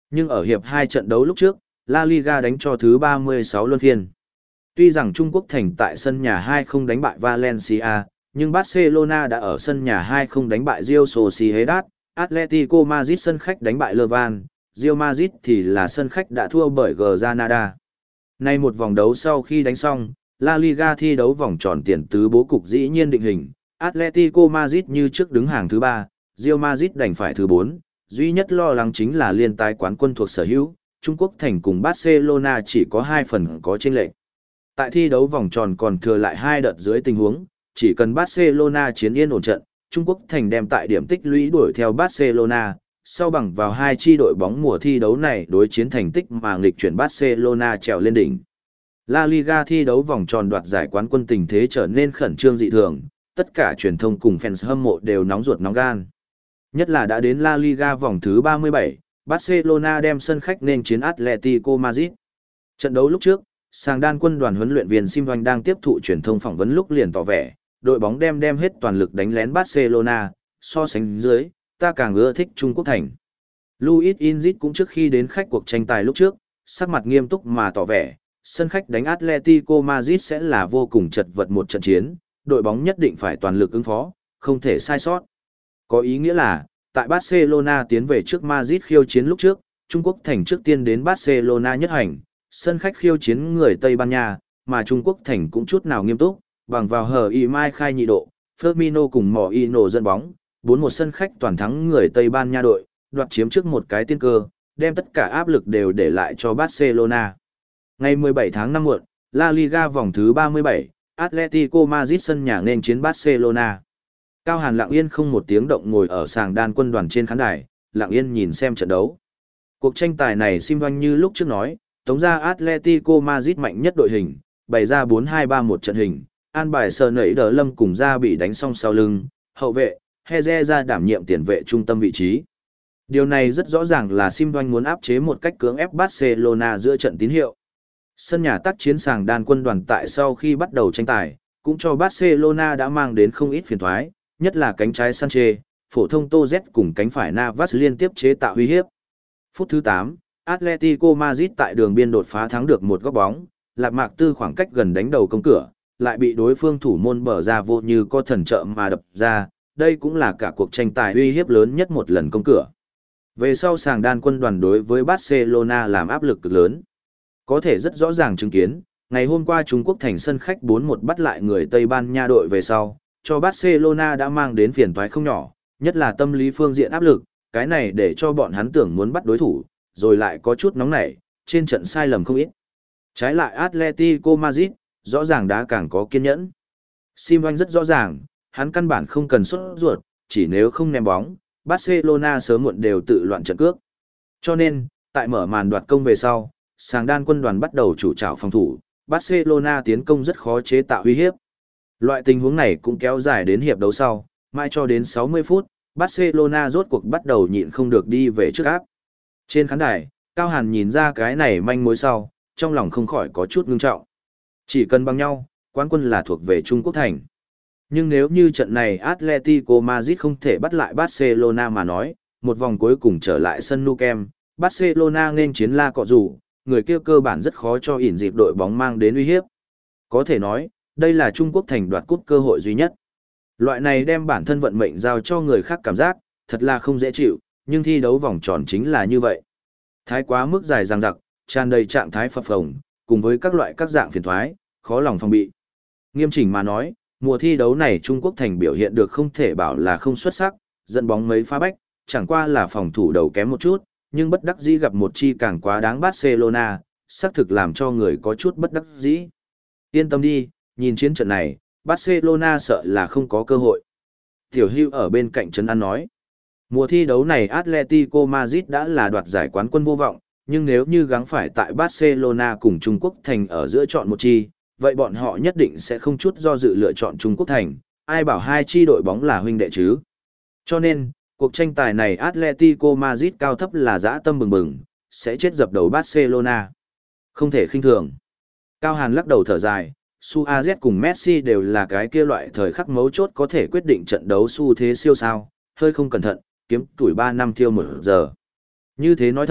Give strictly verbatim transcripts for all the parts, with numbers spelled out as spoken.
Nhưng ở hiệp hai trận đấu lúc trước, La Liga đánh cho thứ ba mươi sáu luân phiên. Tuy rằng Trung Quốc thành tại sân nhà hai không đánh bại Valencia, nhưng Barcelona đã ở sân nhà hai không đánh bại Real Sociedad, Atletico Madrid sân khách đánh bại Levan, Real Madrid thì là sân khách đã thua bởi Granada. Nay một vòng đấu sau khi đánh xong, La Liga thi đấu vòng tròn tiền tứ bố cục dĩ nhiên định hình, Atletico Madrid như trước đứng hàng thứ ba, Real Madrid đành phải thứ bốn, duy nhất lo lắng chính là liên tái quán quân thuộc sở hữu, Trung Quốc thành cùng Barcelona chỉ có hai phần có chênh lệch. Tại thi đấu vòng tròn còn thừa lại hai đợt dưới tình huống, chỉ cần Barcelona chiến yên ổn trận, Trung Quốc thành đem tại điểm tích lũy đuổi theo Barcelona, sau bằng vào hai chi đội bóng mùa thi đấu này đối chiến thành tích mà nghịch chuyển Barcelona trèo lên đỉnh. La Liga thi đấu vòng tròn đoạt giải quán quân tình thế trở nên khẩn trương dị thường, tất cả truyền thông cùng fans hâm mộ đều nóng ruột nóng gan. Nhất là đã đến La Liga vòng thứ ba mươi bảy, Barcelona đem sân khách nên chiến Atletico Madrid. Trận đấu lúc trước, Sàng Đan quân đoàn huấn luyện viên Sim Hoành đang tiếp thụ truyền thông phỏng vấn lúc liền tỏ vẻ, đội bóng đem đem hết toàn lực đánh lén Barcelona, so sánh dưới, ta càng ưa thích Trung Quốc thành. Luis Inzit cũng trước khi đến khách cuộc tranh tài lúc trước, sắc mặt nghiêm túc mà tỏ vẻ, sân khách đánh Atletico Madrid sẽ là vô cùng chật vật một trận chiến, đội bóng nhất định phải toàn lực ứng phó, không thể sai sót. Có ý nghĩa là, tại Barcelona tiến về trước Madrid khiêu chiến lúc trước, Trung Quốc thành trước tiên đến Barcelona nhất hành, sân khách khiêu chiến người Tây Ban Nha, mà Trung Quốc thành cũng chút nào nghiêm túc, bằng vào hờ y mai khai nhị độ, Firmino cùng Mourinho dẫn bóng, bốn một sân khách toàn thắng người Tây Ban Nha đội, đoạt chiếm trước một cái tiên cơ, đem tất cả áp lực đều để lại cho Barcelona. Ngày mười bảy tháng năm muộn, La Liga vòng thứ ba mươi bảy, Atletico Madrid sân nhà nên chiến Barcelona. Cao Hàn lặng yên không một tiếng động ngồi ở sàng đan quân đoàn trên khán đài, lặng yên nhìn xem trận đấu. Cuộc tranh tài này Sim Hoành như lúc trước nói, tống ra Atletico Madrid mạnh nhất đội hình, bày ra bốn hai ba một trận hình, an bài sờ nẩy đờ lâm cùng ra bị đánh xong sau lưng, hậu vệ, Heze ra đảm nhiệm tiền vệ trung tâm vị trí. Điều này rất rõ ràng là Sim Hoành muốn áp chế một cách cưỡng ép Barcelona giữa trận tín hiệu. Sân nhà tác chiến sàng đan quân đoàn tại sau khi bắt đầu tranh tài, cũng cho Barcelona đã mang đến không ít phiền toái, nhất là cánh trái Sanchez, phổ thông Toz cùng cánh phải Navas liên tiếp chế tạo uy hiếp. Phút thứ tám, Atletico Madrid tại đường biên đột phá thắng được một góc bóng, Lạc Mạc Tư khoảng cách gần đánh đầu công cửa, lại bị đối phương thủ môn bờ ra vô như có thần trợ mà đập ra, đây cũng là cả cuộc tranh tài uy hiếp lớn nhất một lần công cửa. Về sau sàng đan quân đoàn đối với Barcelona làm áp lực cực lớn. Có thể rất rõ ràng chứng kiến, ngày hôm qua Trung Quốc thành sân khách bốn một bắt lại người Tây Ban Nha đội về sau, cho Barcelona đã mang đến phiền toái không nhỏ, nhất là tâm lý phương diện áp lực, cái này để cho bọn hắn tưởng muốn bắt đối thủ, rồi lại có chút nóng nảy, trên trận sai lầm không ít. Trái lại Atletico Madrid, rõ ràng đã càng có kiên nhẫn. Sim Hoành rất rõ ràng, hắn căn bản không cần sốt ruột, chỉ nếu không ném bóng, Barcelona sớm muộn đều tự loạn trận cước. Cho nên, tại mở màn đoạt công về sau, sàng đan quân đoàn bắt đầu chủ trảo phòng thủ, Barcelona tiến công rất khó chế tạo uy hiếp. Loại tình huống này cũng kéo dài đến hiệp đấu sau, mãi cho đến sáu mươi phút, Barcelona rốt cuộc bắt đầu nhịn không được đi về trước áp. Trên khán đài, Cao Hàn nhìn ra cái này manh mối sau, trong lòng không khỏi có chút ngưng trọng. Chỉ cần bằng nhau, quán quân là thuộc về Trung Quốc thành. Nhưng nếu như trận này Atletico Madrid không thể bắt lại Barcelona mà nói, một vòng cuối cùng trở lại sân Nou Camp, Barcelona nên chiến La Cọ Rủ, người kia cơ bản rất khó cho ỉn dịp đội bóng mang đến uy hiếp. Có thể nói, đây là Trung Quốc thành đoạt cúp cơ hội duy nhất. Loại này đem bản thân vận mệnh giao cho người khác cảm giác, thật là không dễ chịu, nhưng thi đấu vòng tròn chính là như vậy. Thái quá mức dài dằng dặc, tràn đầy trạng thái phập phồng, cùng với các loại các dạng phiền thoái, khó lòng phòng bị. Nghiêm chỉnh mà nói, mùa thi đấu này Trung Quốc thành biểu hiện được không thể bảo là không xuất sắc, dẫn bóng mấy pha bách, chẳng qua là phòng thủ đầu kém một chút, nhưng bất đắc dĩ gặp một chi càng quá đáng Barcelona, xác thực làm cho người có chút bất đắc dĩ. Yên tâm đi, nhìn chiến trận này, Barcelona sợ là không có cơ hội. Tiểu Hưu ở bên cạnh trấn an nói, mùa thi đấu này Atletico Madrid đã là đoạt giải quán quân vô vọng, nhưng nếu như gắng phải tại Barcelona cùng Trung Quốc thành ở giữa chọn một chi, vậy bọn họ nhất định sẽ không chút do dự lựa chọn Trung Quốc thành, ai bảo hai chi đội bóng là huynh đệ chứ. Cho nên, cuộc tranh tài này Atletico Madrid cao thấp là dã tâm bừng bừng, sẽ chết dập đầu Barcelona. Không thể khinh thường. Cao Hàn lắc đầu thở dài, Suarez cùng Messi đều là cái kia loại thời khắc mấu chốt có thể quyết định trận đấu xu thế siêu sao, hơi không cẩn thận, kiếm tuổi ba năm thiêu một giờ. Như thế nói thật,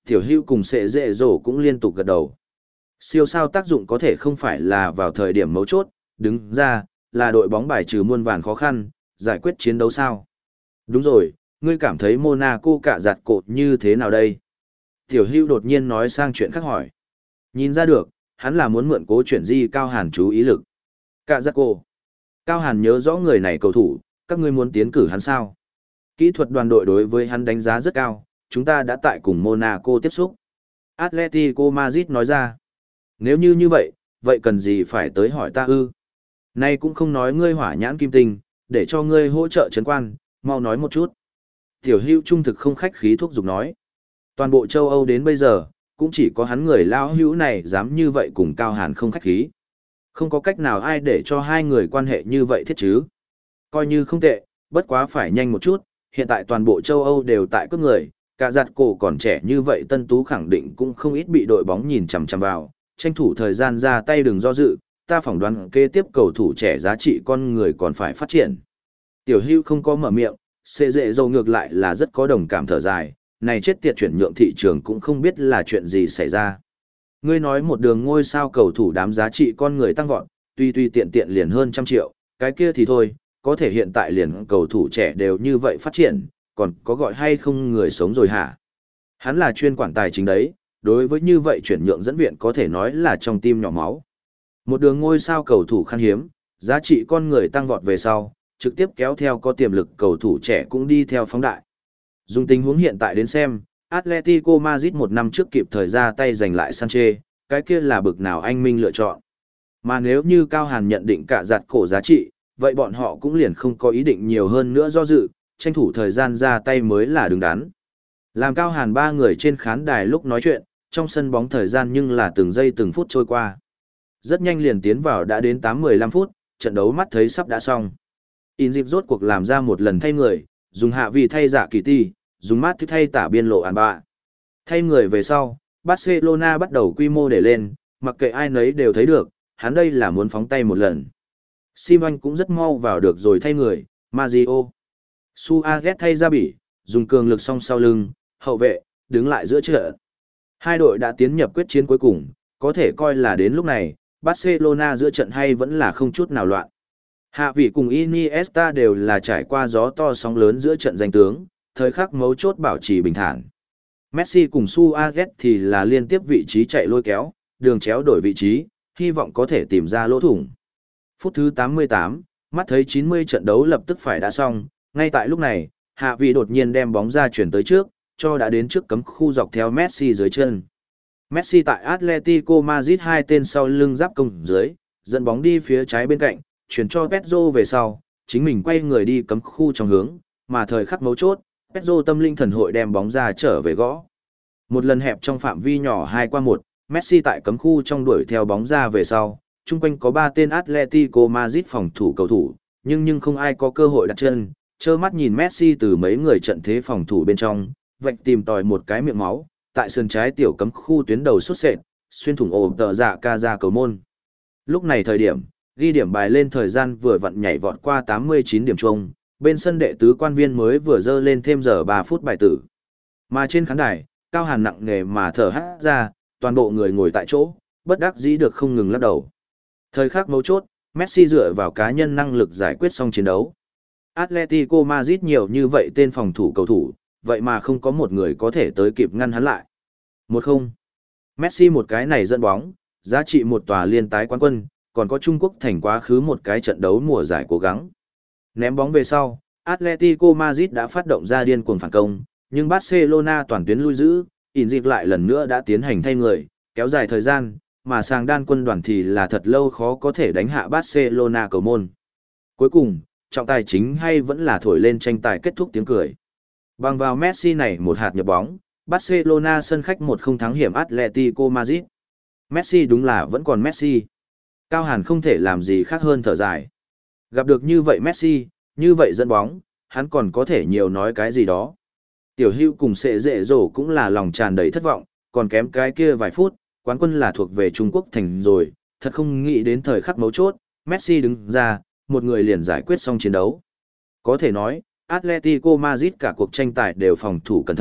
Tiểu Hữu cùng Sệ Dệ Dỗ cũng liên tục gật đầu. Siêu sao tác dụng có thể không phải là vào thời điểm mấu chốt, đứng ra, là đội bóng bài trừ muôn vàn khó khăn, giải quyết chiến đấu sao. Đúng rồi, ngươi cảm thấy Monaco cả giặt cột như thế nào đây? Tiểu Hữu đột nhiên nói sang chuyện khác hỏi. Nhìn ra được, hắn là muốn mượn cố chuyển di Cao Hàn chú ý lực. Cả giặt cổ. Cao Hàn nhớ rõ người này cầu thủ, các ngươi muốn tiến cử hắn sao? Kỹ thuật đoàn đội đối với hắn đánh giá rất cao, chúng ta đã tại cùng Monaco tiếp xúc. Atletico Madrid nói ra. Nếu như như vậy, vậy cần gì phải tới hỏi ta ư? Nay cũng không nói ngươi hỏa nhãn kim tinh, để cho ngươi hỗ trợ trấn quan, mau nói một chút. Tiểu Hữu trung thực không khách khí thúc giục nói. Toàn bộ châu Âu đến bây giờ, cũng chỉ có hắn người lão hữu này dám như vậy cùng Cao Hàn không khách khí. Không có cách nào ai để cho hai người quan hệ như vậy thiết chứ. Coi như không tệ, bất quá phải nhanh một chút, hiện tại toàn bộ châu Âu đều tại cướp người, cả giặt cổ còn trẻ như vậy Tân Tú khẳng định cũng không ít bị đội bóng nhìn chằm chằm vào, tranh thủ thời gian ra tay đừng do dự, ta phỏng đoán kế tiếp cầu thủ trẻ giá trị con người còn phải phát triển. Tiểu Hữu không có mở miệng, Sệ Dệ Dầu ngược lại là rất có đồng cảm thở dài, này chết tiệt chuyển nhượng thị trường cũng không biết là chuyện gì xảy ra. Ngươi nói một đường ngôi sao cầu thủ đám giá trị con người tăng vọt, tuy tuy tiện tiện liền hơn trăm triệu, cái kia thì thôi, có thể hiện tại liền cầu thủ trẻ đều như vậy phát triển, còn có gọi hay không người sống rồi hả? Hắn là chuyên quản tài chính đấy, đối với như vậy chuyển nhượng dẫn viện có thể nói là trong tim nhỏ máu. Một đường ngôi sao cầu thủ khan hiếm, giá trị con người tăng vọt về sau, trực tiếp kéo theo có tiềm lực cầu thủ trẻ cũng đi theo phóng đại. Dùng tình huống hiện tại đến xem, Atletico Madrid một năm trước kịp thời ra tay giành lại Sanchez, cái kia là bực nào anh minh lựa chọn. Mà nếu như Cao Hàn nhận định cả giặt cổ giá trị, vậy bọn họ cũng liền không có ý định nhiều hơn nữa do dự, tranh thủ thời gian ra tay mới là đứng đắn. Làm Cao Hàn ba người trên khán đài lúc nói chuyện, trong sân bóng thời gian nhưng là từng giây từng phút trôi qua. Rất nhanh liền tiến vào đã đến tám mười lăm phút, trận đấu mắt thấy sắp đã xong. Inzip rốt cuộc làm ra một lần thay người, dùng hạ vì thay giả kỳ ti, dùng mát thay tả biên lộ án bạ. Thay người về sau, Barcelona bắt đầu quy mô để lên, mặc kệ ai nấy đều thấy được, hắn đây là muốn phóng tay một lần. Simon cũng rất mau vào được rồi thay người, Mario. Suarez thay ra bỉ, dùng cường lực song sau lưng, hậu vệ, đứng lại giữa trận. Hai đội đã tiến nhập quyết chiến cuối cùng, có thể coi là đến lúc này, Barcelona giữa trận hay vẫn là không chút nào loạn. Hạ vị cùng Iniesta đều là trải qua gió to sóng lớn giữa trận danh tướng, thời khắc mấu chốt bảo trì bình thản. Messi cùng Suarez thì là liên tiếp vị trí chạy lôi kéo, đường chéo đổi vị trí, hy vọng có thể tìm ra lỗ thủng. Phút thứ tám mươi tám, mắt thấy chín mươi trận đấu lập tức phải đã xong, ngay tại lúc này, hạ vị đột nhiên đem bóng ra chuyển tới trước, cho đã đến trước cấm khu dọc theo Messi dưới chân. Messi tại Atletico Madrid hai tên sau lưng giáp công dưới, dẫn bóng đi phía trái bên cạnh, chuyển cho Pedro về sau, chính mình quay người đi cấm khu trong hướng, mà thời khắc mấu chốt, Pedro tâm linh thần hội đem bóng ra trở về gõ. Một lần hẹp trong phạm vi nhỏ hai qua một, Messi tại cấm khu trong đuổi theo bóng ra về sau, chung quanh có ba tên Atletico Madrid phòng thủ cầu thủ, nhưng nhưng không ai có cơ hội đặt chân, trơ mắt nhìn Messi từ mấy người trận thế phòng thủ bên trong, vạch tìm tòi một cái miệng máu, tại sườn trái tiểu cấm khu tuyến đầu xuất sệt, xuyên thủng ổ tờ dạ ca ra cầu môn. Lúc này thời điểm, ghi điểm bài lên thời gian vừa vặn nhảy vọt qua tám mươi chín điểm chung, bên sân đệ tứ quan viên mới vừa dơ lên thêm giờ ba phút bài tử. Mà trên khán đài, Cao Hàn nặng nề mà thở hắt ra, toàn bộ người ngồi tại chỗ, bất đắc dĩ được không ngừng lắc đầu. Thời khắc mấu chốt, Messi dựa vào cá nhân năng lực giải quyết xong chiến đấu. Atletico Madrid nhiều như vậy tên phòng thủ cầu thủ, vậy mà không có một người có thể tới kịp ngăn hắn lại. Một không. Messi một cái này dẫn bóng, giá trị một tòa liên tái quán quân, còn có Trung Quốc thành quá khứ một cái trận đấu mùa giải cố gắng. Ném bóng về sau, Atletico Madrid đã phát động ra điên cuồng phản công, nhưng Barcelona toàn tuyến lui giữ, Inzip lại lần nữa đã tiến hành thay người, kéo dài thời gian, mà sàng đan quân đoàn thì là thật lâu khó có thể đánh hạ Barcelona cầu môn. Cuối cùng, trọng tài chính hay vẫn là thổi lên tranh tài kết thúc tiếng cười. Bằng vào Messi này một hạt nhập bóng, Barcelona sân khách một không thắng hiểm Atletico Madrid. Messi đúng là vẫn còn Messi. Cao Hàn không thể làm gì khác hơn thở dài. Gặp được như vậy Messi, như vậy dẫn bóng, hắn còn có thể nhiều nói cái gì đó. Tiểu Hữu cùng Sệ Dệ Dỗ cũng là lòng tràn đầy thất vọng, còn kém cái kia vài phút, quán quân là thuộc về Trung Quốc thành rồi, thật không nghĩ đến thời khắc mấu chốt, Messi đứng ra, một người liền giải quyết xong chiến đấu. Có thể nói, Atletico Madrid cả cuộc tranh tài đều phòng thủ cẩn thận,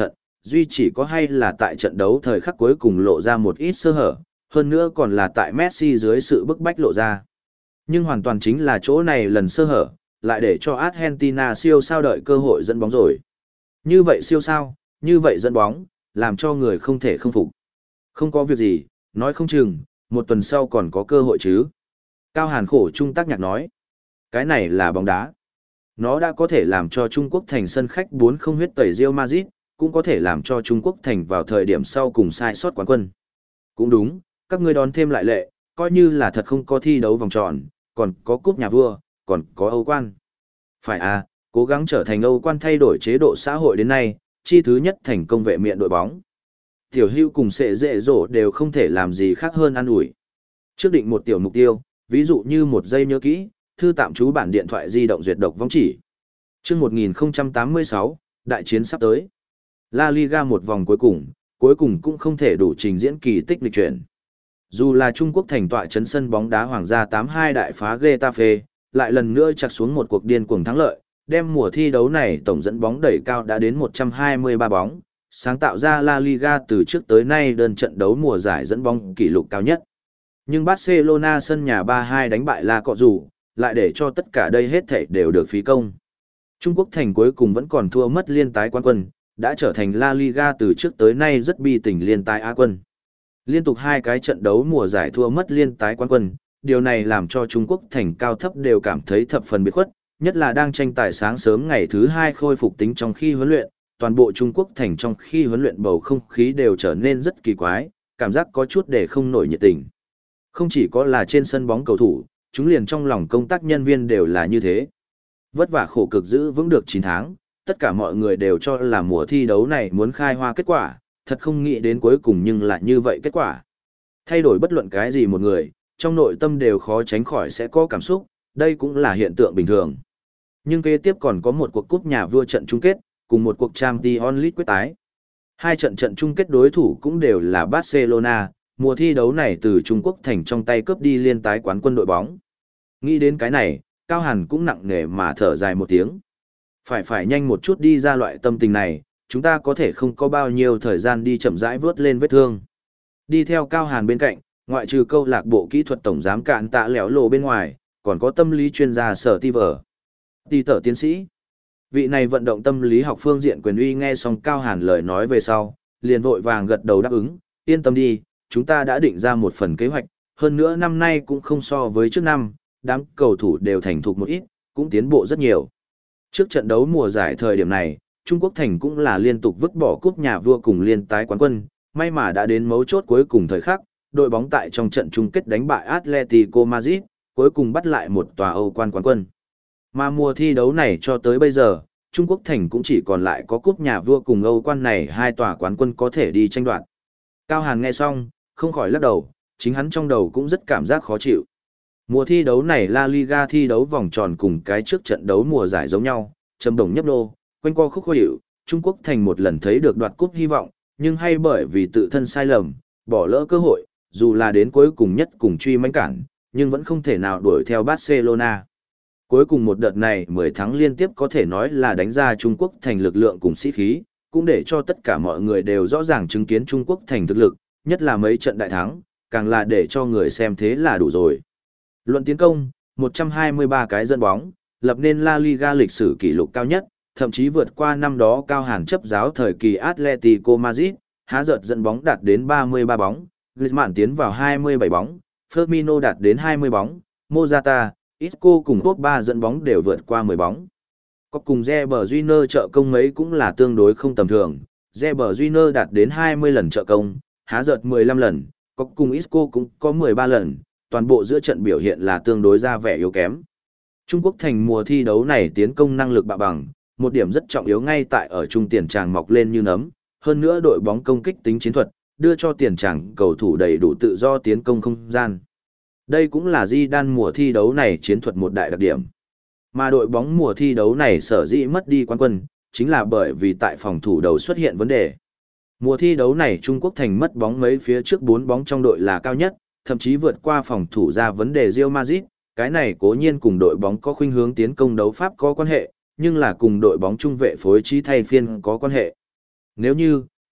duy chỉ có hay là tại trận đấu thời khắc cuối cùng lộ ra một ít sơ hở, hơn nữa còn là tại Messi dưới sự bức bách lộ ra. Nhưng hoàn toàn chính là chỗ này lần sơ hở, lại để cho Argentina siêu sao đợi cơ hội dẫn bóng rồi. Như vậy siêu sao, như vậy dẫn bóng, làm cho người không thể không phục. Không có việc gì, nói không chừng, một tuần sau còn có cơ hội chứ. Cao Hàn khổ trung tác nhạc nói. Cái này là bóng đá. Nó đã có thể làm cho Trung Quốc thành sân khách bốn không huyết tẩy Real Madrid, cũng có thể làm cho Trung Quốc thành vào thời điểm sau cùng sai sót quán quân. Cũng đúng, các ngươi đón thêm lại lệ, coi như là thật không có thi đấu vòng tròn, còn có cúp nhà vua, còn có Âu quan. Phải à, cố gắng trở thành Âu quan thay đổi chế độ xã hội đến nay, chi thứ nhất thành công vệ miện đội bóng. Tiểu Hưu cùng Sệ Dệ Dỗ đều không thể làm gì khác hơn ăn ủi. Trước định một tiểu mục tiêu, ví dụ như một giây nhớ kỹ, thư tạm trú bản điện thoại di động duyệt độc vong chỉ. Chương một nghìn không trăm tám mươi sáu, đại chiến sắp tới. La Liga một vòng cuối cùng, cuối cùng cũng không thể đủ trình diễn kỳ tích lịch chuyển. Dù là Trung Quốc thành tọa trấn sân bóng đá Hoàng gia tám hai đại phá Getafe, lại lần nữa chặt xuống một cuộc điên cuồng thắng lợi, đem mùa thi đấu này tổng dẫn bóng đẩy cao đã đến một trăm hai mươi ba bóng, sáng tạo ra La Liga từ trước tới nay đơn trận đấu mùa giải dẫn bóng kỷ lục cao nhất. Nhưng Barcelona sân nhà ba hai đánh bại La Cọ Rủ, lại để cho tất cả đây hết thảy đều được phí công. Trung Quốc thành cuối cùng vẫn còn thua mất liên tái quán quân, đã trở thành La Liga từ trước tới nay rất bi tình liên tái Á quân. Liên tục hai cái trận đấu mùa giải thua mất liên tái quán quân, điều này làm cho Trung Quốc thành cao thấp đều cảm thấy thập phần biệt khuất, nhất là đang tranh tài sáng sớm ngày thứ hai khôi phục tính trong khi huấn luyện, toàn bộ Trung Quốc thành trong khi huấn luyện bầu không khí đều trở nên rất kỳ quái, cảm giác có chút để không nổi nhiệt tình. Không chỉ có là trên sân bóng cầu thủ, chúng liền trong lòng công tác nhân viên đều là như thế. Vất vả khổ cực giữ vững được chín tháng, tất cả mọi người đều cho là mùa thi đấu này muốn khai hoa kết quả, thật không nghĩ đến cuối cùng nhưng lại như vậy kết quả. Thay đổi bất luận cái gì một người, trong nội tâm đều khó tránh khỏi sẽ có cảm xúc, đây cũng là hiện tượng bình thường. Nhưng kế tiếp còn có một cuộc cúp nhà vua trận chung kết, cùng một cuộc Champions League quyết tái. Hai trận trận chung kết đối thủ cũng đều là Barcelona, mùa thi đấu này từ Trung Quốc thành trong tay cướp đi liên tái quán quân đội bóng. Nghĩ đến cái này, Cao Hàn cũng nặng nề mà thở dài một tiếng. Phải phải nhanh một chút đi ra loại tâm tình này, chúng ta có thể không có bao nhiêu thời gian đi chậm rãi vớt lên vết thương. Đi theo Cao Hàn bên cạnh, ngoại trừ câu lạc bộ kỹ thuật tổng giám cạn tạ lẻo lộ bên ngoài, còn có tâm lý chuyên gia Sở Ti Vở. Ti tở tiến sĩ. Vị này vận động tâm lý học phương diện quyền uy nghe xong Cao Hàn lời nói về sau, liền vội vàng gật đầu đáp ứng, yên tâm đi, chúng ta đã định ra một phần kế hoạch, hơn nữa năm nay cũng không so với trước năm, đám cầu thủ đều thành thục một ít, cũng tiến bộ rất nhiều. Trước trận đấu mùa giải thời điểm này, Trung Quốc thành cũng là liên tục vứt bỏ cúp nhà vua cùng liên tái quán quân, may mà đã đến mấu chốt cuối cùng thời khắc, đội bóng tại trong trận chung kết đánh bại Atletico Madrid, cuối cùng bắt lại một tòa Âu quan quán quân. Mà mùa thi đấu này cho tới bây giờ, Trung Quốc thành cũng chỉ còn lại có cúp nhà vua cùng Âu quan này hai tòa quán quân có thể đi tranh đoạt. Cao Hàn nghe xong, không khỏi lắc đầu, chính hắn trong đầu cũng rất cảm giác khó chịu. Mùa thi đấu này La Liga thi đấu vòng tròn cùng cái trước trận đấu mùa giải giống nhau, trầm đồng nhấp nô, quanh co khúc khó hiểu, Trung Quốc thành một lần thấy được đoạt cúp hy vọng, nhưng hay bởi vì tự thân sai lầm, bỏ lỡ cơ hội, dù là đến cuối cùng nhất cùng truy mãnh cản, nhưng vẫn không thể nào đuổi theo Barcelona. Cuối cùng một đợt này mười thắng liên tiếp có thể nói là đánh ra Trung Quốc thành lực lượng cùng sĩ khí, cũng để cho tất cả mọi người đều rõ ràng chứng kiến Trung Quốc thành thực lực, nhất là mấy trận đại thắng, càng là để cho người xem thế là đủ rồi. Luận tiến công, một trăm hai mươi ba cái dẫn bóng, lập nên La Liga lịch sử kỷ lục cao nhất, thậm chí vượt qua năm đó Cao Hàn chấp giáo thời kỳ Atletico Madrid, há giật dẫn bóng đạt đến ba mươi ba bóng, Griezmann tiến vào hai mươi bảy bóng, Firmino đạt đến hai mươi bóng, Morata, Isco cùng top ba dẫn bóng đều vượt qua mười bóng. Có cùng Reber Júnior trợ công mấy cũng là tương đối không tầm thường, Reber Júnior đạt đến hai mươi lần trợ công, há giật mười lăm lần, có cùng Isco cũng có mười ba lần, toàn bộ giữa trận biểu hiện là tương đối ra vẻ yếu kém. Trung Quốc thành mùa thi đấu này tiến công năng lực bạ bằng, một điểm rất trọng yếu ngay tại ở trung tiền tràng mọc lên như nấm, hơn nữa đội bóng công kích tính chiến thuật, đưa cho tiền tràng cầu thủ đầy đủ tự do tiến công không gian. Đây cũng là Zidane mùa thi đấu này chiến thuật một đại đặc điểm. Mà đội bóng mùa thi đấu này sở dĩ mất đi quán quân, chính là bởi vì tại phòng thủ đầu xuất hiện vấn đề. Mùa thi đấu này Trung Quốc thành mất bóng mấy phía trước bốn bóng trong đội là cao nhất, thậm chí vượt qua phòng thủ ra vấn đề Real Madrid, cái này cố nhiên cùng đội bóng có khuynh hướng tiến công đấu pháp có quan hệ, nhưng là cùng đội bóng trung vệ phối trí thay phiên có quan hệ. Nếu như,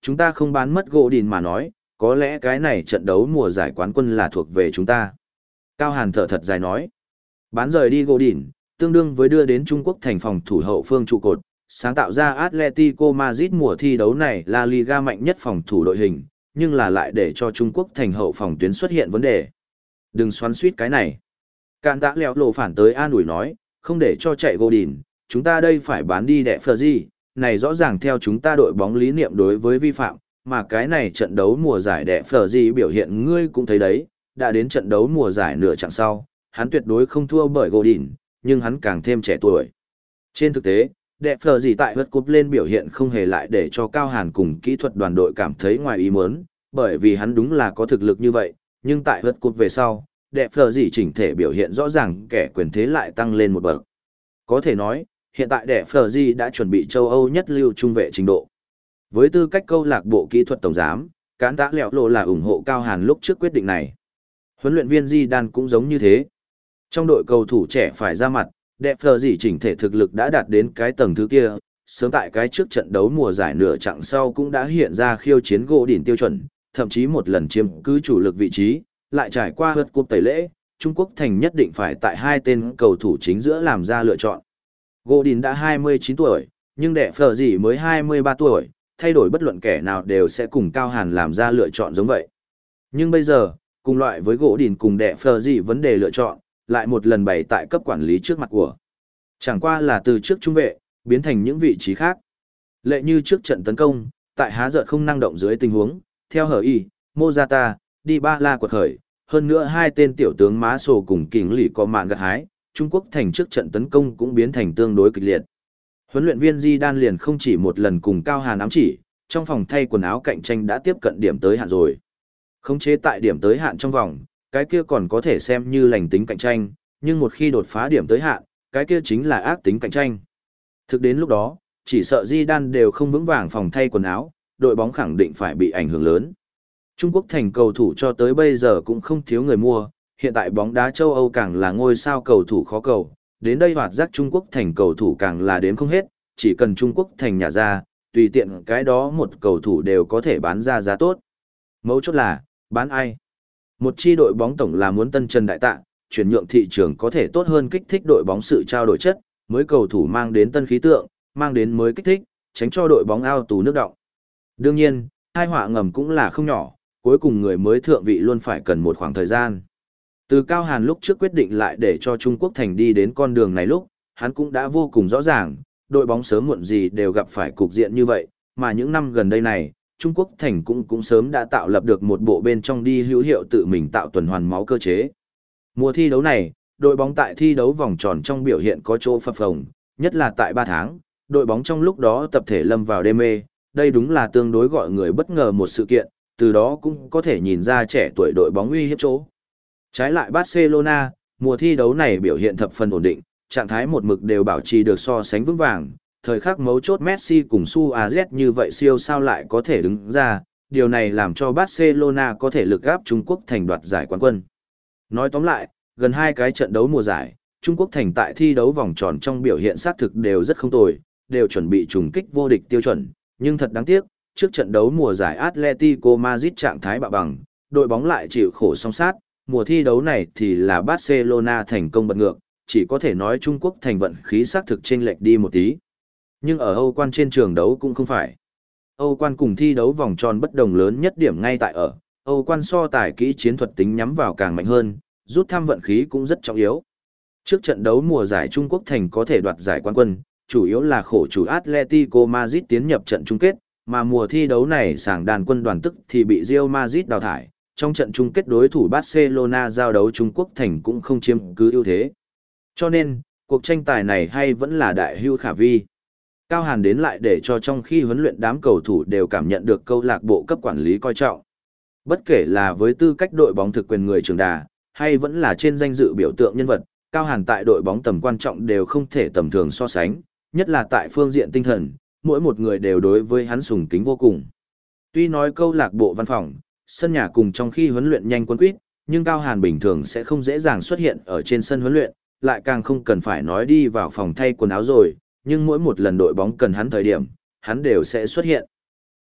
chúng ta không bán mất gỗ đìn mà nói, có lẽ cái này trận đấu mùa giải quán quân là thuộc về chúng ta. Cao Hàn thở thật dài nói, bán rời đi gỗ đìn, tương đương với đưa đến Trung Quốc thành phòng thủ hậu phương trụ cột, sáng tạo ra Atletico Madrid mùa thi đấu này là Liga mạnh nhất phòng thủ đội hình, nhưng là lại để cho Trung Quốc thành hậu phòng tuyến xuất hiện vấn đề. Đừng xoắn suýt cái này. Cạn tạ lẹo lộ phản tới an ủi nói, không để cho chạy gỗ đìn, chúng ta đây phải bán đi đẻ phờ gì, này rõ ràng theo chúng ta đội bóng lý niệm đối với vi phạm, mà cái này trận đấu mùa giải đẻ phờ gì biểu hiện ngươi cũng thấy đấy, đã đến trận đấu mùa giải nửa chặng sau, hắn tuyệt đối không thua bởi gỗ đìn, nhưng hắn càng thêm trẻ tuổi. Trên thực tế, đẻ phờ gì tại vượt cúp lên biểu hiện không hề lại để cho Cao Hàn cùng kỹ thuật đoàn đội cảm thấy ngoài ý muốn, bởi vì hắn đúng là có thực lực như vậy, nhưng tại vượt cúp về sau, đẹp phờ gì chỉnh thể biểu hiện rõ ràng kẻ quyền thế lại tăng lên một bậc. Có thể nói, hiện tại đẹp phờ gì đã chuẩn bị châu Âu nhất lưu trung vệ trình độ. Với tư cách câu lạc bộ kỹ thuật tổng giám, Cán Tạ Lẹo Lộ là ủng hộ Cao Hàn lúc trước quyết định này. Huấn luyện viên Zidane cũng giống như thế. Trong đội cầu thủ trẻ phải ra mặt, đẹp phờ gì chỉnh thể thực lực đã đạt đến cái tầng thứ kia, sớm tại cái trước trận đấu mùa giải nửa chặng sau cũng đã hiện ra khiêu chiến gỗ đỉnh tiêu chuẩn, thậm chí một lần chiếm cứ chủ lực vị trí, lại trải qua hớt cúp tẩy lễ, Trung Quốc thành nhất định phải tại hai tên cầu thủ chính giữa làm ra lựa chọn. Gỗ đỉnh đã hai mươi chín tuổi, nhưng đệ phở gì mới hai mươi ba tuổi, thay đổi bất luận kẻ nào đều sẽ cùng Cao Hàn làm ra lựa chọn giống vậy. Nhưng bây giờ, cùng loại với gỗ đỉnh cùng đệ phở gì vấn đề lựa chọn, lại một lần bày tại cấp quản lý trước mặt của. Chẳng qua là từ trước trung vệ, biến thành những vị trí khác. Lệ như trước trận tấn công, tại há giận không năng động dưới tình huống, theo hở y, Mozata, đi ba la quật khởi, hơn nữa hai tên tiểu tướng má sổ cùng kình lì có mạn gặt hái, Trung Quốc thành trước trận tấn công cũng biến thành tương đối kịch liệt. Huấn luyện viên Zidane liền không chỉ một lần cùng Cao Hàn ám chỉ, trong phòng thay quần áo cạnh tranh đã tiếp cận điểm tới hạn rồi. Khống chế tại điểm tới hạn trong vòng, cái kia còn có thể xem như lành tính cạnh tranh, nhưng một khi đột phá điểm tới hạn, cái kia chính là ác tính cạnh tranh. Thực đến lúc đó, chỉ sợ Zidane đều không vững vàng phòng thay quần áo, đội bóng khẳng định phải bị ảnh hưởng lớn. Trung Quốc thành cầu thủ cho tới bây giờ cũng không thiếu người mua, hiện tại bóng đá châu Âu càng là ngôi sao cầu thủ khó cầu, đến đây hoạt giác Trung Quốc thành cầu thủ càng là đếm không hết, chỉ cần Trung Quốc thành nhà ra, tùy tiện cái đó một cầu thủ đều có thể bán ra giá tốt. Mấu chốt là, bán ai? Một chi đội bóng tổng là muốn tân chân đại tạ, chuyển nhượng thị trường có thể tốt hơn kích thích đội bóng sự trao đổi chất, mới cầu thủ mang đến tân khí tượng, mang đến mới kích thích, tránh cho đội bóng ao tù nước đọng. Đương nhiên, hai họa ngầm cũng là không nhỏ, cuối cùng người mới thượng vị luôn phải cần một khoảng thời gian. Từ Cao Hàn lúc trước quyết định lại để cho Trung Quốc thành đi đến con đường này lúc, hắn cũng đã vô cùng rõ ràng, đội bóng sớm muộn gì đều gặp phải cục diện như vậy, mà những năm gần đây này, Trung Quốc thành cũng cũng sớm đã tạo lập được một bộ bên trong đi hữu hiệu tự mình tạo tuần hoàn máu cơ chế. Mùa thi đấu này, đội bóng tại thi đấu vòng tròn trong biểu hiện có chỗ phập phồng, nhất là tại ba tháng, đội bóng trong lúc đó tập thể lâm vào đê mê, đây đúng là tương đối gọi người bất ngờ một sự kiện, từ đó cũng có thể nhìn ra trẻ tuổi đội bóng uy hiếp chỗ. Trái lại Barcelona, mùa thi đấu này biểu hiện thập phần ổn định, trạng thái một mực đều bảo trì được so sánh vững vàng, thời khắc mấu chốt Messi cùng Suarez như vậy siêu sao lại có thể đứng ra, điều này làm cho Barcelona có thể lực gáp Trung Quốc thành đoạt giải quán quân. Nói tóm lại, gần hai cái trận đấu mùa giải, Trung Quốc thành tại thi đấu vòng tròn trong biểu hiện xác thực đều rất không tồi, đều chuẩn bị trùng kích vô địch tiêu chuẩn, nhưng thật đáng tiếc, trước trận đấu mùa giải Atletico Madrid trạng thái bạo bằng, đội bóng lại chịu khổ song sát, mùa thi đấu này thì là Barcelona thành công bật ngược, chỉ có thể nói Trung Quốc thành vận khí xác thực chênh lệch đi một tí. Nhưng ở Âu quan trên trường đấu cũng không phải. Âu quan cùng thi đấu vòng tròn bất đồng lớn nhất điểm ngay tại ở, Âu quan so tài kỹ chiến thuật tính nhắm vào càng mạnh hơn, rút thăm vận khí cũng rất trọng yếu. Trước trận đấu mùa giải Trung Quốc thành có thể đoạt giải quán quân, chủ yếu là khổ chủ Atletico Madrid tiến nhập trận chung kết, mà mùa thi đấu này sảng đàn quân đoàn tức thì bị Real Madrid đào thải, trong trận chung kết đối thủ Barcelona giao đấu Trung Quốc thành cũng không chiếm cứ ưu thế. Cho nên, cuộc tranh tài này hay vẫn là đại hưu khả vi. Cao Hàn đến lại để cho trong khi huấn luyện đám cầu thủ đều cảm nhận được câu lạc bộ cấp quản lý coi trọng. Bất kể là với tư cách đội bóng thực quyền người trưởng đà, hay vẫn là trên danh dự biểu tượng nhân vật, Cao Hàn tại đội bóng tầm quan trọng đều không thể tầm thường so sánh, nhất là tại phương diện tinh thần, mỗi một người đều đối với hắn sùng kính vô cùng. Tuy nói câu lạc bộ văn phòng, sân nhà cùng trong khi huấn luyện nhanh quân quýt, nhưng Cao Hàn bình thường sẽ không dễ dàng xuất hiện ở trên sân huấn luyện, lại càng không cần phải nói đi vào phòng thay quần áo rồi, nhưng mỗi một lần đội bóng cần hắn thời điểm, hắn đều sẽ xuất hiện.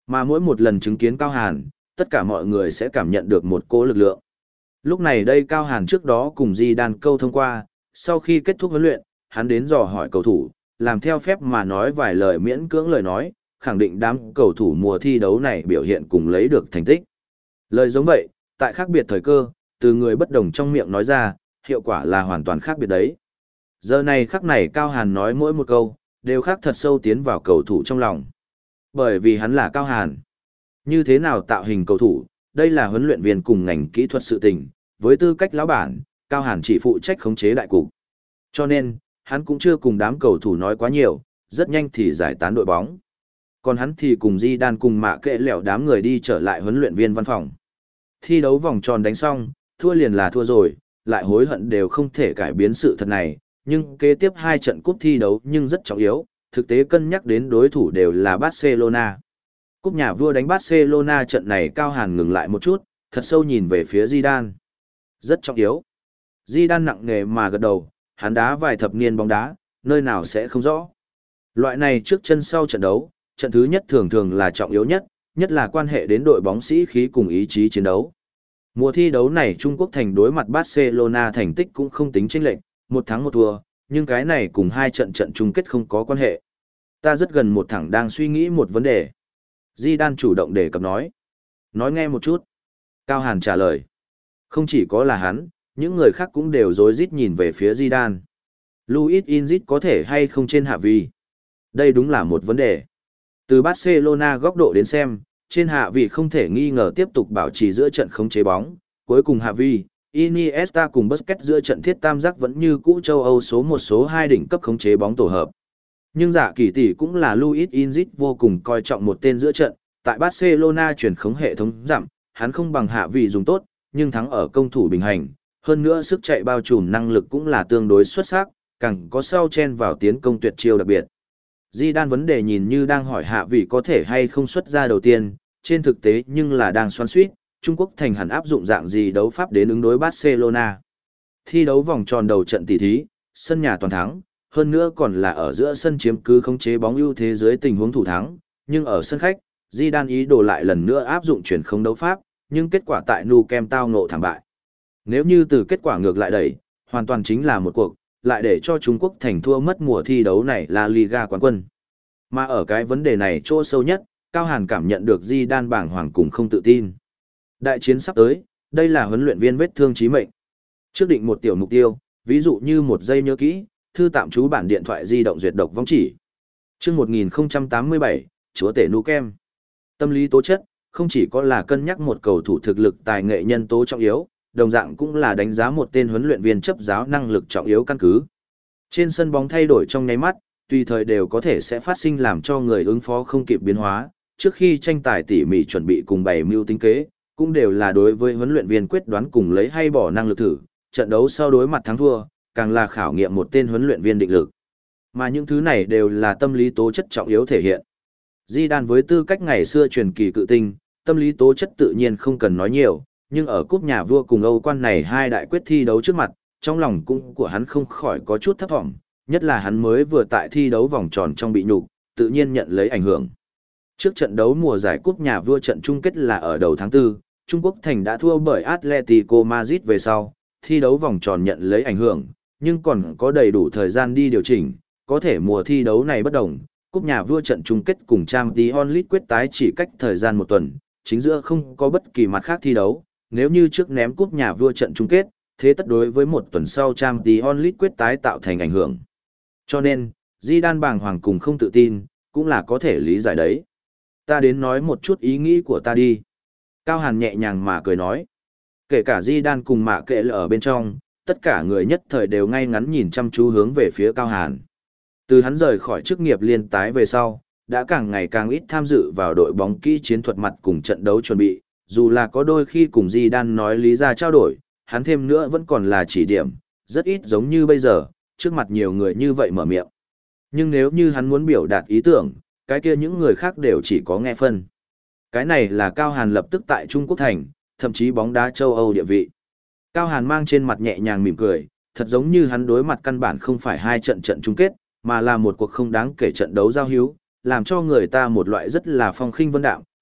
Mà mỗi một lần chứng kiến Cao Hàn, tất cả mọi người sẽ cảm nhận được một cỗ lực lượng. Lúc này đây Cao Hàn trước đó cùng Di Đan câu thông qua, sau khi kết thúc huấn luyện, hắn đến dò hỏi cầu thủ, làm theo phép mà nói vài lời miễn cưỡng lời nói, khẳng định đám cầu thủ mùa thi đấu này biểu hiện cùng lấy được thành tích. Lời giống vậy, tại khác biệt thời cơ, từ người bất đồng trong miệng nói ra, hiệu quả là hoàn toàn khác biệt đấy. Giờ này khắc này Cao Hàn nói mỗi một câu, đều khác thật sâu tiến vào cầu thủ trong lòng. Bởi vì hắn là Cao Hàn. Như thế nào tạo hình cầu thủ, đây là huấn luyện viên cùng ngành kỹ thuật sự tình, với tư cách lão bản, Cao Hàn chỉ phụ trách khống chế đại cục. Cho nên, hắn cũng chưa cùng đám cầu thủ nói quá nhiều, rất nhanh thì giải tán đội bóng. Còn hắn thì cùng Di Đan cùng mạ kệ lẹo đám người đi trở lại huấn luyện viên văn phòng. Thi đấu vòng tròn đánh xong, thua liền là thua rồi, lại hối hận đều không thể cải biến sự thật này, nhưng kế tiếp hai trận cúp thi đấu nhưng rất trọng yếu, thực tế cân nhắc đến đối thủ đều là Barcelona. Cúp nhà vua đánh Barcelona trận này Cao Hàn ngừng lại một chút, thật sâu nhìn về phía Zidane. Rất trọng yếu. Zidane nặng nề mà gật đầu, hắn đá vài thập niên bóng đá, nơi nào sẽ không rõ. Loại này trước chân sau trận đấu, trận thứ nhất thường thường là trọng yếu nhất, nhất là quan hệ đến đội bóng sĩ khí cùng ý chí chiến đấu. Mùa thi đấu này Trung Quốc thành đối mặt Barcelona thành tích cũng không tính chênh lệch, một thắng một thua, nhưng cái này cùng hai trận trận chung kết không có quan hệ. Ta rất gần một thẳng đang suy nghĩ một vấn đề. Zidane chủ động đề cập nói. Nói nghe một chút. Cao Hàn trả lời. Không chỉ có là hắn, những người khác cũng đều rối rít nhìn về phía Zidane. Luis Inzit có thể hay không trên hạ vị? Đây đúng là một vấn đề. Từ Barcelona góc độ đến xem, trên hạ vị không thể nghi ngờ tiếp tục bảo trì giữa trận khống chế bóng. Cuối cùng hạ vị, Iniesta cùng Busquets giữa trận thiết tam giác vẫn như cũ châu Âu số một số hai đỉnh cấp khống chế bóng tổ hợp. Nhưng giả kỳ tỷ cũng là Luis Inzit vô cùng coi trọng một tên giữa trận, tại Barcelona chuyển khống hệ thống giảm, hắn không bằng hạ vị dùng tốt, nhưng thắng ở công thủ bình hành, hơn nữa sức chạy bao trùm năng lực cũng là tương đối xuất sắc, càng có sau chen vào tiến công tuyệt chiêu đặc biệt. Zidane vấn đề nhìn như đang hỏi hạ vị có thể hay không xuất ra đầu tiên, trên thực tế nhưng là đang xoắn xuýt, Trung Quốc thành hẳn áp dụng dạng gì đấu pháp đến ứng đối Barcelona. Thi đấu vòng tròn đầu trận tỷ thí, sân nhà toàn thắng, hơn nữa còn là ở giữa sân chiếm cứ khống chế bóng ưu thế dưới tình huống thủ thắng, nhưng ở sân khách, Zidane ý đồ lại lần nữa áp dụng chuyển không đấu pháp, nhưng kết quả tại Nou Camp tao ngộ thảm bại. Nếu như từ kết quả ngược lại đẩy, hoàn toàn chính là một cuộc, lại để cho Trung Quốc thành thua mất mùa thi đấu này là Liga quán quân. Mà ở cái vấn đề này chỗ sâu nhất, Cao Hàn cảm nhận được Zidane bàng hoàng cùng không tự tin. Đại chiến sắp tới, đây là huấn luyện viên vết thương chí mệnh. Trước định một tiểu mục tiêu, ví dụ như một giây nhớ kỹ, thư tạm trú bản điện thoại di động duyệt độc vong chỉ. Chương một nghìn không trăm tám mươi bảy, chúa tể Nou Camp. Tâm lý tố chất, không chỉ có là cân nhắc một cầu thủ thực lực tài nghệ nhân tố trọng yếu, đồng dạng cũng là đánh giá một tên huấn luyện viên chấp giáo năng lực trọng yếu căn cứ. Trên sân bóng thay đổi trong nháy mắt, tùy thời đều có thể sẽ phát sinh làm cho người ứng phó không kịp biến hóa, trước khi tranh tài tỉ mỉ chuẩn bị cùng bày mưu tính kế, cũng đều là đối với huấn luyện viên quyết đoán cùng lấy hay bỏ năng lực thử, trận đấu sau đối mặt thắng thua, càng là khảo nghiệm một tên huấn luyện viên định lực. Mà những thứ này đều là tâm lý tố chất trọng yếu thể hiện. Zidane với tư cách ngày xưa truyền kỳ cự tinh, tâm lý tố chất tự nhiên không cần nói nhiều, nhưng ở cúp nhà vua cùng Âu quan này hai đại quyết thi đấu trước mặt, trong lòng cũng của hắn không khỏi có chút thấp vọng, nhất là hắn mới vừa tại thi đấu vòng tròn trong bị nhục, tự nhiên nhận lấy ảnh hưởng. Trước trận đấu mùa giải cúp nhà vua trận chung kết là ở đầu tháng tư, Trung Quốc thành đã thua bởi Atletico Madrid về sau, thi đấu vòng tròn nhận lấy ảnh hưởng, nhưng còn có đầy đủ thời gian đi điều chỉnh, có thể mùa thi đấu này bất đồng, cúp nhà vua trận chung kết cùng Champions League quyết tái chỉ cách thời gian một tuần, chính giữa không có bất kỳ mặt khác thi đấu, nếu như trước ném cúp nhà vua trận chung kết, thế tất đối với một tuần sau Champions League quyết tái tạo thành ảnh hưởng. Cho nên, Zidane bàng hoàng cùng không tự tin, cũng là có thể lý giải đấy. Ta đến nói một chút ý nghĩ của ta đi. Cao Hàn nhẹ nhàng mà cười nói. Kể cả Zidane cùng mạ kệ ở bên trong, tất cả người nhất thời đều ngay ngắn nhìn chăm chú hướng về phía Cao Hàn. Từ hắn rời khỏi chức nghiệp liên tái về sau, đã càng ngày càng ít tham dự vào đội bóng kỹ chiến thuật mặt cùng trận đấu chuẩn bị, dù là có đôi khi cùng Zidane nói lý ra trao đổi, hắn thêm nữa vẫn còn là chỉ điểm, rất ít giống như bây giờ, trước mặt nhiều người như vậy mở miệng. Nhưng nếu như hắn muốn biểu đạt ý tưởng, cái kia những người khác đều chỉ có nghe phân. Cái này là Cao Hàn lập tức tại Trung Quốc thành, thậm chí bóng đá châu Âu địa vị. Cao Hàn mang trên mặt nhẹ nhàng mỉm cười, thật giống như hắn đối mặt căn bản không phải hai trận trận chung kết, mà là một cuộc không đáng kể trận đấu giao hữu, làm cho người ta một loại rất là phong khinh vân đạm,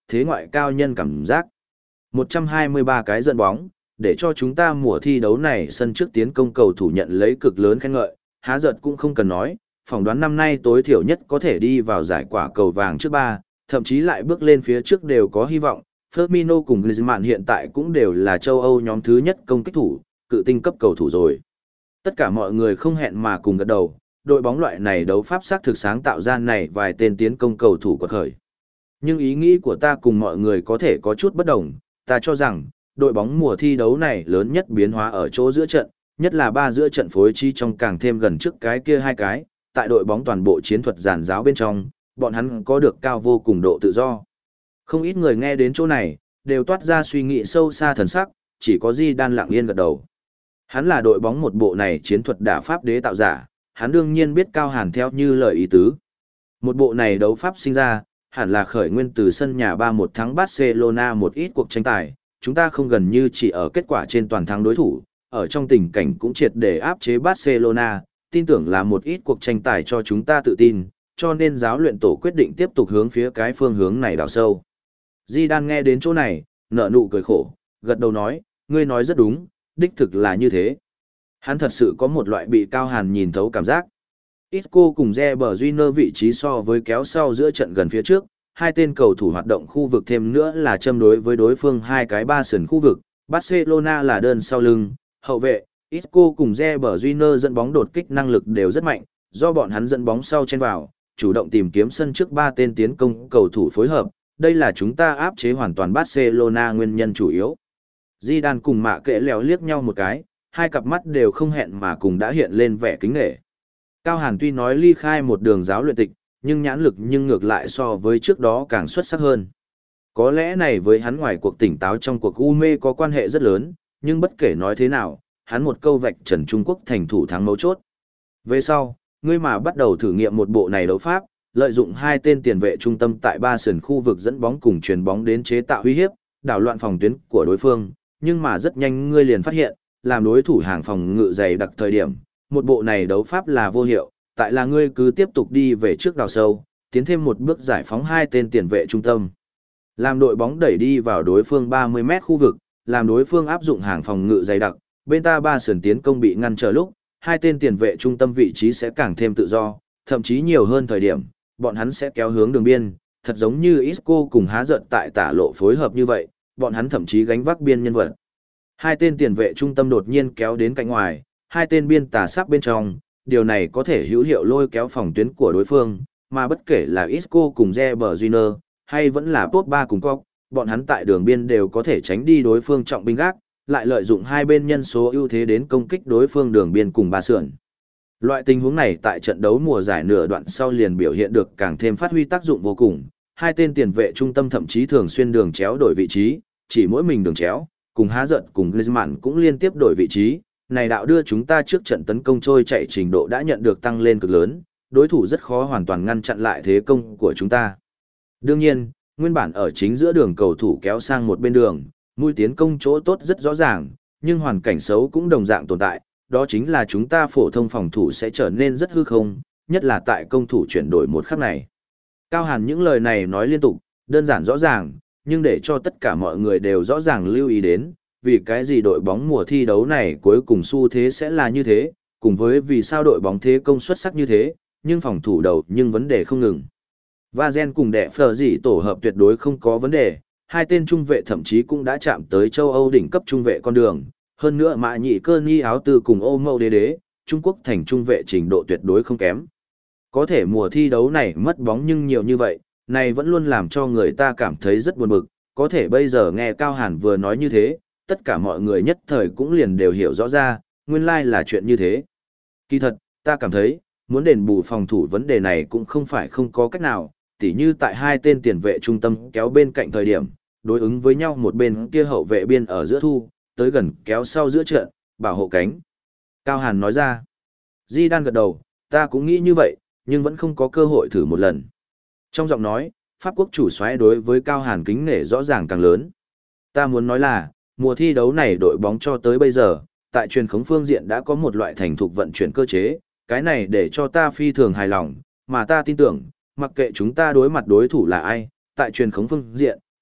thế ngoại cao nhân cảm giác. một trăm hai mươi ba cái dẫn bóng, để cho chúng ta mùa thi đấu này sân trước tiến công cầu thủ nhận lấy cực lớn khen ngợi, há giật cũng không cần nói, phỏng đoán năm nay tối thiểu nhất có thể đi vào giải quả cầu vàng trước ba, thậm chí lại bước lên phía trước đều có hy vọng. Firmino cùng Griezmann hiện tại cũng đều là châu Âu nhóm thứ nhất công kích thủ, cự tinh cấp cầu thủ rồi. Tất cả mọi người không hẹn mà cùng gật đầu, đội bóng loại này đấu pháp sắc thực sáng tạo ra này vài tên tiến công cầu thủ quật khởi. Nhưng ý nghĩ của ta cùng mọi người có thể có chút bất đồng, ta cho rằng, đội bóng mùa thi đấu này lớn nhất biến hóa ở chỗ giữa trận, nhất là ba giữa trận phối trí trong càng thêm gần trước cái kia hai cái, tại đội bóng toàn bộ chiến thuật giản giáo bên trong, bọn hắn có được cao vô cùng độ tự do. Không ít người nghe đến chỗ này, đều toát ra suy nghĩ sâu xa thần sắc, chỉ có Di Đan lặng yên gật đầu. Hắn là đội bóng một bộ này chiến thuật đả pháp đế tạo giả, hắn đương nhiên biết Cao Hàn theo như lời ý tứ. Một bộ này đấu pháp sinh ra, hẳn là khởi nguyên từ sân nhà ba một thắng Barcelona một ít cuộc tranh tài, chúng ta không gần như chỉ ở kết quả trên toàn thắng đối thủ, ở trong tình cảnh cũng triệt để áp chế Barcelona, tin tưởng là một ít cuộc tranh tài cho chúng ta tự tin, cho nên giáo luyện tổ quyết định tiếp tục hướng phía cái phương hướng này đào sâu. Di Đan nghe đến chỗ này, nở nụ cười khổ, gật đầu nói, ngươi nói rất đúng, đích thực là như thế. Hắn thật sự có một loại bị Cao Hàn nhìn thấu cảm giác. Isco cùng Reber Júnior vị trí so với kéo sau giữa trận gần phía trước, hai tên cầu thủ hoạt động khu vực thêm nữa là châm đối với đối phương hai cái ba sườn khu vực, Barcelona là đơn sau lưng, hậu vệ, Isco cùng Reber Júnior dẫn bóng đột kích năng lực đều rất mạnh, do bọn hắn dẫn bóng sau chen vào, chủ động tìm kiếm sân trước ba tên tiến công cầu thủ phối hợp, đây là chúng ta áp chế hoàn toàn Barcelona nguyên nhân chủ yếu. Zidane cùng Mạ Kệ lèo liếc nhau một cái, hai cặp mắt đều không hẹn mà cùng đã hiện lên vẻ kính nể. Cao Hàn tuy nói ly khai một đường giáo luyện tịch, nhưng nhãn lực nhưng ngược lại so với trước đó càng xuất sắc hơn. Có lẽ này với hắn ngoài cuộc tỉnh táo trong cuộc u mê có quan hệ rất lớn, nhưng bất kể nói thế nào, hắn một câu vạch trần Trung Quốc thành thủ thắng mấu chốt. Về sau, ngươi mà bắt đầu thử nghiệm một bộ này đấu pháp, lợi dụng hai tên tiền vệ trung tâm tại ba sườn khu vực dẫn bóng cùng truyền bóng đến chế tạo uy hiếp, đảo loạn phòng tuyến của đối phương, nhưng mà rất nhanh ngươi liền phát hiện, làm đối thủ hàng phòng ngự dày đặc thời điểm, một bộ này đấu pháp là vô hiệu, tại là ngươi cứ tiếp tục đi về trước đào sâu, tiến thêm một bước giải phóng hai tên tiền vệ trung tâm. Làm đội bóng đẩy đi vào đối phương ba mươi mét khu vực, làm đối phương áp dụng hàng phòng ngự dày đặc, bên ta ba sườn tiến công bị ngăn trở lúc, hai tên tiền vệ trung tâm vị trí sẽ càng thêm tự do, thậm chí nhiều hơn thời điểm, bọn hắn sẽ kéo hướng đường biên, thật giống như Isco cùng há giận tại tả lộ phối hợp như vậy, bọn hắn thậm chí gánh vác biên nhân vật. Hai tên tiền vệ trung tâm đột nhiên kéo đến cạnh ngoài, hai tên biên tả sắp bên trong, điều này có thể hữu hiệu lôi kéo phòng tuyến của đối phương, mà bất kể là Isco cùng Reber Júnior, hay vẫn là Pogba cùng Koch, bọn hắn tại đường biên đều có thể tránh đi đối phương trọng binh gác, lại lợi dụng hai bên nhân số ưu thế đến công kích đối phương đường biên cùng ba sườn. Loại tình huống này tại trận đấu mùa giải nửa đoạn sau liền biểu hiện được càng thêm phát huy tác dụng vô cùng, hai tên tiền vệ trung tâm thậm chí thường xuyên đường chéo đổi vị trí, chỉ mỗi mình đường chéo, cùng há giận cùng Griezmann cũng liên tiếp đổi vị trí, này đạo đưa chúng ta trước trận tấn công trôi chạy trình độ đã nhận được tăng lên cực lớn, đối thủ rất khó hoàn toàn ngăn chặn lại thế công của chúng ta. Đương nhiên, nguyên bản ở chính giữa đường cầu thủ kéo sang một bên đường, mũi tiến công chỗ tốt rất rõ ràng, nhưng hoàn cảnh xấu cũng đồng dạng tồn tại, đó chính là chúng ta phổ thông phòng thủ sẽ trở nên rất hư không, nhất là tại công thủ chuyển đổi một khắc này. Cao Hàn những lời này nói liên tục, đơn giản rõ ràng, nhưng để cho tất cả mọi người đều rõ ràng lưu ý đến, vì cái gì đội bóng mùa thi đấu này cuối cùng xu thế sẽ là như thế, cùng với vì sao đội bóng thế công xuất sắc như thế, nhưng phòng thủ đầu nhưng vấn đề không ngừng. Vazen cùng Đệ Phờ gì tổ hợp tuyệt đối không có vấn đề, hai tên trung vệ thậm chí cũng đã chạm tới châu Âu đỉnh cấp trung vệ con đường, hơn nữa Mã Nhị Cơ Ni áo tư cùng Ô Mâu Đế Đế, Trung Quốc thành trung vệ trình độ tuyệt đối không kém. Có thể mùa thi đấu này mất bóng nhưng nhiều như vậy, này vẫn luôn làm cho người ta cảm thấy rất buồn bực, có thể bây giờ nghe Cao Hàn vừa nói như thế, tất cả mọi người nhất thời cũng liền đều hiểu rõ ra, nguyên lai là chuyện như thế. Kỳ thật, ta cảm thấy, muốn đền bù phòng thủ vấn đề này cũng không phải không có cách nào, tỉ như tại hai tên tiền vệ trung tâm kéo bên cạnh thời điểm, đối ứng với nhau một bên kia hậu vệ biên ở giữa thu, tới gần kéo sau giữa trận, bảo hộ cánh. Cao Hàn nói ra, Di Đan gật đầu, ta cũng nghĩ như vậy, nhưng vẫn không có cơ hội thử một lần. Trong giọng nói, Pháp quốc chủ soái đối với Cao Hàn kính nể rõ ràng càng lớn. Ta muốn nói là, mùa thi đấu này đội bóng cho tới bây giờ, tại truyền khống phương diện đã có một loại thành thục vận chuyển cơ chế, cái này để cho ta phi thường hài lòng, mà ta tin tưởng, mặc kệ chúng ta đối mặt đối thủ là ai, tại truyền khống phương diện,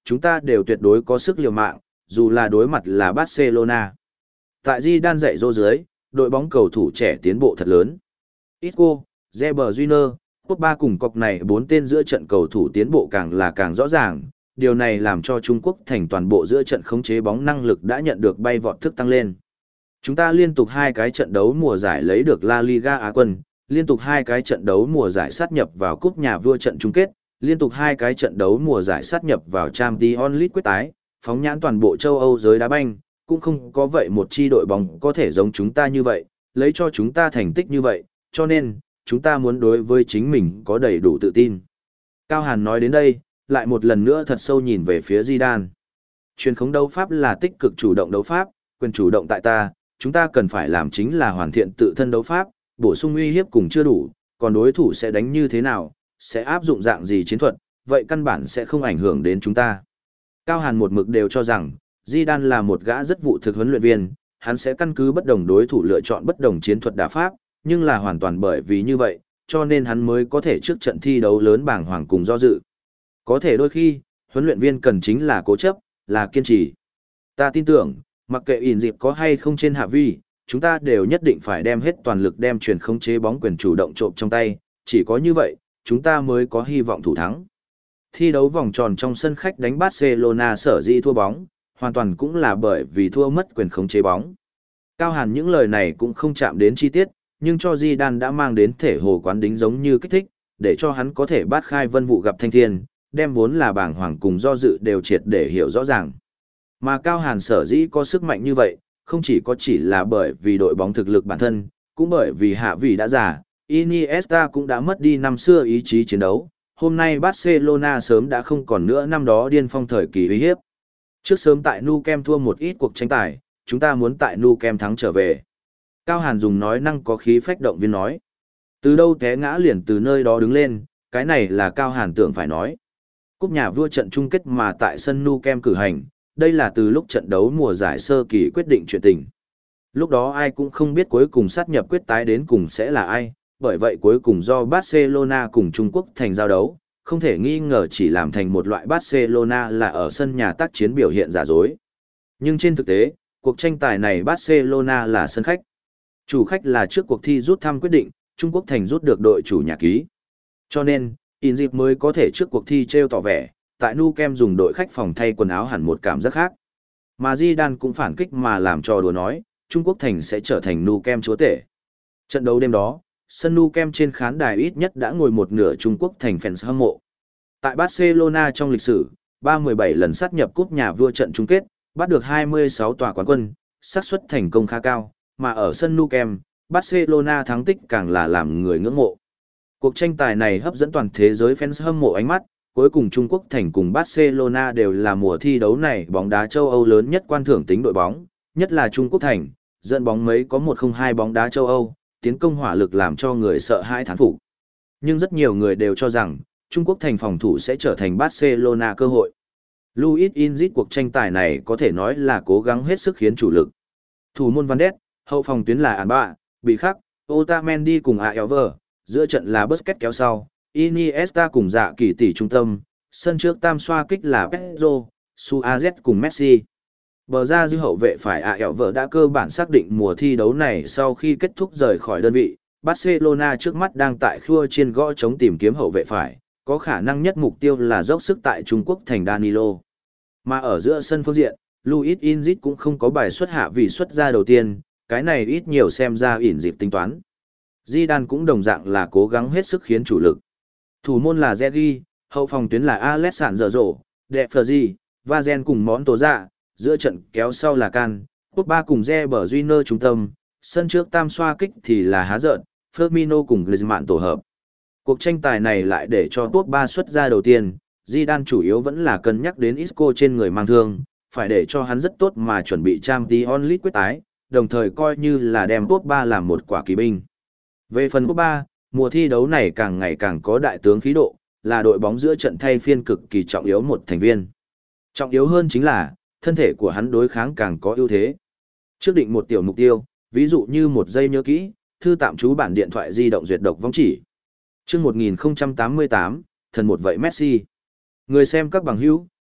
chúng ta đều tuyệt đối có sức liều mạng, dù là đối mặt là Barcelona. Tại Zidane dạy dỗ dưới, đội bóng cầu thủ trẻ tiến bộ thật lớn. Isco, Reber Júnior, Pogba cùng cọc này bốn tên giữa trận cầu thủ tiến bộ càng là càng rõ ràng, điều này làm cho Trung Quốc thành toàn bộ giữa trận khống chế bóng năng lực đã nhận được bay vọt thức tăng lên. Chúng ta liên tục hai cái trận đấu mùa giải lấy được La Liga Á quân, liên tục hai cái trận đấu mùa giải sát nhập vào cúp nhà vua trận chung kết, liên tục hai cái trận đấu mùa giải sát nhập vào Champions League quyết tái, phóng nhãn toàn bộ châu Âu giới đá banh, cũng không có vậy một chi đội bóng có thể giống chúng ta như vậy, lấy cho chúng ta thành tích như vậy, cho nên, chúng ta muốn đối với chính mình có đầy đủ tự tin. Cao Hàn nói đến đây, lại một lần nữa thật sâu nhìn về phía Zidane. Truyền khống đấu pháp là tích cực chủ động đấu pháp, quyền chủ động tại ta, chúng ta cần phải làm chính là hoàn thiện tự thân đấu pháp, bổ sung uy hiếp cùng chưa đủ, còn đối thủ sẽ đánh như thế nào, sẽ áp dụng dạng gì chiến thuật, vậy căn bản sẽ không ảnh hưởng đến chúng ta. Cao Hàn một mực đều cho rằng, Zidane là một gã rất vụ thực huấn luyện viên, hắn sẽ căn cứ bất đồng đối thủ lựa chọn bất đồng chiến thuật đả pháp, nhưng là hoàn toàn bởi vì như vậy, cho nên hắn mới có thể trước trận thi đấu lớn bảng hoàng cùng do dự. Có thể đôi khi, huấn luyện viên cần chính là cố chấp, là kiên trì. Ta tin tưởng, mặc kệ ỉn dịp có hay không trên hạ vi, chúng ta đều nhất định phải đem hết toàn lực đem truyền khống chế bóng quyền chủ động trộm trong tay, chỉ có như vậy, chúng ta mới có hy vọng thủ thắng. Thi đấu vòng tròn trong sân khách đánh Barcelona sở dĩ thua bóng, hoàn toàn cũng là bởi vì thua mất quyền khống chế bóng. Cao Hàn những lời này cũng không chạm đến chi tiết, nhưng cho Zidane đã mang đến thể hồ quán đính giống như kích thích, để cho hắn có thể bát khai vân vụ gặp thanh thiên, đem vốn là bảng hoàng cùng do dự đều triệt để hiểu rõ ràng. Mà Cao Hàn sở dĩ có sức mạnh như vậy, không chỉ có chỉ là bởi vì đội bóng thực lực bản thân, cũng bởi vì hạ vị đã già, Iniesta cũng đã mất đi năm xưa ý chí chiến đấu, hôm nay Barcelona sớm đã không còn nữa năm đó điên phong thời kỳ uy hiếp. Trước sớm tại Nou Camp thua một ít cuộc tranh tài, chúng ta muốn tại Nou Camp thắng trở về. Cao Hàn dùng nói năng có khí phách động viên nói. Từ đâu té ngã liền từ nơi đó đứng lên, cái này là Cao Hàn tưởng phải nói. Cúp nhà vua trận chung kết mà tại sân Nou Camp cử hành, đây là từ lúc trận đấu mùa giải sơ kỳ quyết định chuyện tình. Lúc đó ai cũng không biết cuối cùng sát nhập quyết tái đến cùng sẽ là ai, bởi vậy cuối cùng do Barcelona cùng Trung Quốc thành giao đấu, không thể nghi ngờ chỉ làm thành một loại Barcelona là ở sân nhà tác chiến biểu hiện giả dối. Nhưng trên thực tế, cuộc tranh tài này Barcelona là sân khách. Chủ khách là trước cuộc thi rút thăm quyết định, Trung Quốc thành rút được đội chủ nhà ký. Cho nên, Inzip mới có thể trước cuộc thi treo tỏ vẻ, tại Nou Camp dùng đội khách phòng thay quần áo hẳn một cảm giác khác. Mà Zidane cũng phản kích mà làm trò đùa nói, Trung Quốc thành sẽ trở thành Nou Camp chúa tể. Trận đấu đêm đó, sân Nou Camp trên khán đài ít nhất đã ngồi một nửa Trung Quốc thành fans hâm mộ. Tại Barcelona trong lịch sử, ba mươi bảy lần sát nhập cúp nhà vua trận chung kết, bắt được hai mươi sáu tòa quán quân, xác suất thành công khá cao, mà ở sân Nou Camp, Barcelona thắng tích càng là làm người ngưỡng mộ. Cuộc tranh tài này hấp dẫn toàn thế giới fans hâm mộ ánh mắt, cuối cùng Trung Quốc thành cùng Barcelona đều là mùa thi đấu này bóng đá châu Âu lớn nhất quan thưởng tính đội bóng, nhất là Trung Quốc thành, dẫn bóng mấy có một không hai bóng đá châu Âu, tiến công hỏa lực làm cho người sợ hãi thán phục. Nhưng rất nhiều người đều cho rằng, Trung Quốc thành phòng thủ sẽ trở thành Barcelona cơ hội. Luis Inzit cuộc tranh tài này có thể nói là cố gắng hết sức khiến chủ lực. Thủ môn Van Ness, hậu phòng tuyến là Alba, bị khắc, Otamendi cùng Alves, giữa trận là Busquets kéo sau, Iniesta cùng dạ kỳ tỷ trung tâm, sân trước tam xoa kích là Pedro, Suarez cùng Messi. Bờ ra dư hậu vệ phải Alves đã cơ bản xác định mùa thi đấu này sau khi kết thúc rời khỏi đơn vị, Barcelona trước mắt đang tại khua trên gõ chống tìm kiếm hậu vệ phải, có khả năng nhất mục tiêu là dốc sức tại Trung Quốc thành Danilo. Mà ở giữa sân phương diện, Luis Inzit cũng không có bài xuất hạ vì xuất ra đầu tiên, cái này ít nhiều xem ra ỉn dịp tính toán. Zidane cũng đồng dạng là cố gắng hết sức khiến chủ lực. Thủ môn là Zergi, hậu phòng tuyến là Alessandro, Deferzi, Vazen cùng món tố dạ, giữa trận kéo sau là Can, Pogba cùng Reber Júnior trung tâm, sân trước tam xoa kích thì là Há Dợn, Firmino cùng Griezmann tổ hợp. Cuộc tranh tài này lại để cho Pogba xuất ra đầu tiên, Zidane chủ yếu vẫn là cân nhắc đến Isco trên người mang thương, phải để cho hắn rất tốt mà chuẩn bị Champions League quyết tái, đồng thời coi như là đem Pogba làm một quả kỳ binh. Về phần Pogba, mùa thi đấu này càng ngày càng có đại tướng khí độ, là đội bóng giữa trận thay phiên cực kỳ trọng yếu một thành viên. Trọng yếu hơn chính là, thân thể của hắn đối kháng càng có ưu thế. Trước định một tiểu mục tiêu, ví dụ như một giây nhớ kỹ, thư tạm trú bản điện thoại di động duyệt độc vong chỉ. Trước một nghìn không trăm tám mươi tám, thần một vậy Messi. Người xem các bằng hữu,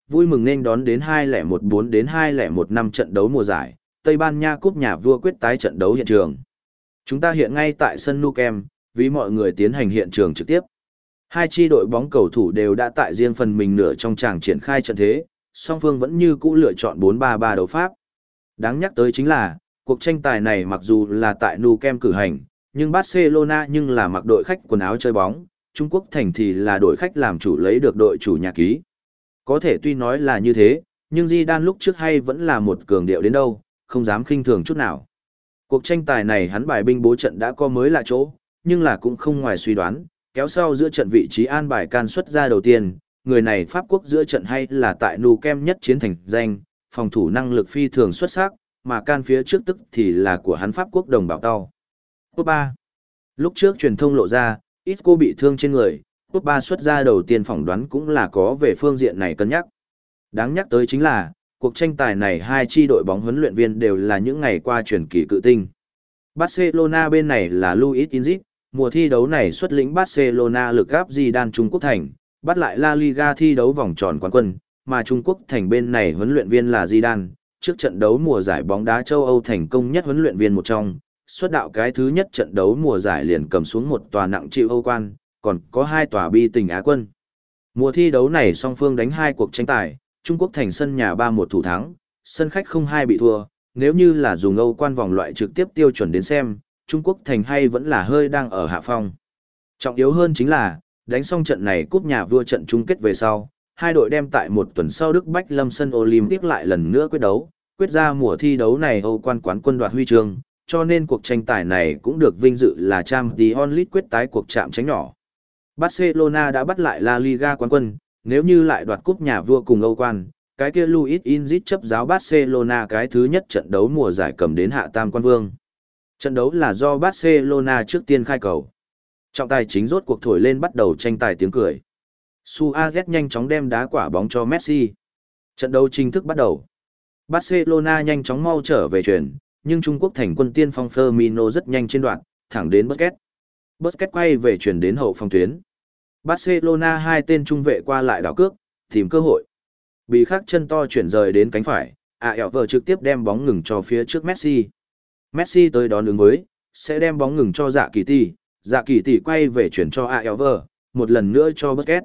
Vui mừng nên đón đến hai không một bốn đến hai không một năm trận đấu mùa giải, Tây Ban Nha Cúp Nhà Vua quyết tái trận đấu hiện trường. Chúng ta hiện ngay tại sân Nou Camp, vì mọi người tiến hành hiện trường trực tiếp. Hai chi đội bóng cầu thủ đều đã tại riêng phần mình nửa trong tràng triển khai trận thế, song phương vẫn như cũ lựa chọn bốn ba ba đấu pháp. Đáng nhắc tới chính là, cuộc tranh tài này mặc dù là tại Nou Camp cử hành, nhưng Barcelona nhưng là mặc đội khách quần áo chơi bóng, Trung Quốc thành thì là đội khách làm chủ lấy được đội chủ nhà ký. Có thể tuy nói là như thế, nhưng Zidane lúc trước hay vẫn là một cường điệu đến đâu, không dám khinh thường chút nào. Cuộc tranh tài này hắn bài binh bố trận đã có mới lạ chỗ, nhưng là cũng không ngoài suy đoán, kéo sau giữa trận vị trí an bài can xuất ra đầu tiên, người này Pháp quốc giữa trận hay là tại Nou Camp nhất chiến thành danh, phòng thủ năng lực phi thường xuất sắc, mà can phía trước tức thì là của hắn Pháp quốc đồng bào tao. Top ba. Lúc trước truyền thông lộ ra, Isco bị thương trên người, top ba xuất ra đầu tiên phỏng đoán cũng là có về phương diện này cân nhắc. Đáng nhắc tới chính là, cuộc tranh tài này hai chi đội bóng huấn luyện viên đều là những ngày qua truyền kỳ cự tinh. Barcelona bên này là Luis Enrique, mùa thi đấu này xuất lĩnh Barcelona lực gáp Zidane Trung Quốc thành, bắt lại La Liga thi đấu vòng tròn quán quân, mà Trung Quốc thành bên này huấn luyện viên là Zidane, trước trận đấu mùa giải bóng đá châu Âu thành công nhất huấn luyện viên một trong, xuất đạo cái thứ nhất trận đấu mùa giải liền cầm xuống một tòa nặng chịu Âu quan, còn có hai tòa bi tình Á quân. Mùa thi đấu này song phương đánh hai cuộc tranh tài, Trung Quốc thành sân nhà ba một thủ thắng, sân khách không hai bị thua, nếu như là dùng Âu quan vòng loại trực tiếp tiêu chuẩn đến xem, Trung Quốc thành hay vẫn là hơi đang ở hạ phong. Trọng yếu hơn chính là, đánh xong trận này cúp nhà vua trận chung kết về sau, hai đội đem tại một tuần sau Đức Bách Lâm sân Olympic lại lần nữa quyết đấu, quyết ra mùa thi đấu này Âu quan quán quân đoạt huy chương, cho nên cuộc tranh tài này cũng được vinh dự là Champions League quyết tái cuộc chạm tránh nhỏ. Barcelona đã bắt lại La Liga quán quân, nếu như lại đoạt cúp nhà vua cùng Âu quan, cái kia Luis Enrique chấp giáo Barcelona cái thứ nhất trận đấu mùa giải cầm đến hạ tam quan vương. Trận đấu là do Barcelona trước tiên khai cầu. Trọng tài chính rốt cuộc thổi lên bắt đầu tranh tài tiếng cười. Suarez nhanh chóng đem đá quả bóng cho Messi. Trận đấu chính thức bắt đầu. Barcelona nhanh chóng mau trở về chuyền, nhưng Trung Quốc thành quân tiên phong Firmino rất nhanh trên đoạn, thẳng đến Busquets. Busquets quay về chuyền đến hậu phòng tuyến. Barcelona hai tên trung vệ qua lại đảo cước, tìm cơ hội. Bị khắc chân to chuyển rời đến cánh phải, A L V trực tiếp đem bóng ngừng cho phía trước Messi. Messi tới đón ứng với, sẽ đem bóng ngừng cho Dạ Kỳ Tỷ, Dạ Kỳ Tỷ quay về chuyển cho A L V, một lần nữa cho Busquets.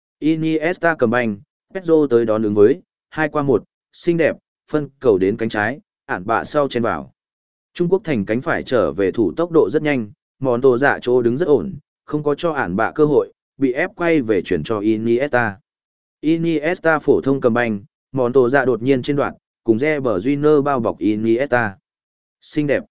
Iniesta cầm banh, Pedro tới đón ứng với, hai qua một, xinh đẹp, phân cầu đến cánh trái, ản bạ sau chen vào. Trung Quốc thành cánh phải trở về thủ tốc độ rất nhanh, món tổ dạ chỗ đứng rất ổn, không có cho ản bạ cơ hội, bị ép quay về chuyển cho Iniesta. Iniesta phổ thông cầm banh, món tổ dạ đột nhiên trên đoạn, cùng Reber Júnior bao bọc Iniesta. Xinh đẹp.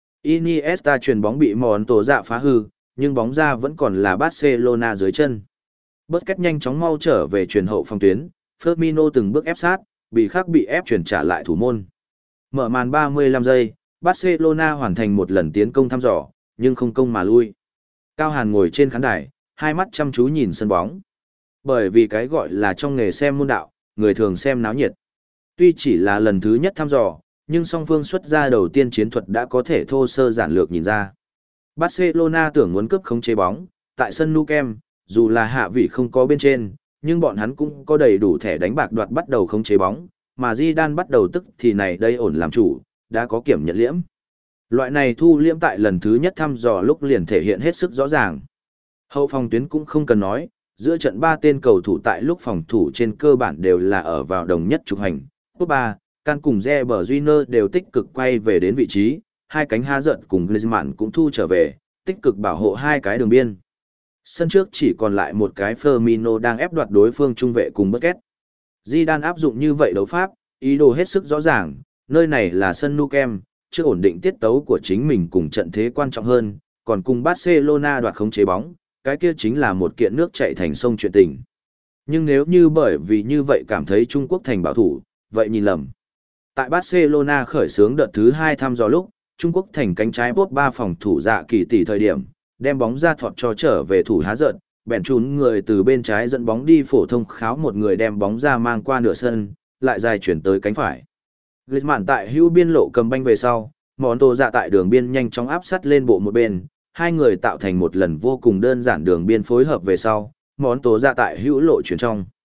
Iniesta chuyền bóng bị món tổ dạ phá hư, nhưng bóng ra vẫn còn là Barcelona dưới chân. Busquets nhanh chóng mau trở về chuyền hậu phòng tuyến, Firmino từng bước ép sát, bị khắc bị ép chuyển trả lại thủ môn. Mở màn ba mươi lăm giây, Barcelona hoàn thành một lần tiến công thăm dò, nhưng không công mà lui. Cao Hàn ngồi trên khán đài, hai mắt chăm chú nhìn sân bóng. Bởi vì cái gọi là trong nghề xem môn đạo, người thường xem náo nhiệt. Tuy chỉ là lần thứ nhất thăm dò, nhưng song phương xuất ra đầu tiên chiến thuật đã có thể thô sơ giản lược nhìn ra. Barcelona tưởng muốn cướp khống chế bóng, tại sân Nou Camp, dù là hạ vị không có bên trên, nhưng bọn hắn cũng có đầy đủ thẻ đánh bạc đoạt bắt đầu khống chế bóng, mà Zidane bắt đầu tức thì này đây ổn làm chủ, đã có kiểm nhận liễm. Loại này thu liễm tại lần thứ nhất thăm dò lúc liền thể hiện hết sức rõ ràng. Hậu phòng tuyến cũng không cần nói, giữa trận ba tên cầu thủ tại lúc phòng thủ trên cơ bản đều là ở vào đồng nhất trục hành. Top ba, Can cùng Reber Júnior đều tích cực quay về đến vị trí, hai cánh há giận cùng Griezmann cũng thu trở về, tích cực bảo hộ hai cái đường biên. Sân trước chỉ còn lại một cái Firmino đang ép đoạt đối phương trung vệ cùng Busquets. Zidane áp dụng như vậy đấu pháp, ý đồ hết sức rõ ràng, nơi này là sân Nou Camp, chưa ổn định tiết tấu của chính mình cùng trận thế quan trọng hơn, còn cùng Barcelona đoạt khống chế bóng, cái kia chính là một kiện nước chảy thành sông chuyện tình. Nhưng nếu như bởi vì như vậy cảm thấy Trung Quốc thành bảo thủ, vậy nhìn lầm. Tại Barcelona khởi xướng đợt thứ hai thăm dò lúc, Trung Quốc thành cánh trái bốt ba phòng thủ Dạ Kỳ Tỷ thời điểm, đem bóng ra thọt cho trở về thủ há giận, bèn trún người từ bên trái dẫn bóng đi phổ thông kháo một người đem bóng ra mang qua nửa sân, lại dài chuyển tới cánh phải. Griezmann tại hữu biên lộ cầm banh về sau, món tổ dạ tại đường biên nhanh chóng áp sát lên bộ một bên, hai người tạo thành một lần vô cùng đơn giản đường biên phối hợp về sau, món tổ dạ tại hữu lộ chuyển trong.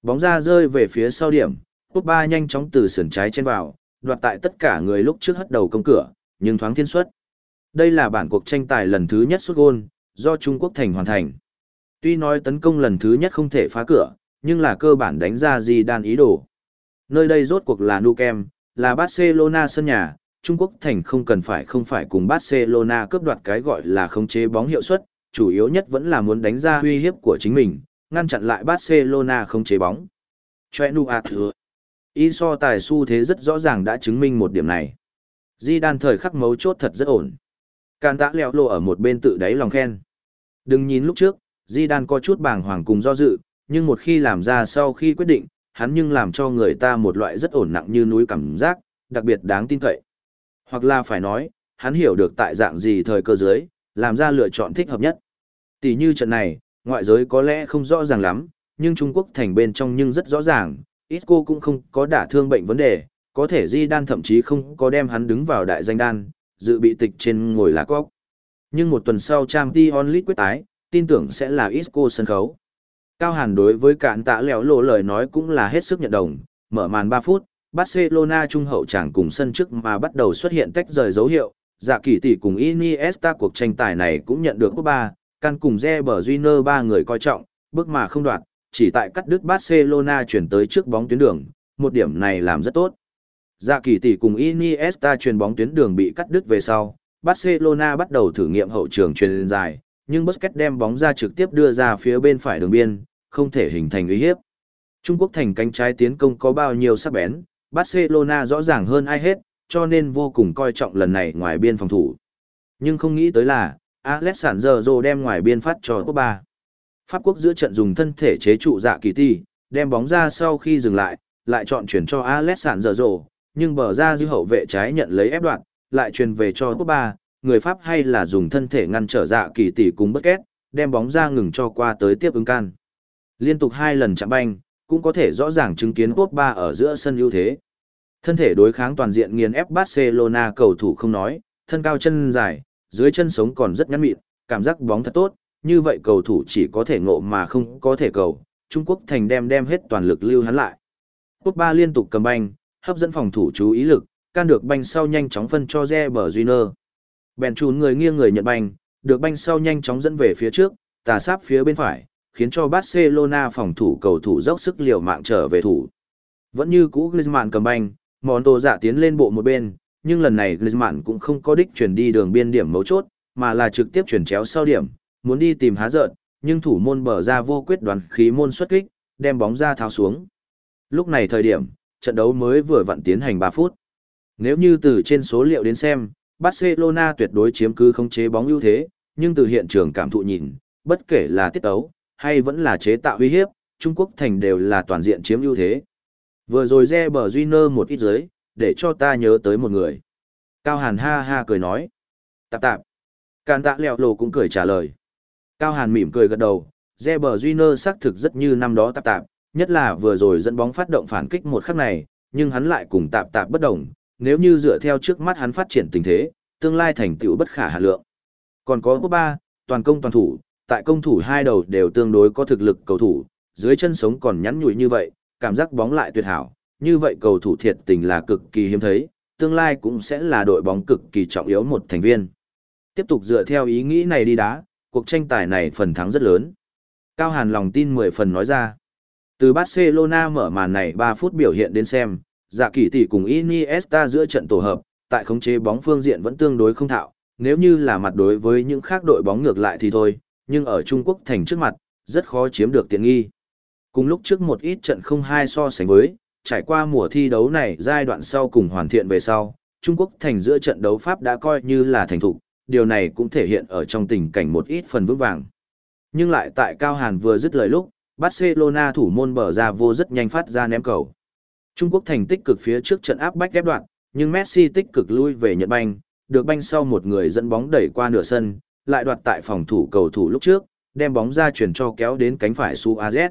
Bóng ra rơi về phía sau điểm, Pogba nhanh chóng từ sườn trái chen vào, đoạt tại tất cả người lúc trước hất đầu công cửa, nhưng thoáng thiên suất. Đây là bản cuộc tranh tài lần thứ nhất sút gôn, do Trung Quốc thành hoàn thành. Tuy nói tấn công lần thứ nhất không thể phá cửa, nhưng là cơ bản đánh ra Zidane ý đồ. Nơi đây rốt cuộc là Nou Camp, là Barcelona sân nhà, Trung Quốc thành không cần phải không phải cùng Barcelona cướp đoạt cái gọi là khống chế bóng hiệu suất, chủ yếu nhất vẫn là muốn đánh ra uy hiếp của chính mình, ngăn chặn lại Barcelona khống chế bóng. Choe nu a thừa. Y so tài xu thế rất rõ ràng đã chứng minh một điểm này. Zidane thời khắc mấu chốt thật rất ổn. Càn tạ leo lộ ở một bên tự đáy lòng khen. Đừng nhìn lúc trước, Zidane có chút bàng hoàng cùng do dự, nhưng một khi làm ra sau khi quyết định, hắn nhưng làm cho người ta một loại rất ổn nặng như núi cảm giác, đặc biệt đáng tin cậy. Hoặc là phải nói, hắn hiểu được tại dạng gì thời cơ dưới, làm ra lựa chọn thích hợp nhất. Tỷ như trận này, ngoại giới có lẽ không rõ ràng lắm, nhưng Trung Quốc thành bên trong nhưng rất rõ ràng, Isco cũng không có đả thương bệnh vấn đề, có thể Zidane thậm chí không có đem hắn đứng vào đại danh đan, dự bị tịch trên ngồi lá cóc. Nhưng một tuần sau Champions League quyết tái, tin tưởng sẽ là Isco sân khấu. Cao Hàn đối với cạn tạ lẻo lộ lời nói cũng là hết sức nhận đồng, mở màn ba phút, Barcelona trung hậu tràng cùng sân trước mà bắt đầu xuất hiện tách rời dấu hiệu, dạ kỳ tỷ cùng Iniesta cuộc tranh tài này cũng nhận được cúp ba, căn cùng Reber Júnior ba người coi trọng, bước mà không đoạt, chỉ tại cắt đứt Barcelona chuyển tới trước bóng tuyến đường, một điểm này làm rất tốt. Dạ kỳ tỷ cùng Iniesta chuyền bóng tuyến đường bị cắt đứt về sau, Barcelona bắt đầu thử nghiệm hậu trường chuyền dài, nhưng Busquets đem bóng ra trực tiếp đưa ra phía bên phải đường biên, không thể hình thành uy hiếp. Trung Quốc thành cánh trái tiến công có bao nhiêu sắc bén, Barcelona rõ ràng hơn ai hết, cho nên vô cùng coi trọng lần này ngoài biên phòng thủ. Nhưng không nghĩ tới là, Alexandro đem ngoài biên phát cho Pogba. Pháp quốc giữa trận dùng thân thể chế trụ dạ kỳ tỷ, đem bóng ra sau khi dừng lại, lại chọn chuyển cho Alexandro, nhưng bờ ra dư hậu vệ trái nhận lấy ép đoạn, lại truyền về cho Pogba, người Pháp hay là dùng thân thể ngăn trở dạ kỳ tỷ cùng Busquets, đem bóng ra ngừng cho qua tới tiếp ứng can. Liên tục hai lần chạm banh, cũng có thể rõ ràng chứng kiến Pogba ở giữa sân ưu thế. Thân thể đối kháng toàn diện nghiền ép Barcelona cầu thủ không nói, thân cao chân dài, dưới chân sống còn rất nhắn mịn, cảm giác bóng thật tốt, như vậy cầu thủ chỉ có thể ngộ mà không có thể cầu, Trung Quốc thành đem đem hết toàn lực lưu hắn lại. Pogba liên tục cầm banh, hấp dẫn phòng thủ chú ý lực, can được banh sau nhanh chóng phân cho Reber Júnior. Bèn chùn người nghiêng người nhận banh, được banh sau nhanh chóng dẫn về phía trước, tà sáp phía bên phải, khiến cho Barcelona phòng thủ cầu thủ dốc sức liều mạng trở về thủ. Vẫn như cũ Griezmann cầm banh, Monto dạ tiến lên bộ một bên, nhưng lần này Griezmann cũng không có đích chuyển đi đường biên điểm mấu chốt, mà là trực tiếp chuyển chéo sau điểm, muốn đi tìm há rợn, nhưng thủ môn bờ ra vô quyết đoán khí môn xuất kích, đem bóng ra tháo xuống. Lúc này thời điểm, trận đấu mới vừa vặn tiến hành ba phút. Nếu như từ trên số liệu đến xem, Barcelona tuyệt đối chiếm cứ khống chế bóng ưu thế, nhưng từ hiện trường cảm thụ nhìn, bất kể là tiết tấu, hay vẫn là chế tạo uy hiếp, Trung Quốc thành đều là toàn diện chiếm ưu thế. Vừa rồi Reber Júnior một ít dưới, để cho ta nhớ tới một người. Cao Hàn ha ha cười nói. Tạp tạp. Càn tạ lẹo lộ cũng cười trả lời. Cao Hàn mỉm cười gật đầu, Reber Júnior xác thực rất như năm đó tạp tạp, nhất là vừa rồi dẫn bóng phát động phản kích một khắc này, nhưng hắn lại cùng tạp tạp bất đồng, nếu như dựa theo trước mắt hắn phát triển tình thế, tương lai thành tựu bất khả hạn lượng. Còn có Pogba, toàn công toàn thủ, tại công thủ hai đầu đều tương đối có thực lực cầu thủ, dưới chân sống còn nhắn nhủi như vậy, cảm giác bóng lại tuyệt hảo, như vậy cầu thủ thiệt tình là cực kỳ hiếm thấy, tương lai cũng sẽ là đội bóng cực kỳ trọng yếu một thành viên. Tiếp tục dựa theo ý nghĩ này đi đá, cuộc tranh tài này phần thắng rất lớn. Cao Hàn lòng tin mười phần nói ra. Từ Barcelona mở màn này ba phút biểu hiện đến xem, dạ kỳ tỷ cùng Iniesta giữa trận tổ hợp, tại khống chế bóng phương diện vẫn tương đối không thạo, nếu như là mặt đối với những khác đội bóng ngược lại thì thôi, nhưng ở Trung Quốc thành trước mặt, rất khó chiếm được tiện nghi. Cùng lúc trước một ít trận không hai so sánh với, trải qua mùa thi đấu này giai đoạn sau cùng hoàn thiện về sau, Trung Quốc thành giữa trận đấu Pháp đã coi như là thành thục, điều này cũng thể hiện ở trong tình cảnh một ít phần vững vàng. Nhưng lại tại Cao Hàn vừa dứt lời lúc, Barcelona thủ môn bờ ra vô rất nhanh phát ra ném cầu. Trung Quốc thành tích cực phía trước trận áp bách ép đoạn, nhưng Messi tích cực lui về nhận banh, được banh sau một người dẫn bóng đẩy qua nửa sân, lại đoạt tại phòng thủ cầu thủ lúc trước, đem bóng ra chuyển cho kéo đến cánh phải Suarez.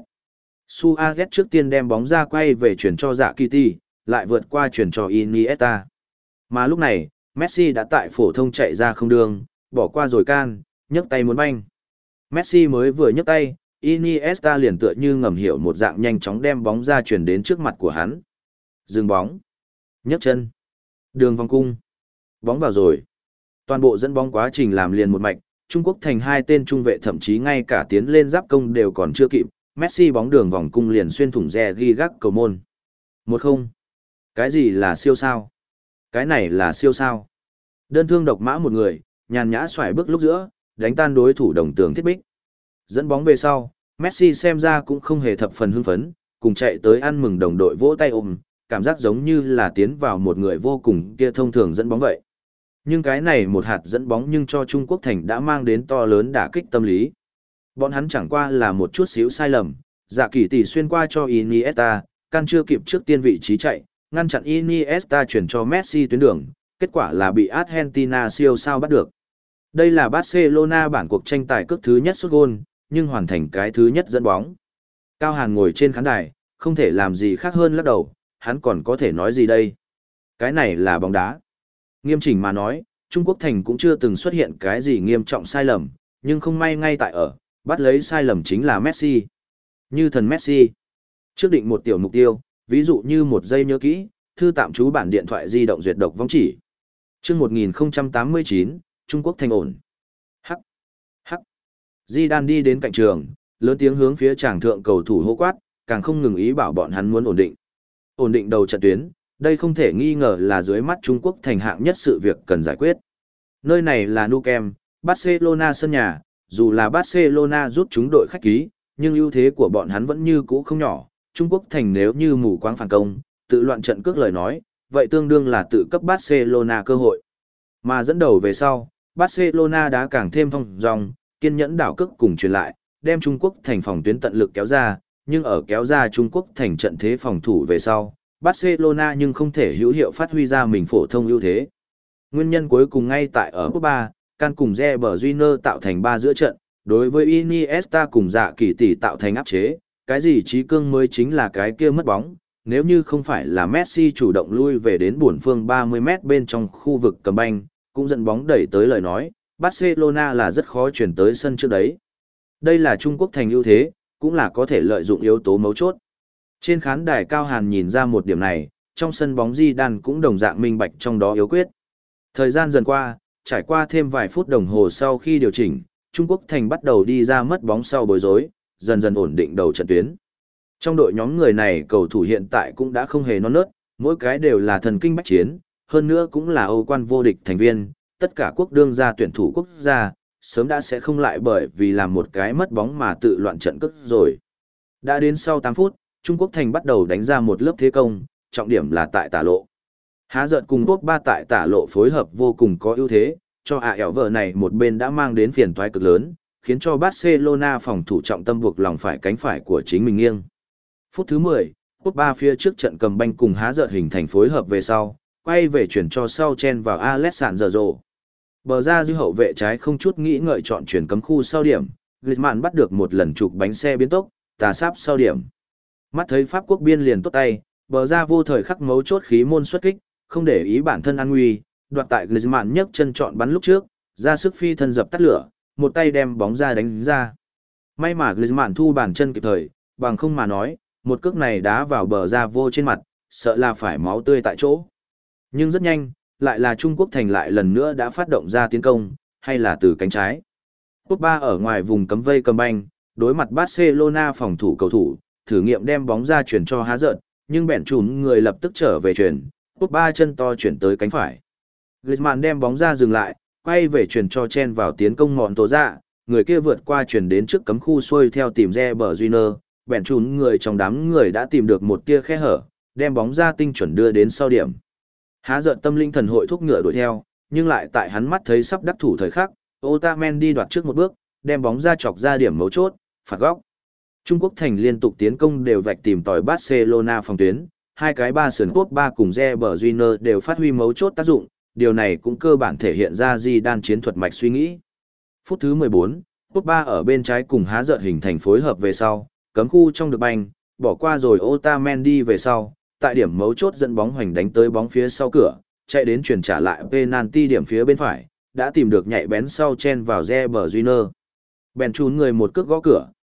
Suarez trước tiên đem bóng ra quay về chuyển cho Dạ Kitty, lại vượt qua chuyển cho Iniesta. Mà lúc này, Messi đã tại phổ thông chạy ra không đường, bỏ qua rồi can, nhấc tay muốn banh. Messi mới vừa nhấc tay, Iniesta liền tựa như ngầm hiểu một dạng nhanh chóng đem bóng ra chuyển đến trước mặt của hắn. Dừng bóng. Nhấc chân. Đường vòng cung. Bóng vào rồi. Toàn bộ dẫn bóng quá trình làm liền một mạch, Trung Quốc thành hai tên trung vệ thậm chí ngay cả tiến lên giáp công đều còn chưa kịp, Messi bóng đường vòng cung liền xuyên thủng rè ghi gác cầu môn. Một không. Cái gì là siêu sao? Cái này là siêu sao? Đơn thương độc mã một người, nhàn nhã xoải bước lúc giữa, đánh tan đối thủ đồng tường thiết bích. Dẫn bóng về sau, Messi xem ra cũng không hề thập phần hưng phấn, cùng chạy tới ăn mừng đồng đội vỗ tay ôm, cảm giác giống như là tiến vào một người vô cùng kia thông thường dẫn bóng vậy. Nhưng cái này một hạt dẫn bóng nhưng cho Trung Quốc thành đã mang đến to lớn đả kích tâm lý. Bọn hắn chẳng qua là một chút xíu sai lầm, dạ kỳ tỷ xuyên qua cho Iniesta, can chưa kịp trước tiên vị trí chạy, ngăn chặn Iniesta chuyển cho Messi tuyến đường, kết quả là bị Argentina siêu sao bắt được. Đây là Barcelona bản cuộc tranh tài cước thứ nhất sút gôn, nhưng hoàn thành cái thứ nhất dẫn bóng. Cao Hàn ngồi trên khán đài, không thể làm gì khác hơn lắc đầu, hắn còn có thể nói gì đây? Cái này là bóng đá. Nghiêm chỉnh mà nói, Trung Quốc thành cũng chưa từng xuất hiện cái gì nghiêm trọng sai lầm, nhưng không may ngay tại ở, bắt lấy sai lầm chính là Messi. Như thần Messi. Trước định một tiểu mục tiêu, ví dụ như một giây nhớ kỹ, thư tạm trú bản điện thoại di động duyệt độc vong chỉ. Chương một nghìn không trăm tám mươi chín, Trung Quốc thành ổn. Hắc. Hắc. Zidane đi đến cạnh trường, lớn tiếng hướng phía tràng thượng cầu thủ hô quát, càng không ngừng ý bảo bọn hắn muốn ổn định. Ổn định đầu trận tuyến, đây không thể nghi ngờ là dưới mắt Trung Quốc thành hạng nhất sự việc cần giải quyết. Nơi này là Nou Camp, Barcelona sân nhà, dù là Barcelona rút chúng đội khách ký, nhưng ưu thế của bọn hắn vẫn như cũ không nhỏ. Trung Quốc thành nếu như mù quáng phản công, tự loạn trận cước lời nói, vậy tương đương là tự cấp Barcelona cơ hội. Mà dẫn đầu về sau, Barcelona đã càng thêm phong dòng, kiên nhẫn đảo cước cùng truyền lại, đem Trung Quốc thành phòng tuyến tận lực kéo ra, nhưng ở kéo ra Trung Quốc thành trận thế phòng thủ về sau, Barcelona nhưng không thể hữu hiệu phát huy ra mình phổ thông ưu thế. Nguyên nhân cuối cùng ngay tại ở phút ba, Can cùng Reber Júnior tạo thành ba giữa trận, đối với Iniesta cùng Dạ Kỳ tỷ tạo thành áp chế, cái gì trí cương mới chính là cái kia mất bóng, nếu như không phải là Messi chủ động lui về đến buồn phương ba mươi mét bên trong khu vực cầm banh, cũng dẫn bóng đẩy tới lời nói, Barcelona là rất khó chuyển tới sân trước đấy. Đây là Trung Quốc thành ưu thế, cũng là có thể lợi dụng yếu tố mấu chốt. Trên khán đài Cao Hàn nhìn ra một điểm này, trong sân bóng Zidane cũng đồng dạng minh bạch trong đó yếu quyết. Thời gian dần qua, trải qua thêm vài phút đồng hồ sau khi điều chỉnh, Trung Quốc thành bắt đầu đi ra mất bóng sau bối rối, dần dần ổn định đầu trận tuyến. Trong đội nhóm người này cầu thủ hiện tại cũng đã không hề non nớt, mỗi cái đều là thần kinh bách chiến, hơn nữa cũng là Âu quan vô địch thành viên, tất cả quốc đương gia tuyển thủ quốc gia, sớm đã sẽ không lại bởi vì làm một cái mất bóng mà tự loạn trận cước rồi. Đã đến sau tám phút, Trung Quốc thành bắt đầu đánh ra một lớp thế công, trọng điểm là tại tả lộ. Há giận cùng Top ba tại tả lộ phối hợp vô cùng có ưu thế, cho ạ ẻo vợ này một bên đã mang đến phiền toái cực lớn, khiến cho Barcelona phòng thủ trọng tâm buộc lòng phải cánh phải của chính mình nghiêng. Phút thứ mười, Top ba phía trước trận cầm banh cùng há giận hình thành phối hợp về sau, quay về chuyển cho sau chen vào Alessandro. Bờ ra dư hậu vệ trái không chút nghĩ ngợi chọn chuyển cấm khu sau điểm, Griezmann bắt được một lần chụp bánh xe biến tốc, tà sáp sau điểm. Mắt thấy Pháp quốc biên liền tốt tay, bờ ra vô thời khắc mấu chốt khí môn xuất kích, không để ý bản thân an nguy, đoạt tại Griezmann nhấc chân chọn bắn lúc trước, ra sức phi thân dập tắt lửa, một tay đem bóng ra đánh ra. May mà Griezmann thu bàn chân kịp thời, bằng không mà nói, một cước này đá vào bờ ra vô trên mặt, sợ là phải máu tươi tại chỗ. Nhưng rất nhanh, lại là Trung Quốc thành lại lần nữa đã phát động ra tiến công, hay là từ cánh trái. Top ba ở ngoài vùng cấm vây cầm banh, đối mặt Barcelona phòng thủ cầu thủ, thử nghiệm đem bóng ra chuyển cho há giận, nhưng bẹn trùm người lập tức trở về chuyển, Top ba chân to chuyển tới cánh phải. Griezmann đem bóng ra dừng lại, quay về chuyển cho chen vào tiến công mọn tổ dạ, người kia vượt qua chuyển đến trước cấm khu xuôi theo tìm Reber Júnior, bẹn trùm người trong đám người đã tìm được một tia khe hở, đem bóng ra tinh chuẩn đưa đến sau điểm. Há giận tâm linh thần hội thúc ngựa đuổi theo, nhưng lại tại hắn mắt thấy sắp đắc thủ thời khắc, Otamendi đoạt trước một bước, đem bóng ra chọc ra điểm mấu chốt, phạt góc. Trung Quốc thành liên tục tiến công đều vạch tìm tòi Barcelona phòng tuyến, hai cái ba sườn Top ba cùng Reber Júnior đều phát huy mấu chốt tác dụng, điều này cũng cơ bản thể hiện ra Zidane chiến thuật mạch suy nghĩ. Phút thứ mười bốn, Top ba ở bên trái cùng há giận hình thành phối hợp về sau, cấm khu trong được banh, bỏ qua rồi Otamendi về sau, tại điểm mấu chốt dẫn bóng hoành đánh tới bóng phía sau cửa, chạy đến chuyển trả lại penalty điểm phía bên phải, đã tìm được nhạy bén sau chen vào Reber Júnior. Bèn chún người một cước gõ cửa,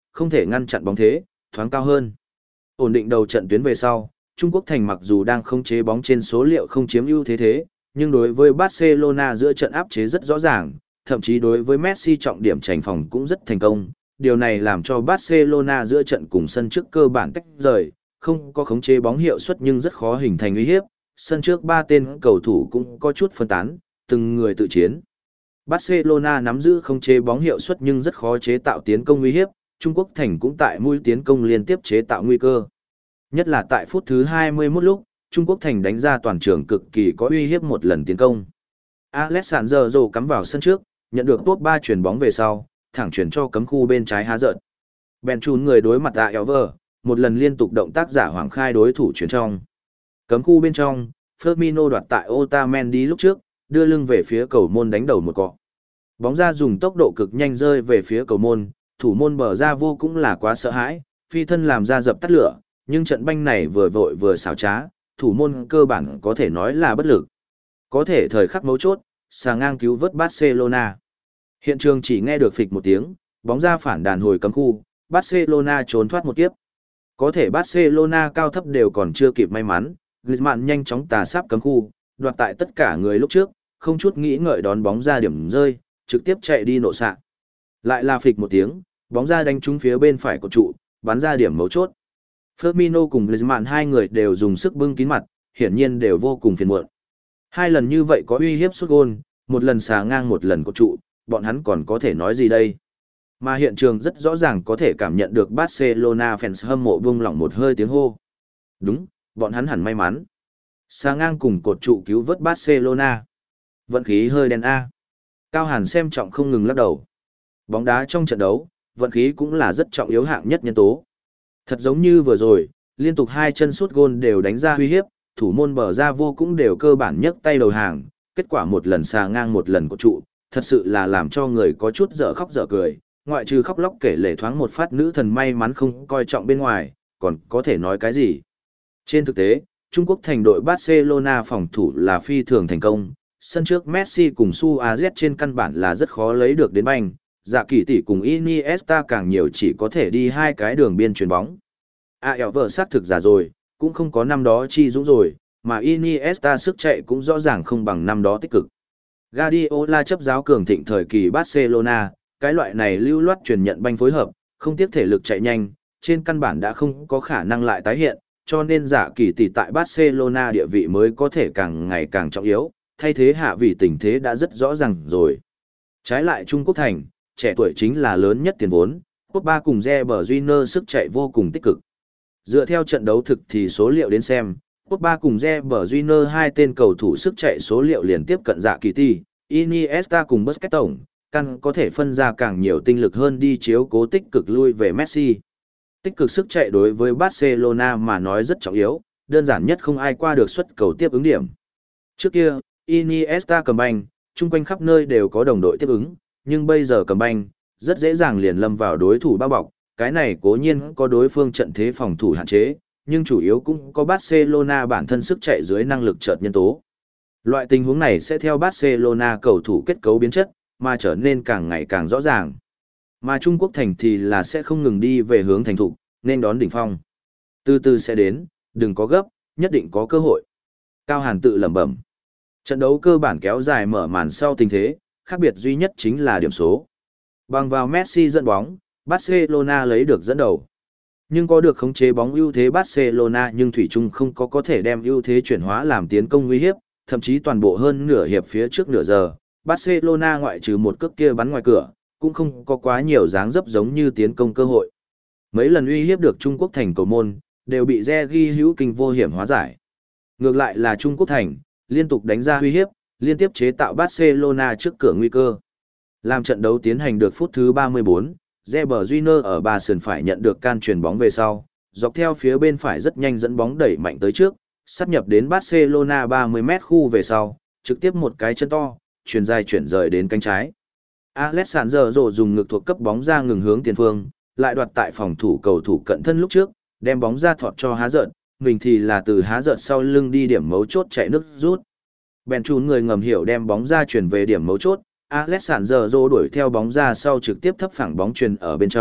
không thể ngăn chặn bóng thế, thoáng cao hơn. Ổn định đầu trận tuyến về sau, Trung Quốc thành mặc dù đang không chế bóng trên số liệu không chiếm ưu thế thế, nhưng đối với Barcelona giữa trận áp chế rất rõ ràng, thậm chí đối với Messi trọng điểm chành phòng cũng rất thành công. Điều này làm cho Barcelona giữa trận cùng sân trước cơ bản tách rời, không có khống chế bóng hiệu suất nhưng rất khó hình thành uy hiếp. Sân trước ba tên cầu thủ cũng có chút phân tán, từng người tự chiến. Barcelona nắm giữ khống chế bóng hiệu suất nhưng rất khó chế tạo tiến công uy hiếp, Trung Quốc thành cũng tại mũi tiến công liên tiếp chế tạo nguy cơ. Nhất là tại phút thứ hai mươi mốt lúc, Trung Quốc thành đánh ra toàn trường cực kỳ có uy hiếp một lần tiến công. Alexander Rồ cắm vào sân trước, nhận được top ba chuyền bóng về sau, thẳng chuyển cho cấm khu bên trái há rợn. Bèn chùn người đối mặt tại Elver, một lần liên tục động tác giả hoàng khai đối thủ chuyển trong. Cấm khu bên trong, Firmino đoạt tại Otamendi lúc trước, đưa lưng về phía cầu môn đánh đầu một cọ. Bóng ra dùng tốc độ cực nhanh rơi về phía cầu môn, thủ môn bờ ra vô cũng là quá sợ hãi, phi thân làm ra dập tắt lửa, nhưng trận banh này vừa vội vừa xảo trá, thủ môn cơ bản có thể nói là bất lực. Có thể thời khắc mấu chốt, xà ngang cứu vớt Barcelona. Hiện trường chỉ nghe được phịch một tiếng, bóng ra phản đàn hồi cấm khu, Barcelona trốn thoát một kiếp. Có thể Barcelona cao thấp đều còn chưa kịp may mắn, Griezmann nhanh chóng tà sáp cấm khu, đoạt tại tất cả người lúc trước, không chút nghĩ ngợi đón bóng ra điểm rơi, trực tiếp chạy đi nổ xạ. Lại là phịch một tiếng, bóng ra đánh trúng phía bên phải của trụ, bắn ra điểm mấu chốt. Firmino cùng Griezmann hai người đều dùng sức bưng kín mặt, hiển nhiên đều vô cùng phiền muộn. Hai lần như vậy có uy hiếp sút gôn, một lần xà ngang một lần của trụ, bọn hắn còn có thể nói gì đây? Mà hiện trường rất rõ ràng có thể cảm nhận được Barcelona fans hâm mộ vung lỏng một hơi tiếng hô. Đúng, bọn hắn hẳn may mắn. Xà ngang cùng cột trụ cứu vớt Barcelona. Vận khí hơi đen A. Cao Hàn xem trọng không ngừng lắc đầu. Bóng đá trong trận đấu, vận khí cũng là rất trọng yếu hạng nhất nhân tố. Thật giống như vừa rồi, liên tục hai chân sút gôn đều đánh ra uy hiếp, thủ môn bờ ra vô cũng đều cơ bản nhấc tay đầu hàng, kết quả một lần xà ngang một lần cột trụ, thật sự là làm cho người có chút dở khóc dở cười, ngoại trừ khóc lóc kể lể thoáng một phát nữ thần may mắn không coi trọng bên ngoài, còn có thể nói cái gì. Trên thực tế, Trung Quốc thành đội Barcelona phòng thủ là phi thường thành công, sân trước Messi cùng Suarez trên căn bản là rất khó lấy được đến banh, dạ kỳ tỷ cùng Iniesta càng nhiều chỉ có thể đi hai cái đường biên chuyền bóng. A eo vợ xác thực giả rồi, cũng không có năm đó chi dũng rồi, mà Iniesta sức chạy cũng rõ ràng không bằng năm đó tích cực. Guardiola chấp giáo cường thịnh thời kỳ Barcelona, cái loại này lưu loát truyền nhận banh phối hợp, không tiếc thể lực chạy nhanh, trên căn bản đã không có khả năng lại tái hiện, cho nên giả kỳ tỷ tại Barcelona địa vị mới có thể càng ngày càng trọng yếu, thay thế hạ vì tình thế đã rất rõ ràng rồi. Trái lại Trung Quốc thành, trẻ tuổi chính là lớn nhất tiền vốn, Pogba cùng Reber Júnior sức chạy vô cùng tích cực. Dựa theo trận đấu thực thì số liệu đến xem, Pogba cùng Reber Júnior hai tên cầu thủ sức chạy số liệu liên tiếp cận dạ kỳ tỷ, Iniesta cùng Busquets tổng, căn có thể phân ra càng nhiều tinh lực hơn đi chiếu cố tích cực lui về Messi. Tích cực sức chạy đối với Barcelona mà nói rất trọng yếu, đơn giản nhất không ai qua được suất cầu tiếp ứng điểm. Trước kia, Iniesta cầm banh, chung quanh khắp nơi đều có đồng đội tiếp ứng, nhưng bây giờ cầm banh, rất dễ dàng liền lâm vào đối thủ bao bọc, cái này cố nhiên có đối phương trận thế phòng thủ hạn chế, nhưng chủ yếu cũng có Barcelona bản thân sức chạy dưới năng lực chợt nhân tố. Loại tình huống này sẽ theo Barcelona cầu thủ kết cấu biến chất, mà trở nên càng ngày càng rõ ràng. Mà Trung Quốc thành thì là sẽ không ngừng đi về hướng thành thục, nên đón đỉnh phong. Từ từ sẽ đến, đừng có gấp, nhất định có cơ hội. Cao Hàn tự lẩm bẩm. Trận đấu cơ bản kéo dài mở màn sau tình thế, khác biệt duy nhất chính là điểm số. Bằng vào Messi dẫn bóng, Barcelona lấy được dẫn đầu. Nhưng có được khống chế bóng ưu thế Barcelona nhưng thủy chung không có có thể đem ưu thế chuyển hóa làm tiến công nguy hiếp, thậm chí toàn bộ hơn nửa hiệp phía trước nửa giờ, Barcelona ngoại trừ một cước kia bắn ngoài cửa, cũng không có quá nhiều dáng dấp giống như tiến công cơ hội. Mấy lần uy hiếp được Trung Quốc thành cầu môn, đều bị Regi hữu kinh vô hiểm hóa giải. Ngược lại là Trung Quốc thành, liên tục đánh ra uy hiếp, liên tiếp chế tạo Barcelona trước cửa nguy cơ. Làm trận đấu tiến hành được phút thứ ba mươi bốn, Reber Júnior ở ba sườn phải nhận được can chuyền bóng về sau, dọc theo phía bên phải rất nhanh dẫn bóng đẩy mạnh tới trước, sát nhập đến Barcelona ba mươi mét khu về sau, trực tiếp một cái chân to, chuyền dài chuyển rời đến cánh trái. Alexander Rồ dùng ngực thuộc cấp bóng ra ngừng hướng tiền phương, lại đoạt tại phòng thủ cầu thủ cận thân lúc trước, đem bóng ra thọt cho há giận, mình thì là từ há giận sau lưng đi điểm mấu chốt chạy nước rút. Bèn chún người ngầm hiểu đem bóng ra chuyển về điểm mấu chốt, Alexander Rồ đuổi theo bóng ra sau trực tiếp thấp phẳng bóng chuyền ở bên trong,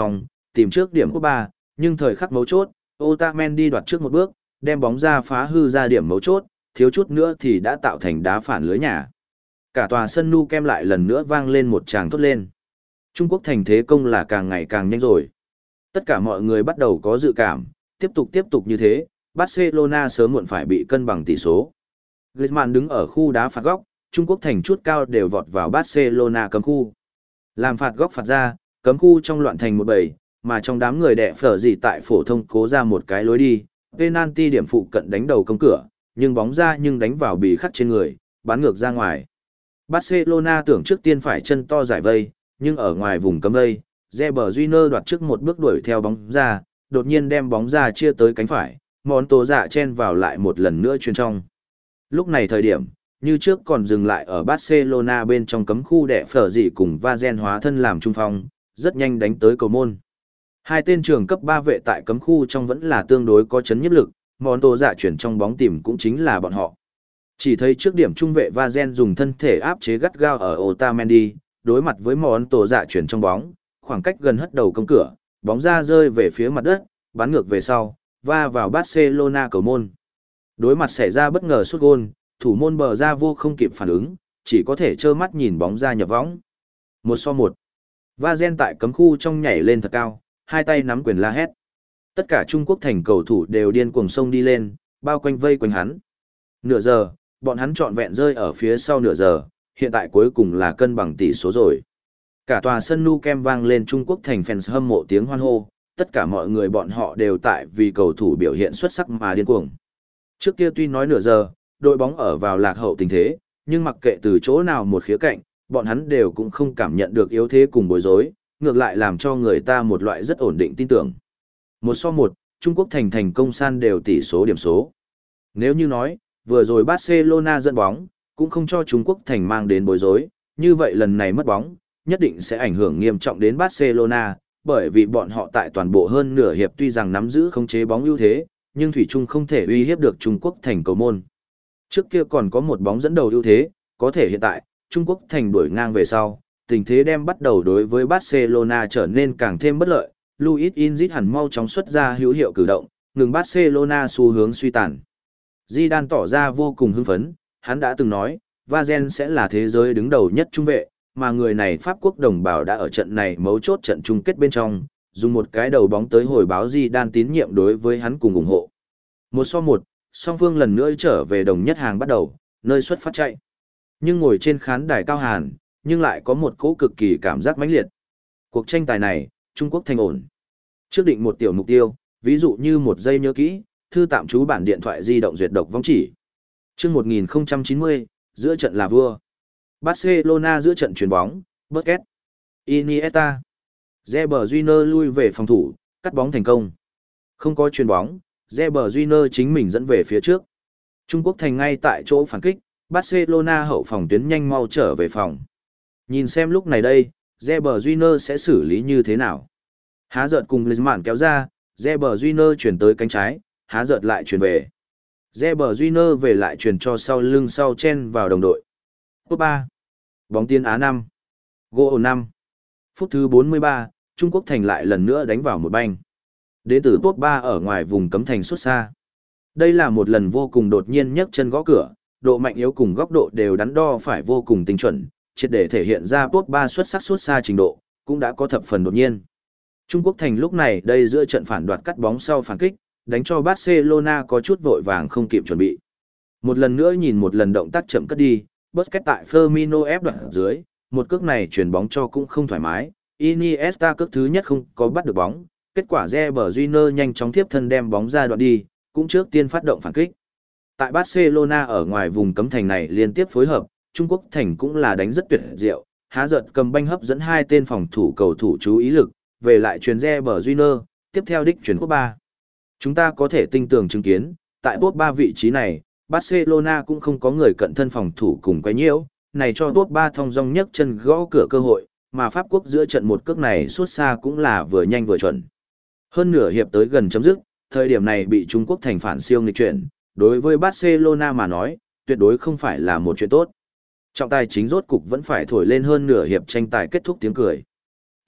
tìm trước điểm của ba, nhưng thời khắc mấu chốt, Otamendi đoạt trước một bước, đem bóng ra phá hư ra điểm mấu chốt, thiếu chút nữa thì đã tạo thành đá phản lưới nhà. Cả tòa sân Nou Camp lại lần nữa vang lên một tràng thốt lên. Trung Quốc thành thế công là càng ngày càng nhanh rồi. Tất cả mọi người bắt đầu có dự cảm, tiếp tục tiếp tục như thế, Barcelona sớm muộn phải bị cân bằng tỷ số. Griezmann đứng ở khu đá phạt góc, Trung Quốc thành chút cao đều vọt vào Barcelona cấm khu. Làm phạt góc phạt ra, cấm khu trong loạn thành một bầy, mà trong đám người đẻ phở gì tại phổ thông cố ra một cái lối đi, penalty điểm phụ cận đánh đầu công cửa, nhưng bóng ra nhưng đánh vào bì khắc trên người, bắn ngược ra ngoài. Barcelona tưởng trước tiên phải chân to giải vây, nhưng ở ngoài vùng cấm vây, Reber Júnior đoạt trước một bước đuổi theo bóng ra, đột nhiên đem bóng ra chia tới cánh phải, món tổ dạ chen vào lại một lần nữa chuyền trong. Lúc này thời điểm, như trước còn dừng lại ở Barcelona bên trong cấm khu đẻ phở dị cùng Vazen hóa thân làm trung phong, rất nhanh đánh tới cầu môn. Hai tên trường cấp ba vệ tại cấm khu trong vẫn là tương đối có chấn nhiếp lực, món tổ dạ chuyển trong bóng tìm cũng chính là bọn họ. Chỉ thấy trước điểm trung vệ Vazen dùng thân thể áp chế gắt gao ở Otamendi, đối mặt với món tổ dạ chuyển trong bóng, khoảng cách gần hất đầu công cửa, bóng ra rơi về phía mặt đất, bắn ngược về sau, va vào Barcelona cầu môn. Đối mặt xảy ra bất ngờ sút gôn, thủ môn bờ ra vô không kịp phản ứng, chỉ có thể trơ mắt nhìn bóng ra nhập võng. Một so một. Vazen tại cấm khu trong nhảy lên thật cao, hai tay nắm quyền la hét. Tất cả Trung Quốc thành cầu thủ đều điên cuồng xông đi lên, bao quanh vây quanh hắn. Nửa giờ, bọn hắn trọn vẹn rơi ở phía sau nửa giờ, hiện tại cuối cùng là cân bằng tỷ số rồi. Cả tòa sân Nou Camp vang lên Trung Quốc thành fans hâm mộ tiếng hoan hô, tất cả mọi người bọn họ đều tại vì cầu thủ biểu hiện xuất sắc mà điên cuồng. Trước kia tuy nói nửa giờ, đội bóng ở vào lạc hậu tình thế, nhưng mặc kệ từ chỗ nào một khía cạnh, bọn hắn đều cũng không cảm nhận được yếu thế cùng bối rối, ngược lại làm cho người ta một loại rất ổn định tin tưởng. Một so một, Trung Quốc thành thành công san đều tỷ số điểm số. Nếu như nói, vừa rồi Barcelona dẫn bóng, cũng không cho Trung Quốc thành mang đến bối rối, như vậy lần này mất bóng, nhất định sẽ ảnh hưởng nghiêm trọng đến Barcelona, bởi vì bọn họ tại toàn bộ hơn nửa hiệp tuy rằng nắm giữ khống chế bóng ưu thế, nhưng thủy chung không thể uy hiếp được Trung Quốc thành cầu môn. Trước kia còn có một bóng dẫn đầu ưu thế, có thể hiện tại, Trung Quốc thành đuổi ngang về sau, tình thế đem bắt đầu đối với Barcelona trở nên càng thêm bất lợi. Luis Enrique hẳn mau chóng xuất ra hữu hiệu cử động, ngừng Barcelona xu hướng suy tàn. Zidane tỏ ra vô cùng hưng phấn, hắn đã từng nói, Vazen sẽ là thế giới đứng đầu nhất trung vệ, mà người này Pháp quốc đồng bào đã ở trận này mấu chốt trận chung kết bên trong, dùng một cái đầu bóng tới hồi báo Zidane tín nhiệm đối với hắn cùng ủng hộ. Một so một, song phương lần nữa trở về đồng nhất hàng bắt đầu, nơi xuất phát chạy. Nhưng ngồi trên khán đài cao hàn, nhưng lại có một cỗ cực kỳ cảm giác mãnh liệt. Cuộc tranh tài này, Trung Quốc thành ổn. Trước định một tiểu mục tiêu, ví dụ như một giây nhớ kỹ, thư tạm trú bản điện thoại di động duyệt độc vong chỉ. Chương một nghìn không trăm chín mươi, giữa trận là vua. Barcelona giữa trận chuyền bóng, Busquets, Iniesta. Reber Júnior lui về phòng thủ, cắt bóng thành công. Không có chuyền bóng, Reber Júnior chính mình dẫn về phía trước. Trung Quốc thành ngay tại chỗ phản kích, Barcelona hậu phòng tuyến nhanh mau trở về phòng. Nhìn xem lúc này đây, Reber Júnior sẽ xử lý như thế nào. Há giật cùng Griezmann kéo ra, Reber Júnior chuyển tới cánh trái, há giật lại chuyển về. Reber Júnior về lại chuyển cho sau lưng sau chen vào đồng đội. Phút ba. Bóng tiên Á năm. Goal năm. Phút thứ bốn mươi ba, Trung Quốc thành lại lần nữa đánh vào một banh. Đến từ top ba ở ngoài vùng cấm thành xuất xa. Đây là một lần vô cùng đột nhiên nhấc chân gõ cửa, độ mạnh yếu cùng góc độ đều đắn đo phải vô cùng tinh chuẩn, triệt để thể hiện ra top ba xuất sắc xuất xa trình độ, cũng đã có thập phần đột nhiên. Trung Quốc thành lúc này đây giữa trận phản đoạt cắt bóng sau phản kích, đánh cho Barcelona có chút vội vàng không kịp chuẩn bị. Một lần nữa nhìn một lần động tác chậm cất đi, Busquets tại Firmino ép đoạn dưới, một cước này chuyển bóng cho cũng không thoải mái, Iniesta cước thứ nhất không có bắt được bóng, kết quả Reber Júnior nhanh chóng tiếp thân đem bóng ra đoạn đi, cũng trước tiên phát động phản kích. Tại Barcelona ở ngoài vùng cấm thành này liên tiếp phối hợp, Trung Quốc thành cũng là đánh rất tuyệt diệu, há giật cầm banh hấp dẫn hai tên phòng thủ cầu thủ chú ý lực, về lại chuyền Reber Júnior, tiếp theo đích chuyển quốc ba. Chúng ta có thể tinh tường chứng kiến, tại top ba vị trí này, Barcelona cũng không có người cận thân phòng thủ cùng quấy nhiễu, này cho top ba thông dong nhấc chân gõ cửa cơ hội, mà Pháp quốc giữa trận một cước này suốt xa cũng là vừa nhanh vừa chuẩn. Hơn nửa hiệp tới gần chấm dứt, thời điểm này bị Trung Quốc thành phản siêu nghịch chuyển, đối với Barcelona mà nói, tuyệt đối không phải là một chuyện tốt. Trọng tài chính rốt cục vẫn phải thổi lên hơn nửa hiệp tranh tài kết thúc tiếng cười.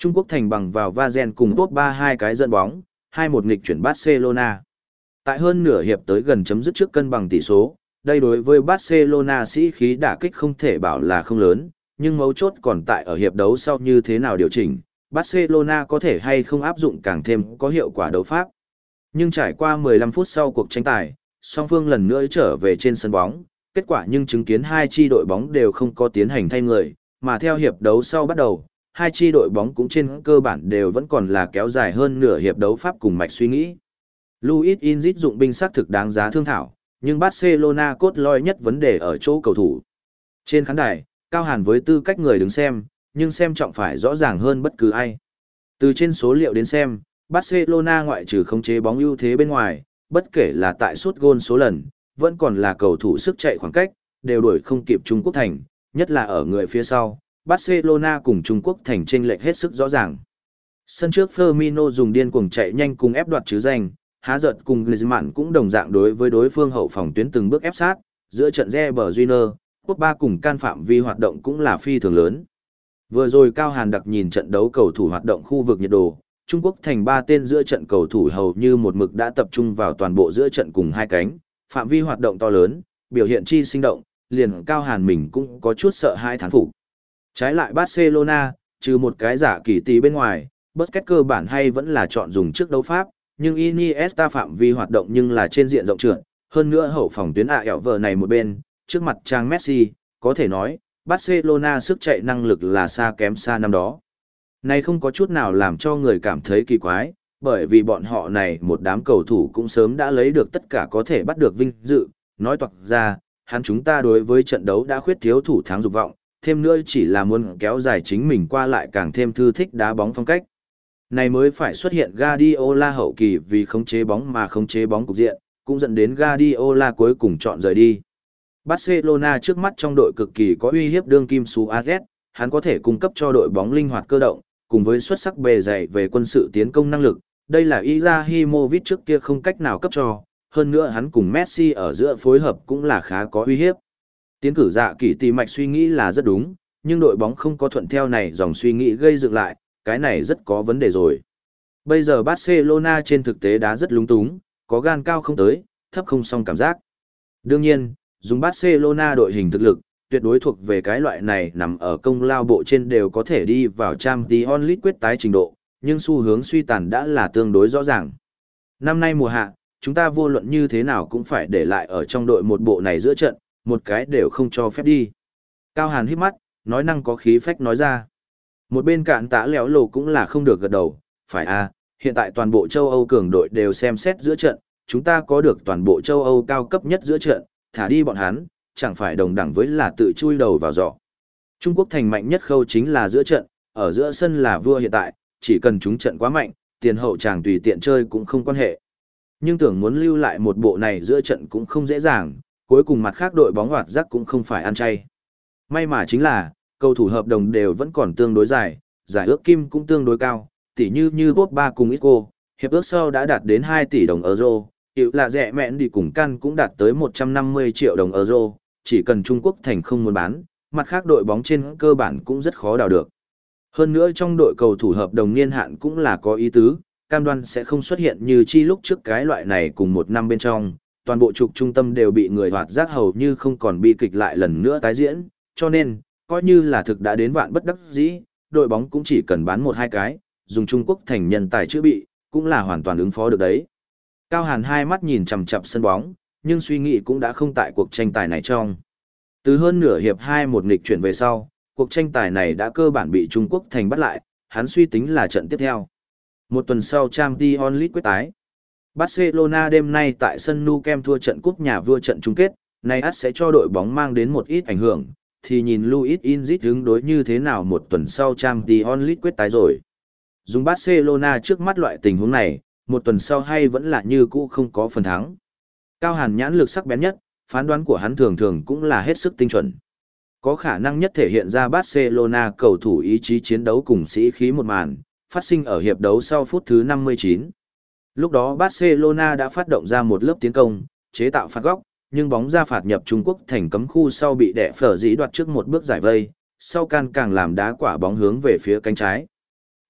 Trung Quốc thành bằng vào Vazen cùng top ba hai cái dẫn bóng, hai một nghịch chuyển Barcelona. Tại hơn nửa hiệp tới gần chấm dứt trước cân bằng tỷ số, đây đối với Barcelona sĩ khí đả kích không thể bảo là không lớn, nhưng mấu chốt còn tại ở hiệp đấu sau như thế nào điều chỉnh, Barcelona có thể hay không áp dụng càng thêm có hiệu quả đấu pháp. Nhưng trải qua mười lăm phút sau cuộc tranh tài, song phương lần nữa trở về trên sân bóng, kết quả nhưng chứng kiến hai chi đội bóng đều không có tiến hành thay người, mà theo hiệp đấu sau bắt đầu, hai chi đội bóng cũng trên cơ bản đều vẫn còn là kéo dài hơn nửa hiệp đấu pháp cùng mạch suy nghĩ. Luis Enrique dụng binh xác thực đáng giá thương thảo, nhưng Barcelona cốt lõi nhất vấn đề ở chỗ cầu thủ. Trên khán đài, Cao Hàn với tư cách người đứng xem, nhưng xem trọng phải rõ ràng hơn bất cứ ai. Từ trên số liệu đến xem, Barcelona ngoại trừ khống chế bóng ưu thế bên ngoài, bất kể là tại sút gôn số lần, vẫn còn là cầu thủ sức chạy khoảng cách, đều đuổi không kịp Trung Quốc thành, nhất là ở người phía sau, Barcelona cùng Trung Quốc thành chênh lệch hết sức rõ ràng. Sân trước Firmino dùng điên cuồng chạy nhanh cùng ép đoạt chứ danh, há giật cùng Griezmann cũng đồng dạng đối với đối phương hậu phòng tuyến từng bước ép sát, giữa trận Reber Júnior, Pogba cùng can phạm vi hoạt động cũng là phi thường lớn. Vừa rồi Cao Hàn đặc nhìn trận đấu cầu thủ hoạt động khu vực nhiệt độ, Trung Quốc thành ba tên giữa trận cầu thủ hầu như một mực đã tập trung vào toàn bộ giữa trận cùng hai cánh, phạm vi hoạt động to lớn, biểu hiện chi sinh động, liền Cao Hàn mình cũng có chút sợ hai thán phục. Trái lại Barcelona, trừ một cái giả kỳ tỷ bên ngoài, Busquets cơ bản hay vẫn là chọn dùng trước đấu pháp, nhưng Iniesta phạm vi hoạt động nhưng là trên diện rộng trượt, hơn nữa hậu phòng tuyến ạ ẻo vờ này một bên, trước mặt trang Messi, có thể nói, Barcelona sức chạy năng lực là xa kém xa năm đó. Này không có chút nào làm cho người cảm thấy kỳ quái, bởi vì bọn họ này một đám cầu thủ cũng sớm đã lấy được tất cả có thể bắt được vinh dự, nói toạc ra, hắn chúng ta đối với trận đấu đã khuyết thiếu thủ thắng dục vọng, thêm nữa chỉ là muốn kéo dài chính mình qua lại càng thêm thư thích đá bóng phong cách. Này mới phải xuất hiện Guardiola hậu kỳ vì khống chế bóng mà khống chế bóng cục diện, cũng dẫn đến Guardiola cuối cùng chọn rời đi. Barcelona trước mắt trong đội cực kỳ có uy hiếp đương kim Suarez, hắn có thể cung cấp cho đội bóng linh hoạt cơ động, cùng với xuất sắc bề dày về quân sự tiến công năng lực, đây là Izahimovic trước kia không cách nào cấp cho, hơn nữa hắn cùng Messi ở giữa phối hợp cũng là khá có uy hiếp. Tiến cử dạ kỳ tỷ mạch suy nghĩ là rất đúng, nhưng đội bóng không có thuận theo này dòng suy nghĩ gây dựng lại, cái này rất có vấn đề rồi. Bây giờ Barcelona trên thực tế đá rất lúng túng, có gan cao không tới, thấp không xong cảm giác. Đương nhiên, dùng Barcelona đội hình thực lực, tuyệt đối thuộc về cái loại này nằm ở công lao bộ trên đều có thể đi vào Champions League quyết tái trình độ, nhưng xu hướng suy tàn đã là tương đối rõ ràng. Năm nay mùa hạ, chúng ta vô luận như thế nào cũng phải để lại ở trong đội một bộ này giữa trận, một cái đều không cho phép đi. Cao Hàn hít mắt, nói năng có khí phách nói ra. Một bên cạn tã léo lộ cũng là không được gật đầu, phải à, hiện tại toàn bộ châu Âu cường đội đều xem xét giữa trận, chúng ta có được toàn bộ châu Âu cao cấp nhất giữa trận, thả đi bọn hắn, chẳng phải đồng đẳng với là tự chui đầu vào giỏ. Trung Quốc thành mạnh nhất khâu chính là giữa trận, ở giữa sân là vua hiện tại, chỉ cần chúng trận quá mạnh, tiền hậu chàng tùy tiện chơi cũng không quan hệ. Nhưng tưởng muốn lưu lại một bộ này giữa trận cũng không dễ dàng, cuối cùng mặt khác đội bóng hoạt rắc cũng không phải ăn chay. May mà chính là, cầu thủ hợp đồng đều vẫn còn tương đối dài, giải ước kim cũng tương đối cao, tỉ như như Pogba cùng Isco, hiệp ước sau đã đạt đến hai tỷ đồng euro, hiệu là rẻ mẹn đi cùng căn cũng đạt tới một trăm năm mươi triệu đồng euro, chỉ cần Trung Quốc thành không muốn bán, mặt khác đội bóng trên cơ bản cũng rất khó đào được. Hơn nữa trong đội cầu thủ hợp đồng niên hạn cũng là có ý tứ, cam đoan sẽ không xuất hiện như chi lúc trước cái loại này cùng một năm bên trong, toàn bộ trục trung tâm đều bị người hoạt giác hầu như không còn bi kịch lại lần nữa tái diễn, cho nên, coi như là thực đã đến vạn bất đắc dĩ, đội bóng cũng chỉ cần bán một hai cái, dùng Trung Quốc thành nhân tài chữa bị, cũng là hoàn toàn ứng phó được đấy. Cao Hàn hai mắt nhìn chằm chằm sân bóng, nhưng suy nghĩ cũng đã không tại cuộc tranh tài này trong. Từ hơn nửa hiệp hai một nghịch chuyển về sau, cuộc tranh tài này đã cơ bản bị Trung Quốc thành bắt lại, hắn suy tính là trận tiếp theo. Một tuần sau Champions League quyết tái. Barcelona đêm nay tại sân Nou Camp thua trận cúp nhà vua trận chung kết, này ắt sẽ cho đội bóng mang đến một ít ảnh hưởng, thì nhìn Luis Enrique ứng đối như thế nào một tuần sau Champions League quyết tái rồi. Dùng Barcelona trước mắt loại tình huống này, một tuần sau hay vẫn là như cũ không có phần thắng. Cao Hàn nhãn lực sắc bén nhất, phán đoán của hắn thường thường cũng là hết sức tinh chuẩn. Có khả năng nhất thể hiện ra Barcelona cầu thủ ý chí chiến đấu cùng sĩ khí một màn, phát sinh ở hiệp đấu sau phút thứ năm mươi chín. Lúc đó Barcelona đã phát động ra một lớp tiến công, chế tạo phạt góc, nhưng bóng ra phạt nhập Trung Quốc thành cấm khu sau bị đẻ phở dĩ đoạt trước một bước giải vây, sau can càng làm đá quả bóng hướng về phía cánh trái.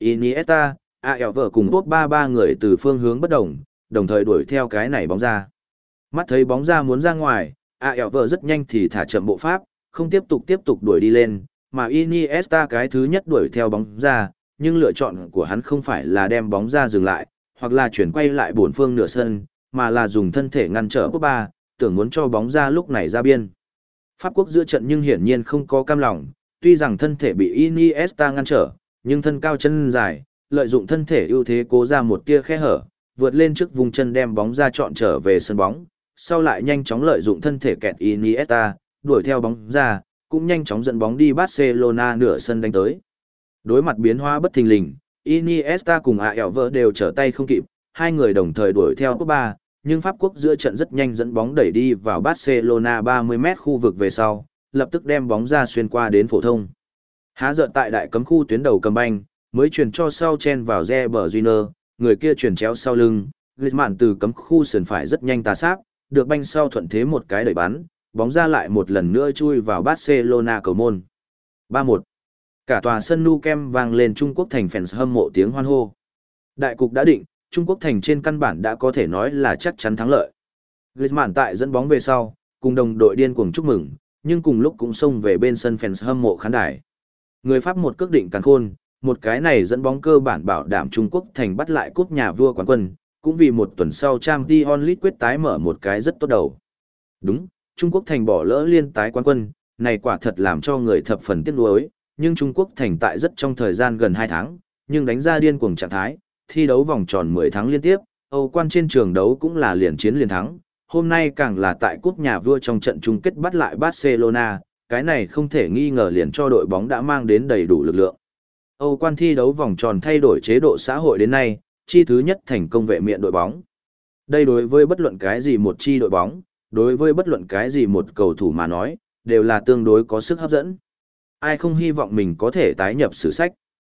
Iniesta, a eo vờ cùng Pogba ba người từ phương hướng bất đồng, đồng thời đuổi theo cái này bóng ra. Mắt thấy bóng ra muốn ra ngoài, a eo vờ rất nhanh thì thả chậm bộ pháp, không tiếp tục tiếp tục đuổi đi lên, mà Iniesta cái thứ nhất đuổi theo bóng ra, nhưng lựa chọn của hắn không phải là đem bóng ra dừng lại, hoặc là chuyển quay lại bốn phương nửa sân, mà là dùng thân thể ngăn trở Pogba, tưởng muốn cho bóng ra lúc này ra biên. Pháp quốc giữa trận nhưng hiển nhiên không có cam lòng, tuy rằng thân thể bị Iniesta ngăn trở, nhưng thân cao chân dài, lợi dụng thân thể ưu thế cố ra một tia khe hở, vượt lên trước vùng chân đem bóng ra chọn trở về sân bóng, sau lại nhanh chóng lợi dụng thân thể kẹt Iniesta, đuổi theo bóng ra, cũng nhanh chóng dẫn bóng đi Barcelona nửa sân đánh tới. Đối mặt biến hóa bất thình lình, Iniesta cùng a eo vờ đều trở tay không kịp, hai người đồng thời đuổi theo Pogba, nhưng Pháp quốc giữa trận rất nhanh dẫn bóng đẩy đi vào Barcelona ba mươi mét khu vực về sau, lập tức đem bóng ra xuyên qua đến phổ thông. Há giận tại đại cấm khu tuyến đầu cầm banh, mới chuyển cho sau chen vào Reber Júnior, người kia chuyển chéo sau lưng, Griezmann từ cấm khu sườn phải rất nhanh tà sát, được banh sau thuận thế một cái đẩy bắn, bóng ra lại một lần nữa chui vào Barcelona cầu môn. ba một. Cả tòa sân Nou Camp vang lên Trung Quốc thành fans hâm mộ tiếng hoan hô. Đại cục đã định, Trung Quốc thành trên căn bản đã có thể nói là chắc chắn thắng lợi. Griezmann tại dẫn bóng về sau, cùng đồng đội điên cuồng chúc mừng, nhưng cùng lúc cũng xông về bên sân fans hâm mộ khán đài. Người Pháp một cước định càn khôn, một cái này dẫn bóng cơ bản bảo đảm Trung Quốc thành bắt lại cúp nhà vua quán quân, cũng vì một tuần sau Champions League quyết tái mở một cái rất tốt đầu. Đúng, Trung Quốc thành bỏ lỡ liên tái quán quân, này quả thật làm cho người thập phần tiếc nuối, nhưng Trung Quốc thành tại rất trong thời gian gần hai tháng, nhưng đánh ra điên cuồng trạng thái, thi đấu vòng tròn mười tháng liên tiếp, Âu quan trên trường đấu cũng là liền chiến liền thắng, hôm nay càng là tại cúp nhà vua trong trận chung kết bắt lại Barcelona, cái này không thể nghi ngờ liền cho đội bóng đã mang đến đầy đủ lực lượng. Âu quan thi đấu vòng tròn thay đổi chế độ xã hội đến nay, chi thứ nhất thành công vệ miện đội bóng. Đây đối với bất luận cái gì một chi đội bóng, đối với bất luận cái gì một cầu thủ mà nói, đều là tương đối có sức hấp dẫn. Ai không hy vọng mình có thể tái nhập sử sách.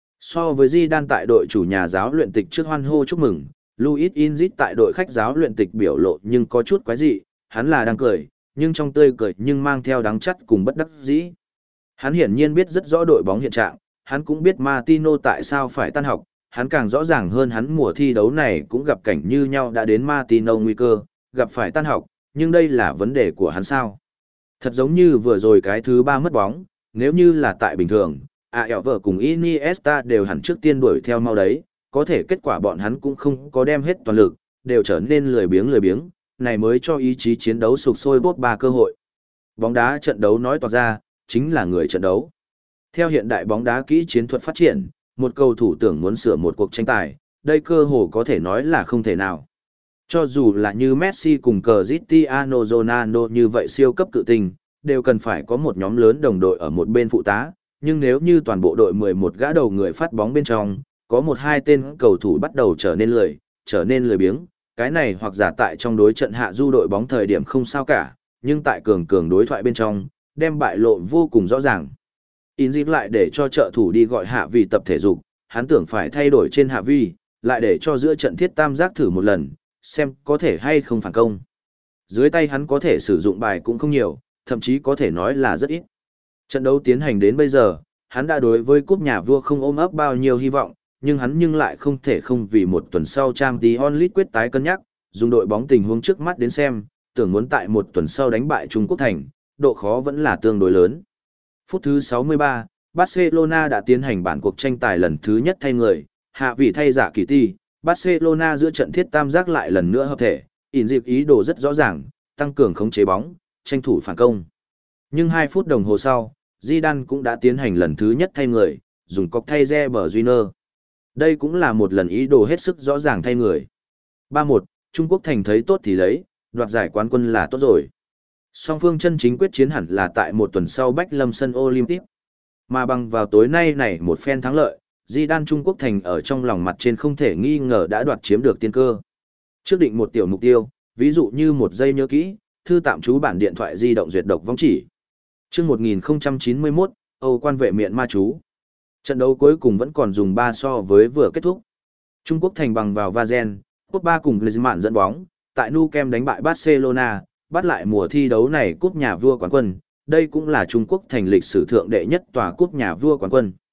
So với Zidane tại đội chủ nhà giáo luyện tịch trước hoan hô chúc mừng, Luis Inzit tại đội khách giáo luyện tịch biểu lộ nhưng có chút quái dị, hắn là đang cười, nhưng trong tươi cười nhưng mang theo đắng chắt cùng bất đắc dĩ. Hắn hiển nhiên biết rất rõ đội bóng hiện trạng, hắn cũng biết Martino tại sao phải tan học, hắn càng rõ ràng hơn hắn mùa thi đấu này cũng gặp cảnh như nhau đã đến Martino nguy cơ, gặp phải tan học, nhưng đây là vấn đề của hắn sao. Thật giống như vừa rồi cái thứ ba mất bóng, nếu như là tại bình thường, a eo vờ cùng Iniesta đều hẳn trước tiên đuổi theo mau đấy, có thể kết quả bọn hắn cũng không có đem hết toàn lực, đều trở nên lười biếng lười biếng, này mới cho ý chí chiến đấu sục sôi bốt ba cơ hội. Bóng đá trận đấu nói toạc ra, chính là người trận đấu. Theo hiện đại bóng đá kỹ chiến thuật phát triển, một cầu thủ tưởng muốn sửa một cuộc tranh tài, đây cơ hồ có thể nói là không thể nào. Cho dù là như Messi cùng Cristiano Ronaldo như vậy siêu cấp cự tinh, đều cần phải có một nhóm lớn đồng đội ở một bên phụ tá, nhưng nếu như toàn bộ đội mười một gã đầu người phát bóng bên trong, có một hai tên cầu thủ bắt đầu trở nên lười, trở nên lười biếng, cái này hoặc giả tại trong đối trận hạ du đội bóng thời điểm không sao cả, nhưng tại cường cường đối thoại bên trong, đem bại lộ vô cùng rõ ràng. Inzit lại để cho trợ thủ đi gọi hạ vi tập thể dục, hắn tưởng phải thay đổi trên hạ vi, lại để cho giữa trận thiết tam giác thử một lần, xem có thể hay không phản công. Dưới tay hắn có thể sử dụng bài cũng không nhiều, thậm chí có thể nói là rất ít. Trận đấu tiến hành đến bây giờ, hắn đã đối với cúp nhà vua không ôm ấp bao nhiêu hy vọng, nhưng hắn nhưng lại không thể không vì một tuần sau Champions League quyết tái cân nhắc, dùng đội bóng tình huống trước mắt đến xem, tưởng muốn tại một tuần sau đánh bại Trung Quốc thành, độ khó vẫn là tương đối lớn. Phút thứ sáu mươi ba, Barcelona đã tiến hành bản cuộc tranh tài lần thứ nhất thay người, hạ vị thay giả kỳ ti, Barcelona giữa trận thiết tam giác lại lần nữa hợp thể, ỉn dịp ý đồ rất rõ ràng, tăng cường khống chế bóng, tranh thủ phản công. Nhưng hai phút đồng hồ sau, Zidane cũng đã tiến hành lần thứ nhất thay người, dùng cọc thay Reber Júnior. Đây cũng là một lần ý đồ hết sức rõ ràng thay người. ba một, Trung Quốc thành thấy tốt thì lấy, đoạt giải quán quân là tốt rồi. Song phương chân chính quyết chiến hẳn là tại một tuần sau Bách Lâm sân Olympic. Mà bằng vào tối nay này một phen thắng lợi, Zidane Trung Quốc thành ở trong lòng mặt trên không thể nghi ngờ đã đoạt chiếm được tiên cơ. Trước định một tiểu mục tiêu, ví dụ như một giây nhớ kỹ, thư tạm trú bản điện thoại di động duyệt độc vong chỉ. Trước một nghìn không trăm chín mươi mốt, Âu quan vệ miện ma chú. Trận đấu cuối cùng vẫn còn dùng ba so với vừa kết thúc. Trung Quốc thành bằng vào Vazen, Pogba cùng Griezmann dẫn bóng, tại Nou Camp đánh bại Barcelona, bắt lại mùa thi đấu này cúp nhà vua quán quân, đây cũng là Trung Quốc thành lịch sử thượng đệ nhất tòa cúp nhà vua quán quân.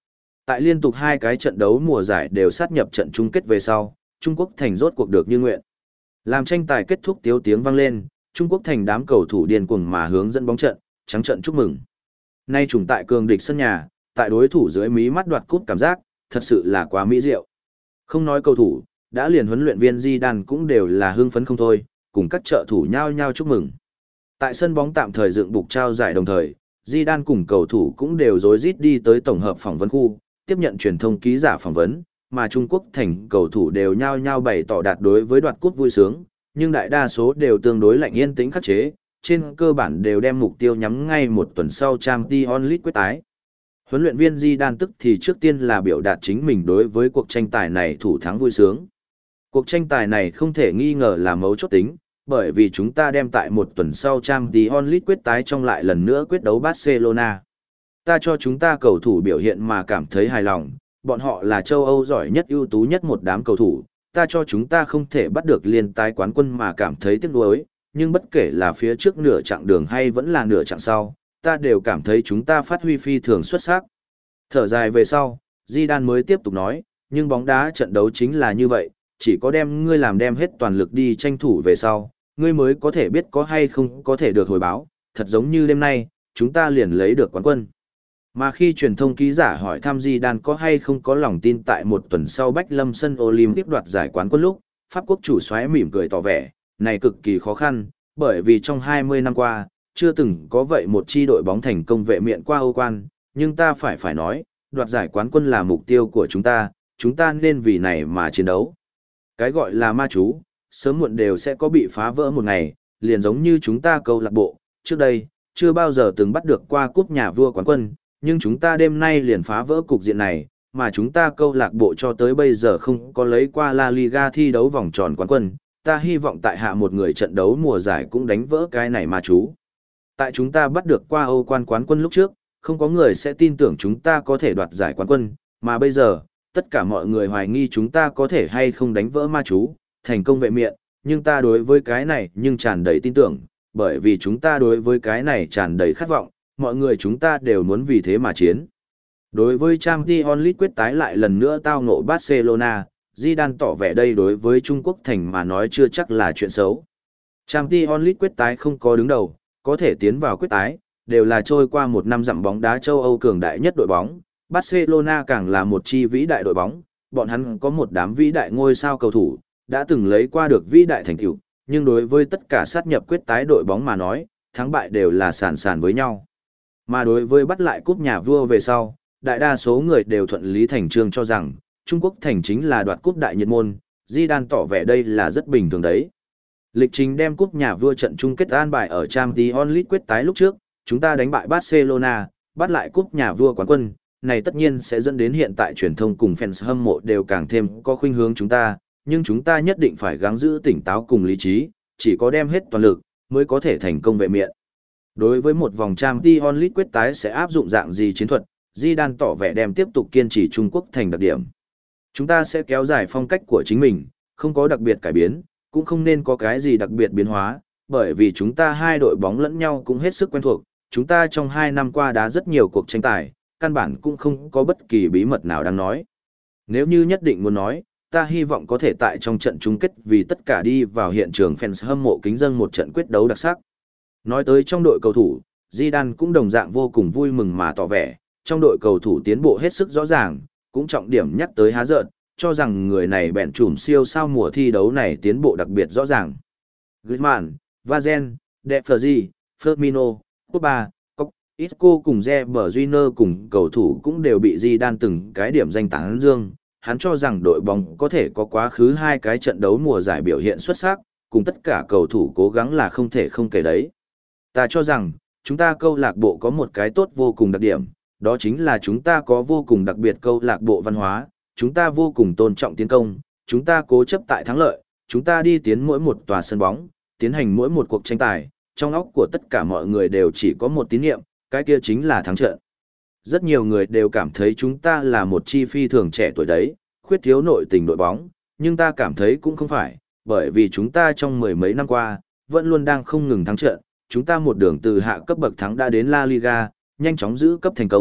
Tại liên tục hai cái trận đấu mùa giải đều sát nhập trận chung kết về sau, Trung Quốc Thành rốt cuộc được như nguyện. Làm tranh tài kết thúc tiếu tiếng vang lên, Trung Quốc Thành đám cầu thủ điên cuồng mà hướng dẫn bóng trận, trắng trận chúc mừng. Nay trùng tại cường địch sân nhà, tại đối thủ dưới mí mắt đoạt cúp cảm giác, thật sự là quá mỹ diệu. Không nói cầu thủ, đã liền huấn luyện viên Zidane cũng đều là hưng phấn không thôi, cùng các trợ thủ nhao nhao chúc mừng. Tại sân bóng tạm thời dựng bục trao giải đồng thời, Zidane cùng cầu thủ cũng đều rối rít đi tới tổng hợp phỏng vấn khu, tiếp nhận truyền thông ký giả phỏng vấn, mà Trung Quốc Thành cầu thủ đều nhao nhao bày tỏ đạt đối với đoạt cúp vui sướng, nhưng đại đa số đều tương đối lạnh yên tĩnh khắc chế, trên cơ bản đều đem mục tiêu nhắm ngay một tuần sau Champions League quyết tái. Huấn luyện viên Zidane tức thì trước tiên là biểu đạt chính mình đối với cuộc tranh tài này thủ thắng vui sướng. Cuộc tranh tài này không thể nghi ngờ là mấu chốt tính, bởi vì chúng ta đem tại một tuần sau Champions League quyết tái trong lại lần nữa quyết đấu Barcelona. Ta cho chúng ta cầu thủ biểu hiện mà cảm thấy hài lòng, bọn họ là châu Âu giỏi nhất ưu tú nhất một đám cầu thủ, ta cho chúng ta không thể bắt được liên tái quán quân mà cảm thấy tiếc nuối, nhưng bất kể là phía trước nửa chặng đường hay vẫn là nửa chặng sau, ta đều cảm thấy chúng ta phát huy phi thường xuất sắc. Thở dài về sau, Zidane mới tiếp tục nói, nhưng bóng đá trận đấu chính là như vậy, chỉ có đem ngươi làm đem hết toàn lực đi tranh thủ về sau, ngươi mới có thể biết có hay không có thể được hồi báo, thật giống như đêm nay, chúng ta liền lấy được quán quân. Mà khi truyền thông ký giả hỏi thăm Zidane có hay không có lòng tin tại một tuần sau Bách Lâm sân Olympic đoạt giải quán quân lúc, Pháp quốc chủ soái mỉm cười tỏ vẻ, này cực kỳ khó khăn, bởi vì trong hai mươi năm qua, chưa từng có vậy một chi đội bóng thành công vệ miện qua Âu quan, nhưng ta phải phải nói, đoạt giải quán quân là mục tiêu của chúng ta, chúng ta nên vì này mà chiến đấu. Cái gọi là ma chú, sớm muộn đều sẽ có bị phá vỡ một ngày, liền giống như chúng ta câu lạc bộ, trước đây, chưa bao giờ từng bắt được qua cúp nhà vua quán quân, nhưng chúng ta đêm nay liền phá vỡ cục diện này, mà chúng ta câu lạc bộ cho tới bây giờ không có lấy qua La Liga thi đấu vòng tròn quán quân, ta hy vọng tại hạ một người trận đấu mùa giải cũng đánh vỡ cái này ma chú. Tại chúng ta bắt được qua Âu quan quán quân lúc trước, không có người sẽ tin tưởng chúng ta có thể đoạt giải quán quân, mà bây giờ, tất cả mọi người hoài nghi chúng ta có thể hay không đánh vỡ ma chú, thành công vệ miện, nhưng ta đối với cái này nhưng tràn đầy tin tưởng, bởi vì chúng ta đối với cái này tràn đầy khát vọng, mọi người chúng ta đều muốn vì thế mà chiến. Đối với Champions League quyết tái lại lần nữa tao ngộ Barcelona, Zidane tỏ vẻ đây đối với Trung Quốc Thành mà nói chưa chắc là chuyện xấu. Champions League quyết tái không có đứng đầu, có thể tiến vào quyết tái, đều là trôi qua một năm dặm bóng đá châu Âu cường đại nhất đội bóng. Barcelona càng là một chi vĩ đại đội bóng, bọn hắn có một đám vĩ đại ngôi sao cầu thủ, đã từng lấy qua được vĩ đại thành tựu, nhưng đối với tất cả sát nhập quyết tái đội bóng mà nói, thắng bại đều là sàn sàn với nhau. Mà đối với bắt lại cúp nhà vua về sau, đại đa số người đều thuận lý thành trương cho rằng, Trung Quốc Thành chính là đoạt cúp đại nhiệt môn, Zidane tỏ vẻ đây là rất bình thường đấy. Lịch trình đem cúp nhà vua trận chung kết an bài ở Champions League quyết tái lúc trước, chúng ta đánh bại Barcelona, bắt lại cúp nhà vua quán quân, này tất nhiên sẽ dẫn đến hiện tại truyền thông cùng fans hâm mộ đều càng thêm có khuynh hướng chúng ta, nhưng chúng ta nhất định phải gắng giữ tỉnh táo cùng lý trí, chỉ có đem hết toàn lực, mới có thể thành công vệ miện. Đối với một vòng Champions League quyết tái sẽ áp dụng dạng gì chiến thuật, Zidane tỏ vẻ đem tiếp tục kiên trì Trung Quốc Thành đặc điểm. Chúng ta sẽ kéo dài phong cách của chính mình, không có đặc biệt cải biến, cũng không nên có cái gì đặc biệt biến hóa, bởi vì chúng ta hai đội bóng lẫn nhau cũng hết sức quen thuộc, chúng ta trong hai năm qua đá rất nhiều cuộc tranh tài, căn bản cũng không có bất kỳ bí mật nào đang nói. Nếu như nhất định muốn nói, ta hy vọng có thể tại trong trận chung kết vì tất cả đi vào hiện trường fans hâm mộ kính dâng một trận quyết đấu đặc sắc. Nói tới trong đội cầu thủ, Zidane cũng đồng dạng vô cùng vui mừng mà tỏ vẻ, trong đội cầu thủ tiến bộ hết sức rõ ràng, cũng trọng điểm nhắc tới há giận, cho rằng người này bèn trùm siêu sao mùa thi đấu này tiến bộ đặc biệt rõ ràng. Griezmann, Vazen, De Frey, Firmino, Pogba, Cook, Isco cùng Reber Júnior cùng cầu thủ cũng đều bị Zidane từng cái điểm danh tán dương. Hắn cho rằng đội bóng có thể có quá khứ hai cái trận đấu mùa giải biểu hiện xuất sắc, cùng tất cả cầu thủ cố gắng là không thể không kể đấy. Ta cho rằng, chúng ta câu lạc bộ có một cái tốt vô cùng đặc điểm, đó chính là chúng ta có vô cùng đặc biệt câu lạc bộ văn hóa, chúng ta vô cùng tôn trọng tiến công, chúng ta cố chấp tại thắng lợi, chúng ta đi tiến mỗi một tòa sân bóng, tiến hành mỗi một cuộc tranh tài, trong óc của tất cả mọi người đều chỉ có một tín niệm, cái kia chính là thắng trận. Rất nhiều người đều cảm thấy chúng ta là một chi phi thường trẻ tuổi đấy, khuyết thiếu nội tình đội bóng, nhưng ta cảm thấy cũng không phải, bởi vì chúng ta trong mười mấy năm qua, vẫn luôn đang không ngừng thắng trận, chúng ta một đường từ hạ cấp bậc thắng đã đến La Liga, nhanh chóng giữ cấp thành công,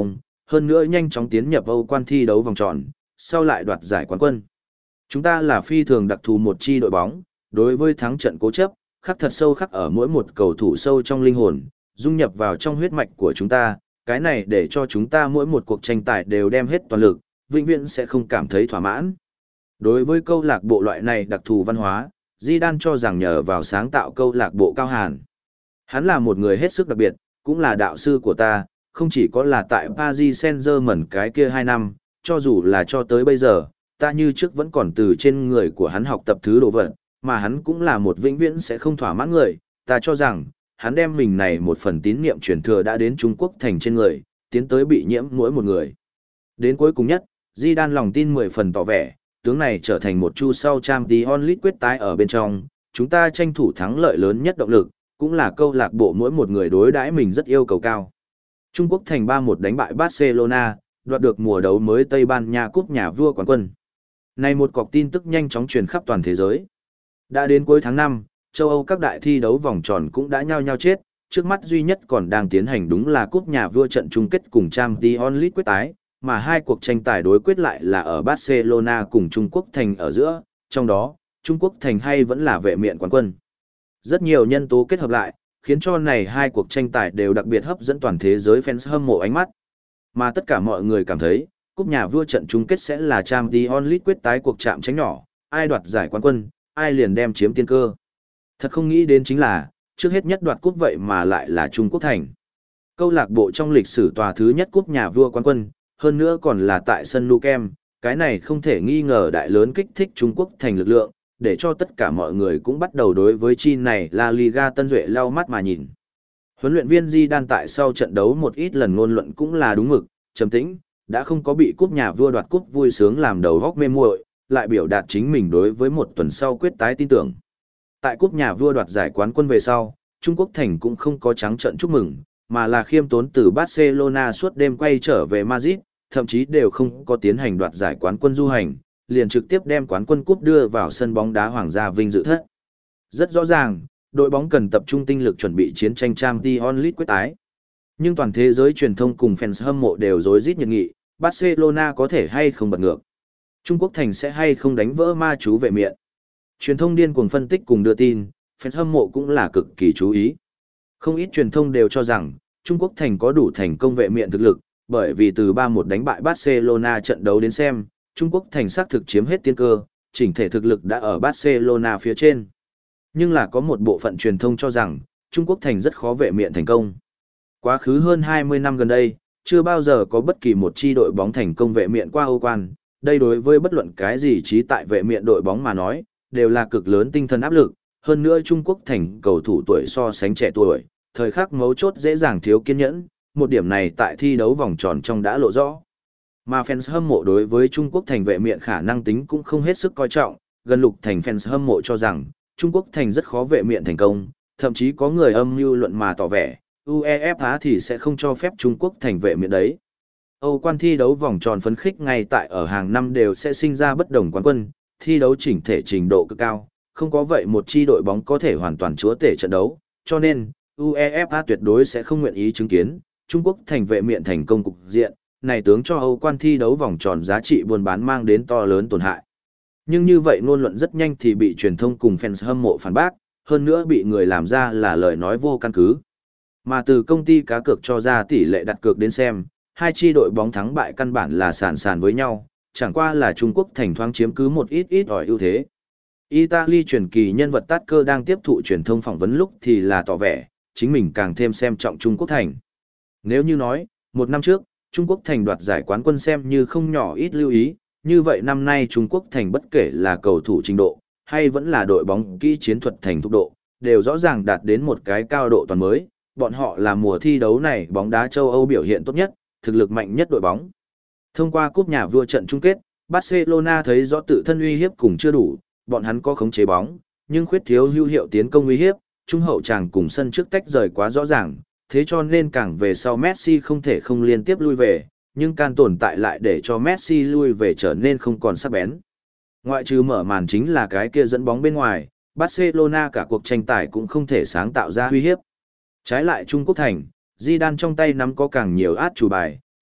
hơn nữa nhanh chóng tiến nhập Âu quan thi đấu vòng tròn, sau lại đoạt giải quán quân. Chúng ta là phi thường đặc thù một chi đội bóng, đối với thắng trận cố chấp, khắc thật sâu khắc ở mỗi một cầu thủ sâu trong linh hồn, dung nhập vào trong huyết mạch của chúng ta, cái này để cho chúng ta mỗi một cuộc tranh tài đều đem hết toàn lực, vĩnh viễn sẽ không cảm thấy thỏa mãn. Đối với câu lạc bộ loại này đặc thù văn hóa, Zidane cho rằng nhờ vào sáng tạo câu lạc bộ Cao Hàn. Hắn là một người hết sức đặc biệt, cũng là đạo sư của ta, không chỉ có là tại Paris Saint-Germain cái kia hai năm, cho dù là cho tới bây giờ, ta như trước vẫn còn từ trên người của hắn học tập thứ đồ vật, mà hắn cũng là một vĩnh viễn sẽ không thỏa mãn người, ta cho rằng, hắn đem mình này một phần tín niệm truyền thừa đã đến Trung Quốc thành trên người, tiến tới bị nhiễm mỗi một người. Đến cuối cùng nhất, Zidane lòng tin mười phần tỏ vẻ, tướng này trở thành một chu sau Champions League quyết tái ở bên trong, chúng ta tranh thủ thắng lợi lớn nhất động lực, cũng là câu lạc bộ mỗi một người đối đãi mình rất yêu cầu cao. Trung Quốc thành ba một đánh bại Barcelona, đoạt được mùa đấu mới Tây Ban Nha cúp nhà vua quán quân. Này một cọc tin tức nhanh chóng truyền khắp toàn thế giới. Đã đến cuối tháng năm, châu Âu các đại thi đấu vòng tròn cũng đã nhao nhao chết, trước mắt duy nhất còn đang tiến hành đúng là cúp nhà vua trận chung kết cùng Champions League quyết tái, mà hai cuộc tranh tài đối quyết lại là ở Barcelona cùng Trung Quốc thành ở giữa, trong đó, Trung Quốc thành hay vẫn là vệ miện quán quân. Rất nhiều nhân tố kết hợp lại, khiến cho này hai cuộc tranh tài đều đặc biệt hấp dẫn toàn thế giới fans hâm mộ ánh mắt. Mà tất cả mọi người cảm thấy, cúp nhà vua trận chung kết sẽ là Champions League quyết tái cuộc chạm tránh nhỏ, ai đoạt giải quán quân, ai liền đem chiếm tiên cơ. Thật không nghĩ đến chính là, trước hết nhất đoạt cúp vậy mà lại là Trung Quốc thành. Câu lạc bộ trong lịch sử tòa thứ nhất cúp nhà vua quán quân, hơn nữa còn là tại sân Nou Camp, cái này không thể nghi ngờ đại lớn kích thích Trung Quốc thành lực lượng, để cho tất cả mọi người cũng bắt đầu đối với chi này La Liga Tân Duệ lau mắt mà nhìn. Huấn luyện viên Zidane tại sau trận đấu một ít lần ngôn luận cũng là đúng mực, trầm tĩnh, đã không có bị cúp nhà vua đoạt cúp vui sướng làm đầu góc mê muội, lại biểu đạt chính mình đối với một tuần sau quyết tái tin tưởng. Tại cúp nhà vua đoạt giải quán quân về sau, Trung Quốc thành cũng không có trắng trận chúc mừng, mà là khiêm tốn từ Barcelona suốt đêm quay trở về Madrid, thậm chí đều không có tiến hành đoạt giải quán quân du hành, liền trực tiếp đem quán quân cúp đưa vào sân bóng đá Hoàng gia Vinh dự thất. Rất rõ ràng, đội bóng cần tập trung tinh lực chuẩn bị chiến tranh Champions League quyết tái. Nhưng toàn thế giới truyền thông cùng fans hâm mộ đều rối rít nhiệt nghị, Barcelona có thể hay không bật ngược. Trung Quốc thành sẽ hay không đánh vỡ ma chú vệ miện. Truyền thông điên cuồng phân tích cùng đưa tin, fans hâm mộ cũng là cực kỳ chú ý. Không ít truyền thông đều cho rằng, Trung Quốc thành có đủ thành công vệ miện thực lực, bởi vì từ ba một đánh bại Barcelona trận đấu đến xem, Trung Quốc thành xác thực chiếm hết tiên cơ, chỉnh thể thực lực đã ở Barcelona phía trên. Nhưng là có một bộ phận truyền thông cho rằng, Trung Quốc thành rất khó vệ miện thành công. Quá khứ hơn hai mươi năm gần đây, chưa bao giờ có bất kỳ một chi đội bóng thành công vệ miện qua Âu quan, đây đối với bất luận cái gì trí tại vệ miện đội bóng mà nói, đều là cực lớn tinh thần áp lực, hơn nữa Trung Quốc thành cầu thủ tuổi so sánh trẻ tuổi, thời khắc mấu chốt dễ dàng thiếu kiên nhẫn, một điểm này tại thi đấu vòng tròn trong đã lộ rõ. Mà fans hâm mộ đối với Trung Quốc thành vệ miện khả năng tính cũng không hết sức coi trọng, gần lục thành fans hâm mộ cho rằng, Trung Quốc thành rất khó vệ miện thành công, thậm chí có người âm mưu luận mà tỏ vẻ, UEFA thì sẽ không cho phép Trung Quốc thành vệ miện đấy. Âu quan thi đấu vòng tròn phấn khích ngay tại ở hàng năm đều sẽ sinh ra bất đồng quán quân, thi đấu chỉnh thể trình độ cực cao, không có vậy một chi đội bóng có thể hoàn toàn chúa tể trận đấu, cho nên UEFA tuyệt đối sẽ không nguyện ý chứng kiến Trung Quốc thành vệ miện thành công cục diện, này tướng cho Âu quan thi đấu vòng tròn giá trị buôn bán mang đến to lớn tổn hại. Nhưng như vậy ngôn luận rất nhanh thì bị truyền thông cùng fans hâm mộ phản bác, hơn nữa bị người làm ra là lời nói vô căn cứ. Mà từ công ty cá cược cho ra tỷ lệ đặt cược đến xem, hai chi đội bóng thắng bại căn bản là sàn sàn với nhau, chẳng qua là Trung Quốc thành thoáng chiếm cứ một ít ít ỏi ưu thế. Italy truyền kỳ nhân vật Tát Cơ đang tiếp thụ truyền thông phỏng vấn lúc thì là tỏ vẻ, chính mình càng thêm xem trọng Trung Quốc thành. Nếu như nói, một năm trước, Trung Quốc thành đoạt giải quán quân xem như không nhỏ ít lưu ý, như vậy năm nay Trung Quốc thành bất kể là cầu thủ trình độ, hay vẫn là đội bóng kỹ chiến thuật thành thục độ, đều rõ ràng đạt đến một cái cao độ toàn mới, bọn họ là mùa thi đấu này bóng đá châu Âu biểu hiện tốt nhất, thực lực mạnh nhất đội bóng. Thông qua cúp nhà vua trận chung kết, Barcelona thấy rõ tự thân uy hiếp cùng chưa đủ, bọn hắn có khống chế bóng, nhưng khuyết thiếu hữu hiệu tiến công uy hiếp, trung hậu tràng cùng sân trước tách rời quá rõ ràng, thế cho nên càng về sau Messi không thể không liên tiếp lui về, nhưng can tồn tại lại để cho Messi lui về trở nên không còn sắc bén. Ngoại trừ mở màn chính là cái kia dẫn bóng bên ngoài, Barcelona cả cuộc tranh tài cũng không thể sáng tạo ra uy hiếp. Trái lại Trung Quốc thành, Zidane trong tay nắm có càng nhiều át chủ bài,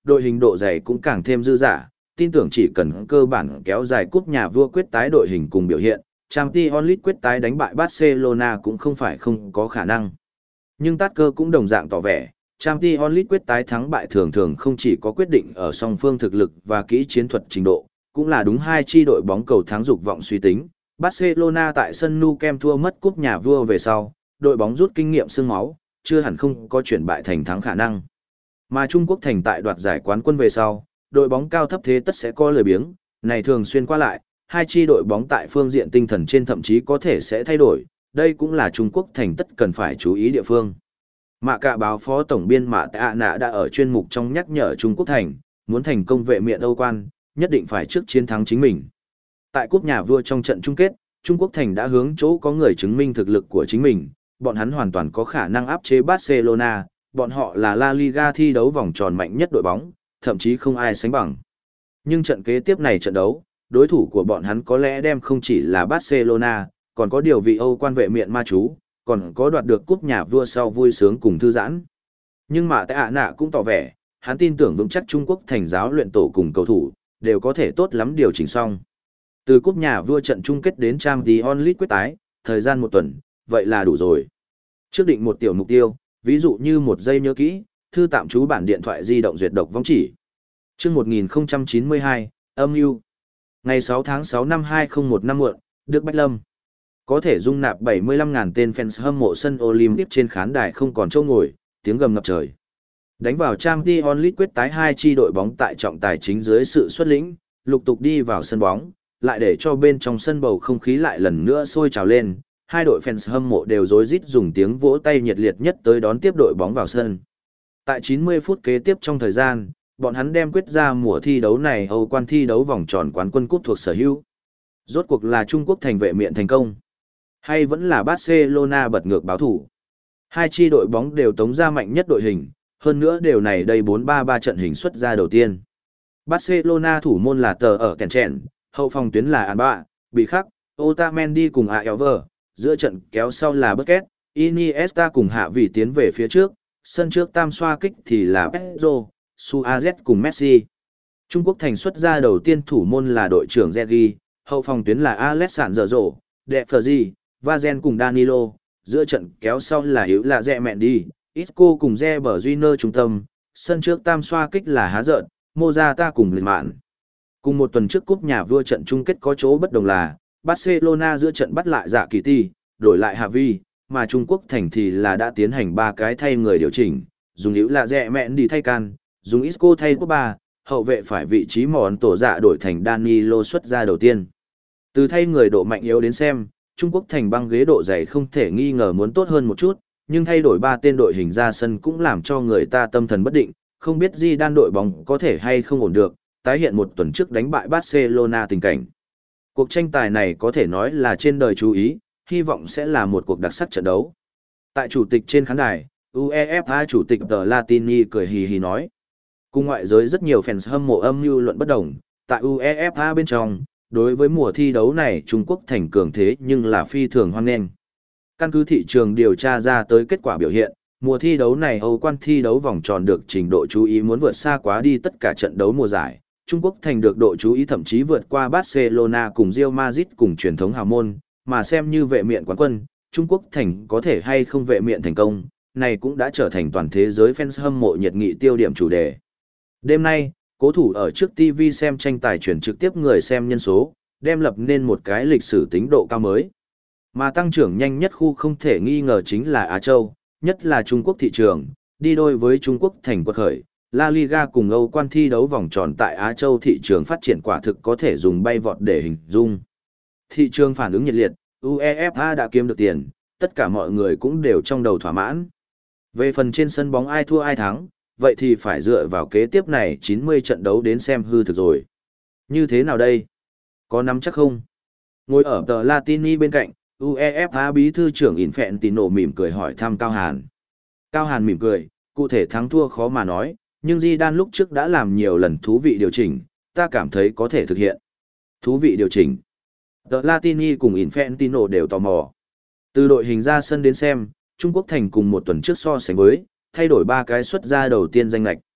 đội hình độ dày cũng càng thêm dư dả, tin tưởng chỉ cần cơ bản kéo dài cúp nhà vua quyết tái đội hình cùng biểu hiện, Champions League quyết tái đánh bại Barcelona cũng không phải không có khả năng. Nhưng Tuchel cũng đồng dạng tỏ vẻ, Champions League quyết tái thắng bại thường thường không chỉ có quyết định ở song phương thực lực và kỹ chiến thuật trình độ, cũng là đúng hai chi đội bóng cầu thắng dục vọng suy tính. Barcelona tại sân Nou Camp thua mất cúp nhà vua về sau, đội bóng rút kinh nghiệm xương máu, chưa hẳn không có chuyển bại thành thắng khả năng. Mà Trung Quốc thành tại đoạt giải quán quân về sau, đội bóng cao thấp thế tất sẽ có lười biếng, này thường xuyên qua lại, hai chi đội bóng tại phương diện tinh thần trên thậm chí có thể sẽ thay đổi, đây cũng là Trung Quốc thành tất cần phải chú ý địa phương. Mạ Cạ báo phó tổng biên Mạ Tạ Nạ đã ở chuyên mục trong nhắc nhở Trung Quốc thành, muốn thành công vệ miện Âu quan, nhất định phải trước chiến thắng chính mình. Tại cúp nhà vua trong trận chung kết, Trung Quốc thành đã hướng chỗ có người chứng minh thực lực của chính mình, bọn hắn hoàn toàn có khả năng áp chế Barcelona, bọn họ là La Liga thi đấu vòng tròn mạnh nhất đội bóng, thậm chí không ai sánh bằng. Nhưng trận kế tiếp này trận đấu, đối thủ của bọn hắn có lẽ đem không chỉ là Barcelona, còn có điều vị Âu quan vệ miện ma chú, còn có đoạt được cúp nhà vua sau vui sướng cùng thư giãn. Nhưng mà tại ạ nạ cũng tỏ vẻ, hắn tin tưởng vững chắc Trung Quốc thành giáo luyện tổ cùng cầu thủ, đều có thể tốt lắm điều chỉnh xong. Từ cúp nhà vua trận chung kết đến Champions League quyết tái, thời gian một tuần, vậy là đủ rồi. Trước định một tiểu mục tiêu, ví dụ như một giây nhớ kỹ, thư tạm trú bản điện thoại di động duyệt độc vong chỉ. Chương một nghìn không trăm chín mươi hai, âm mưu. Ngày sáu tháng sáu năm hai không một năm muộn, Đức Bách Lâm. Có thể dung nạp bảy mươi lăm nghìn tên fans hâm mộ sân Olympic trên khán đài không còn chỗ ngồi, tiếng gầm ngập trời. Đánh vào Champions League quyết tái hai chi đội bóng tại trọng tài chính dưới sự xuất lĩnh, lục tục đi vào sân bóng, lại để cho bên trong sân bầu không khí lại lần nữa sôi trào lên. Hai đội fans hâm mộ đều rối rít dùng tiếng vỗ tay nhiệt liệt nhất tới đón tiếp đội bóng vào sân. Tại chín mươi phút kế tiếp trong thời gian, bọn hắn đem quyết ra mùa thi đấu này Âu quan thi đấu vòng tròn quán quân cúp thuộc sở hữu. Rốt cuộc là Trung Quốc thành vệ miện thành công, hay vẫn là Barcelona bật ngược báo thủ. Hai chi đội bóng đều tống ra mạnh nhất đội hình, hơn nữa đều này đây bốn ba ba trận hình xuất ra đầu tiên. Barcelona thủ môn là tờ ở kèn chèn, hậu phòng tuyến là Alba, bị khắc, Otamendi cùng Alves, giữa trận kéo sau là Busquets, Iniesta cùng hạ vị tiến về phía trước, sân trước tam xoa kích thì là Pedro, Suarez cùng Messi. Trung Quốc thành xuất ra đầu tiên thủ môn là đội trưởng Zegi, hậu phòng tuyến là Alessandro, Deferzi, Vazen cùng Danilo, giữa trận kéo sau là Hữu là Rẹ Mẹn Đi, Isco cùng Reber Júnior trung tâm, sân trước tam xoa kích là Há Dợn, Mozata cùng Lịch Mạn. Cùng một tuần trước cúp nhà vua trận chung kết có chỗ bất đồng là, Barcelona giữa trận bắt lại Dạ Kỳ Ti, đổi lại Hà Vi, mà Trung Quốc thành thì là đã tiến hành ba cái thay người điều chỉnh, dùng Hữu là Rẹ Mẹn Đi thay can, dùng Isco thay Pogba, hậu vệ phải vị trí mòn tổ dạ đổi thành Danilo xuất ra đầu tiên. Từ thay người độ mạnh yếu đến xem, Trung Quốc thành băng ghế độ dày không thể nghi ngờ muốn tốt hơn một chút, nhưng thay đổi ba tên đội hình ra sân cũng làm cho người ta tâm thần bất định, không biết Zidane đội bóng có thể hay không ổn được, tái hiện một tuần trước đánh bại Barcelona tình cảnh. Cuộc tranh tài này có thể nói là trên đời chú ý, hy vọng sẽ là một cuộc đặc sắc trận đấu. Tại chủ tịch trên khán đài, UEFA chủ tịch tờ Latini cười hì hì nói. Cùng ngoại giới rất nhiều fans hâm mộ âm mưu luận bất đồng, tại UEFA bên trong, đối với mùa thi đấu này Trung Quốc thành cường thế nhưng là phi thường hoan nghênh. Căn cứ thị trường điều tra ra tới kết quả biểu hiện, mùa thi đấu này Âu quan thi đấu vòng tròn được trình độ chú ý muốn vượt xa quá đi tất cả trận đấu mùa giải. Trung Quốc thành được độ chú ý thậm chí vượt qua Barcelona cùng Real Madrid cùng truyền thống hào môn, mà xem như vệ miện quán quân, Trung Quốc thành có thể hay không vệ miện thành công, này cũng đã trở thành toàn thế giới fans hâm mộ nhiệt nghị tiêu điểm chủ đề. Đêm nay, cố thủ ở trước ti vi xem tranh tài chuyển trực tiếp người xem nhân số, đem lập nên một cái lịch sử tính độ cao mới. Mà tăng trưởng nhanh nhất khu không thể nghi ngờ chính là Á Châu, nhất là Trung Quốc thị trường, đi đôi với Trung Quốc thành quật khởi, La Liga cùng Âu quan thi đấu vòng tròn tại Á Châu thị trường phát triển quả thực có thể dùng bay vọt để hình dung. Thị trường phản ứng nhiệt liệt, UEFA đã kiếm được tiền, tất cả mọi người cũng đều trong đầu thỏa mãn. Về phần trên sân bóng ai thua ai thắng, vậy thì phải dựa vào kế tiếp này chín mươi trận đấu đến xem hư thực rồi. Như thế nào đây? Có nắm chắc không? Ngồi ở tờ Latini bên cạnh, UEFA bí thư trưởng Infantino mỉm cười hỏi thăm Cao Hàn. Cao Hàn mỉm cười, cụ thể thắng thua khó mà nói, nhưng Zidane lúc trước đã làm nhiều lần thú vị điều chỉnh, ta cảm thấy có thể thực hiện. Thú vị điều chỉnh. Tờ Latini cùng Infantino đều tò mò. Từ đội hình ra sân đến xem, Trung Quốc thành cùng một tuần trước so sánh với, thay đổi ba cái xuất ra đầu tiên danh lệch.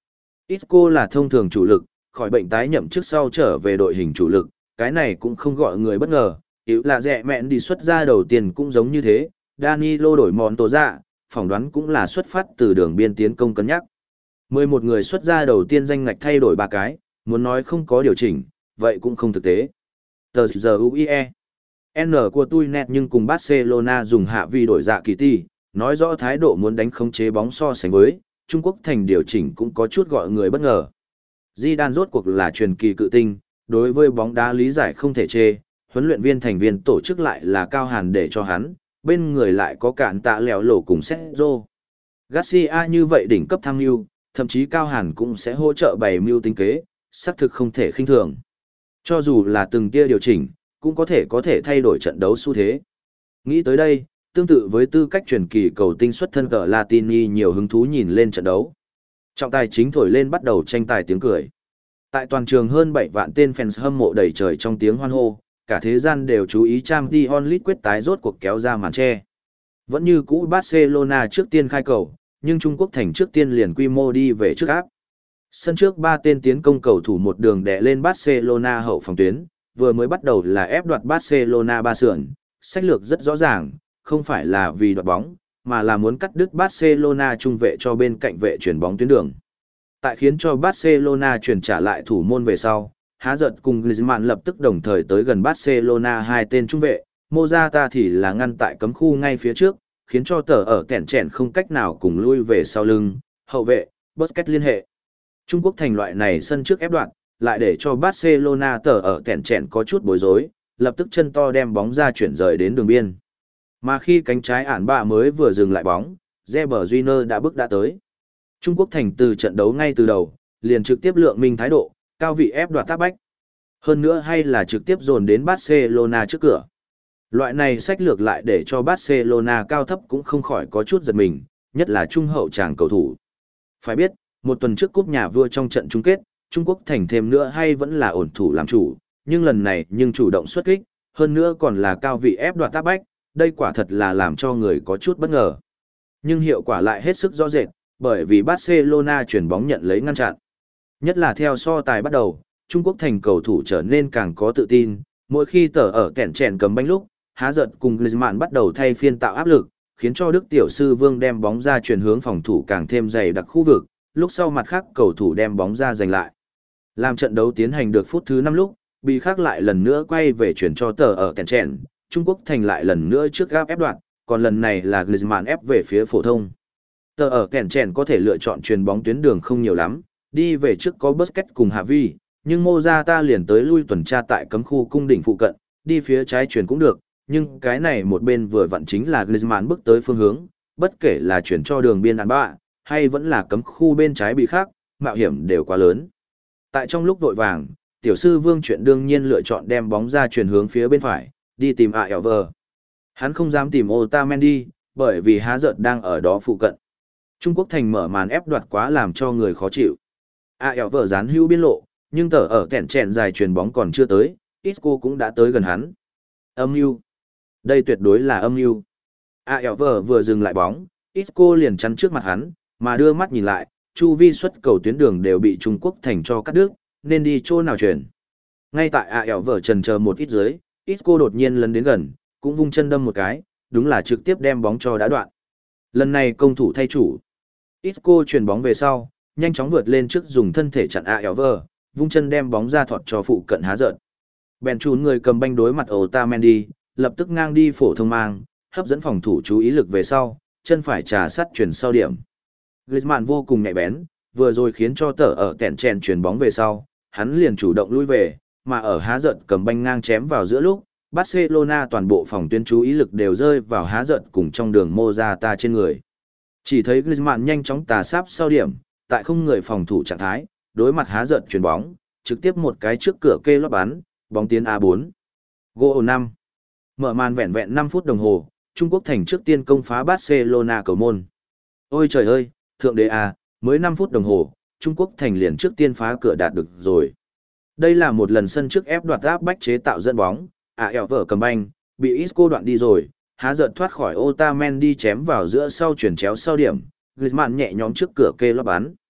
Isco là thông thường chủ lực, khỏi bệnh tái nhậm trước sau trở về đội hình chủ lực, cái này cũng không gọi người bất ngờ. Yếu là rẻ mẹn đi xuất ra đầu tiên cũng giống như thế, Danilo đổi món tổ dạ, phỏng đoán cũng là xuất phát từ đường biên tiến công cân nhắc. mười một người xuất ra đầu tiên danh ngạch thay đổi ba cái, muốn nói không có điều chỉnh, vậy cũng không thực tế. Tờ giờ u i e. N của tôi nét nhưng cùng Barcelona dùng hạ vi đổi dạ kỳ ti, nói rõ thái độ muốn đánh khống chế bóng so sánh với, Trung Quốc thành điều chỉnh cũng có chút gọi người bất ngờ. Zidane rốt cuộc là truyền kỳ cự tinh, đối với bóng đá lý giải không thể chê, huấn luyện viên thành viên tổ chức lại là cao hàn để cho hắn, bên người lại có cản tạ lèo lổ cùng Sergio Garcia như vậy đỉnh cấp tham mưu, thậm chí cao hàn cũng sẽ hỗ trợ bày mưu tính kế, xác thực không thể khinh thường. Cho dù là từng tia điều chỉnh, cũng có thể có thể thay đổi trận đấu xu thế. Nghĩ tới đây, tương tự với tư cách truyền kỳ cầu tinh xuất thân cờ Latini nhiều hứng thú nhìn lên trận đấu. Trọng tài chính thổi lên bắt đầu tranh tài tiếng cười. Tại toàn trường hơn bảy vạn tên fans hâm mộ đầy trời trong tiếng hoan hô, cả thế gian đều chú ý Champions League quyết tái rốt cuộc kéo ra màn che. Vẫn như cũ Barcelona trước tiên khai cầu, nhưng Trung Quốc thành trước tiên liền quy mô đi về trước áp. Sân trước ba tên tiến công cầu thủ một đường đè lên Barcelona hậu phòng tuyến, vừa mới bắt đầu là ép đoạt Barcelona ba sườn, sách lược rất rõ ràng, không phải là vì đoạt bóng, mà là muốn cắt đứt Barcelona trung vệ cho bên cạnh vệ chuyển bóng tuyến đường. Tại khiến cho Barcelona chuyển trả lại thủ môn về sau, Há giật cùng Griezmann lập tức đồng thời tới gần Barcelona hai tên trung vệ, Morata thì là ngăn tại cấm khu ngay phía trước, khiến cho tờ ở kẻn chèn không cách nào cùng lui về sau lưng, hậu vệ, Busquets liên hệ. Trung Quốc thành loại này sân trước ép đoạn, lại để cho Barcelona tờ ở kẻn chèn có chút bối rối, lập tức chân to đem bóng ra chuyển rời đến đường biên. Mà khi cánh trái ản bạ mới vừa dừng lại bóng, Reber Júnior đã bước đã tới. Trung Quốc thành từ trận đấu ngay từ đầu, liền trực tiếp lượng minh thái độ, cao vị ép đoạt tác bách. Hơn nữa hay là trực tiếp dồn đến Barcelona trước cửa. Loại này sách lược lại để cho Barcelona cao thấp cũng không khỏi có chút giật mình, nhất là trung hậu tràng cầu thủ. Phải biết, một tuần trước cúp nhà vua trong trận chung kết, Trung Quốc thành thêm nữa hay vẫn là ổn thủ làm chủ, nhưng lần này nhưng chủ động xuất kích, hơn nữa còn là cao vị ép đoạt tác bách, đây quả thật là làm cho người có chút bất ngờ. Nhưng hiệu quả lại hết sức rõ rệt, bởi vì Barcelona chuyển bóng nhận lấy ngăn chặn. Nhất là theo so tài bắt đầu, Trung Quốc thành cầu thủ trở nên càng có tự tin, mỗi khi tờ ở kẻn chèn cầm banh lúc, Há giật cùng Griezmann bắt đầu thay phiên tạo áp lực, khiến cho Đức Tiểu Sư Vương đem bóng ra chuyển hướng phòng thủ càng thêm dày đặc khu vực, lúc sau mặt khác cầu thủ đem bóng ra giành lại. Làm trận đấu tiến hành được phút thứ năm lúc, bị khác lại lần nữa quay về chuyển cho tờ ở kẻn chèn, Trung Quốc thành lại lần nữa trước gáp ép đoạn, còn lần này là Griezmann ép về phía phổ thông. Tờ ở kẻn chèn có thể lựa chọn truyền bóng tuyến đường không nhiều lắm, đi về trước có Busquets cùng Hạ Vi, nhưng Morata liền tới lui tuần tra tại cấm khu cung đỉnh phụ cận, đi phía trái chuyển cũng được, nhưng cái này một bên vừa vặn chính là Griezmann bước tới phương hướng, bất kể là chuyển cho đường biên ăn bạ, hay vẫn là cấm khu bên trái bị khác, mạo hiểm đều quá lớn. Tại trong lúc vội vàng, tiểu sư Vương chuyện đương nhiên lựa chọn đem bóng ra chuyển hướng phía bên phải, đi tìm A Elver. Hắn không dám tìm Otamendi, bởi vì Há giật đang ở đó phụ cận. Trung Quốc thành mở màn ép đoạt quá làm cho người khó chịu. A Elver dán hữu biên lộ, nhưng tờ ở kẹn chèn dài chuyền bóng còn chưa tới, Isco cũng đã tới gần hắn. Âm mưu. Đây tuyệt đối là âm mưu. A Elver vừa dừng lại bóng, Isco liền chắn trước mặt hắn, mà đưa mắt nhìn lại, chu vi xuất cầu tuyến đường đều bị Trung Quốc thành cho cắt đứt, nên đi chỗ nào chuyển. Ngay tại A Elver chần chờ một ít dưới, Isco đột nhiên lấn đến gần, cũng vung chân đâm một cái, đúng là trực tiếp đem bóng cho đã đoạn. Lần này công thủ thay chủ. Isco chuyển bóng về sau, nhanh chóng vượt lên trước dùng thân thể chặn A Elver, vung chân đem bóng ra thọt cho phụ cận Há giật. Bèn chún người cầm banh đối mặt Otamendi, lập tức ngang đi phổ thông mang, hấp dẫn phòng thủ chú ý lực về sau, chân phải trà sắt chuyển sau điểm. Griezmann vô cùng nhạy bén, vừa rồi khiến cho tờ ở kẹn chèn chuyển bóng về sau, hắn liền chủ động lui về, mà ở Há giật cầm banh ngang chém vào giữa lúc, Barcelona toàn bộ phòng tuyến chú ý lực đều rơi vào Há giật cùng trong đường Morata trên người. Chỉ thấy Griezmann nhanh chóng tà sáp sau điểm, tại không người phòng thủ trạng thái, đối mặt Há giật chuyền bóng, trực tiếp một cái trước cửa kê lót bắn, bóng tiến A bốn. Goal năm. Mở màn vẹn vẹn năm phút đồng hồ, Trung Quốc thành trước tiên công phá Barcelona cầu môn. Ôi trời ơi, thượng đế à, mới năm phút đồng hồ, Trung Quốc thành liền trước tiên phá cửa đạt được rồi. Đây là một lần sân trước ép đoạt áp bách chế tạo dẫn bóng, A Elver cầm banh, bị Isco đoạn đi rồi, Há giật thoát khỏi Otamendi chém vào giữa sau chuyển chéo sau điểm, Griezmann nhẹ nhõm trước cửa kê lót bắn.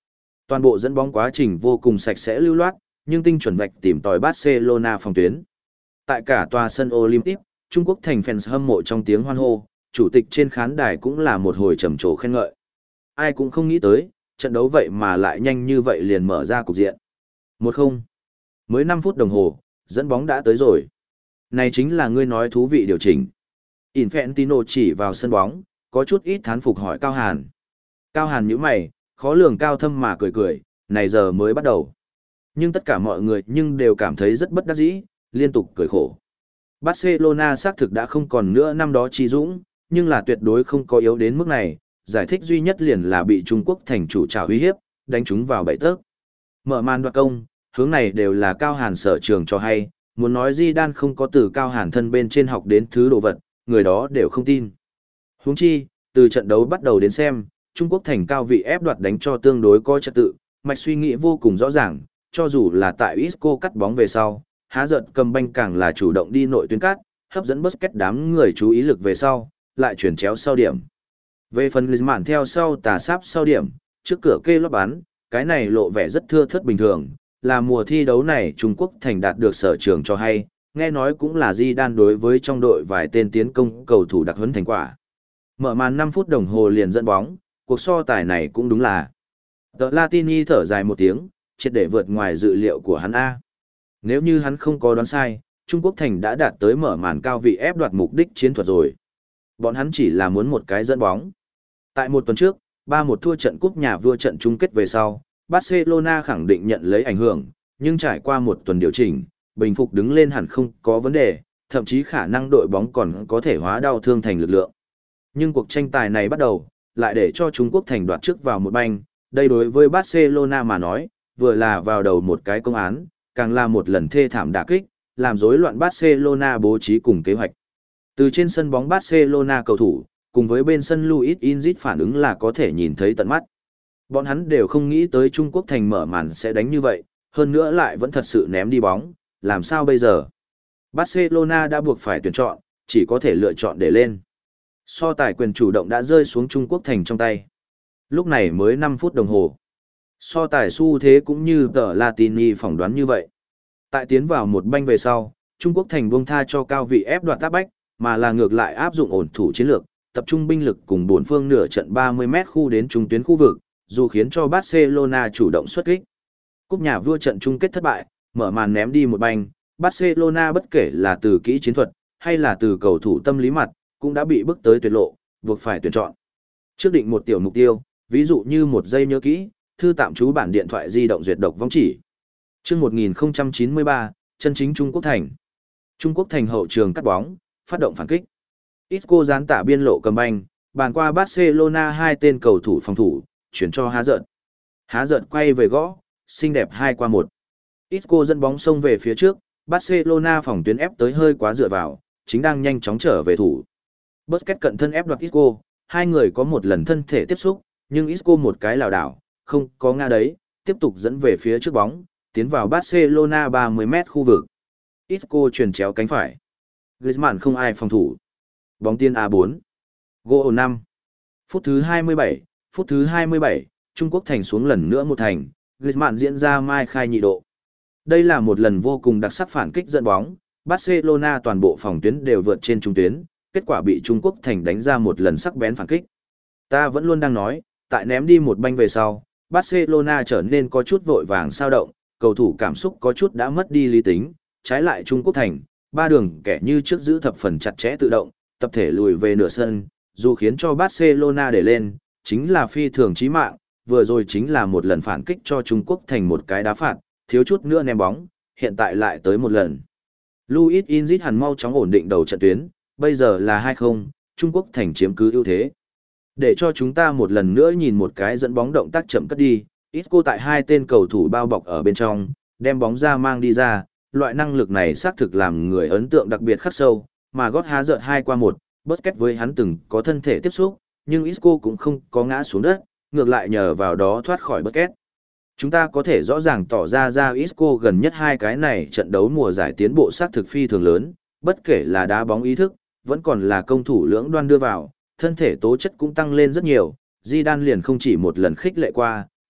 Toàn bộ dẫn bóng quá trình vô cùng sạch sẽ lưu loát, nhưng tinh chuẩn vạch tìm tòi Barcelona phòng tuyến. Tại cả tòa sân Olympic, Trung Quốc thành fans hâm mộ trong tiếng hoan hô, chủ tịch trên khán đài cũng là một hồi trầm trồ khen ngợi. Ai cũng không nghĩ tới, trận đấu vậy mà lại nhanh như vậy liền mở ra cục diện. một không. Mới năm phút đồng hồ, dẫn bóng đã tới rồi. Này chính là ngươi nói thú vị điều chỉnh. Infantino chỉ vào sân bóng, có chút ít thán phục hỏi Cao Hàn. Cao Hàn nhíu mày, khó lường cao thâm mà cười cười, này giờ mới bắt đầu. Nhưng tất cả mọi người nhưng đều cảm thấy rất bất đắc dĩ, liên tục cười khổ. Barcelona xác thực đã không còn nữa năm đó chi dũng, nhưng là tuyệt đối không có yếu đến mức này, giải thích duy nhất liền là bị Trung Quốc thành chủ trào uy hiếp, đánh chúng vào bẫy tấc. Mở màn đoạt công, hướng này đều là Cao Hàn sở trường cho hay, muốn nói Zidane không có từ Cao Hàn thân bên trên học đến thứ đồ vật, người đó đều không tin. Huống chi, từ trận đấu bắt đầu đến xem, Trung Quốc thành cao vị ép đoạt đánh cho tương đối có trật tự, mạch suy nghĩ vô cùng rõ ràng, cho dù là tại Isco cắt bóng về sau, há giận cầm banh càng là chủ động đi nội tuyến cắt, hấp dẫn Busquets đám người chú ý lực về sau, lại chuyển chéo sau điểm. Về phần Griezmann theo sau tà sáp sau điểm, trước cửa kê lót bán, cái này lộ vẻ rất thưa thớt bình thường, là mùa thi đấu này Trung Quốc thành đạt được sở trường cho hay, nghe nói cũng là Zidane đối với trong đội vài tên tiến công cầu thủ đặc huấn thành quả. Mở màn năm phút đồng hồ liền dẫn bóng, cuộc so tài này cũng đúng là. The Latini thở dài một tiếng, triệt để vượt ngoài dự liệu của hắn A. Nếu như hắn không có đoán sai, Trung Quốc thành đã đạt tới mở màn cao vị ép đoạt mục đích chiến thuật rồi. Bọn hắn chỉ là muốn một cái dẫn bóng. Tại một tuần trước, ba một thua trận cúp nhà vua trận chung kết về sau, Barcelona khẳng định nhận lấy ảnh hưởng, nhưng trải qua một tuần điều chỉnh, bình phục đứng lên hẳn không có vấn đề, thậm chí khả năng đội bóng còn có thể hóa đau thương thành lực lượng. Nhưng cuộc tranh tài này bắt đầu, lại để cho Trung Quốc thành đoạt trước vào một banh, đây đối với Barcelona mà nói, vừa là vào đầu một cái công án, càng là một lần thê thảm đả kích, làm rối loạn Barcelona bố trí cùng kế hoạch. Từ trên sân bóng Barcelona cầu thủ, cùng với bên sân Luis Inzit phản ứng là có thể nhìn thấy tận mắt. Bọn hắn đều không nghĩ tới Trung Quốc thành mở màn sẽ đánh như vậy, hơn nữa lại vẫn thật sự ném đi bóng, làm sao bây giờ? Barcelona đã buộc phải tuyển chọn, chỉ có thể lựa chọn để lên. So tài quyền chủ động đã rơi xuống Trung Quốc thành trong tay. Lúc này mới năm phút đồng hồ. So tài xu thế cũng như tờ Latini phỏng đoán như vậy. Tại tiến vào một banh về sau, Trung Quốc thành buông tha cho cao vị ép đoạt áp bách, mà là ngược lại áp dụng ổn thủ chiến lược, tập trung binh lực cùng bốn phương nửa trận ba mươi mét khu đến trung tuyến khu vực, dù khiến cho Barcelona chủ động xuất kích. Cúp nhà vua trận chung kết thất bại, mở màn ném đi một banh, Barcelona bất kể là từ kỹ chiến thuật, hay là từ cầu thủ tâm lý mặt, cũng đã bị bước tới tuyệt lộ, buộc phải tuyển chọn. Trước định một tiểu mục tiêu, ví dụ như một giây nhớ kỹ, thư tạm trú bản điện thoại di động duyệt độc vong chỉ. Chương một nghìn không trăm chín mươi ba, chân chính Trung Quốc thành. Trung Quốc thành hậu trường cắt bóng, phát động phản kích. Isco gián tả biên lộ cầm banh, bàn qua Barcelona hai tên cầu thủ phòng thủ, chuyển cho Há Giận. Há Giận quay về gõ, xinh đẹp hai qua một. Isco dẫn bóng xông về phía trước, Barcelona phòng tuyến ép tới hơi quá dựa vào, chính đang nhanh chóng trở về thủ. Busquets cận thân ép đoạt Isco, hai người có một lần thân thể tiếp xúc, nhưng Isco một cái lảo đảo, không có ngã đấy, tiếp tục dẫn về phía trước bóng, tiến vào Barcelona ba mươi mét khu vực. Isco chuyển chéo cánh phải. Griezmann không ai phòng thủ. Bóng tiên a bốn. Goal năm. Phút thứ hai mươi bảy, phút thứ hai mươi bảy, Trung Quốc thành xuống lần nữa một thành, Griezmann diễn ra mai khai nhị độ. Đây là một lần vô cùng đặc sắc phản kích dẫn bóng, Barcelona toàn bộ phòng tuyến đều vượt trên trung tuyến, kết quả bị Trung Quốc thành đánh ra một lần sắc bén phản kích. Ta vẫn luôn đang nói, tại ném đi một banh về sau, Barcelona trở nên có chút vội vàng sao động, cầu thủ cảm xúc có chút đã mất đi lý tính, trái lại Trung Quốc thành, ba đường kẻ như trước giữ thập phần chặt chẽ tự động, tập thể lùi về nửa sân, dù khiến cho Barcelona để lên, chính là phi thường chí mạng, vừa rồi chính là một lần phản kích cho Trung Quốc thành một cái đá phạt, thiếu chút nữa ném bóng, hiện tại lại tới một lần. Luis Inzit hẳn mau chóng ổn định đầu trận tuyến, bây giờ là hai không, Trung Quốc thành chiếm cứ ưu thế. Để cho chúng ta một lần nữa nhìn một cái dẫn bóng động tác chậm cất đi, Isco tại hai tên cầu thủ bao bọc ở bên trong, đem bóng ra mang đi ra, loại năng lực này xác thực làm người ấn tượng đặc biệt khắc sâu, mà gót Há Giận hai qua một, Busquets với hắn từng có thân thể tiếp xúc, nhưng Isco cũng không có ngã xuống đất, ngược lại nhờ vào đó thoát khỏi Busquets. Chúng ta có thể rõ ràng tỏ ra ra Isco gần nhất hai cái này trận đấu mùa giải tiến bộ sát thực phi thường lớn, bất kể là đá bóng ý thức, vẫn còn là công thủ lưỡng đoan đưa vào, thân thể tố chất cũng tăng lên rất nhiều, Zidane liền không chỉ một lần khích lệ qua,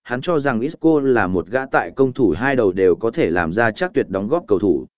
hắn cho rằng Isco là một gã tại công thủ hai đầu đều có thể làm ra chắc tuyệt đóng góp cầu thủ.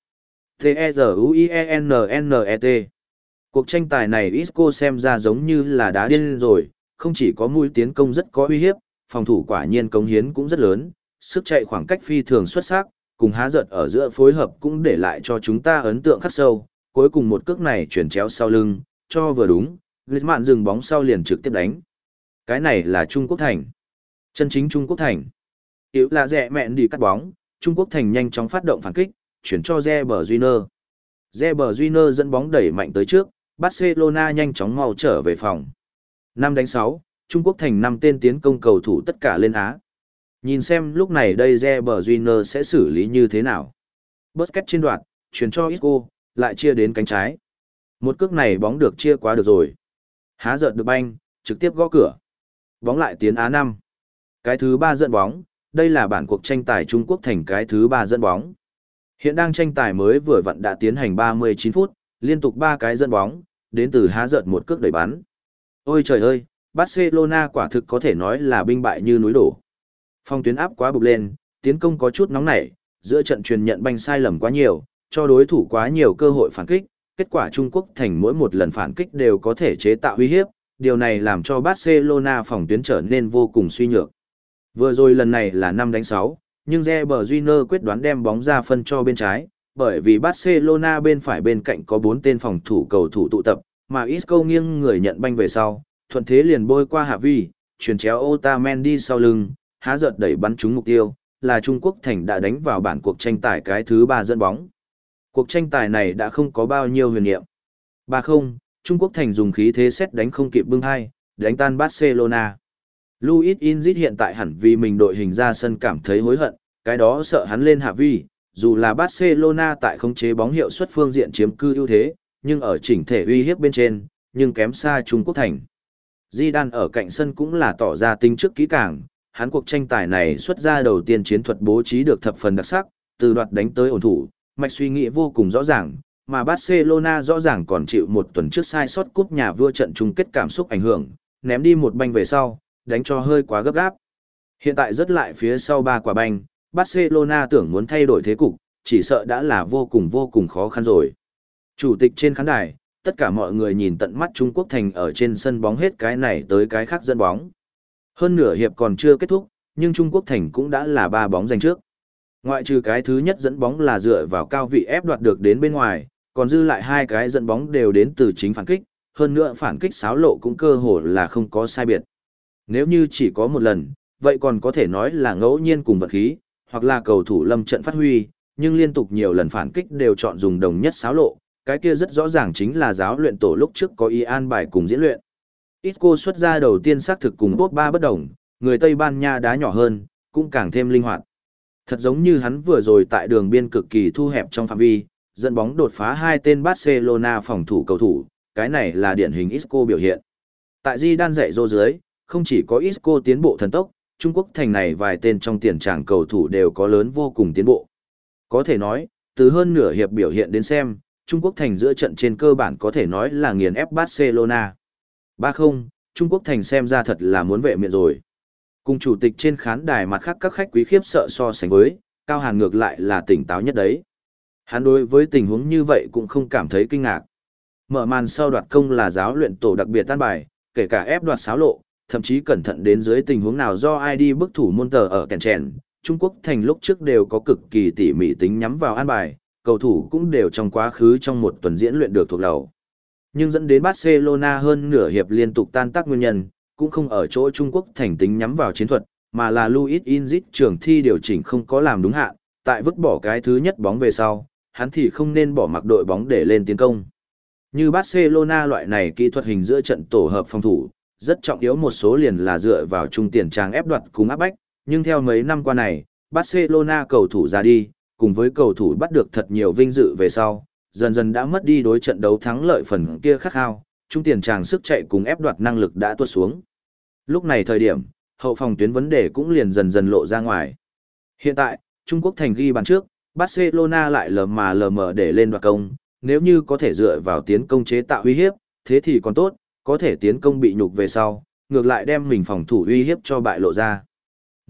T-E-Z-U-I-E-N-N-E-T Cuộc tranh tài này Isco xem ra giống như là đá điên rồi, không chỉ có mũi tiến công rất có uy hiếp, phòng thủ quả nhiên cống hiến cũng rất lớn, sức chạy khoảng cách phi thường xuất sắc, cùng há giật ở giữa phối hợp cũng để lại cho chúng ta ấn tượng khắc sâu, cuối cùng một cước này chuyển chéo sau lưng, cho vừa đúng, Griezmann dừng bóng sau liền trực tiếp đánh. Cái này là Trung Quốc thành. Chân chính Trung Quốc thành. Yếu là rẻ mẹn đi cắt bóng, Trung Quốc thành nhanh chóng phát động phản kích, chuyển cho Reber Júnior. Reber Júnior dẫn bóng đẩy mạnh tới trước, Barcelona nhanh chóng mau trở về phòng. năm đánh sáu, Trung Quốc thành năm tên tiến công cầu thủ tất cả lên Á. Nhìn xem lúc này đây Reber Júnior sẽ xử lý như thế nào. Busquets trên đoạt, chuyển cho Isco, lại chia đến cánh trái. Một cước này bóng được chia quá được rồi. Há giật được banh, trực tiếp gõ cửa. Bóng lại tiến Á năm. Cái thứ ba dẫn bóng, đây là bản cuộc tranh tài Trung Quốc thành cái thứ ba dẫn bóng. Hiện đang tranh tài mới vừa vặn đã tiến hành ba mươi chín phút, liên tục ba cái dẫn bóng, đến từ há giật một cước đẩy bắn. Ôi trời ơi, Barcelona quả thực có thể nói là binh bại như núi đổ. Phong tuyến áp quá bục lên, tiến công có chút nóng nảy, giữa trận truyền nhận banh sai lầm quá nhiều, cho đối thủ quá nhiều cơ hội phản kích, kết quả Trung Quốc thành mỗi một lần phản kích đều có thể chế tạo uy hiếp, điều này làm cho Barcelona phòng tuyến trở nên vô cùng suy nhược. Vừa rồi lần này là năm đánh sáu, nhưng Reber Júnior quyết đoán đem bóng ra phân cho bên trái, bởi vì Barcelona bên phải bên cạnh có bốn tên phòng thủ cầu thủ tụ tập, mà Isco nghiêng người nhận banh về sau, thuận thế liền bôi qua hạ vi, chuyển chéo Otamendi sau lưng, há giật đẩy bắn trúng mục tiêu, là Trung Quốc thành đã đánh vào bản cuộc tranh tài cái thứ ba dẫn bóng. Cuộc tranh tài này đã không có bao nhiêu huyền niệm. ba không, Trung Quốc thành dùng khí thế xét đánh không kịp bưng hai, đánh tan Barcelona. Luis Inzit hiện tại hẳn vì mình đội hình ra sân cảm thấy hối hận, cái đó sợ hắn lên hạ vi, dù là Barcelona tại khống chế bóng hiệu suất phương diện chiếm cư ưu thế, nhưng ở chỉnh thể uy hiếp bên trên, nhưng kém xa Trung Quốc thành. Zidane ở cạnh sân cũng là tỏ ra tính trước kỹ càng, hắn cuộc tranh tài này xuất ra đầu tiên chiến thuật bố trí được thập phần đặc sắc, từ đoạt đánh tới ổn thủ, mạch suy nghĩ vô cùng rõ ràng, mà Barcelona rõ ràng còn chịu một tuần trước sai sót cúp nhà vua trận chung kết cảm xúc ảnh hưởng, ném đi một banh về sau, đánh cho hơi quá gấp gáp. Hiện tại rất lại phía sau ba quả banh, Barcelona tưởng muốn thay đổi thế cục, chỉ sợ đã là vô cùng vô cùng khó khăn rồi. Chủ tịch trên khán đài, tất cả mọi người nhìn tận mắt Trung Quốc thành ở trên sân bóng hết cái này tới cái khác dẫn bóng. Hơn nửa hiệp còn chưa kết thúc, nhưng Trung Quốc thành cũng đã là ba bóng giành trước. Ngoại trừ cái thứ nhất dẫn bóng là dựa vào cao vị ép đoạt được đến bên ngoài, còn dư lại hai cái dẫn bóng đều đến từ chính phản kích, hơn nữa phản kích xáo lộ cũng cơ hồ là không có sai biệt. Nếu như chỉ có một lần, vậy còn có thể nói là ngẫu nhiên cùng vật khí, hoặc là cầu thủ lâm trận phát huy, nhưng liên tục nhiều lần phản kích đều chọn dùng đồng nhất xáo lộ, cái kia rất rõ ràng chính là giáo luyện tổ lúc trước có ý an bài cùng diễn luyện. Isco xuất ra đầu tiên xác thực cùng tốt ba bất đồng, người Tây Ban Nha đá nhỏ hơn, cũng càng thêm linh hoạt. Thật giống như hắn vừa rồi tại đường biên cực kỳ thu hẹp trong phạm vi, dẫn bóng đột phá hai tên Barcelona phòng thủ cầu thủ, cái này là điển hình Isco biểu hiện. Tại Zidane dạy dỗ dưới, không chỉ có Isco tiến bộ thần tốc, Trung Quốc thành này vài tên trong tiền tràng cầu thủ đều có lớn vô cùng tiến bộ. Có thể nói, từ hơn nửa hiệp biểu hiện đến xem, Trung Quốc thành giữa trận trên cơ bản có thể nói là nghiền ép Barcelona. ba không, Trung Quốc thành xem ra thật là muốn vệ miệng rồi. Cùng chủ tịch trên khán đài mặt khác các khách quý khiếp sợ so sánh với, Cao Hàn ngược lại là tỉnh táo nhất đấy. Hắn đối với tình huống như vậy cũng không cảm thấy kinh ngạc. Mở màn sau đoạt công là giáo luyện tổ đặc biệt tan bài, kể cả ép đoạt xáo lộ, thậm chí cẩn thận đến dưới tình huống nào do ai đi bức thủ môn tờ ở kèn chèn. Trung Quốc thành lúc trước đều có cực kỳ tỉ mỉ tính nhắm vào an bài, cầu thủ cũng đều trong quá khứ trong một tuần diễn luyện được thuộc lầu. Nhưng dẫn đến Barcelona hơn nửa hiệp liên tục tan tác nguyên nhân, cũng không ở chỗ Trung Quốc thành tính nhắm vào chiến thuật, mà là Luis Inzit trường thi điều chỉnh không có làm đúng hạn, tại vứt bỏ cái thứ nhất bóng về sau, hắn thì không nên bỏ mặc đội bóng để lên tiến công. Như Barcelona loại này kỹ thuật hình giữa trận tổ hợp phòng thủ, rất trọng yếu một số liền là dựa vào trung tiền trang ép đoạt cùng áp bách, nhưng theo mấy năm qua này, Barcelona cầu thủ ra đi, cùng với cầu thủ bắt được thật nhiều vinh dự về sau, dần dần đã mất đi đối trận đấu thắng lợi phần kia khát khao, trung tiền tràng sức chạy cùng ép đoạt năng lực đã tuột xuống. Lúc này thời điểm, hậu phòng tuyến vấn đề cũng liền dần dần lộ ra ngoài. Hiện tại, Trung Quốc thành ghi bàn trước, Barcelona lại lờ mà lờ mờ để lên đoạt công, nếu như có thể dựa vào tiến công chế tạo uy hiếp, thế thì còn tốt, có thể tiến công bị nhục về sau, ngược lại đem mình phòng thủ uy hiếp cho bại lộ ra.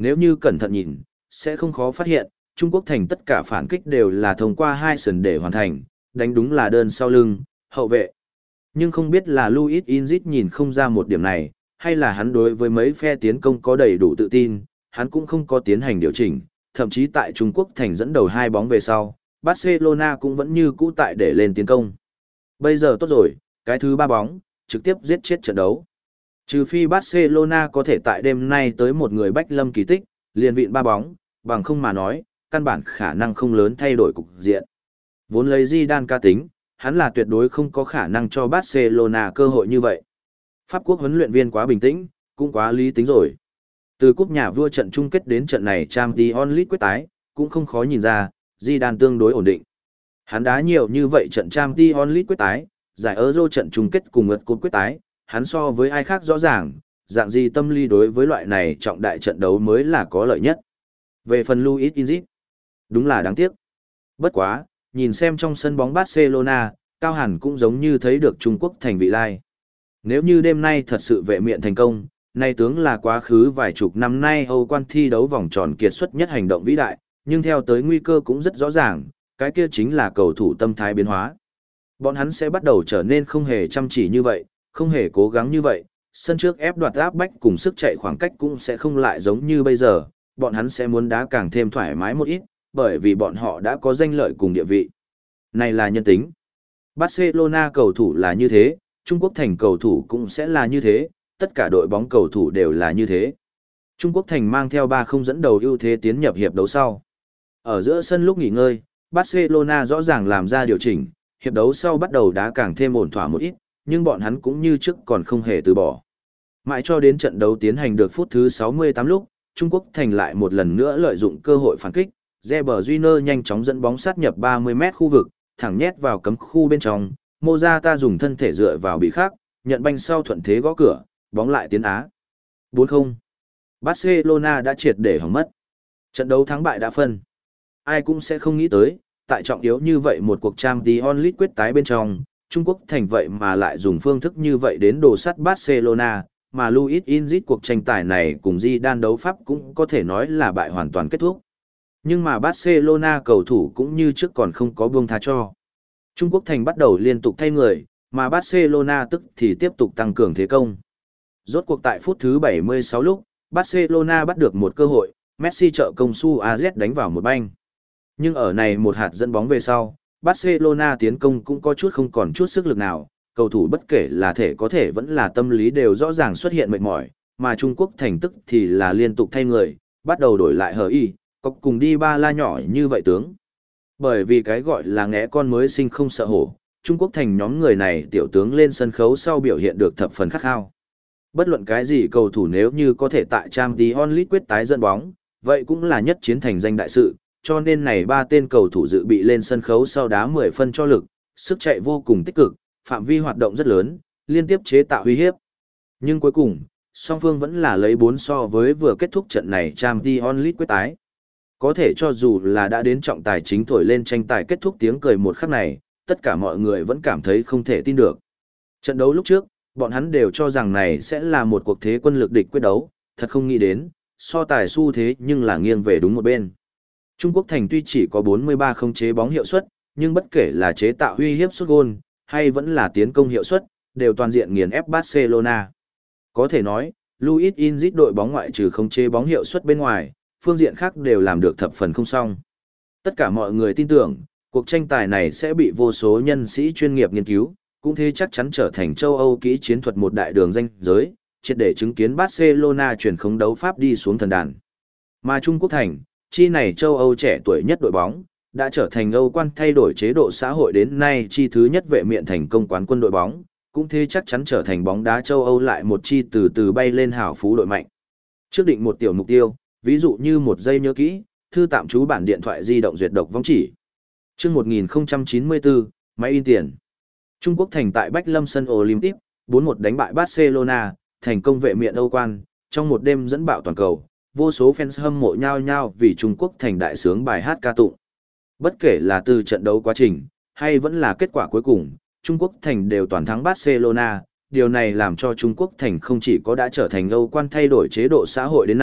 Nếu như cẩn thận nhìn, sẽ không khó phát hiện, Trung Quốc thành tất cả phản kích đều là thông qua hai sườn để hoàn thành, đánh đúng là đơn sau lưng, hậu vệ. Nhưng không biết là Louis Inzit nhìn không ra một điểm này, hay là hắn đối với mấy phe tiến công có đầy đủ tự tin, hắn cũng không có tiến hành điều chỉnh, thậm chí tại Trung Quốc thành dẫn đầu hai bóng về sau, Barcelona cũng vẫn như cũ tại để lên tiến công. Bây giờ tốt rồi, cái thứ ba bóng, trực tiếp giết chết trận đấu. Trừ phi Barcelona có thể tại đêm nay tới một người bách lâm kỳ tích, liền vịn ba bóng, bằng không mà nói, căn bản khả năng không lớn thay đổi cục diện. Vốn lấy Zidane ca tính, hắn là tuyệt đối không có khả năng cho Barcelona cơ hội như vậy. Pháp quốc huấn luyện viên quá bình tĩnh, cũng quá lý tính rồi. Từ cúp nhà vua trận chung kết đến trận này Champions League quyết tái, cũng không khó nhìn ra, Zidane tương đối ổn định. Hắn đá nhiều như vậy trận Champions League quyết tái, giải Euro trận chung kết cùng ngược cúp quyết tái, hắn so với ai khác rõ ràng, dạng gì tâm lý đối với loại này trọng đại trận đấu mới là có lợi nhất. Về phần Luis Inzit, đúng là đáng tiếc. Bất quá, nhìn xem trong sân bóng Barcelona, Cao Hàn cũng giống như thấy được Trung Quốc thành vị lai. Nếu như đêm nay thật sự vệ miện thành công, nay tướng là quá khứ vài chục năm nay Âu quan thi đấu vòng tròn kiệt xuất nhất hành động vĩ đại, nhưng theo tới nguy cơ cũng rất rõ ràng, cái kia chính là cầu thủ tâm thái biến hóa. Bọn hắn sẽ bắt đầu trở nên không hề chăm chỉ như vậy, không hề cố gắng như vậy, sân trước ép đoạt áp bách cùng sức chạy khoảng cách cũng sẽ không lại giống như bây giờ, bọn hắn sẽ muốn đá càng thêm thoải mái một ít, bởi vì bọn họ đã có danh lợi cùng địa vị. Này là nhân tính. Barcelona cầu thủ là như thế, Trung Quốc thành cầu thủ cũng sẽ là như thế, tất cả đội bóng cầu thủ đều là như thế. Trung Quốc thành mang theo ba không dẫn đầu ưu thế tiến nhập hiệp đấu sau. Ở giữa sân lúc nghỉ ngơi, Barcelona rõ ràng làm ra điều chỉnh, hiệp đấu sau bắt đầu đá càng thêm ổn thỏa một ít, nhưng bọn hắn cũng như trước còn không hề từ bỏ. Mãi cho đến trận đấu tiến hành được phút thứ sáu mươi tám lúc, Trung Quốc thành lại một lần nữa lợi dụng cơ hội phản kích, Reber Júnior nhanh chóng dẫn bóng sát nhập ba mươi mét khu vực, thẳng nhét vào cấm khu bên trong, Morata dùng thân thể dựa vào bị khác, nhận banh sau thuận thế gõ cửa, bóng lại tiến Á. bốn không. Barcelona đã triệt để hỏng mất. Trận đấu thắng bại đã phân. Ai cũng sẽ không nghĩ tới, tại trọng yếu như vậy một cuộc Champions League quyết tái bên trong, Trung Quốc thành vậy mà lại dùng phương thức như vậy đến đồ sắt Barcelona, mà Luis Inzit cuộc tranh tài này cùng Zidane đấu pháp cũng có thể nói là bại hoàn toàn kết thúc. Nhưng mà Barcelona cầu thủ cũng như trước còn không có buông tha cho. Trung Quốc thành bắt đầu liên tục thay người, mà Barcelona tức thì tiếp tục tăng cường thế công. Rốt cuộc tại phút thứ bảy mươi sáu lúc, Barcelona bắt được một cơ hội, Messi trợ công Suarez đánh vào một banh. Nhưng ở này một hạt dẫn bóng về sau, Barcelona tiến công cũng có chút không còn chút sức lực nào, cầu thủ bất kể là thể có thể vẫn là tâm lý đều rõ ràng xuất hiện mệt mỏi, mà Trung Quốc thành tức thì là liên tục thay người, bắt đầu đổi lại hờ y, có cùng đi ba la nhỏ như vậy tướng. Bởi vì cái gọi là ngẽ con mới sinh không sợ hổ, Trung Quốc thành nhóm người này tiểu tướng lên sân khấu sau biểu hiện được thập phần khắc khao. Bất luận cái gì cầu thủ nếu như có thể tại Champions League quyết tái dẫn bóng, vậy cũng là nhất chiến thành danh đại sự, cho nên này ba tên cầu thủ dự bị lên sân khấu sau đá mười phân cho lực, sức chạy vô cùng tích cực, phạm vi hoạt động rất lớn, liên tiếp chế tạo uy hiếp. Nhưng cuối cùng, song phương vẫn là lấy bốn so với vừa kết thúc trận này Champions League quyết tái. Có thể cho dù là đã đến trọng tài chính thổi lên tranh tài kết thúc tiếng cười một khắc này, tất cả mọi người vẫn cảm thấy không thể tin được. Trận đấu lúc trước, bọn hắn đều cho rằng này sẽ là một cuộc thế quân lực địch quyết đấu, thật không nghĩ đến, so tài xu thế nhưng là nghiêng về đúng một bên. Trung Quốc thành tuy chỉ có bốn mươi ba không chế bóng hiệu suất, nhưng bất kể là chế tạo uy hiếp sút gôn, hay vẫn là tiến công hiệu suất, đều toàn diện nghiền ép Barcelona. Có thể nói, Luis Inzit đội bóng ngoại trừ không chế bóng hiệu suất bên ngoài, phương diện khác đều làm được thập phần không xong. Tất cả mọi người tin tưởng, cuộc tranh tài này sẽ bị vô số nhân sĩ chuyên nghiệp nghiên cứu, cũng thế chắc chắn trở thành châu Âu kỹ chiến thuật một đại đường danh giới, triệt để chứng kiến Barcelona chuyển khống đấu pháp đi xuống thần đàn. Mà Trung Quốc thành, chi này châu Âu trẻ tuổi nhất đội bóng, đã trở thành Âu quan thay đổi chế độ xã hội đến nay chi thứ nhất vệ miện thành công quán quân đội bóng, cũng thế chắc chắn trở thành bóng đá châu Âu lại một chi từ từ bay lên hào phú đội mạnh. Trước định một tiểu mục tiêu, ví dụ như một giây nhớ kỹ, thư tạm trú bản điện thoại di động duyệt độc vong chỉ. Chương một nghìn không trăm chín mươi bốn, máy in tiền. Trung Quốc thành tại Bách Lâm sân Olympic, bốn một đánh bại Barcelona, thành công vệ miện Âu quan, trong một đêm dẫn bạo toàn cầu, vô số fans hâm mộ nhau nhau vì Trung Quốc thành đại sướng bài hát ca tụng. Bất kể là từ trận đấu quá trình, hay vẫn là kết quả cuối cùng, Trung Quốc thành đều toàn thắng Barcelona, điều này làm cho Trung Quốc thành không chỉ có đã trở thành Âu quan thay đổi chế độ xã hội đến nay,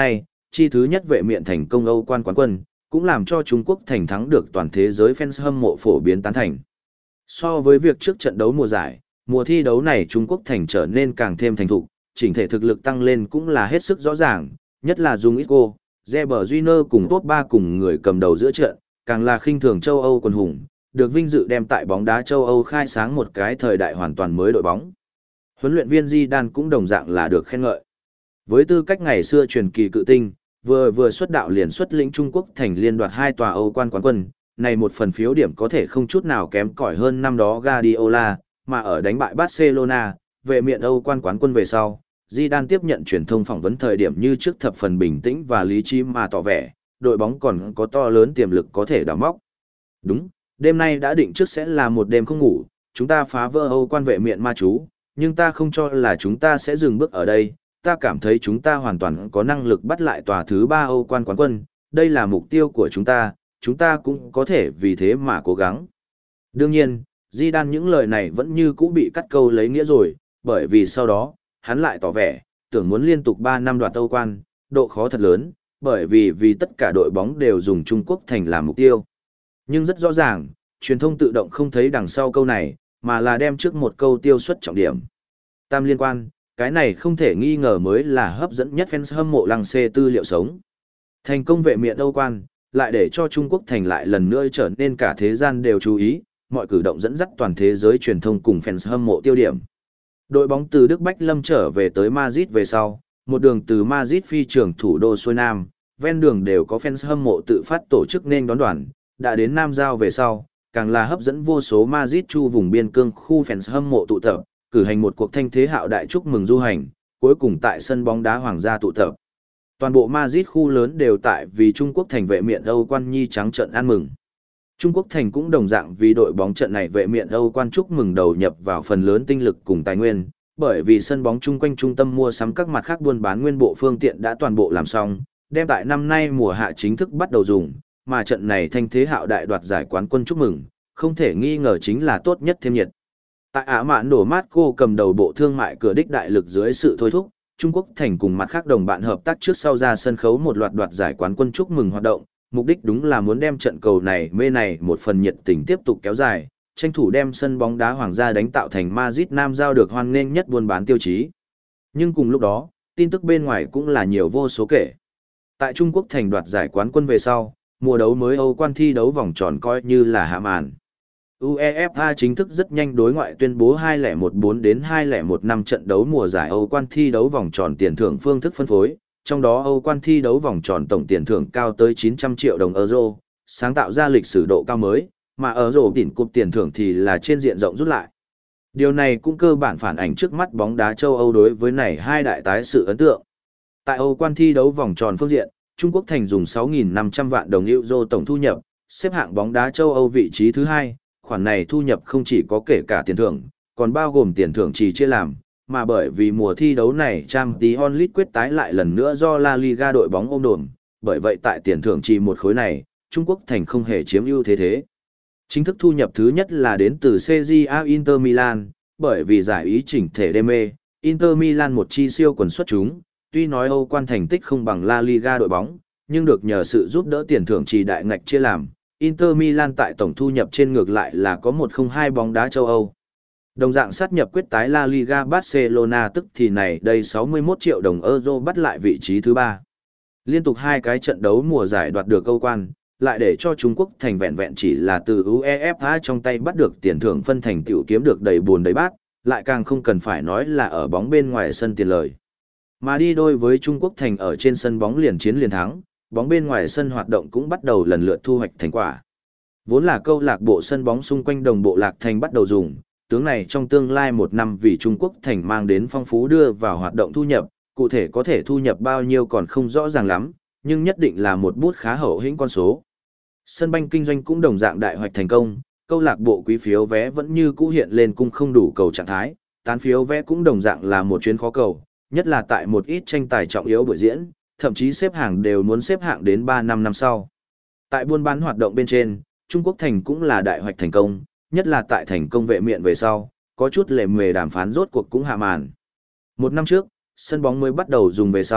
chi thứ nhất vệ miện thành công Âu quan quán quân, cũng làm cho Trung Quốc thành thắng được toàn thế giới fans hâm mộ phổ biến tán thành. So với việc trước trận đấu mùa giải, mùa thi đấu này Trung Quốc thành trở nên càng thêm thành thục, chỉnh thể thực lực tăng lên cũng là hết sức rõ ràng, nhất là dùng Isco, Reber Júnior cùng top ba cùng người cầm đầu giữa trận, càng là khinh thường châu Âu quần hùng, được vinh dự đem tại bóng đá châu Âu khai sáng một cái thời đại hoàn toàn mới đội bóng. Huấn luyện viên Zidane cũng đồng dạng là được khen ngợi. Với tư cách ngày xưa truyền kỳ cự tinh, vừa vừa xuất đạo liền xuất lĩnh Trung Quốc thành liên đoạt hai tòa Âu quan quán quân, này một phần phiếu điểm có thể không chút nào kém cỏi hơn năm đó Guardiola, mà ở đánh bại Barcelona, vệ miện Âu quan quán quân về sau, Zidane tiếp nhận truyền thông phỏng vấn thời điểm như trước thập phần bình tĩnh và lý trí mà tỏ vẻ, đội bóng còn có to lớn tiềm lực có thể đào móc. Đúng, đêm nay đã định trước sẽ là một đêm không ngủ, chúng ta phá vỡ Âu quan vệ miện ma chú, nhưng ta không cho là chúng ta sẽ dừng bước ở đây, ta cảm thấy chúng ta hoàn toàn có năng lực bắt lại tòa thứ ba Âu quan quán quân, đây là mục tiêu của chúng ta, chúng ta cũng có thể vì thế mà cố gắng. Đương nhiên, Zidane những lời này vẫn như cũ bị cắt câu lấy nghĩa rồi, bởi vì sau đó, hắn lại tỏ vẻ, tưởng muốn liên tục ba năm đoạt Âu quan, độ khó thật lớn, bởi vì vì tất cả đội bóng đều dùng Trung Quốc thành làm mục tiêu. Nhưng rất rõ ràng, truyền thông tự động không thấy đằng sau câu này, mà là đem trước một câu tiêu xuất trọng điểm. Tam liên quan, cái này không thể nghi ngờ mới là hấp dẫn nhất fans hâm mộ lăng xê tư liệu sống. Thành công vệ miện Âu quan, lại để cho Trung Quốc thành lại lần nữa trở nên cả thế gian đều chú ý, mọi cử động dẫn dắt toàn thế giới truyền thông cùng fans hâm mộ tiêu điểm. Đội bóng từ Đức Bách Lâm trở về tới Madrid về sau, một đường từ Madrid phi trường thủ đô xuôi Nam, ven đường đều có fans hâm mộ tự phát tổ chức nên đón đoàn, đã đến Nam Giao về sau, càng là hấp dẫn vô số Madrid chu vùng biên cương khu fans hâm mộ tụ tập, cử hành một cuộc thanh thế hạo đại chúc mừng du hành, cuối cùng tại sân bóng đá Hoàng gia tụ tập. Toàn bộ Madrid khu lớn đều tại vì Trung Quốc thành vệ miện Âu quan nhi trắng trận ăn mừng. Trung Quốc thành cũng đồng dạng vì đội bóng trận này vệ miện Âu quan chúc mừng đầu nhập vào phần lớn tinh lực cùng tài nguyên, bởi vì sân bóng chung quanh trung tâm mua sắm các mặt khác buôn bán nguyên bộ phương tiện đã toàn bộ làm xong, đem tại năm nay mùa hạ chính thức bắt đầu dùng, mà trận này thanh thế hạo đại đoạt giải quán quân chúc mừng, không thể nghi ngờ chính là tốt nhất thêm nhiệt. Tại Ả Mạn Đổ Mát Cô cầm đầu bộ thương mại cửa đích đại lực dưới sự thôi thúc, Trung Quốc thành cùng mặt khác đồng bạn hợp tác trước sau ra sân khấu một loạt đoạt giải quán quân chúc mừng hoạt động, mục đích đúng là muốn đem trận cầu này mê này một phần nhiệt tình tiếp tục kéo dài, tranh thủ đem sân bóng đá Hoàng gia đánh tạo thành Madrid Nam Giao được hoan nghênh nhất buôn bán tiêu chí. Nhưng cùng lúc đó, tin tức bên ngoài cũng là nhiều vô số kể. Tại Trung Quốc thành đoạt giải quán quân về sau, mùa đấu mới Âu quan thi đấu vòng tròn coi như là hạ màn. UEFA chính thức rất nhanh đối ngoại tuyên bố hai không một bốn đến hai không một năm trận đấu mùa giải Âu quan thi đấu vòng tròn tiền thưởng phương thức phân phối, trong đó Âu quan thi đấu vòng tròn tổng tiền thưởng cao tới chín trăm triệu đồng euro, sáng tạo ra lịch sử độ cao mới, mà ở rổ đỉnh cúp tiền thưởng thì là trên diện rộng rút lại. Điều này cũng cơ bản phản ảnh trước mắt bóng đá châu Âu đối với này hai đại tái sự ấn tượng. Tại Âu quan thi đấu vòng tròn phương diện, Trung Quốc thành dùng sáu nghìn năm trăm vạn đồng euro tổng thu nhập, xếp hạng bóng đá châu Âu vị trí thứ hai, khoản này thu nhập không chỉ có kể cả tiền thưởng, còn bao gồm tiền thưởng chỉ chia làm, mà bởi vì mùa thi đấu này Champions League quyết tái lại lần nữa do La Liga đội bóng ôm đồm, bởi vậy tại tiền thưởng chỉ một khối này, Trung Quốc thành không hề chiếm ưu thế thế. Chính thức thu nhập thứ nhất là đến từ xê giê a Inter Milan, bởi vì giải ý chỉnh thể đê mê, Inter Milan một chi siêu quần xuất chúng, tuy nói Âu quan thành tích không bằng La Liga đội bóng, nhưng được nhờ sự giúp đỡ tiền thưởng chỉ đại ngạch chia làm, Inter Milan tại tổng thu nhập trên ngược lại là có một không hai bóng đá châu Âu. Đồng dạng sát nhập quyết tái La Liga Barcelona tức thì này đây sáu mươi mốt triệu đồng euro bắt lại vị trí thứ ba. Liên tục hai cái trận đấu mùa giải đoạt được Âu quan, lại để cho Trung Quốc thành vẹn vẹn chỉ là từ UEFA trong tay bắt được tiền thưởng phân thành tiểu kiếm được đầy buồn đầy bát, lại càng không cần phải nói là ở bóng bên ngoài sân tiền lời. Mà đi đôi với Trung Quốc thành ở trên sân bóng liền chiến liền thắng, bóng bên ngoài sân hoạt động cũng bắt đầu lần lượt thu hoạch thành quả. Vốn là câu lạc bộ sân bóng xung quanh đồng bộ lạc thành bắt đầu dùng, tướng này trong tương lai một năm vì Trung Quốc thành mang đến phong phú đưa vào hoạt động thu nhập, cụ thể có thể thu nhập bao nhiêu còn không rõ ràng lắm, nhưng nhất định là một bút khá hậu hĩnh con số. Sân banh kinh doanh cũng đồng dạng đại hoạch thành công, câu lạc bộ quý phiếu vé vẫn như cũ hiện lên cung không đủ cầu trạng thái, tán phiếu vé cũng đồng dạng là một chuyến khó cầu, nhất là tại một ít tranh tài trọng yếu buổi diễn, thậm chí xếp hạng đều muốn xếp hạng đến ba năm năm sau. Tại buôn bán hoạt động bên trên, Trung Quốc thành cũng là đại hoạch thành công, nhất là tại thành công vệ miện về sau, có chút lề mề đàm phán rốt cuộc cũng hạ màn. Một năm trước, sân bóng mới bắt đầu dùng về sau,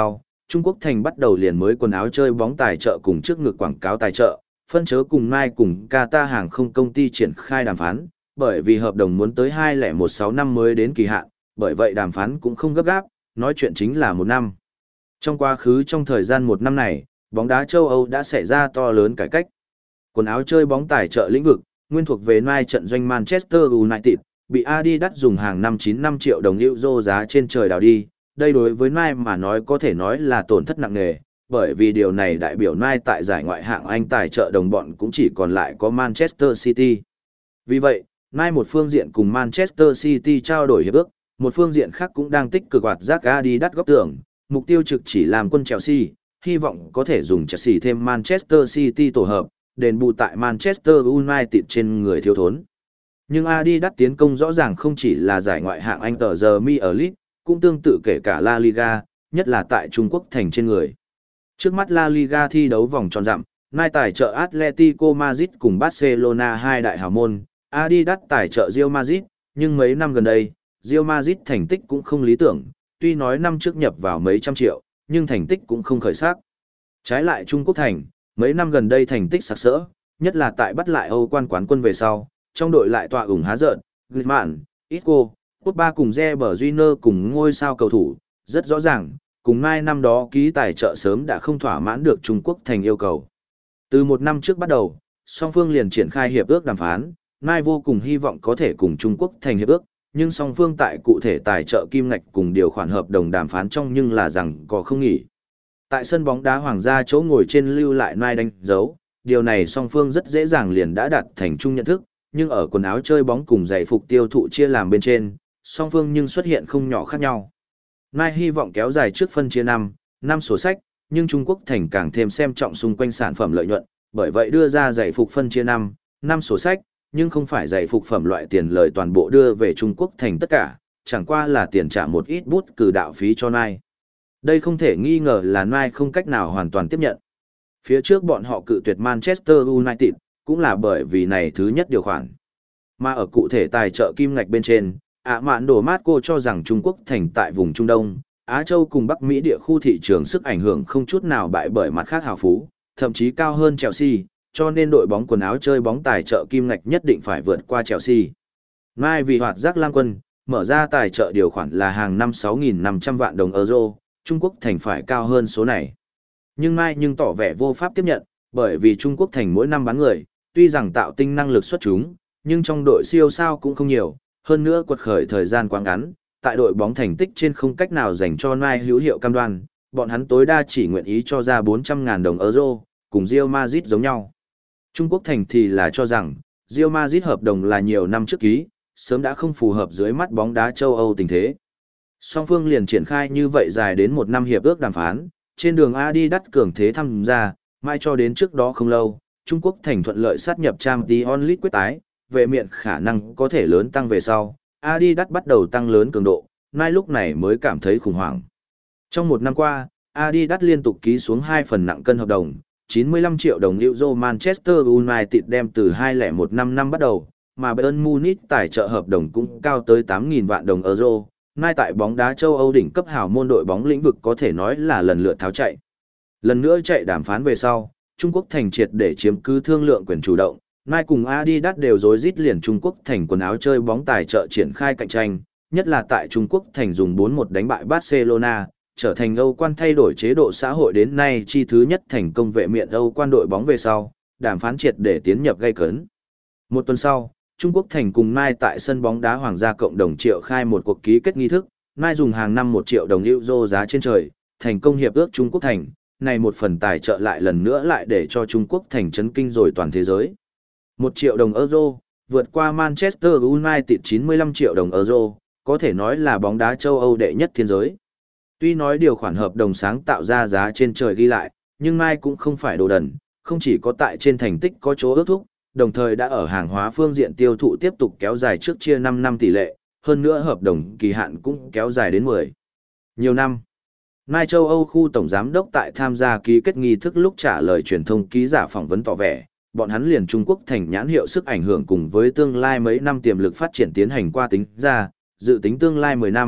Trung Quốc Thành bắt đầu liền mới quần áo chơi bóng tài trợ cùng trước ngực quảng cáo tài trợ, phân chớ cùng Nike cùng Qatar hàng không công ty triển khai đàm phán, bởi vì hợp đồng muốn tới hai không một sáu năm mới đến kỳ hạn, bởi vậy đàm phán cũng không gấp gáp, nói chuyện chính là một năm. Trong quá khứ trong thời gian một năm này, bóng đá châu Âu đã xảy ra to lớn cải cách. Quần áo chơi bóng tài trợ lĩnh vực, nguyên thuộc về Nike trận doanh Manchester United, bị Adidas dùng hàng năm chín mươi lăm triệu đồng euro giá trên trời đào đi. Đây đối với Nike mà nói có thể nói là tổn thất nặng nề, bởi vì điều này đại biểu Nike tại giải ngoại hạng Anh tài trợ đồng bọn cũng chỉ còn lại có Manchester City. Vì vậy, Nike một phương diện cùng Manchester City trao đổi hiệp ước, một phương diện khác cũng đang tích cực hoạt giác Adidas góp tưởng, mục tiêu trực chỉ làm quân Chelsea, hy vọng có thể dùng Chelsea thêm Manchester City tổ hợp, đền bù tại Manchester United trên người thiếu thốn. Nhưng Adidas tiến công rõ ràng không chỉ là giải ngoại hạng Anh tờ giờ Mi ở League, cũng tương tự kể cả La Liga, nhất là tại Trung Quốc thành trên người. Trước mắt La Liga thi đấu vòng tròn dặm, Nike tài trợ Atletico Madrid cùng Barcelona hai đại hào môn, Adidas tài trợ Real Madrid, nhưng mấy năm gần đây, Real Madrid thành tích cũng không lý tưởng, tuy nói năm trước nhập vào mấy trăm triệu, nhưng thành tích cũng không khởi sắc. Trái lại Trung Quốc thành, mấy năm gần đây thành tích sặc sỡ, nhất là tại bắt lại Âu quan quán quân về sau, trong đội lại tọa ủng há rợn, Griezmann, Isco, Pogba cùng Reber Júnior cùng ngôi sao cầu thủ, rất rõ ràng, cùng Nike năm đó ký tài trợ sớm đã không thỏa mãn được Trung Quốc thành yêu cầu. Từ một năm trước bắt đầu, song phương liền triển khai hiệp ước đàm phán, Nike vô cùng hy vọng có thể cùng Trung Quốc thành hiệp ước, nhưng song phương tại cụ thể tài trợ kim ngạch cùng điều khoản hợp đồng đàm phán trong nhưng là rằng có không nghỉ. Tại sân bóng đá Hoàng gia chỗ ngồi trên lưu lại Nike đánh dấu, điều này song phương rất dễ dàng liền đã đạt thành chung nhận thức, nhưng ở quần áo chơi bóng cùng giày phục tiêu thụ chia làm bên trên, song phương nhưng xuất hiện không nhỏ khác nhau. Nike hy vọng kéo dài trước phân chia năm, năm sổ sách, nhưng Trung Quốc thành càng thêm xem trọng xung quanh sản phẩm lợi nhuận, bởi vậy đưa ra giày phục phân chia năm, năm sổ sách, nhưng không phải giày phục phẩm loại tiền lời toàn bộ đưa về Trung Quốc thành tất cả, chẳng qua là tiền trả một ít bút cử đạo phí cho Nike. Đây không thể nghi ngờ là Nike không cách nào hoàn toàn tiếp nhận. Phía trước bọn họ cự tuyệt Manchester United, cũng là bởi vì này thứ nhất điều khoản. Mà ở cụ thể tài trợ kim ngạch bên trên, Ả Mạn Đồ Mát Cô cho rằng Trung Quốc thành tại vùng Trung Đông, Á Châu cùng Bắc Mỹ địa khu thị trường sức ảnh hưởng không chút nào bại bởi mặt khác hào phú, thậm chí cao hơn Chelsea, cho nên đội bóng quần áo chơi bóng tài trợ kim ngạch nhất định phải vượt qua Chelsea. Nike vì hoạt giác lam quân, mở ra tài trợ điều khoản là hàng năm sáu nghìn năm trăm vạn đồng euro, Trung Quốc thành phải cao hơn số này. Nhưng Nike nhưng tỏ vẻ vô pháp tiếp nhận, bởi vì Trung Quốc thành mỗi năm bán người, tuy rằng tạo tinh năng lực xuất chúng, nhưng trong đội siêu sao cũng không nhiều, hơn nữa quật khởi thời gian quá ngắn, tại đội bóng thành tích trên không cách nào dành cho Nike hữu hiệu cam đoan, bọn hắn tối đa chỉ nguyện ý cho ra bốn trăm ngàn đồng euro, cùng Real Madrid giống nhau. Trung Quốc thành thì là cho rằng, Real Madrid hợp đồng là nhiều năm trước ký, sớm đã không phù hợp dưới mắt bóng đá châu Âu tình thế. Song phương liền triển khai như vậy dài đến một năm hiệp ước đàm phán, trên đường Adidas cường thế tham gia, mãi cho đến trước đó không lâu, Trung Quốc thành thuận lợi sát nhập Champions League quyết tái, về miệng khả năng có thể lớn tăng về sau, Adidas bắt đầu tăng lớn cường độ, Nike lúc này mới cảm thấy khủng hoảng. Trong một năm qua, Adidas liên tục ký xuống hai phần nặng cân hợp đồng, chín mươi lăm triệu đồng euro Manchester United đem từ hai không một năm năm bắt đầu, mà Bayern Munich tài trợ hợp đồng cũng cao tới tám nghìn vạn đồng euro. Nike tại bóng đá châu Âu đỉnh cấp hào môn đội bóng lĩnh vực có thể nói là lần lượt tháo chạy. Lần nữa chạy đàm phán về sau, Trung Quốc thành triệt để chiếm cứ thương lượng quyền chủ động, Nike cùng Adidas đều rối rít liền Trung Quốc thành quần áo chơi bóng tài trợ triển khai cạnh tranh, nhất là tại Trung Quốc thành dùng bốn một đánh bại Barcelona, trở thành Âu quan thay đổi chế độ xã hội đến nay chi thứ nhất thành công vệ miện Âu quan đội bóng về sau, đàm phán triệt để tiến nhập gay cấn. Một tuần sau, Trung Quốc thành cùng Nike tại sân bóng đá Hoàng gia cộng đồng triệu khai một cuộc ký kết nghi thức, Nike dùng hàng năm một triệu đồng euro giá trên trời, thành công hiệp ước Trung Quốc thành, này một phần tài trợ lại lần nữa lại để cho Trung Quốc thành chấn kinh rồi toàn thế giới. Một triệu đồng euro, vượt qua Manchester United chín mươi lăm triệu đồng euro, có thể nói là bóng đá châu Âu đệ nhất thiên giới. Tuy nói điều khoản hợp đồng sáng tạo ra giá trên trời ghi lại, nhưng Nike cũng không phải đồ đần, không chỉ có tại trên thành tích có chỗ ước thúc, đồng thời đã ở hàng hóa phương diện tiêu thụ tiếp tục kéo dài trước chia năm năm tỷ lệ, hơn nữa hợp đồng kỳ hạn cũng kéo dài đến mười nhiều năm. Nike châu Âu khu tổng giám đốc tại tham gia ký kết nghi thức lúc trả lời truyền thông ký giả phỏng vấn tỏ vẻ, bọn hắn liền Trung Quốc thành nhãn hiệu sức ảnh hưởng cùng với tương lai mấy năm tiềm lực phát triển tiến hành qua tính ra, dự tính tương lai mười năm,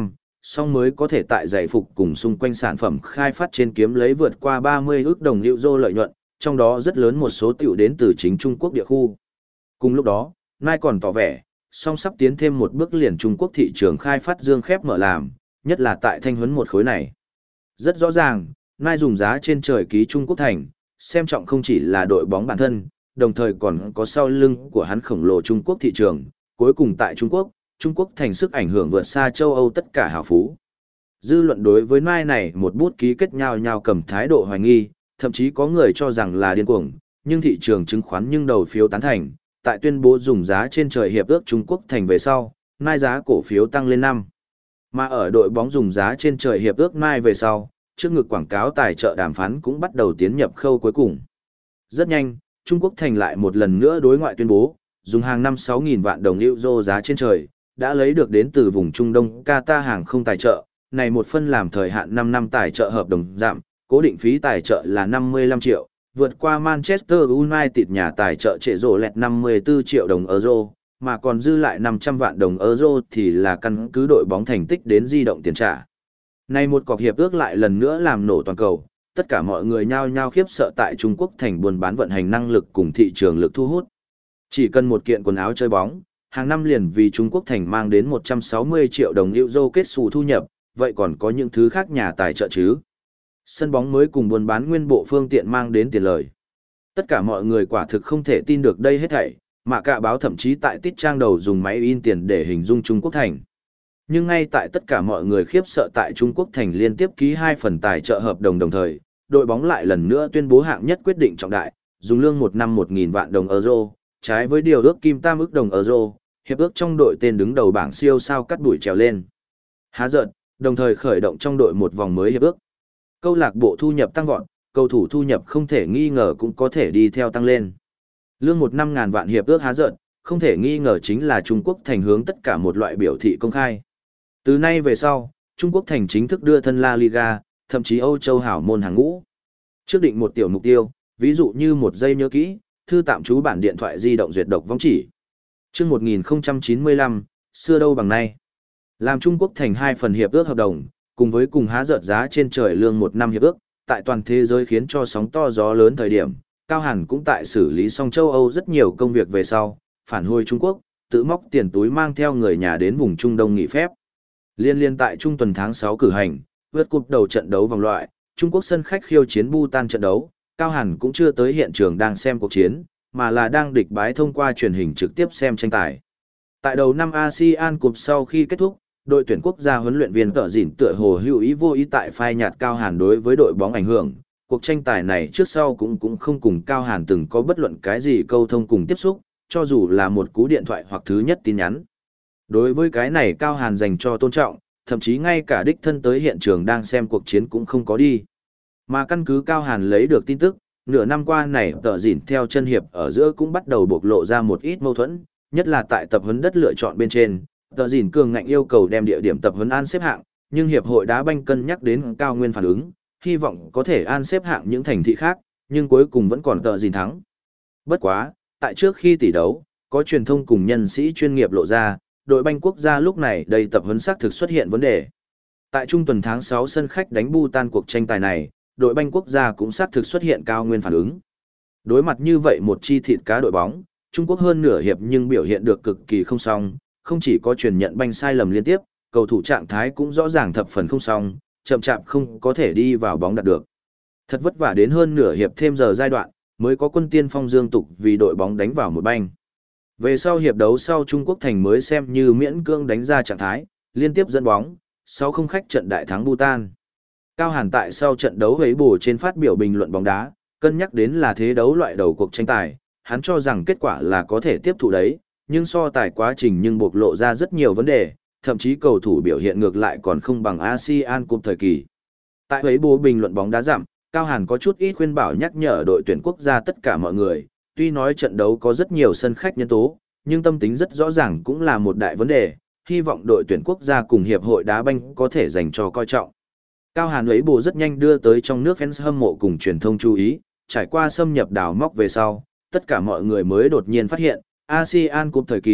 song mới có thể tại giày phục cùng xung quanh sản phẩm khai phát trên kiếm lấy vượt qua ba mươi ước đồng euro lợi nhuận, trong đó rất lớn một số tiểu đến từ chính Trung Quốc địa khu. Cùng lúc đó, Nike còn tỏ vẻ, song sắp tiến thêm một bước liền Trung Quốc thị trường khai phát dương khép mở làm, nhất là tại Thanh Huấn một khối này. Rất rõ ràng, Nike dùng giá trên trời ký Trung Quốc thành, xem trọng không chỉ là đội bóng bản thân, đồng thời còn có sau lưng của hắn khổng lồ Trung Quốc thị trường, cuối cùng tại Trung Quốc, Trung Quốc thành sức ảnh hưởng vượt xa châu Âu tất cả hào phú. Dư luận đối với Nike này một bút ký kết nhau nhau cầm thái độ hoài nghi, thậm chí có người cho rằng là điên cuồng, nhưng thị trường chứng khoán nhưng đầu phiếu tán thành, tại tuyên bố dùng giá trên trời hiệp ước Trung Quốc thành về sau, Nike giá cổ phiếu tăng lên năm. Mà ở đội bóng dùng giá trên trời hiệp ước Nike về sau, trước ngực quảng cáo tài trợ đàm phán cũng bắt đầu tiến nhập khâu cuối cùng. Rất nhanh, Trung Quốc thành lại một lần nữa đối ngoại tuyên bố, dùng hàng năm sáu nghìn vạn đồng euro giá trên trời, đã lấy được đến từ vùng Trung Đông Qatar hàng không tài trợ, này một phân làm thời hạn năm năm tài trợ hợp đồng giảm, cố định phí tài trợ là năm mươi lăm triệu, vượt qua Manchester United nhà tài trợ trệ rổ lẹt năm mươi tư triệu đồng euro, mà còn dư lại năm trăm vạn đồng euro thì là căn cứ đội bóng thành tích đến di động tiền trả. Này một cọc hiệp ước lại lần nữa làm nổ toàn cầu, tất cả mọi người nhao nhao khiếp sợ tại Trung Quốc thành buôn bán vận hành năng lực cùng thị trường lực thu hút. Chỉ cần một kiện quần áo chơi bóng, hàng năm liền vì Trung Quốc thành mang đến một trăm sáu mươi triệu đồng euro kết xù thu nhập, vậy còn có những thứ khác nhà tài trợ chứ? Sân bóng mới cùng buôn bán nguyên bộ phương tiện mang đến tiền lời. Tất cả mọi người quả thực không thể tin được đây hết thảy, mà cả báo thậm chí tại tít trang đầu dùng máy in tiền để hình dung Trung Quốc thành. Nhưng ngay tại tất cả mọi người khiếp sợ tại Trung Quốc thành liên tiếp ký hai phần tài trợ hợp đồng đồng thời, đội bóng lại lần nữa tuyên bố hạng nhất quyết định trọng đại, dùng lương một năm một nghìn vạn đồng euro, trái với điều ước kim tam ước đồng euro, hiệp ước trong đội tên đứng đầu bảng siêu sao cắt đuổi trèo lên. Há giận, đồng thời khởi động trong đội một vòng mới hiệp ước. Câu lạc bộ thu nhập tăng vọt, cầu thủ thu nhập không thể nghi ngờ cũng có thể đi theo tăng lên. Lương một năm ngàn vạn hiệp ước há giận, không thể nghi ngờ chính là Trung Quốc thành hướng tất cả một loại biểu thị công khai. Từ nay về sau, Trung Quốc thành chính thức đưa thân La Liga, thậm chí Âu Châu hảo môn hàng ngũ. Trước định một tiểu mục tiêu, ví dụ như một giây nhớ kỹ, thư tạm trú bản điện thoại di động duyệt độc vong chỉ. Trước một nghìn không trăm chín mươi lăm, xưa đâu bằng nay. Làm Trung Quốc thành hai phần hiệp ước hợp đồng, cùng với cùng há giận giá trên trời lương một năm hiệp ước, tại toàn thế giới khiến cho sóng to gió lớn thời điểm, Cao Hàn cũng tại xử lý xong châu Âu rất nhiều công việc về sau, phản hồi Trung Quốc, tự móc tiền túi mang theo người nhà đến vùng Trung Đông nghỉ phép. Liên liên tại trung tuần tháng sáu cử hành, vượt cúp đầu trận đấu vòng loại, Trung Quốc sân khách khiêu chiến Bhutan trận đấu, Cao Hàn cũng chưa tới hiện trường đang xem cuộc chiến, mà là đang địch bái thông qua truyền hình trực tiếp xem tranh tài. Tại đầu năm a sê an Cup sau khi kết thúc, đội tuyển quốc gia huấn luyện viên Cở Dỉn tựa hồ hữu ý vô ý tại phai nhạt Cao Hàn đối với đội bóng ảnh hưởng. Cuộc tranh tài này trước sau cũng cũng không cùng Cao Hàn từng có bất luận cái gì câu thông cùng tiếp xúc, cho dù là một cú điện thoại hoặc thứ nhất tin nhắn. Đối với cái này Cao Hàn dành cho tôn trọng, thậm chí ngay cả đích thân tới hiện trường đang xem cuộc chiến cũng không có đi. Mà căn cứ Cao Hàn lấy được tin tức, nửa năm qua này Cở Dỉn theo chân hiệp ở giữa cũng bắt đầu bộc lộ ra một ít mâu thuẫn, nhất là tại tập huấn đất lựa chọn bên trên. Cở Dỉn cường ngạnh yêu cầu đem địa điểm tập huấn an xếp hạng, nhưng hiệp hội đá banh cân nhắc đến Cao Nguyên phản ứng, hy vọng có thể an xếp hạng những thành thị khác, nhưng cuối cùng vẫn còn Cở Dỉn thắng. Bất quá, tại trước khi tỷ đấu, có truyền thông cùng nhân sĩ chuyên nghiệp lộ ra, đội banh quốc gia lúc này đầy tập huấn xác thực xuất hiện vấn đề. Tại trung tuần tháng sáu sân khách đánh Bhutan cuộc tranh tài này, đội banh quốc gia cũng xác thực xuất hiện Cao Nguyên phản ứng. Đối mặt như vậy một chi thịt cá đội bóng, Trung Quốc hơn nửa hiệp nhưng biểu hiện được cực kỳ không xong, không chỉ có truyền nhận banh sai lầm liên tiếp, cầu thủ trạng thái cũng rõ ràng thập phần không xong, chậm chạp không có thể đi vào bóng đạt được. Thật vất vả đến hơn nửa hiệp thêm giờ giai đoạn, mới có quân tiên phong dương tục vì đội bóng đánh vào một banh. Về sau hiệp đấu sau Trung Quốc thành mới xem như miễn cưỡng đánh ra trạng thái, liên tiếp dẫn bóng, sau không khách trận đại thắng Bhutan. Cao Hàn tại sau trận đấu ấy bù trên phát biểu bình luận bóng đá, cân nhắc đến là thế đấu loại đầu cuộc tranh tài, hắn cho rằng kết quả là có thể tiếp thụ đấy, nhưng so tài quá trình nhưng bộc lộ ra rất nhiều vấn đề, thậm chí cầu thủ biểu hiện ngược lại còn không bằng a sê an Cup thời kỳ. Tại ấy bù bình luận bóng đá giảm, Cao Hàn có chút ít khuyên bảo nhắc nhở đội tuyển quốc gia tất cả mọi người, tuy nói trận đấu có rất nhiều sân khách nhân tố, nhưng tâm tính rất rõ ràng cũng là một đại vấn đề, hy vọng đội tuyển quốc gia cùng hiệp hội đá banh có thể dành cho coi trọng. Cao Hàn ấy bù rất nhanh đưa tới trong nước fans hâm mộ cùng truyền thông chú ý, trải qua xâm nhập đào móc về sau, tất cả mọi người mới đột nhiên phát hiện, a sê an Cup thời kỳ,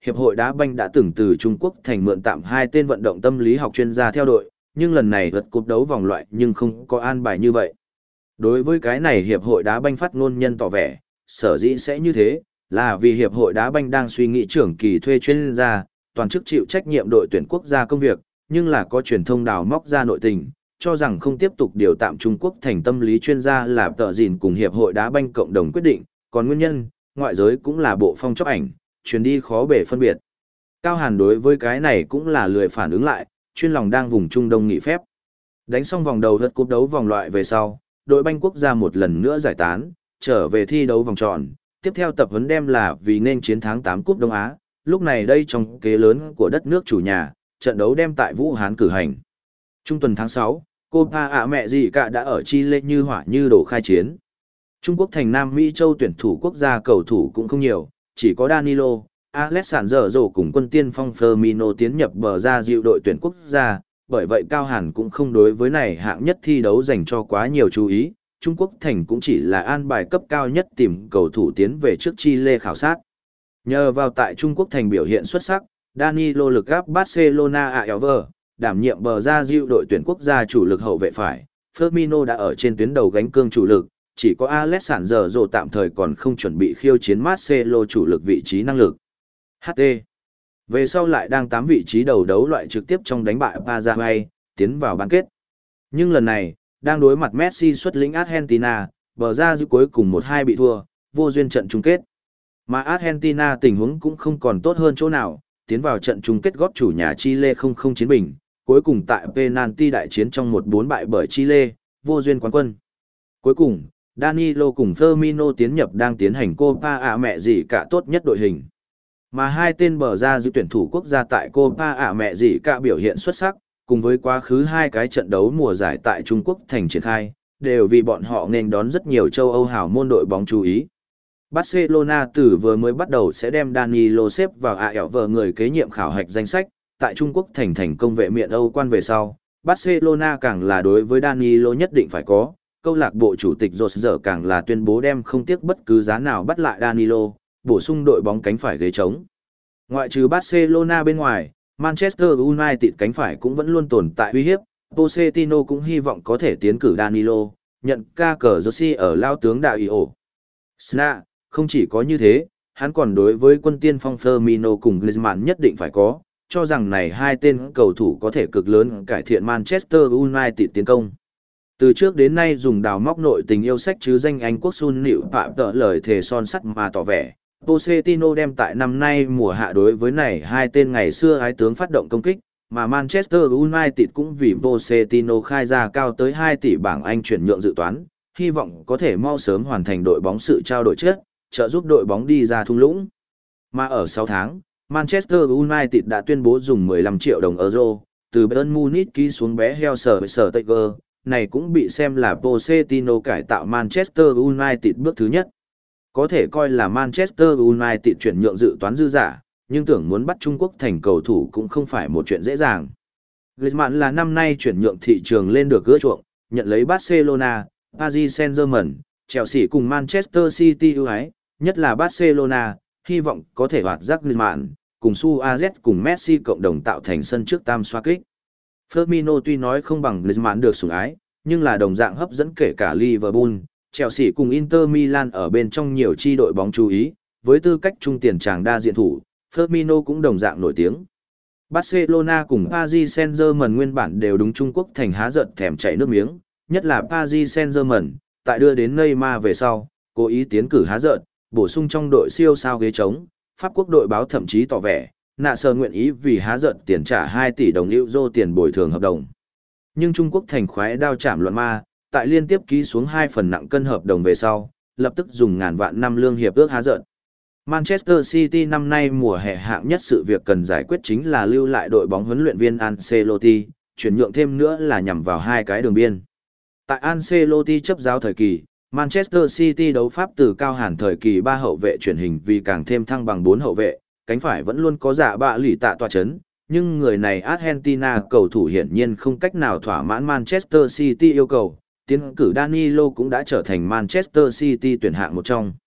Hiệp hội đá banh đã từng từ Trung Quốc thành mượn tạm hai tên vận động tâm lý học chuyên gia theo đội, nhưng lần này vượt cúp đấu vòng loại nhưng không có an bài như vậy. Đối với cái này Hiệp hội đá banh phát ngôn nhân tỏ vẻ, sở dĩ sẽ như thế, là vì Hiệp hội đá banh đang suy nghĩ trưởng kỳ thuê chuyên gia, toàn chức chịu trách nhiệm đội tuyển quốc gia công việc, nhưng là có truyền thông đào móc ra nội tình, cho rằng không tiếp tục điều tạm Trung Quốc thành tâm lý chuyên gia là tờ dìn cùng Hiệp hội đá banh cộng đồng quyết định, còn nguyên nhân, ngoại giới cũng là bộ phong chóc ảnh, truyền đi khó bể phân biệt. Cao Hàn đối với cái này cũng là lười phản ứng lại, chuyên lòng đang vùng Trung Đông nghỉ phép. Đánh xong vòng đầu lượt cúp đấu vòng loại về sau, đội banh quốc gia một lần nữa giải tán, trở về thi đấu vòng tròn, tiếp theo tập huấn đem là vì nên chiến thắng tám cúp Đông Á, lúc này đây trong kế lớn của đất nước chủ nhà, trận đấu đem tại Vũ Hán cử hành. Trung tuần tháng sáu, Copa ạ mẹ gì cả đã ở Chile như hỏa như đổ khai chiến. Trung Quốc thành Nam Mỹ châu tuyển thủ quốc gia cầu thủ cũng không nhiều, chỉ có Danilo, Alexandre cùng quân tiên phong Firmino tiến nhập bờ ra dịu đội tuyển quốc gia, bởi vậy Cao Hàn cũng không đối với này hạng nhất thi đấu dành cho quá nhiều chú ý, Trung Quốc thành cũng chỉ là an bài cấp cao nhất tìm cầu thủ tiến về trước Chile khảo sát. Nhờ vào tại Trung Quốc thành biểu hiện xuất sắc, Danilo lực gáp Barcelona a Elver, đảm nhiệm bờ ra dịu đội tuyển quốc gia chủ lực hậu vệ phải, Firmino đã ở trên tuyến đầu gánh cương chủ lực, chỉ có Alexandre tạm thời còn không chuẩn bị khiêu chiến Marcelo chủ lực vị trí năng lực. hát tê. Về sau lại đang tám vị trí đầu đấu loại trực tiếp trong đánh bại Paraguay, tiến vào bán kết. Nhưng lần này, đang đối mặt Messi xuất lĩnh Argentina, bờ ra dịu cuối cùng một hai bị thua, vô duyên trận chung kết. Mà Argentina tình huống cũng không còn tốt hơn chỗ nào, tiến vào trận chung kết góp chủ nhà Chile không không chiến bình, cuối cùng tại penalty đại chiến trong một bốn bại bởi Chile, vô duyên quán quân. Cuối cùng, Danilo cùng Firmino tiến nhập đang tiến hành Copa ạ mẹ gì cả tốt nhất đội hình. Mà hai tên bờ ra giữ tuyển thủ quốc gia tại Copa ạ mẹ gì cả biểu hiện xuất sắc, cùng với quá khứ hai cái trận đấu mùa giải tại Trung Quốc thành triển khai, đều vì bọn họ nên đón rất nhiều châu Âu hào môn đội bóng chú ý. Barcelona từ vừa mới bắt đầu sẽ đem Danilo xếp vào a eo vê người kế nhiệm khảo hạch danh sách, tại Trung Quốc thành thành công vệ miện Âu quan về sau, Barcelona càng là đối với Danilo nhất định phải có, câu lạc bộ chủ tịch Rosser càng là tuyên bố đem không tiếc bất cứ giá nào bắt lại Danilo, bổ sung đội bóng cánh phải ghế trống. Ngoại trừ Barcelona bên ngoài, Manchester United cánh phải cũng vẫn luôn tồn tại uy hiếp, Pochettino cũng hy vọng có thể tiến cử Danilo, nhận ca cờ jersey ở lao tướng đạo ý ổ. Sna, không chỉ có như thế, hắn còn đối với quân tiên phong Firmino cùng Griezmann nhất định phải có, cho rằng này hai tên cầu thủ có thể cực lớn cải thiện Manchester United tiến công. Từ trước đến nay dùng đào móc nội tình yêu sách chứ danh Anh quốc Sun Nịu Phạm tợ lời thề son sắt mà tỏ vẻ. Pochettino đem tại năm nay mùa hạ đối với này hai tên ngày xưa ái tướng phát động công kích, mà Manchester United cũng vì Pochettino khai ra cao tới hai tỷ bảng Anh chuyển nhượng dự toán, hy vọng có thể mau sớm hoàn thành đội bóng sự trao đổi chất, trợ giúp đội bóng đi ra thung lũng. Mà ở sáu tháng, Manchester United đã tuyên bố dùng mười lăm triệu đồng euro, từ Bayern Munich ký xuống bé heo sở sở Tiger, này cũng bị xem là Pochettino cải tạo Manchester United bước thứ nhất. Có thể coi là Manchester United chuyển nhượng dự toán dư giả, nhưng tưởng muốn bắt Trung Quốc thành cầu thủ cũng không phải một chuyện dễ dàng. Griezmann là năm nay chuyển nhượng thị trường lên được gỡ chuộng, nhận lấy Barcelona, Paris Saint-Germain, Chelsea cùng Manchester City ưu ái, nhất là Barcelona, hy vọng có thể hoạt giác Griezmann, cùng Suarez cùng Messi cộng đồng tạo thành sân trước tam xoa kích. Firmino tuy nói không bằng Griezmann được sủng ái, nhưng là đồng dạng hấp dẫn kể cả Liverpool, Chelsea cùng Inter Milan ở bên trong nhiều chi đội bóng chú ý, với tư cách trung tiền tràng đa diện thủ, Firmino cũng đồng dạng nổi tiếng. Barcelona cùng Paris Saint-Germain nguyên bản đều đúng Trung Quốc thành há giận thèm chảy nước miếng, nhất là Paris Saint-Germain, tại đưa đến Neymar về sau, cố ý tiến cử há giận, bổ sung trong đội siêu sao ghế trống, Pháp quốc đội báo thậm chí tỏ vẻ, nạ sờ nguyện ý vì há giận tiền trả hai tỷ đồng euro tiền bồi thường hợp đồng. Nhưng Trung Quốc thành khoái đao chạm luận ma, tại liên tiếp ký xuống hai phần nặng cân hợp đồng về sau, lập tức dùng ngàn vạn năm lương hiệp ước há giận. Manchester City năm nay mùa hè hạng nhất sự việc cần giải quyết chính là lưu lại đội bóng huấn luyện viên Ancelotti, chuyển nhượng thêm nữa là nhằm vào hai cái đường biên. Tại Ancelotti chấp giáo thời kỳ, Manchester City đấu pháp từ cao hàn thời kỳ ba hậu vệ chuyển hình vì càng thêm thăng bằng bốn hậu vệ, cánh phải vẫn luôn có giả bạ lì tạ tọa chấn, nhưng người này Argentina cầu thủ hiển nhiên không cách nào thỏa mãn Manchester City yêu cầu, tiến cử Danilo cũng đã trở thành Manchester City tuyển hạng một trong.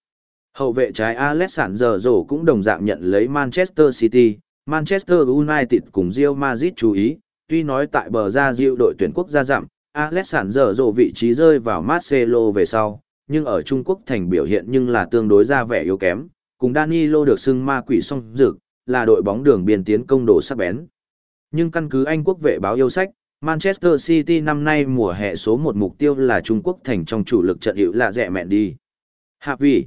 Hậu vệ trái Alexander cũng đồng dạng nhận lấy Manchester City, Manchester United cùng Real Madrid chú ý, tuy nói tại bờ ra Diệu đội tuyển quốc gia dặm, Alexander vị trí rơi vào Marcelo về sau, nhưng ở Trung Quốc thành biểu hiện nhưng là tương đối ra vẻ yếu kém, cùng Danilo được xưng ma quỷ song dực, là đội bóng đường biên tiến công đồ sắc bén. Nhưng căn cứ Anh quốc vệ báo yêu sách, Manchester City năm nay mùa hè số một mục tiêu là Trung Quốc thành trong chủ lực trận hữu là rẻ mẹn đi. Hạ vì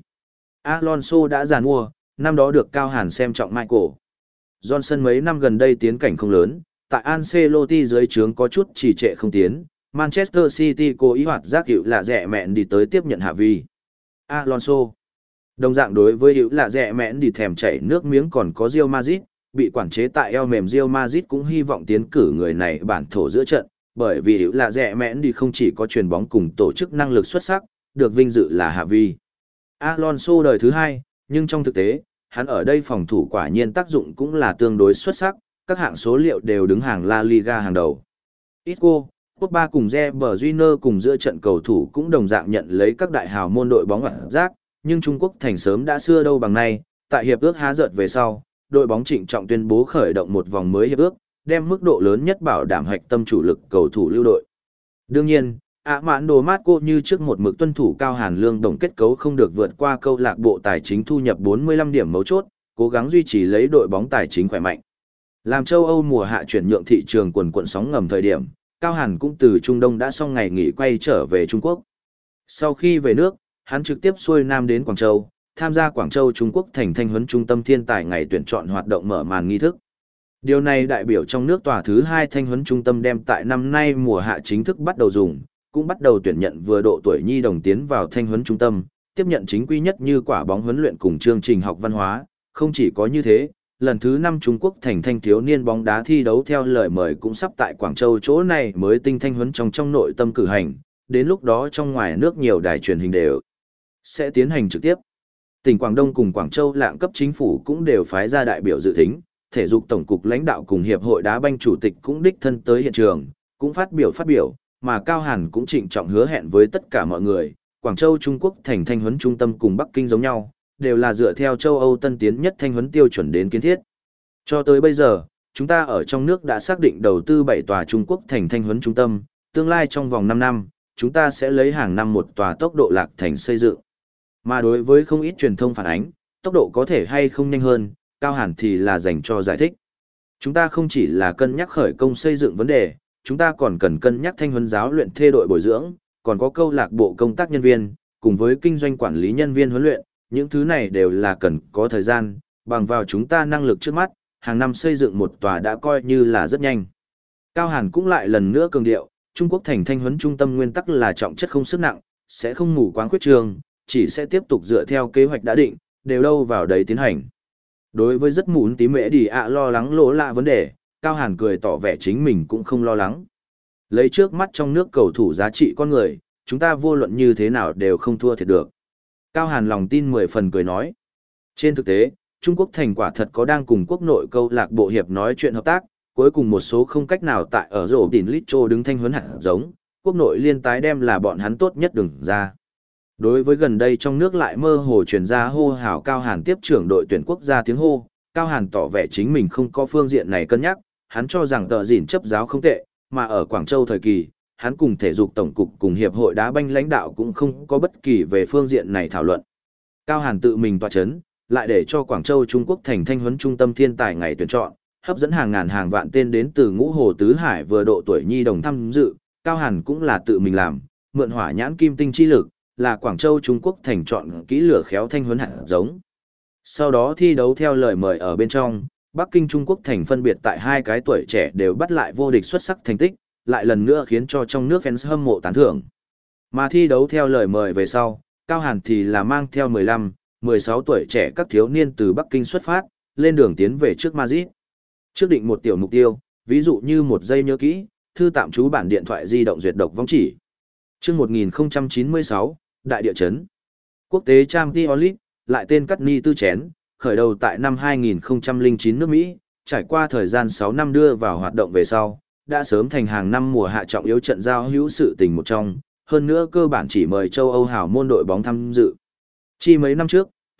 Alonso đã giàn mua, năm đó được Cao Hàn xem trọng Michael. Johnson mấy năm gần đây tiến cảnh không lớn, tại Ancelotti dưới trướng có chút trì trệ không tiến, Manchester City cố ý hoạt giác hữu là rẻ mẹn đi tới tiếp nhận Hạ vì Alonso. Đồng dạng đối với hữu là rẻ mẹn đi thèm chảy nước miếng còn có Real Madrid, bị quản chế tại eo mềm Real Madrid cũng hy vọng tiến cử người này bản thổ giữa trận, bởi vì hữu là rẻ mẹn đi không chỉ có chuyền bóng cùng tổ chức năng lực xuất sắc, được vinh dự là Hạ vì Alonso đời thứ hai, nhưng trong thực tế, hắn ở đây phòng thủ quả nhiên tác dụng cũng là tương đối xuất sắc, các hạng số liệu đều đứng hàng La Liga hàng đầu. Isco, Pogba cùng Reber Júnior cùng giữa trận cầu thủ cũng đồng dạng nhận lấy các đại hào môn đội bóng hoạt giác, nhưng Trung Quốc thành sớm đã xưa đâu bằng nay, tại hiệp ước há giật về sau, đội bóng trịnh trọng tuyên bố khởi động một vòng mới hiệp ước, đem mức độ lớn nhất bảo đảm hạch tâm chủ lực cầu thủ lưu đội. Đương nhiên, Ả mãn đồ mát cô như trước một mực tuân thủ Cao Hàn lương đồng kết cấu không được vượt qua câu lạc bộ tài chính thu nhập bốn mươi lăm điểm mấu chốt, cố gắng duy trì lấy đội bóng tài chính khỏe mạnh. Làm châu Âu mùa hạ chuyển nhượng thị trường quần quần sóng ngầm thời điểm, Cao Hàn cũng từ Trung Đông đã xong ngày nghỉ quay trở về Trung Quốc. Sau khi về nước, hắn trực tiếp xuôi nam đến Quảng Châu, tham gia Quảng Châu Trung Quốc thành thanh huấn trung tâm thiên tài ngày tuyển chọn hoạt động mở màn nghi thức. Điều này đại biểu trong nước tòa thứ hai thanh huấn trung tâm đem tại năm nay mùa hạ chính thức bắt đầu dùng, cũng bắt đầu tuyển nhận vừa độ tuổi nhi đồng tiến vào thanh huấn trung tâm, tiếp nhận chính quy nhất như quả bóng huấn luyện cùng chương trình học văn hóa. Không chỉ có như thế, lần thứ năm Trung Quốc thành thanh thiếu niên bóng đá thi đấu theo lời mời cũng sắp tại Quảng Châu chỗ này mới tinh thanh huấn trong trong nội tâm cử hành, đến lúc đó trong ngoài nước nhiều đài truyền hình đều sẽ tiến hành trực tiếp. Tỉnh Quảng Đông cùng Quảng Châu lạng cấp chính phủ cũng đều phái ra đại biểu dự thính, thể dục tổng cục lãnh đạo cùng hiệp hội đá banh chủ tịch cũng đích thân tới hiện trường, cũng phát biểu phát biểu, mà Cao Hàn cũng trịnh trọng hứa hẹn với tất cả mọi người, Quảng Châu Trung Quốc thành thanh huấn trung tâm cùng Bắc Kinh giống nhau, đều là dựa theo châu Âu tân tiến nhất thanh huấn tiêu chuẩn đến kiến thiết. Cho tới bây giờ, chúng ta ở trong nước đã xác định đầu tư bảy tòa Trung Quốc thành thanh huấn trung tâm, tương lai trong vòng năm năm, chúng ta sẽ lấy hàng năm một tòa tốc độ lạc thành xây dựng. Mà đối với không ít truyền thông phản ánh, tốc độ có thể hay không nhanh hơn, Cao Hàn thì là dành cho giải thích. Chúng ta không chỉ là cân nhắc khởi công xây dựng vấn đề, chúng ta còn cần cân nhắc thanh huấn giáo luyện thê đội bồi dưỡng, còn có câu lạc bộ công tác nhân viên, cùng với kinh doanh quản lý nhân viên huấn luyện, những thứ này đều là cần có thời gian, bằng vào chúng ta năng lực trước mắt, hàng năm xây dựng một tòa đã coi như là rất nhanh. Cao Hàn cũng lại lần nữa cường điệu, Trung Quốc thành thanh huấn trung tâm nguyên tắc là trọng chất không sức nặng, sẽ không mù quáng khuyết trường, chỉ sẽ tiếp tục dựa theo kế hoạch đã định, đều đâu vào đấy tiến hành. Đối với rất muốn tí mễ đi ạ lo lắng lỗ lạ vấn đề, Cao Hàn cười tỏ vẻ chính mình cũng không lo lắng. Lấy trước mắt trong nước cầu thủ giá trị con người, chúng ta vô luận như thế nào đều không thua thiệt được. Cao Hàn lòng tin mười phần cười nói. Trên thực tế, Trung Quốc thành quả thật có đang cùng quốc nội câu lạc bộ hiệp nói chuyện hợp tác, cuối cùng một số không cách nào tại ở rổ đỉnh Litcho đứng thanh huấn hạt giống, quốc nội liên tái đem là bọn hắn tốt nhất đừng ra. Đối với gần đây trong nước lại mơ hồ truyền ra hô hào Cao Hàn tiếp trưởng đội tuyển quốc gia tiếng hô, Cao Hàn tỏ vẻ chính mình không có phương diện này cân nhắc, hắn cho rằng tờ dỉn chấp giáo không tệ, mà ở Quảng Châu thời kỳ, hắn cùng thể dục tổng cục cùng hiệp hội đá banh lãnh đạo cũng không có bất kỳ về phương diện này thảo luận. Cao Hàn tự mình tọa chấn, lại để cho Quảng Châu Trung Quốc thành thanh huấn trung tâm thiên tài ngày tuyển chọn, hấp dẫn hàng ngàn hàng vạn tên đến từ ngũ hồ tứ hải vừa độ tuổi nhi đồng tham dự, Cao Hàn cũng là tự mình làm, mượn hỏa nhãn kim tinh chi lực, là Quảng Châu Trung Quốc thành chọn kỹ lửa khéo thanh huấn hạt giống. Sau đó thi đấu theo lời mời ở bên trong, Bắc Kinh Trung Quốc thành phân biệt tại hai cái tuổi trẻ đều bắt lại vô địch xuất sắc thành tích, lại lần nữa khiến cho trong nước fans hâm mộ tán thưởng. Mà thi đấu theo lời mời về sau, Cao Hàn thì là mang theo mười lăm, mười sáu tuổi trẻ các thiếu niên từ Bắc Kinh xuất phát, lên đường tiến về trước Madrid. Trước định một tiểu mục tiêu, ví dụ như một giây nhớ kỹ, thư tạm trú bản điện thoại di động duyệt độc vong chỉ. Trước một nghìn không trăm chín mươi sáu, Đại địa chấn. Quốc tế Champions League, lại tên Cắt Ni Tư Chén, khởi đầu tại năm hai nghìn không trăm lẻ chín nước Mỹ, trải qua thời gian sáu năm đưa vào hoạt động về sau, đã sớm thành hàng năm mùa hạ trọng yếu trận giao hữu sự tình một trong, hơn nữa cơ bản chỉ mời châu Âu hảo môn đội bóng tham dự. Chỉ mấy năm trước,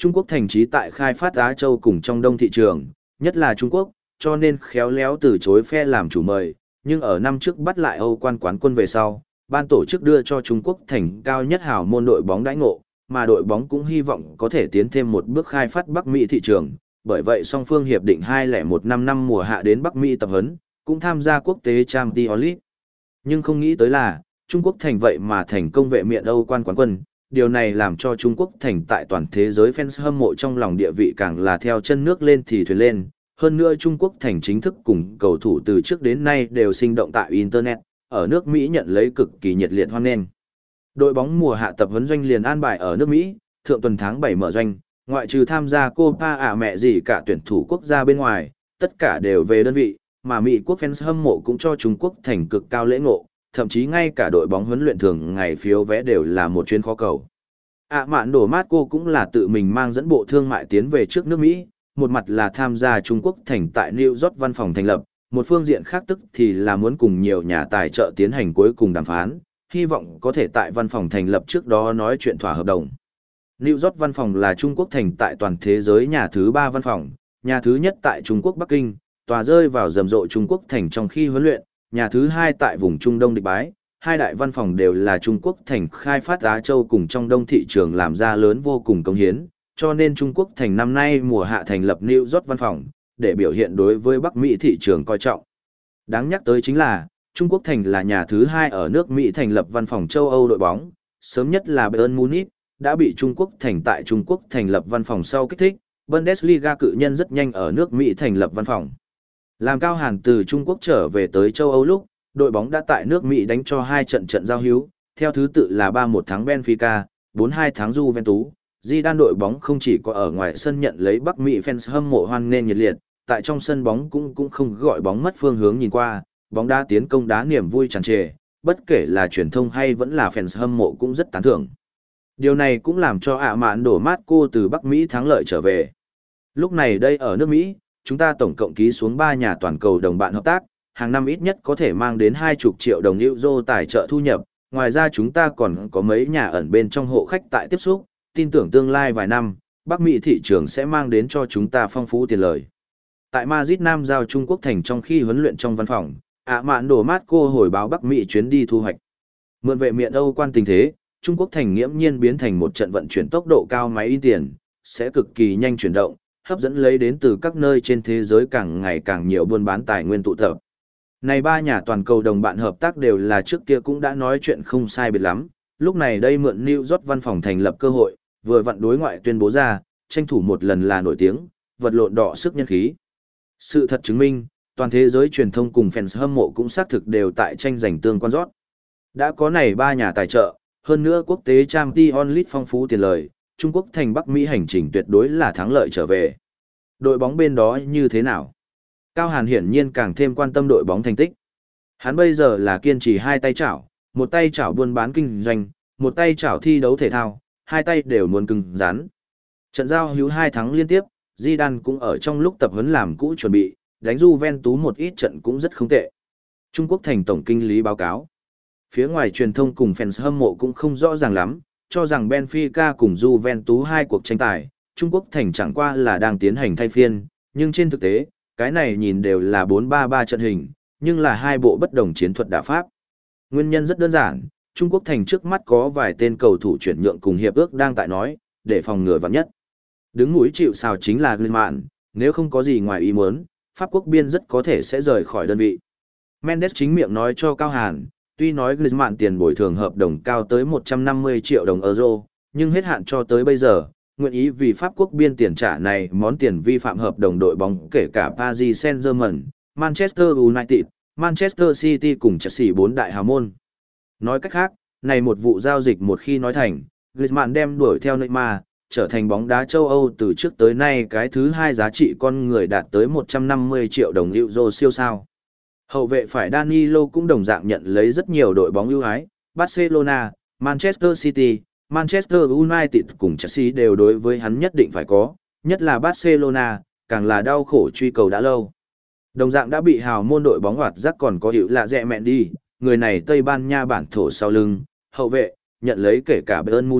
Trung Quốc thành trí tại khai phát Á Châu cùng trong đông thị trường, nhất là Trung Quốc, cho nên khéo léo từ chối phe làm chủ mời, nhưng ở năm trước bắt lại Âu quan quán quân về sau, ban tổ chức đưa cho Trung Quốc thành cao nhất hào môn đội bóng đãi ngộ, mà đội bóng cũng hy vọng có thể tiến thêm một bước khai phát Bắc Mỹ thị trường, bởi vậy song phương hiệp định hai không một năm năm mùa hạ đến Bắc Mỹ tập huấn, cũng tham gia quốc tế Champions League. Nhưng không nghĩ tới là, Trung Quốc thành vậy mà thành công vệ miện Âu quan quán quân, điều này làm cho Trung Quốc thành tại toàn thế giới fans hâm mộ trong lòng địa vị càng là theo chân nước lên thì thuyền lên. Hơn nữa Trung Quốc thành chính thức cùng cầu thủ từ trước đến nay đều sinh động tại Internet, ở nước Mỹ nhận lấy cực kỳ nhiệt liệt hoan nghênh. Đội bóng mùa hạ tập huấn doanh liền an bài ở nước Mỹ, thượng tuần tháng bảy mở doanh, ngoại trừ tham gia Copa ả mẹ gì cả tuyển thủ quốc gia bên ngoài, tất cả đều về đơn vị, mà Mỹ quốc fans hâm mộ cũng cho Trung Quốc thành cực cao lễ ngộ, thậm chí ngay cả đội bóng huấn luyện thường ngày phiếu vé đều là một chuyến khó cầu. ạ mạn đổ mát cô cũng là tự mình mang dẫn bộ thương mại tiến về trước nước Mỹ, một mặt là tham gia Trung Quốc thành tại New York văn phòng thành lập, một phương diện khác tức thì là muốn cùng nhiều nhà tài trợ tiến hành cuối cùng đàm phán, hy vọng có thể tại văn phòng thành lập trước đó nói chuyện thỏa hợp đồng. New York văn phòng là Trung Quốc thành tại toàn thế giới nhà thứ ba văn phòng, nhà thứ nhất tại Trung Quốc Bắc Kinh, tòa rơi vào rầm rộ Trung Quốc thành trong khi huấn luyện, nhà thứ hai tại vùng Trung Đông Địch Bái, hai đại văn phòng đều là Trung Quốc thành khai phát Á Châu cùng trong đông thị trường làm ra lớn vô cùng công hiến, cho nên Trung Quốc thành năm nay mùa hạ thành lập New York văn phòng, để biểu hiện đối với Bắc Mỹ thị trường coi trọng. Đáng nhắc tới chính là, Trung Quốc thành là nhà thứ hai ở nước Mỹ thành lập văn phòng châu Âu đội bóng, sớm nhất là Bayern Munich, đã bị Trung Quốc thành tại Trung Quốc thành lập văn phòng sau kích thích, Bundesliga cự nhân rất nhanh ở nước Mỹ thành lập văn phòng. Làm Cao Hàn từ Trung Quốc trở về tới châu Âu lúc, đội bóng đã tại nước Mỹ đánh cho hai trận trận giao hữu, theo thứ tự là ba một thắng Benfica, bốn hai thắng Juventus. Zidane đội bóng không chỉ có ở ngoài sân nhận lấy Bắc Mỹ fans hâm mộ hoan nghênh nhiệt liệt, tại trong sân bóng cũng cũng không gọi bóng mất phương hướng nhìn qua, bóng đá tiến công đá niềm vui tràn trề, bất kể là truyền thông hay vẫn là fans hâm mộ cũng rất tán thưởng. Điều này cũng làm cho ạ mạn đổ mát cô từ Bắc Mỹ thắng lợi trở về. Lúc này đây ở nước Mỹ, chúng ta tổng cộng ký xuống ba nhà toàn cầu đồng bạn hợp tác, hàng năm ít nhất có thể mang đến hai mươi triệu đồng euro tài trợ thu nhập, ngoài ra chúng ta còn có mấy nhà ẩn bên trong hộ khách tại tiếp xúc, tin tưởng tương lai vài năm, Bắc Mỹ thị trường sẽ mang đến cho chúng ta phong phú tiền lời. Tại Madrid Nam giao Trung Quốc thành trong khi huấn luyện trong văn phòng, ạ mạn đổ mát cô hồi báo Bắc Mỹ chuyến đi thu hoạch. Mượn vệ miện Âu quan tình thế, Trung Quốc thành nghiễm nhiên biến thành một trận vận chuyển tốc độ cao máy in tiền, sẽ cực kỳ nhanh chuyển động, hấp dẫn lấy đến từ các nơi trên thế giới càng ngày càng nhiều buôn bán tài nguyên tụ tập. Này ba nhà toàn cầu đồng bạn hợp tác đều là trước kia cũng đã nói chuyện không sai biệt lắm, lúc này đây mượn New York văn phòng thành lập cơ hội, vừa vặn đối ngoại tuyên bố ra, tranh thủ một lần là nổi tiếng, vật lộn đọ sức nhân khí. Sự thật chứng minh, toàn thế giới truyền thông cùng fans hâm mộ cũng xác thực đều tại tranh giành tương quan rót. Đã có này ba nhà tài trợ, hơn nữa quốc tế Champions League phong phú tiền lời, Trung Quốc thành Bắc Mỹ hành trình tuyệt đối là thắng lợi trở về. Đội bóng bên đó như thế nào? Cao Hàn hiển nhiên càng thêm quan tâm đội bóng thành tích. Hắn bây giờ là kiên trì hai tay chảo, một tay chảo buôn bán kinh doanh, một tay chảo thi đấu thể thao, hai tay đều muốn cứng rắn. Trận giao hữu hai thắng liên tiếp, Zidane cũng ở trong lúc tập huấn làm cũ chuẩn bị, đánh Juventus một ít trận cũng rất không tệ. Trung Quốc thành tổng kinh lý báo cáo. Phía ngoài truyền thông cùng fans hâm mộ cũng không rõ ràng lắm, cho rằng Benfica cùng Juventus hai cuộc tranh tài, Trung Quốc thành chẳng qua là đang tiến hành thay phiên, nhưng trên thực tế, cái này nhìn đều là bốn ba ba trận hình, nhưng là hai bộ bất đồng chiến thuật đả pháp. Nguyên nhân rất đơn giản, Trung Quốc thành trước mắt có vài tên cầu thủ chuyển nhượng cùng hiệp ước đang tại nói, để phòng ngừa vạn nhất. Đứng mũi chịu sào chính là Griezmann, nếu không có gì ngoài ý muốn, Pháp quốc biên rất có thể sẽ rời khỏi đơn vị. Mendes chính miệng nói cho Cao Hàn, tuy nói Griezmann tiền bồi thường hợp đồng cao tới một trăm năm mươi triệu đồng euro, nhưng hết hạn cho tới bây giờ, nguyện ý vì Pháp quốc biên tiền trả này món tiền vi phạm hợp đồng đội bóng kể cả Paris Saint-Germain, Manchester United, Manchester City cùng Chelsea bốn đại hào môn. Nói cách khác, này một vụ giao dịch một khi nói thành, Griezmann đem đuổi theo Neymar, trở thành bóng đá châu Âu từ trước tới nay cái thứ hai giá trị con người đạt tới một trăm năm mươi triệu đồng euro siêu sao. Hậu vệ phải Danilo cũng đồng dạng nhận lấy rất nhiều đội bóng ưu ái, Barcelona, Manchester City, Manchester United cùng Chelsea đều đối với hắn nhất định phải có, nhất là Barcelona, càng là đau khổ truy cầu đã lâu. Đồng dạng đã bị hào môn đội bóng hoạt giác còn có hiệu lạ rẹ mẹn đi, người này Tây Ban Nha bản thổ sau lưng, hậu vệ, nhận lấy kể cả Bayern Munich,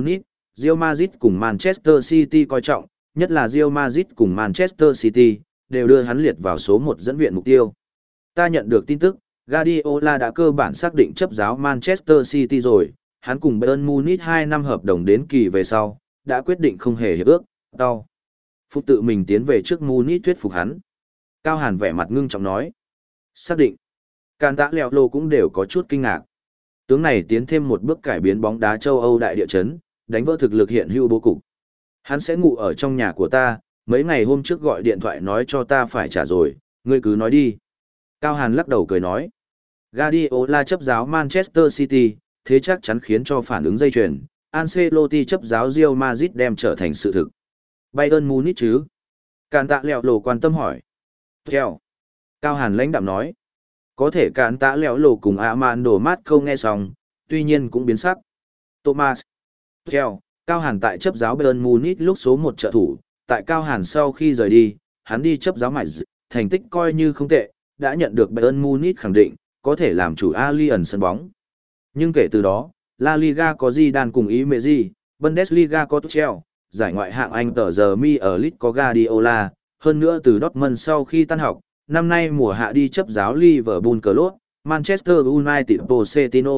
Real Madrid cùng Manchester City coi trọng, nhất là Real Madrid cùng Manchester City, đều đưa hắn liệt vào số một dẫn viện mục tiêu. Ta nhận được tin tức, Guardiola đã cơ bản xác định chấp giáo Manchester City rồi, hắn cùng Bayern Munich hai năm hợp đồng đến kỳ về sau, đã quyết định không hề hiệp ước, đau. Phục tự mình tiến về trước Munich thuyết phục hắn. Cao Hàn vẻ mặt ngưng trọng nói. Xác định. Càn tạ lèo lô cũng đều có chút kinh ngạc. Tướng này tiến thêm một bước cải biến bóng đá châu Âu đại địa chấn, đánh vỡ thực lực hiện hữu bố cục. Hắn sẽ ngủ ở trong nhà của ta, mấy ngày hôm trước gọi điện thoại nói cho ta phải trả rồi, ngươi cứ nói đi. Cao Hàn lắc đầu cười nói. Guardiola chấp giáo Manchester City, thế chắc chắn khiến cho phản ứng dây chuyền. Ancelotti chấp giáo Real Madrid đem trở thành sự thực. Bayern Munich chứ? Càn tạ lèo lồ quan tâm hỏi. Theo. Cao Hàn lãnh đạm nói. Có thể càn tạ lèo lồ cùng Armando Marco nghe xong, tuy nhiên cũng biến sắc. Thomas. Theo. Cao Hàn tại chấp giáo Bayern Munich lúc số một trợ thủ, tại Cao Hàn sau khi rời đi, hắn đi chấp giáo Mainz, thành tích coi như không tệ, đã nhận được Bayern Munich khẳng định, có thể làm chủ Allianz sân bóng. Nhưng kể từ đó, La Liga có Zidane cùng ý mẹ gì, Bundesliga có Tuchel, giải ngoại hạng Anh tờ giờ mi ở League có Guardiola, hơn nữa từ Dortmund sau khi tan học, năm nay mùa hạ đi chấp giáo Liverpool Club, Manchester United Pochettino.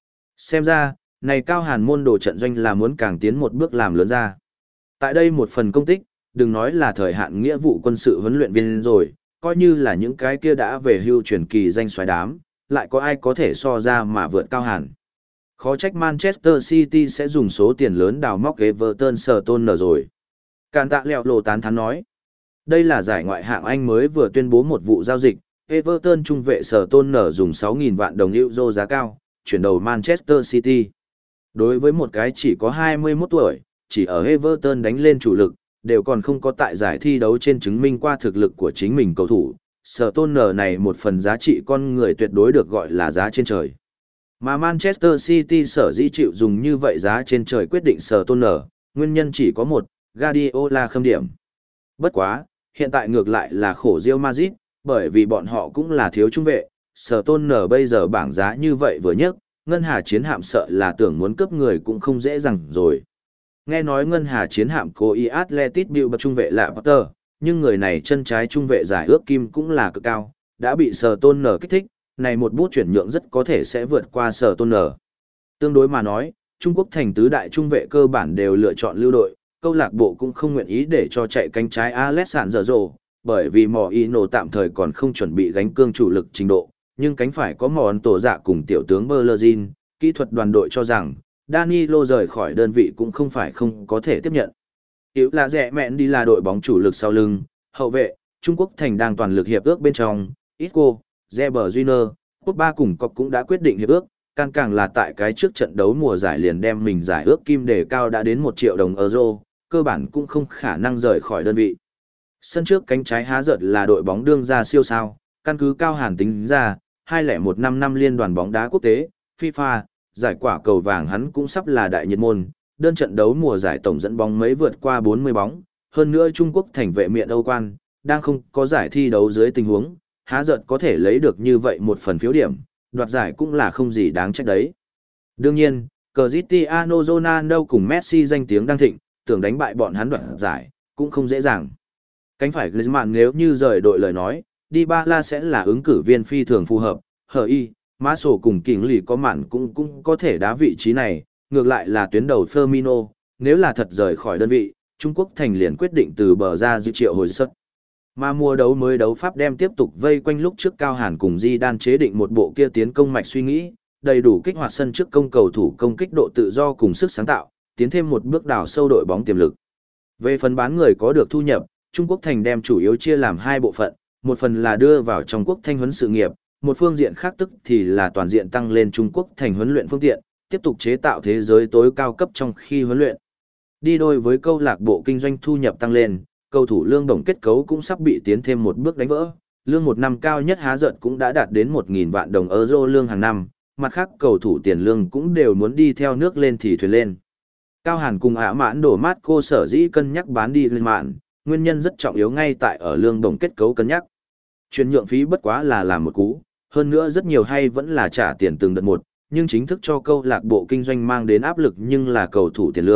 Xem ra, này Cao Hàn môn đồ trận doanh là muốn càng tiến một bước làm lớn ra. Tại đây một phần công tích, đừng nói là thời hạn nghĩa vụ quân sự huấn luyện viên rồi, coi như là những cái kia đã về hưu truyền kỳ danh xoái đám, lại có ai có thể so ra mà vượt Cao Hàn. Khó trách Manchester City sẽ dùng số tiền lớn đào móc Everton Stoner rồi. Càn tạ lẹo lộ tán thán nói. Đây là giải ngoại hạng Anh mới vừa tuyên bố một vụ giao dịch, Everton trung vệ Stoner dùng sáu nghìn vạn đồng euro giá cao, chuyển đầu Manchester City. Đối với một cái chỉ có hai mươi mốt tuổi, chỉ ở Everton đánh lên chủ lực, đều còn không có tại giải thi đấu trên chứng minh qua thực lực của chính mình cầu thủ. Stoner này một phần giá trị con người tuyệt đối được gọi là giá trên trời. Mà Manchester City sở dĩ chịu dùng như vậy giá trên trời quyết định Stoner, nguyên nhân chỉ có một, Guardiola khâm điểm. Bất quá, hiện tại ngược lại là khổ Real Madrid, bởi vì bọn họ cũng là thiếu trung vệ, Stoner bây giờ bảng giá như vậy vừa nhất, Ngân Hà Chiến Hạm sợ là tưởng muốn cướp người cũng không dễ dàng rồi. Nghe nói Ngân Hà Chiến Hạm cố ý Atletico Bilbao trung vệ là Potter, nhưng người này chân trái trung vệ giải ước kim cũng là cực cao, đã bị Stoner kích thích, này một bút chuyển nhượng rất có thể sẽ vượt qua Stoner. Tương đối mà nói, Trung Quốc thành tứ đại trung vệ cơ bản đều lựa chọn lưu đội, câu lạc bộ cũng không nguyện ý để cho chạy cánh trái Alessandro, bởi vì Mourinho tạm thời còn không chuẩn bị gánh cương chủ lực trình độ, nhưng cánh phải có mòn tổ dạ cùng tiểu tướng Berlin, kỹ thuật đoàn đội cho rằng, Danilo rời khỏi đơn vị cũng không phải không có thể tiếp nhận. Yếu là rẻ mẹn đi là đội bóng chủ lực sau lưng, hậu vệ, Trung Quốc thành đang toàn lực hiệp ước bên trong, Isco, Reber Júnior, Pogba cùng Cop cũng đã quyết định hiệp ước, càng càng là tại cái trước trận đấu mùa giải liền đem mình giải ước kim đề cao đã đến một triệu đồng euro, cơ bản cũng không khả năng rời khỏi đơn vị. Sân trước cánh trái há giật là đội bóng đương ra siêu sao, căn cứ Cao Hàn tính ra, hai không một năm năm liên đoàn bóng đá quốc tế, FIFA, giải quả cầu vàng hắn cũng sắp là đại nhiệt môn, đơn trận đấu mùa giải tổng dẫn bóng mấy vượt qua bốn mươi bóng, hơn nữa Trung Quốc thành vệ miện Âu quan, đang không có giải thi đấu dưới tình huống, há giật có thể lấy được như vậy một phần phiếu điểm, đoạt giải cũng là không gì đáng trách đấy. Đương nhiên, Cristiano Ronaldo cùng Messi danh tiếng đang thịnh, tưởng đánh bại bọn hắn đoạt giải, cũng không dễ dàng. Cánh phải Griezmann nếu như rời đội lời nói, Dybala sẽ là ứng cử viên phi thường phù hợp, hờ y, mã sổ cùng kỉnh lì có mạn cũng cũng có thể đá vị trí này, ngược lại là tuyến đầu Firmino, nếu là thật rời khỏi đơn vị, Trung Quốc thành liền quyết định từ bờ ra dự triệu hồi xuất. Mà mùa đấu mới đấu Pháp đem tiếp tục vây quanh lúc trước Cao Hàn cùng Zidane chế định một bộ kia tiến công mạch suy nghĩ, đầy đủ kích hoạt sân trước công cầu thủ công kích độ tự do cùng sức sáng tạo, tiến thêm một bước đào sâu đội bóng tiềm lực. Về phần bán người có được thu nhập, Trung Quốc thành đem chủ yếu chia làm hai bộ phận, một phần là đưa vào trong quốc thanh huấn sự nghiệp, một phương diện khác tức thì là toàn diện tăng lên Trung Quốc thành huấn luyện phương tiện, tiếp tục chế tạo thế giới tối cao cấp trong khi huấn luyện. Đi đôi với câu lạc bộ kinh doanh thu nhập tăng lên, cầu thủ lương bổng kết cấu cũng sắp bị tiến thêm một bước đánh vỡ. Lương một năm cao nhất há giận cũng đã đạt đến một nghìn vạn đồng euro lương hàng năm, mặt khác cầu thủ tiền lương cũng đều muốn đi theo nước lên thì thuyền lên. Cao Hàn cùng Ả Mãn đổ mát cô sở dĩ cân nhắc bán đi Griezmann, nguyên nhân rất trọng yếu ngay tại ở lương bổng kết cấu cân nhắc. Chuyển nhượng phí bất quá là làm một cú, hơn nữa rất nhiều hay vẫn là trả tiền từng đợt một, nhưng chính thức cho câu lạc bộ kinh doanh mang đến áp lực nhưng là cầu thủ tiền lương,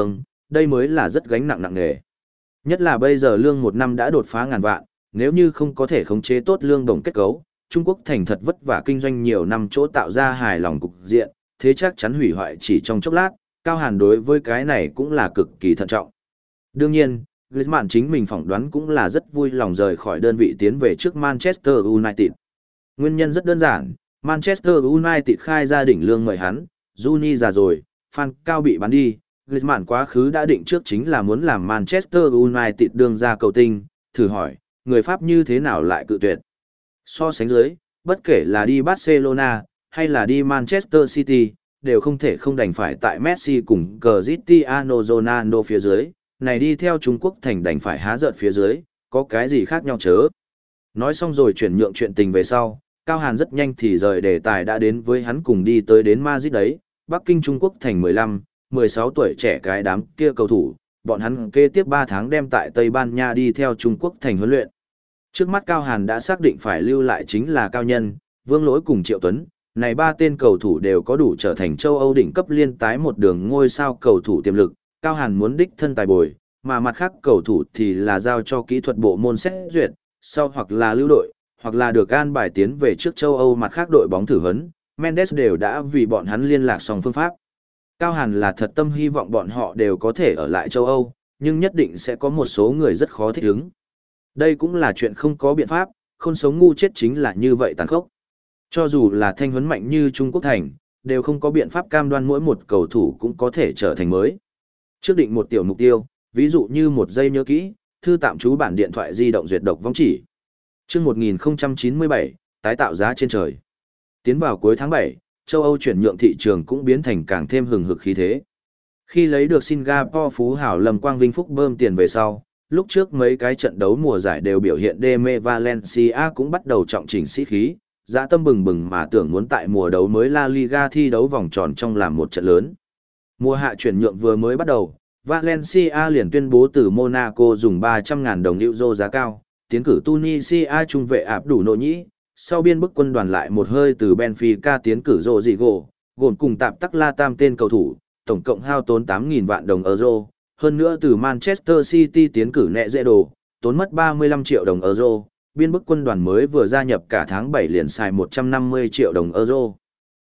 đây mới là rất gánh nặng nặng nề. Nhất là bây giờ lương một năm đã đột phá ngàn vạn, nếu như không có thể khống chế tốt lương đồng kết cấu, Trung Quốc thành thật vất vả kinh doanh nhiều năm chỗ tạo ra hài lòng cục diện, thế chắc chắn hủy hoại chỉ trong chốc lát, Cao Hàn đối với cái này cũng là cực kỳ thận trọng. Đương nhiên, Griezmann chính mình phỏng đoán cũng là rất vui lòng rời khỏi đơn vị tiến về trước Manchester United. Nguyên nhân rất đơn giản, Manchester United khai ra đỉnh lương mời hắn, Juni già rồi, Fan Cao bị bán đi, Griezmann quá khứ đã định trước chính là muốn làm Manchester United đương ra cầu tinh, thử hỏi, người Pháp như thế nào lại cự tuyệt. So sánh dưới, bất kể là đi Barcelona, hay là đi Manchester City, đều không thể không đành phải tại Messi cùng Cristiano Ronaldo phía dưới, này đi theo Trung Quốc thành đành phải há giận phía dưới, có cái gì khác nhau chớ. Nói xong rồi chuyển nhượng chuyện tình về sau, Cao Hàn rất nhanh thì rời đề tài đã đến với hắn cùng đi tới đến Madrid đấy, Bắc Kinh Trung Quốc thành mười lăm, mười sáu tuổi trẻ cái đám kia cầu thủ, bọn hắn kế tiếp ba tháng đem tại Tây Ban Nha đi theo Trung Quốc thành huấn luyện. Trước mắt Cao Hàn đã xác định phải lưu lại chính là Cao Nhân, Vương Lỗi cùng Triệu Tuấn, này ba tên cầu thủ đều có đủ trở thành châu Âu đỉnh cấp liên tái một đường ngôi sao cầu thủ tiềm lực, Cao Hàn muốn đích thân tài bồi, mà mặt khác cầu thủ thì là giao cho kỹ thuật bộ môn xét duyệt, sau hoặc là lưu đội, hoặc là được an bài tiến về trước châu Âu mặt khác đội bóng thử huấn, Mendes đều đã vì bọn hắn liên lạc xong phương pháp. Cao Hàn là thật tâm hy vọng bọn họ đều có thể ở lại châu Âu, nhưng nhất định sẽ có một số người rất khó thích ứng. Đây cũng là chuyện không có biện pháp, khôn sống ngu chết chính là như vậy tàn khốc. Cho dù là thanh huấn mạnh như Trung Quốc thành, đều không có biện pháp cam đoan mỗi một cầu thủ cũng có thể trở thành mới. Trước định một tiểu mục tiêu, ví dụ như một giây nhớ kỹ, thư tạm trú bản điện thoại di động duyệt độc vong chỉ. Trước một nghìn không trăm chín mươi bảy, tái tạo giá trên trời. Tiến vào cuối tháng bảy, châu Âu chuyển nhượng thị trường cũng biến thành càng thêm hừng hực khí thế. Khi lấy được Singapore phú hảo Lâm Quang Vinh Phúc bơm tiền về sau, lúc trước mấy cái trận đấu mùa giải đều biểu hiện đê mê Valencia cũng bắt đầu trọng chỉnh sĩ khí, dã tâm bừng bừng mà tưởng muốn tại mùa đấu mới La Liga thi đấu vòng tròn trong làm một trận lớn. Mùa hạ chuyển nhượng vừa mới bắt đầu, Valencia liền tuyên bố từ Monaco dùng ba trăm ngàn đồng euro giá cao, tiến cử Tunisia trung vệ áp đủ nội nhĩ, sau biên bức quân đoàn lại một hơi từ Benfica tiến cử Rodrigo, gồm cùng tạp tắc la tam tên cầu thủ, tổng cộng hao tốn tám nghìn vạn đồng euro, hơn nữa từ Manchester City tiến cử nẹ dễ đồ, tốn mất ba mươi lăm triệu đồng euro, biên bức quân đoàn mới vừa gia nhập cả tháng bảy liền xài một trăm năm mươi triệu đồng euro.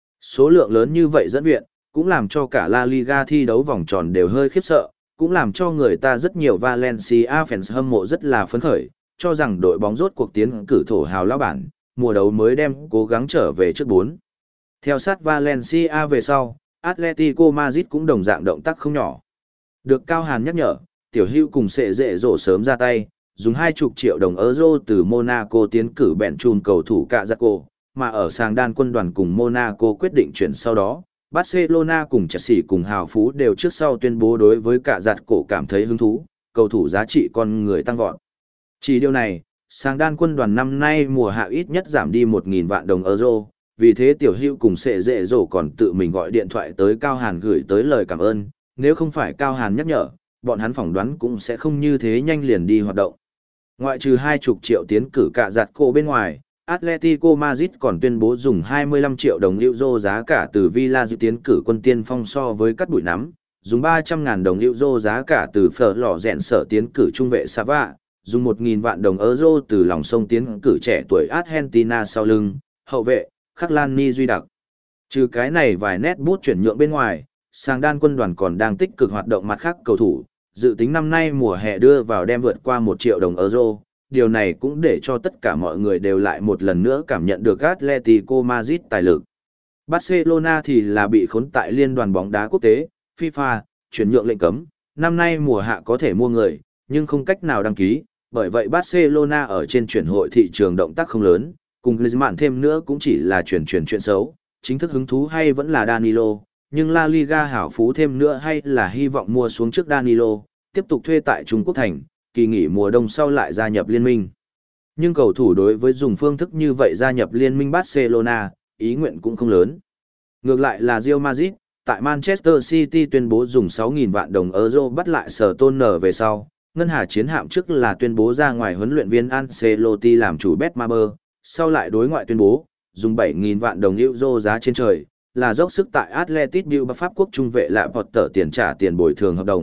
Số lượng lớn như vậy dẫn viện, cũng làm cho cả La Liga thi đấu vòng tròn đều hơi khiếp sợ, cũng làm cho người ta rất nhiều Valencia fans hâm mộ rất là phấn khởi, cho rằng đội bóng rốt cuộc tiến cử thổ hào lão bản, mùa đấu mới đem cố gắng trở về trước bốn. Theo sát Valencia về sau, Atletico Madrid cũng đồng dạng động tác không nhỏ. Được Cao Hàn nhắc nhở, Tiểu Hữu cùng sẽ dễ dỗ sớm ra tay, dùng hai chục triệu đồng euro từ Monaco tiến cử bèn chùn cầu thủ cạ giặc cổ, mà ở sàng đan quân đoàn cùng Monaco quyết định chuyển sau đó, Barcelona cùng Chelsea cùng hào phú đều trước sau tuyên bố đối với cạ giặc cổ cảm thấy hứng thú, cầu thủ giá trị con người tăng vọt. Chỉ điều này, sàng đan quân đoàn năm nay mùa hạ ít nhất giảm đi một nghìn vạn đồng euro, vì thế Tiểu Hữu cùng sẽ dễ dỗ còn tự mình gọi điện thoại tới Cao Hàn gửi tới lời cảm ơn, nếu không phải Cao Hàn nhắc nhở, bọn hắn phỏng đoán cũng sẽ không như thế nhanh liền đi hoạt động. Ngoại trừ hai mươi triệu tiến cử cạ giặt cổ bên ngoài, Atletico Madrid còn tuyên bố dùng hai mươi lăm triệu đồng euro giá cả từ Villa dự tiến cử quân tiên phong so với cắt bụi nắm, dùng ba trăm ngàn đồng euro giá cả từ phở lò rèn sở tiến cử trung vệ Sava, dùng một nghìn vạn đồng euro từ lòng sông tiến cử trẻ tuổi Argentina sau lưng, hậu vệ, Khắc Lan Ni Duy Đặc. Trừ cái này vài nét bút chuyển nhượng bên ngoài, sàng đan quân đoàn còn đang tích cực hoạt động mặt khác cầu thủ, dự tính năm nay mùa hè đưa vào đem vượt qua một triệu đồng euro, điều này cũng để cho tất cả mọi người đều lại một lần nữa cảm nhận được Atletico Madrid tài lực. Barcelona thì là bị khốn tại liên đoàn bóng đá quốc tế, FIFA, chuyển nhượng lệnh cấm, năm nay mùa hạ có thể mua người, nhưng không cách nào đăng ký, bởi vậy Barcelona ở trên chuyển hội thị trường động tác không lớn, cùng Griezmann thêm nữa cũng chỉ là chuyển chuyển chuyện xấu, chính thức hứng thú hay vẫn là Danilo, nhưng La Liga hảo phú thêm nữa hay là hy vọng mua xuống trước Danilo, tiếp tục thuê tại Trung Quốc thành, kỳ nghỉ mùa đông sau lại gia nhập liên minh. Nhưng cầu thủ đối với dùng phương thức như vậy gia nhập liên minh Barcelona, ý nguyện cũng không lớn. Ngược lại là Real Madrid, tại Manchester City tuyên bố dùng sáu nghìn vạn đồng euro bắt lại Sở Tôn Nở về sau, ngân hà chiến hạm trước là tuyên bố ra ngoài huấn luyện viên Ancelotti làm chủ Betmaber, sau lại đối ngoại tuyên bố, dùng bảy nghìn vạn đồng euro giá trên trời, là dốc sức tại Athletic Bilbao Pháp quốc trung vệ lạ Potter tiền trả tiền bồi thường hợp đồng,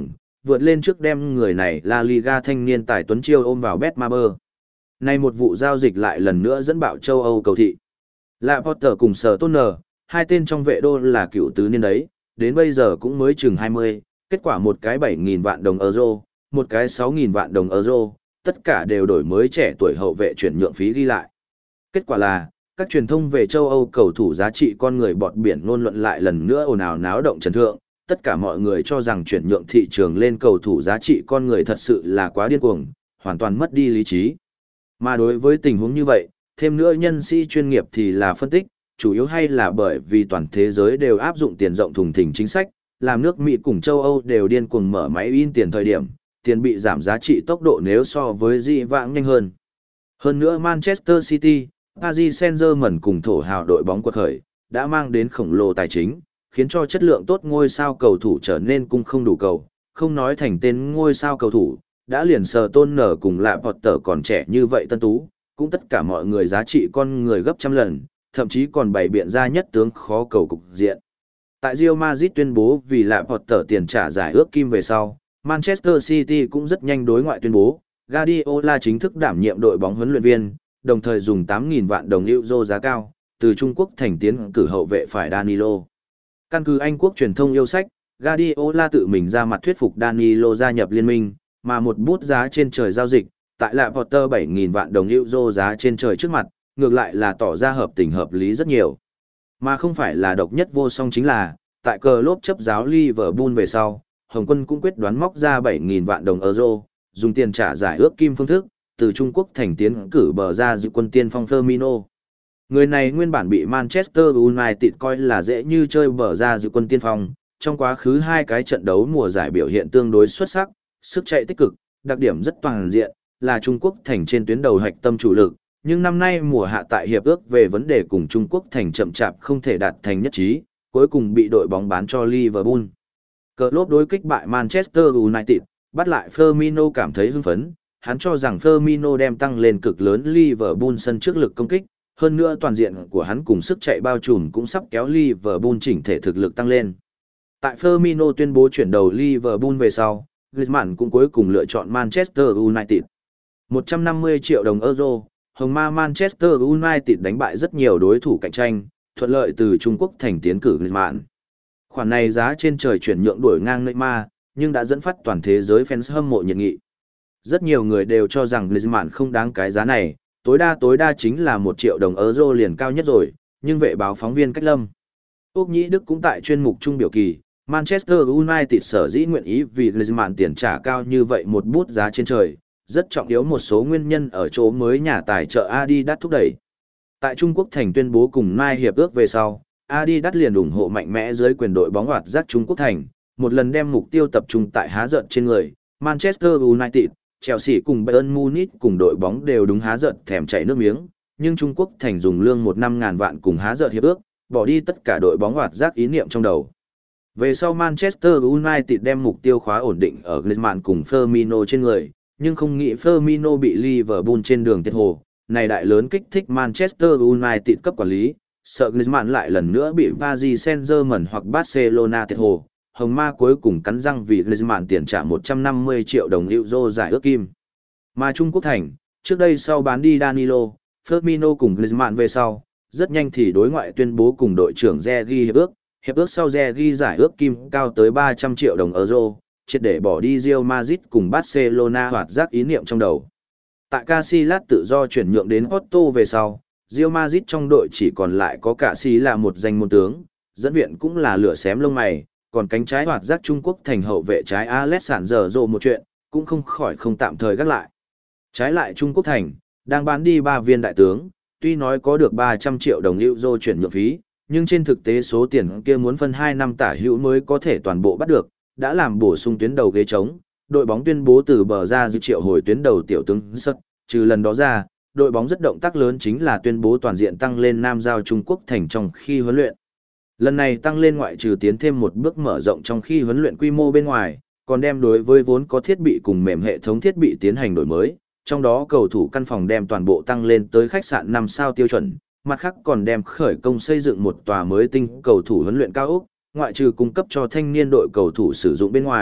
vượt lên trước đem người này La Liga thanh niên tài tuấn chiêu ôm vào Betmaber. Nay một vụ giao dịch lại lần nữa dẫn bạo châu Âu cầu thị. Laporte cùng Sở Tôn hai tên trong vệ đô là cựu tứ niên đấy, đến bây giờ cũng mới chừng hai mươi, kết quả một cái bảy nghìn vạn đồng euro, một cái sáu nghìn vạn đồng euro, tất cả đều đổi mới trẻ tuổi hậu vệ chuyển nhượng phí ghi lại. Kết quả là, các truyền thông về châu Âu cầu thủ giá trị con người bọt biển ngôn luận lại lần nữa ồn ào náo động trần thượng, tất cả mọi người cho rằng chuyển nhượng thị trường lên cầu thủ giá trị con người thật sự là quá điên cuồng, hoàn toàn mất đi lý trí. Mà đối với tình huống như vậy, thêm nữa nhân sĩ chuyên nghiệp thì là phân tích, chủ yếu hay là bởi vì toàn thế giới đều áp dụng tiền rộng thùng thình chính sách, làm nước Mỹ cùng châu Âu đều điên cuồng mở máy in tiền thời điểm, tiền bị giảm giá trị tốc độ nếu so với dị vãng nhanh hơn. Hơn nữa Manchester City, Paris Saint-Germain cùng thổ hào đội bóng quật khởi, đã mang đến khổng lồ tài chính, khiến cho chất lượng tốt ngôi sao cầu thủ trở nên cung không đủ cầu, không nói thành tên ngôi sao cầu thủ, đã liền Sở Tôn nở cùng Lạ Vọt Tở còn trẻ như vậy tân tú, cũng tất cả mọi người giá trị con người gấp trăm lần, thậm chí còn bày biện ra nhất tướng khó cầu cục diện. Tại Real Madrid tuyên bố vì Lạ Vọt Tở tiền trả giải ước kim về sau, Manchester City cũng rất nhanh đối ngoại tuyên bố, Guardiola chính thức đảm nhiệm đội bóng huấn luyện viên, đồng thời dùng tám nghìn vạn đồng euro giá cao, từ Trung Quốc thành tiến cử hậu vệ phải Danilo. Căn cứ Anh quốc truyền thông yêu sách, Guardiola tự mình ra mặt thuyết phục Danilo gia nhập liên minh, mà một bút giá trên trời giao dịch, tại Lạ Potter bảy nghìn vạn đồng euro giá trên trời trước mặt, ngược lại là tỏ ra hợp tình hợp lý rất nhiều. Mà không phải là độc nhất vô song chính là, tại cờ lốp chấp giáo Liverpool về sau, Hồng Quân cũng quyết đoán móc ra bảy nghìn vạn đồng euro, dùng tiền trả giải ước kim phương thức, từ Trung Quốc thành tiến cử bờ ra dự quân tiên phong Firmino. Người này nguyên bản bị Manchester United coi là dễ như chơi bờ ra dự quân tiên phong, trong quá khứ hai cái trận đấu mùa giải biểu hiện tương đối xuất sắc, sức chạy tích cực, đặc điểm rất toàn diện, là Trung Quốc thành trên tuyến đầu hạch tâm chủ lực, nhưng năm nay mùa hạ tại hiệp ước về vấn đề cùng Trung Quốc thành chậm chạp không thể đạt thành nhất trí, cuối cùng bị đội bóng bán cho Liverpool. Klopp đối kích bại Manchester United, bắt lại Firmino cảm thấy hưng phấn, hắn cho rằng Firmino đem tăng lên cực lớn Liverpool sân trước lực công kích, hơn nữa toàn diện của hắn cùng sức chạy bao trùm cũng sắp kéo Liverpool chỉnh thể thực lực tăng lên. Tại Firmino tuyên bố chuyển đầu Liverpool về sau, Griezmann cũng cuối cùng lựa chọn Manchester United. một trăm năm mươi triệu đồng euro, Hồng Ma Manchester United đánh bại rất nhiều đối thủ cạnh tranh, thuận lợi từ Trung Quốc thành tiến cử Griezmann. Khoản này giá trên trời chuyển nhượng đuổi ngang Neymar, nhưng đã dẫn phát toàn thế giới fans hâm mộ nhiệt nghị. Rất nhiều người đều cho rằng Griezmann không đáng cái giá này, tối đa tối đa chính là một triệu đồng euro liền cao nhất rồi, nhưng vệ báo phóng viên Cách Lâm. Úc Nhĩ Đức cũng tại chuyên mục trung biểu kỳ, Manchester United sở dĩ nguyện ý vì Griezmann tiền trả cao như vậy một bút giá trên trời, rất trọng yếu một số nguyên nhân ở chỗ mới nhà tài trợ Adidas thúc đẩy. Tại Trung Quốc thành tuyên bố cùng Nike hiệp ước về sau, Adidas liền ủng hộ mạnh mẽ dưới quyền đội bóng hoạt giác Trung Quốc thành, một lần đem mục tiêu tập trung tại há giận trên người, Manchester United, Chelsea cùng Bayern Munich cùng đội bóng đều đúng há giận thèm chảy nước miếng, nhưng Trung Quốc thành dùng lương một năm ngàn vạn cùng há giận hiệp ước, bỏ đi tất cả đội bóng hoạt giác ý niệm trong đầu. Về sau Manchester United đem mục tiêu khóa ổn định ở Griezmann cùng Firmino trên người, nhưng không nghĩ Firmino bị Liverpool trên đường tiệt hồ, này đại lớn kích thích Manchester United cấp quản lý, sợ Griezmann lại lần nữa bị Paris Saint-Germain hoặc Barcelona tiệt hồ. Hồng Ma cuối cùng cắn răng vì Griezmann tiền trả một trăm năm mươi triệu đồng euro giải ước kim. Mà Trung Quốc thành, trước đây sau bán đi Danilo, Firmino cùng Griezmann về sau, rất nhanh thì đối ngoại tuyên bố cùng đội trưởng Zergi hiệp ước, hiệp ước sau Zergi giải ước kim cao tới ba trăm triệu đồng euro, triệt để bỏ đi Real Madrid cùng Barcelona hoạt giác ý niệm trong đầu. Tại Casillas tự do chuyển nhượng đến Porto về sau, Real Madrid trong đội chỉ còn lại có Casillas là một danh môn tướng, dẫn viện cũng là lửa xém lông mày, còn cánh trái hoạt giác Trung Quốc thành hậu vệ trái Alexandre một chuyện, cũng không khỏi không tạm thời gác lại. Trái lại Trung Quốc thành, đang bán đi ba viên đại tướng, tuy nói có được ba trăm triệu đồng euro chuyển nhượng phí, nhưng trên thực tế số tiền kia muốn phân hai năm tả hữu mới có thể toàn bộ bắt được, đã làm bổ sung tuyến đầu ghế trống. Đội bóng tuyên bố từ bờ ra dự triệu hồi tuyến đầu tiểu tướng sất, trừ lần đó ra, đội bóng rất động tác lớn chính là tuyên bố toàn diện tăng lên nam giao Trung Quốc thành trong khi huấn luyện. Lần này tăng lên ngoại trừ tiến thêm một bước mở rộng trong khi huấn luyện quy mô bên ngoài, còn đem đối với vốn có thiết bị cùng mềm hệ thống thiết bị tiến hành đổi mới, trong đó cầu thủ căn phòng đem toàn bộ tăng lên tới khách sạn năm sao tiêu chuẩn, mặt khác còn đem khởi công xây dựng một tòa mới tinh cầu thủ huấn luyện cao ốc, ngoại trừ cung cấp cho thanh niên đội cầu thủ sử dụng bên ngoài,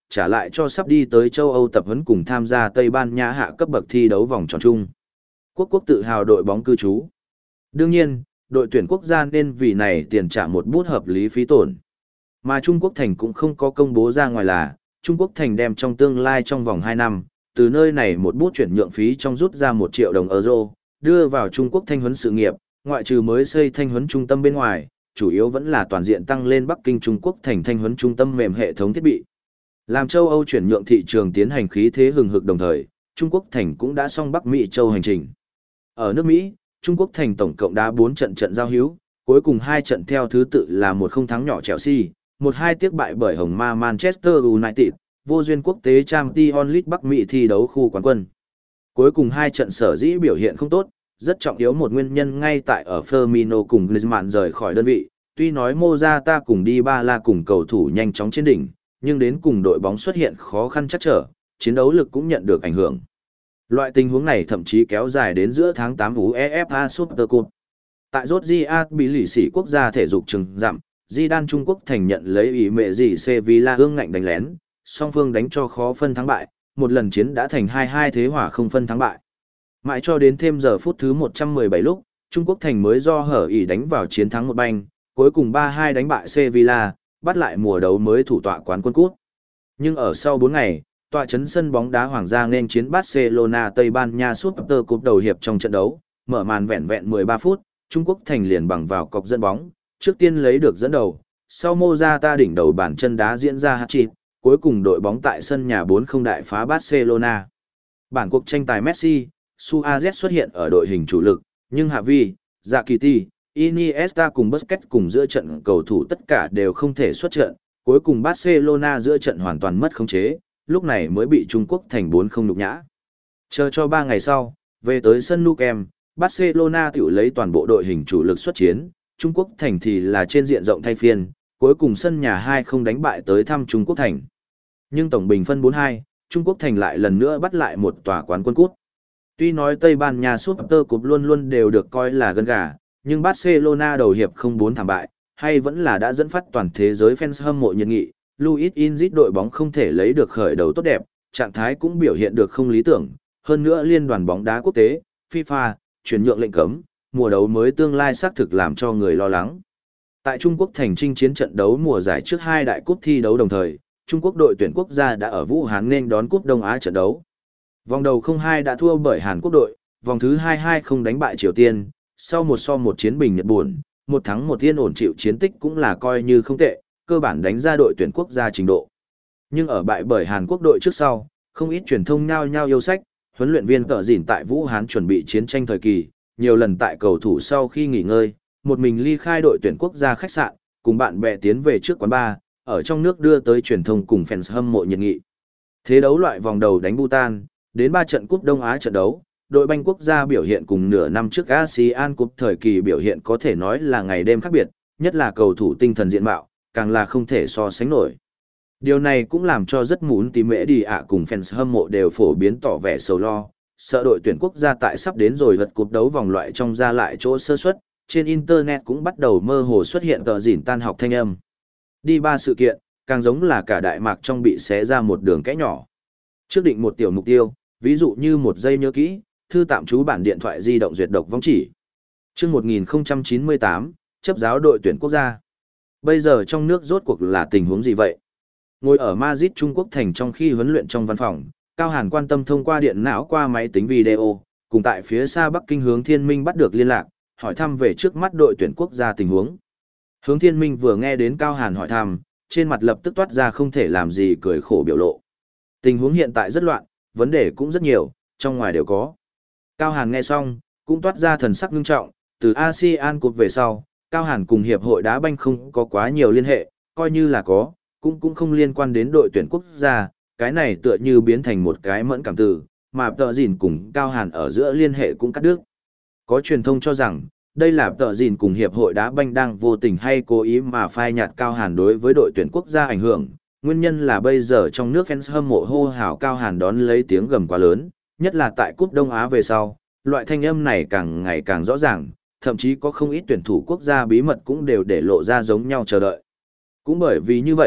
trả lại cho sắp đi tới châu Âu tập huấn cùng tham gia Tây Ban Nha hạ cấp bậc thi đấu vòng tròn chung. Quốc quốc tự hào đội bóng cư trú. Đương nhiên, đội tuyển quốc gia nên vì này tiền trả một bút hợp lý phí tổn. Mà Trung Quốc Thành cũng không có công bố ra ngoài là, Trung Quốc Thành đem trong tương lai trong vòng hai năm, từ nơi này một bút chuyển nhượng phí trong rút ra một triệu đồng euro, đưa vào Trung Quốc thanh huấn sự nghiệp, ngoại trừ mới xây thanh huấn trung tâm bên ngoài, chủ yếu vẫn là toàn diện tăng lên Bắc Kinh Trung Quốc Thành thanh huấn trung tâm mềm hệ thống thiết bị. Làm châu Âu chuyển nhượng thị trường tiến hành khí thế hừng hực đồng thời, Trung Quốc Thành cũng đã xong Bắc Mỹ châu hành trình. Ở nước Mỹ, Trung Quốc Thành tổng cộng đá bốn trận trận giao hữu, cuối cùng hai trận theo thứ tự là một không thắng nhỏ Chelsea, một hai tiếc bại bởi Hồng Ma Manchester United, vô duyên quốc tế Champions League Bắc Mỹ thi đấu khu quán quân. Cuối cùng hai trận sở dĩ biểu hiện không tốt, rất trọng yếu một nguyên nhân ngay tại ở Firmino cùng Griezmann rời khỏi đơn vị, tuy nói Morata cùng Dybala cùng cầu thủ nhanh chóng trên đỉnh, nhưng đến cùng đội bóng xuất hiện khó khăn chắc trở, chiến đấu lực cũng nhận được ảnh hưởng. Loại tình huống này thậm chí kéo dài đến giữa tháng tám UEFA Super Cup. Tại Georgia bị lì xỉ quốc gia thể dục trường dặm, Zidane Trung Quốc Thành nhận lấy ý mẹ gì Sevilla ương ngạnh đánh lén, song phương đánh cho khó phân thắng bại, một lần chiến đã thành hai hai thế hòa không phân thắng bại. Mãi cho đến thêm giờ phút thứ một trăm mười bảy lúc, Trung Quốc Thành mới do hở ỉ đánh vào chiến thắng một banh, cuối cùng ba hai đánh bại Sevilla, bắt lại mùa đấu mới thủ tọa quán quân cút. Nhưng ở sau bốn ngày, tọa chấn sân bóng đá Hoàng gia nên chiến Barcelona Tây Ban Nha Super Cup đầu hiệp trong trận đấu, mở màn vẹn vẹn mười ba phút, Trung Quốc Thành liền bằng vào cọc dẫn bóng, trước tiên lấy được dẫn đầu, sau Morata đỉnh đầu bàn chân đá diễn ra hat-trick, cuối cùng đội bóng tại sân nhà bốn không đại phá Barcelona. Bản cuộc tranh tài Messi, Suarez xuất hiện ở đội hình chủ lực, nhưng Xavi, Rakitic, Iniesta cùng Busquets cùng giữa trận cầu thủ tất cả đều không thể xuất trận, cuối cùng Barcelona giữa trận hoàn toàn mất khống chế, lúc này mới bị Trung Quốc Thành bốn không nhục nhã. Chờ cho ba ngày sau, về tới sân Nou Camp, Barcelona tiểu lấy toàn bộ đội hình chủ lực xuất chiến, Trung Quốc Thành thì là trên diện rộng thay phiên, cuối cùng sân nhà hai không đánh bại tới thăm Trung Quốc Thành. Nhưng tổng bình phân bốn hai, Trung Quốc Thành lại lần nữa bắt lại một tòa quán quân cút. Tuy nói Tây Ban Nha Super Cup luôn luôn đều được coi là gân gà, nhưng Barcelona đầu hiệp không bốn thảm bại, hay vẫn là đã dẫn phát toàn thế giới fans hâm mộ nhiệt nghị. Luis Enrique đội bóng không thể lấy được khởi đầu tốt đẹp, trạng thái cũng biểu hiện được không lý tưởng, hơn nữa liên đoàn bóng đá quốc tế, FIFA, chuyển nhượng lệnh cấm, mùa đấu mới tương lai xác thực làm cho người lo lắng. Tại Trung Quốc Thành chinh chiến trận đấu mùa giải trước hai đại cúp thi đấu đồng thời, Trung Quốc đội tuyển quốc gia đã ở Vũ Hán nên đón cúp Đông Á trận đấu. Vòng đầu không hai đã thua bởi Hàn Quốc đội, vòng thứ hai hai không đánh bại Triều Tiên, sau một so một chiến bình Nhật buồn, một thắng một yên ổn chịu chiến tích cũng là coi như không tệ, cơ bản đánh ra đội tuyển quốc gia trình độ. Nhưng ở bại bởi Hàn Quốc đội trước sau, không ít truyền thông nhao nhao yêu sách, huấn luyện viên Cở Dìn tại Vũ Hán chuẩn bị chiến tranh thời kỳ, nhiều lần tại cầu thủ sau khi nghỉ ngơi, một mình ly khai đội tuyển quốc gia khách sạn, cùng bạn bè tiến về trước quán bar, ở trong nước đưa tới truyền thông cùng fans hâm mộ nhiệt nghị. Thế đấu loại vòng đầu đánh Bhutan, đến ba trận cúp Đông Á trận đấu, đội banh quốc gia biểu hiện cùng nửa năm trước a sê an Cup thời kỳ biểu hiện có thể nói là ngày đêm khác biệt, nhất là cầu thủ tinh thần diện mạo, càng là không thể so sánh nổi. Điều này cũng làm cho rất muốn tí mễ đi ạ cùng fans hâm mộ đều phổ biến tỏ vẻ sầu lo, sợ đội tuyển quốc gia tại sắp đến rồi vật cúp đấu vòng loại trong ra lại chỗ sơ suất, trên internet cũng bắt đầu mơ hồ xuất hiện tờ dỉn tan học thanh âm. Đi ba sự kiện, càng giống là cả Đại Mạc trong bị xé ra một đường kẽ nhỏ. Trước định một tiểu mục tiêu, ví dụ như một giây nhớ kỹ, thư tạm trú bản điện thoại di động duyệt độc vong chỉ. Chương một nghìn không trăm chín mươi tám, chấp giáo đội tuyển quốc gia. Bây giờ trong nước rốt cuộc là tình huống gì vậy? Ngồi ở Madrid Trung Quốc Thành trong khi huấn luyện trong văn phòng, Cao Hàn quan tâm thông qua điện não qua máy tính video, cùng tại phía xa Bắc Kinh Hướng Thiên Minh bắt được liên lạc, hỏi thăm về trước mắt đội tuyển quốc gia tình huống. Hướng Thiên Minh vừa nghe đến Cao Hàn hỏi thăm, trên mặt lập tức toát ra không thể làm gì cười khổ biểu lộ. Tình huống hiện tại rất loạn, vấn đề cũng rất nhiều, trong ngoài đều có. Cao Hàn nghe xong, cũng toát ra thần sắc nghiêm trọng, từ a sê an Cup về sau, Cao Hàn cùng hiệp hội đá banh không có quá nhiều liên hệ, coi như là có, cũng cũng không liên quan đến đội tuyển quốc gia, cái này tựa như biến thành một cái mẫn cảm từ, mà tờ dìn cùng Cao Hàn ở giữa liên hệ cũng cắt đứt. Có truyền thông cho rằng, đây là tờ dìn cùng hiệp hội đá banh đang vô tình hay cố ý mà phai nhạt Cao Hàn đối với đội tuyển quốc gia ảnh hưởng. Nguyên nhân là bây giờ trong nước fans hâm mộ hô hào Cao Hàn đón lấy tiếng gầm quá lớn, nhất là tại Cúp Đông Á về sau, loại thanh âm này càng ngày càng rõ ràng, thậm chí có không ít tuyển thủ quốc gia bí mật cũng đều để lộ ra giống nhau chờ đợi. Cũng bởi vì như vậy,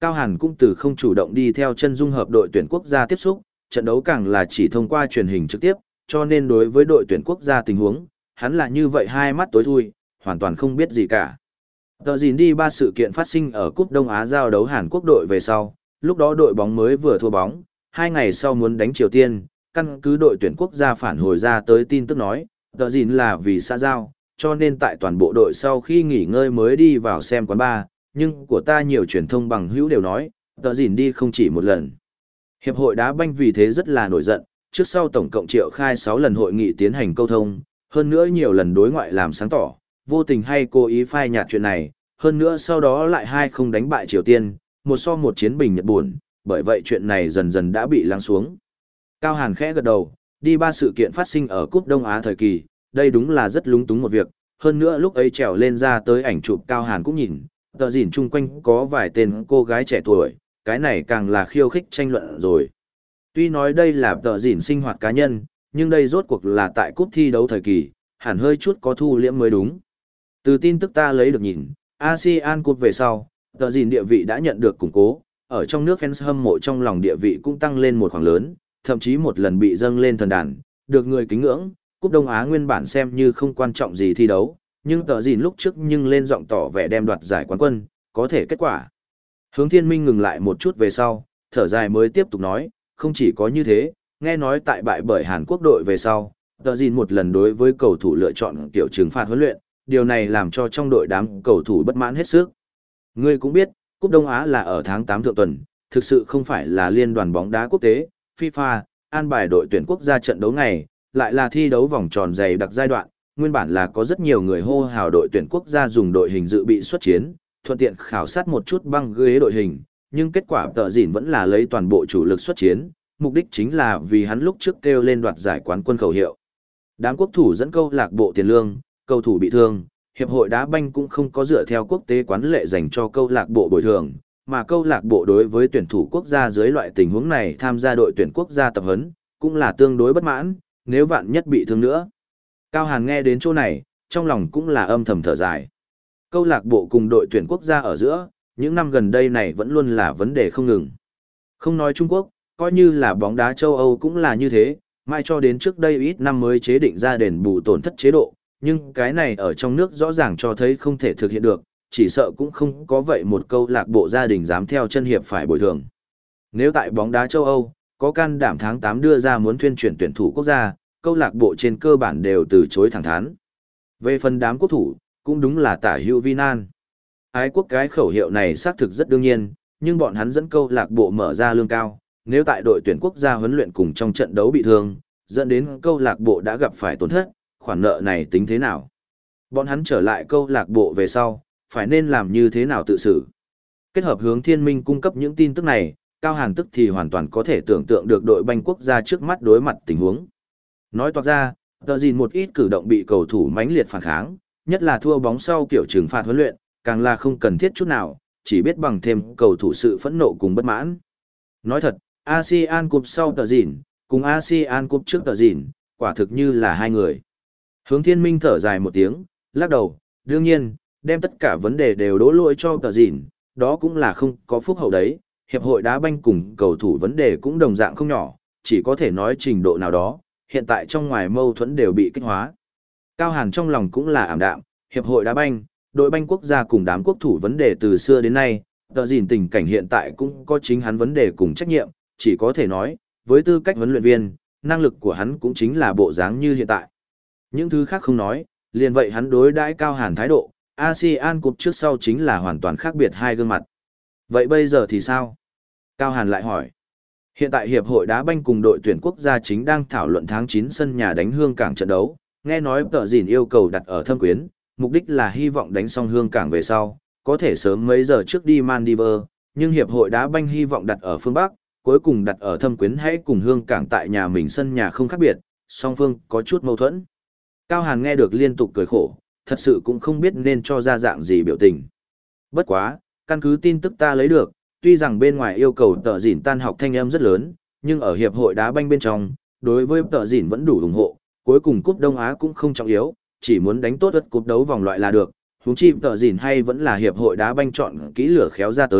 Cao Hàn cũng từ không chủ động đi theo chân dung hợp đội tuyển quốc gia tiếp xúc, trận đấu càng là chỉ thông qua truyền hình trực tiếp, cho nên đối với đội tuyển quốc gia tình huống, hắn là như vậy hai mắt tối thui, hoàn toàn không biết gì cả. Tờ dìn đi ba sự kiện phát sinh ở Cúp Đông Á giao đấu Hàn Quốc đội về sau, lúc đó đội bóng mới vừa thua bóng, hai ngày sau muốn đánh Triều Tiên, căn cứ đội tuyển quốc gia phản hồi ra tới tin tức nói, tờ dìn là vì xã giao, cho nên tại toàn bộ đội sau khi nghỉ ngơi mới đi vào xem quán bar, nhưng của ta nhiều truyền thông bằng hữu đều nói, tờ dìn đi không chỉ một lần. Hiệp hội đá banh vì thế rất là nổi giận, trước sau tổng cộng triệu khai sáu lần hội nghị tiến hành câu thông, hơn nữa nhiều lần đối ngoại làm sáng tỏ, vô tình hay cố ý phai nhạt chuyện này, hơn nữa sau đó lại hai không đánh bại Triều Tiên, một so một chiến bình Nhật buồn, bởi vậy chuyện này dần dần đã bị lắng xuống. Cao Hàn khẽ gật đầu, đi ba sự kiện phát sinh ở Cúp Đông Á thời kỳ, đây đúng là rất lúng túng một việc, hơn nữa lúc ấy trèo lên ra tới ảnh chụp Cao Hàn cũng nhìn, tờ dìn chung quanh có vài tên cô gái trẻ tuổi, cái này càng là khiêu khích tranh luận rồi. Tuy nói đây là tờ dìn sinh hoạt cá nhân, nhưng đây rốt cuộc là tại cúp thi đấu thời kỳ, hẳn hơi chút có thu liễm mới đúng. Từ tin tức ta lấy được nhìn, a sê an Cup về sau, tờ dìn địa vị đã nhận được củng cố, ở trong nước fans hâm mộ trong lòng địa vị cũng tăng lên một khoảng lớn, thậm chí một lần bị dâng lên thần đàn, được người kính ngưỡng. Cúp Đông Á nguyên bản xem như không quan trọng gì thi đấu, nhưng tờ dìn lúc trước nhưng lên giọng tỏ vẻ đem đoạt giải quán quân, có thể kết quả. Hướng Thiên Minh ngừng lại một chút về sau, thở dài mới tiếp tục nói, không chỉ có như thế, nghe nói tại bại bởi Hàn Quốc đội về sau, tờ dìn một lần đối với cầu thủ lựa chọn kiểu trừng phạt huấn luyện, điều này làm cho trong đội đám cầu thủ bất mãn hết sức. Ngươi cũng biết, Cúp Đông Á là ở tháng tám thượng tuần, thực sự không phải là liên đoàn bóng đá quốc tế, FIFA, an bài đội tuyển quốc gia trận đấu ngày, lại là thi đấu vòng tròn dày đặc giai đoạn, nguyên bản là có rất nhiều người hô hào đội tuyển quốc gia dùng đội hình dự bị xuất chiến, thuận tiện khảo sát một chút băng ghế đội hình, nhưng kết quả tờ dìn vẫn là lấy toàn bộ chủ lực xuất chiến, mục đích chính là vì hắn lúc trước kêu lên đoạt giải quán quân khẩu hiệu. Đám quốc thủ dẫn câu lạc bộ tiền lương, cầu thủ bị thương, hiệp hội đá banh cũng không có dựa theo quốc tế quán lệ dành cho câu lạc bộ bồi thường, mà câu lạc bộ đối với tuyển thủ quốc gia dưới loại tình huống này tham gia đội tuyển quốc gia tập huấn, cũng là tương đối bất mãn, nếu vạn nhất bị thương nữa. Cao Hàn nghe đến chỗ này, trong lòng cũng là âm thầm thở dài. Câu lạc bộ cùng đội tuyển quốc gia ở giữa, những năm gần đây này vẫn luôn là vấn đề không ngừng. Không nói Trung Quốc, coi như là bóng đá châu Âu cũng là như thế, mai cho đến trước đây ít năm mới chế định ra đền bù tổn thất chế độ, nhưng cái này ở trong nước rõ ràng cho thấy không thể thực hiện được, chỉ sợ cũng không có vậy một câu lạc bộ gia đình dám theo chân hiệp phải bồi thường. Nếu tại bóng đá châu Âu, có can đảm tháng tám đưa ra muốn thuyên chuyển tuyển thủ quốc gia, câu lạc bộ trên cơ bản đều từ chối thẳng thắn. Về phần đám quốc thủ, cũng đúng là tả hữu vi nan. Ái quốc cái khẩu hiệu này xác thực rất đương nhiên, nhưng bọn hắn dẫn câu lạc bộ mở ra lương cao, nếu tại đội tuyển quốc gia huấn luyện cùng trong trận đấu bị thương, dẫn đến câu lạc bộ đã gặp phải tổn thất, khoản nợ này tính thế nào? Bọn hắn trở lại câu lạc bộ về sau, phải nên làm như thế nào tự xử? Kết hợp Hướng Thiên Minh cung cấp những tin tức này, Cao Hàn tức thì hoàn toàn có thể tưởng tượng được đội banh quốc gia trước mắt đối mặt tình huống. Nói toạc ra, tờ gìn một ít cử động bị cầu thủ mãnh liệt phản kháng, nhất là thua bóng sau kiểu trừng phạt huấn luyện, càng là không cần thiết chút nào, chỉ biết bằng thêm cầu thủ sự phẫn nộ cùng bất mãn. Nói thật, a sê an Cup sau tờ gìn, cùng a sê an Cup trước tờ gìn, quả thực như là hai người. Hướng Thiên Minh thở dài một tiếng, lắc đầu, đương nhiên, đem tất cả vấn đề đều đổ lỗi cho tờ gìn, đó cũng là không có phúc hậu đấy, hiệp hội đá banh cùng cầu thủ vấn đề cũng đồng dạng không nhỏ, chỉ có thể nói trình độ nào đó, hiện tại trong ngoài mâu thuẫn đều bị kích hóa. Cao Hàn trong lòng cũng là ảm đạm, hiệp hội đá banh, đội banh quốc gia cùng đám quốc thủ vấn đề từ xưa đến nay, tờ gìn tình cảnh hiện tại cũng có chính hắn vấn đề cùng trách nhiệm, chỉ có thể nói, với tư cách huấn luyện viên, năng lực của hắn cũng chính là bộ dáng như hiện tại. Những thứ khác không nói, liền vậy hắn đối đãi Cao Hàn thái độ, a sê an Cup trước sau chính là hoàn toàn khác biệt hai gương mặt. Vậy bây giờ thì sao? Cao Hàn lại hỏi. Hiện tại Hiệp hội đá banh cùng đội tuyển quốc gia chính đang thảo luận tháng chín sân nhà đánh Hương Cảng trận đấu, nghe nói tờ gìn yêu cầu đặt ở Thâm Quyến, mục đích là hy vọng đánh xong Hương Cảng về sau, có thể sớm mấy giờ trước đi Maldives, nhưng Hiệp hội đá banh hy vọng đặt ở phương Bắc, cuối cùng đặt ở Thâm Quyến hãy cùng Hương Cảng tại nhà mình sân nhà không khác biệt, song phương có chút mâu thuẫn. Cao Hàn nghe được liên tục cười khổ, thật sự cũng không biết nên cho ra dạng gì biểu tình. Bất quá, căn cứ tin tức ta lấy được, tuy rằng bên ngoài yêu cầu tờ dỉn tan học thanh âm rất lớn, nhưng ở hiệp hội đá banh bên trong, đối với tờ dỉn vẫn đủ ủng hộ, cuối cùng cúp Đông Á cũng không trọng yếu, chỉ muốn đánh tốt ất cúp đấu vòng loại là được, huống chi tờ dỉn hay vẫn là hiệp hội đá banh chọn kỹ lửa khéo ra tới,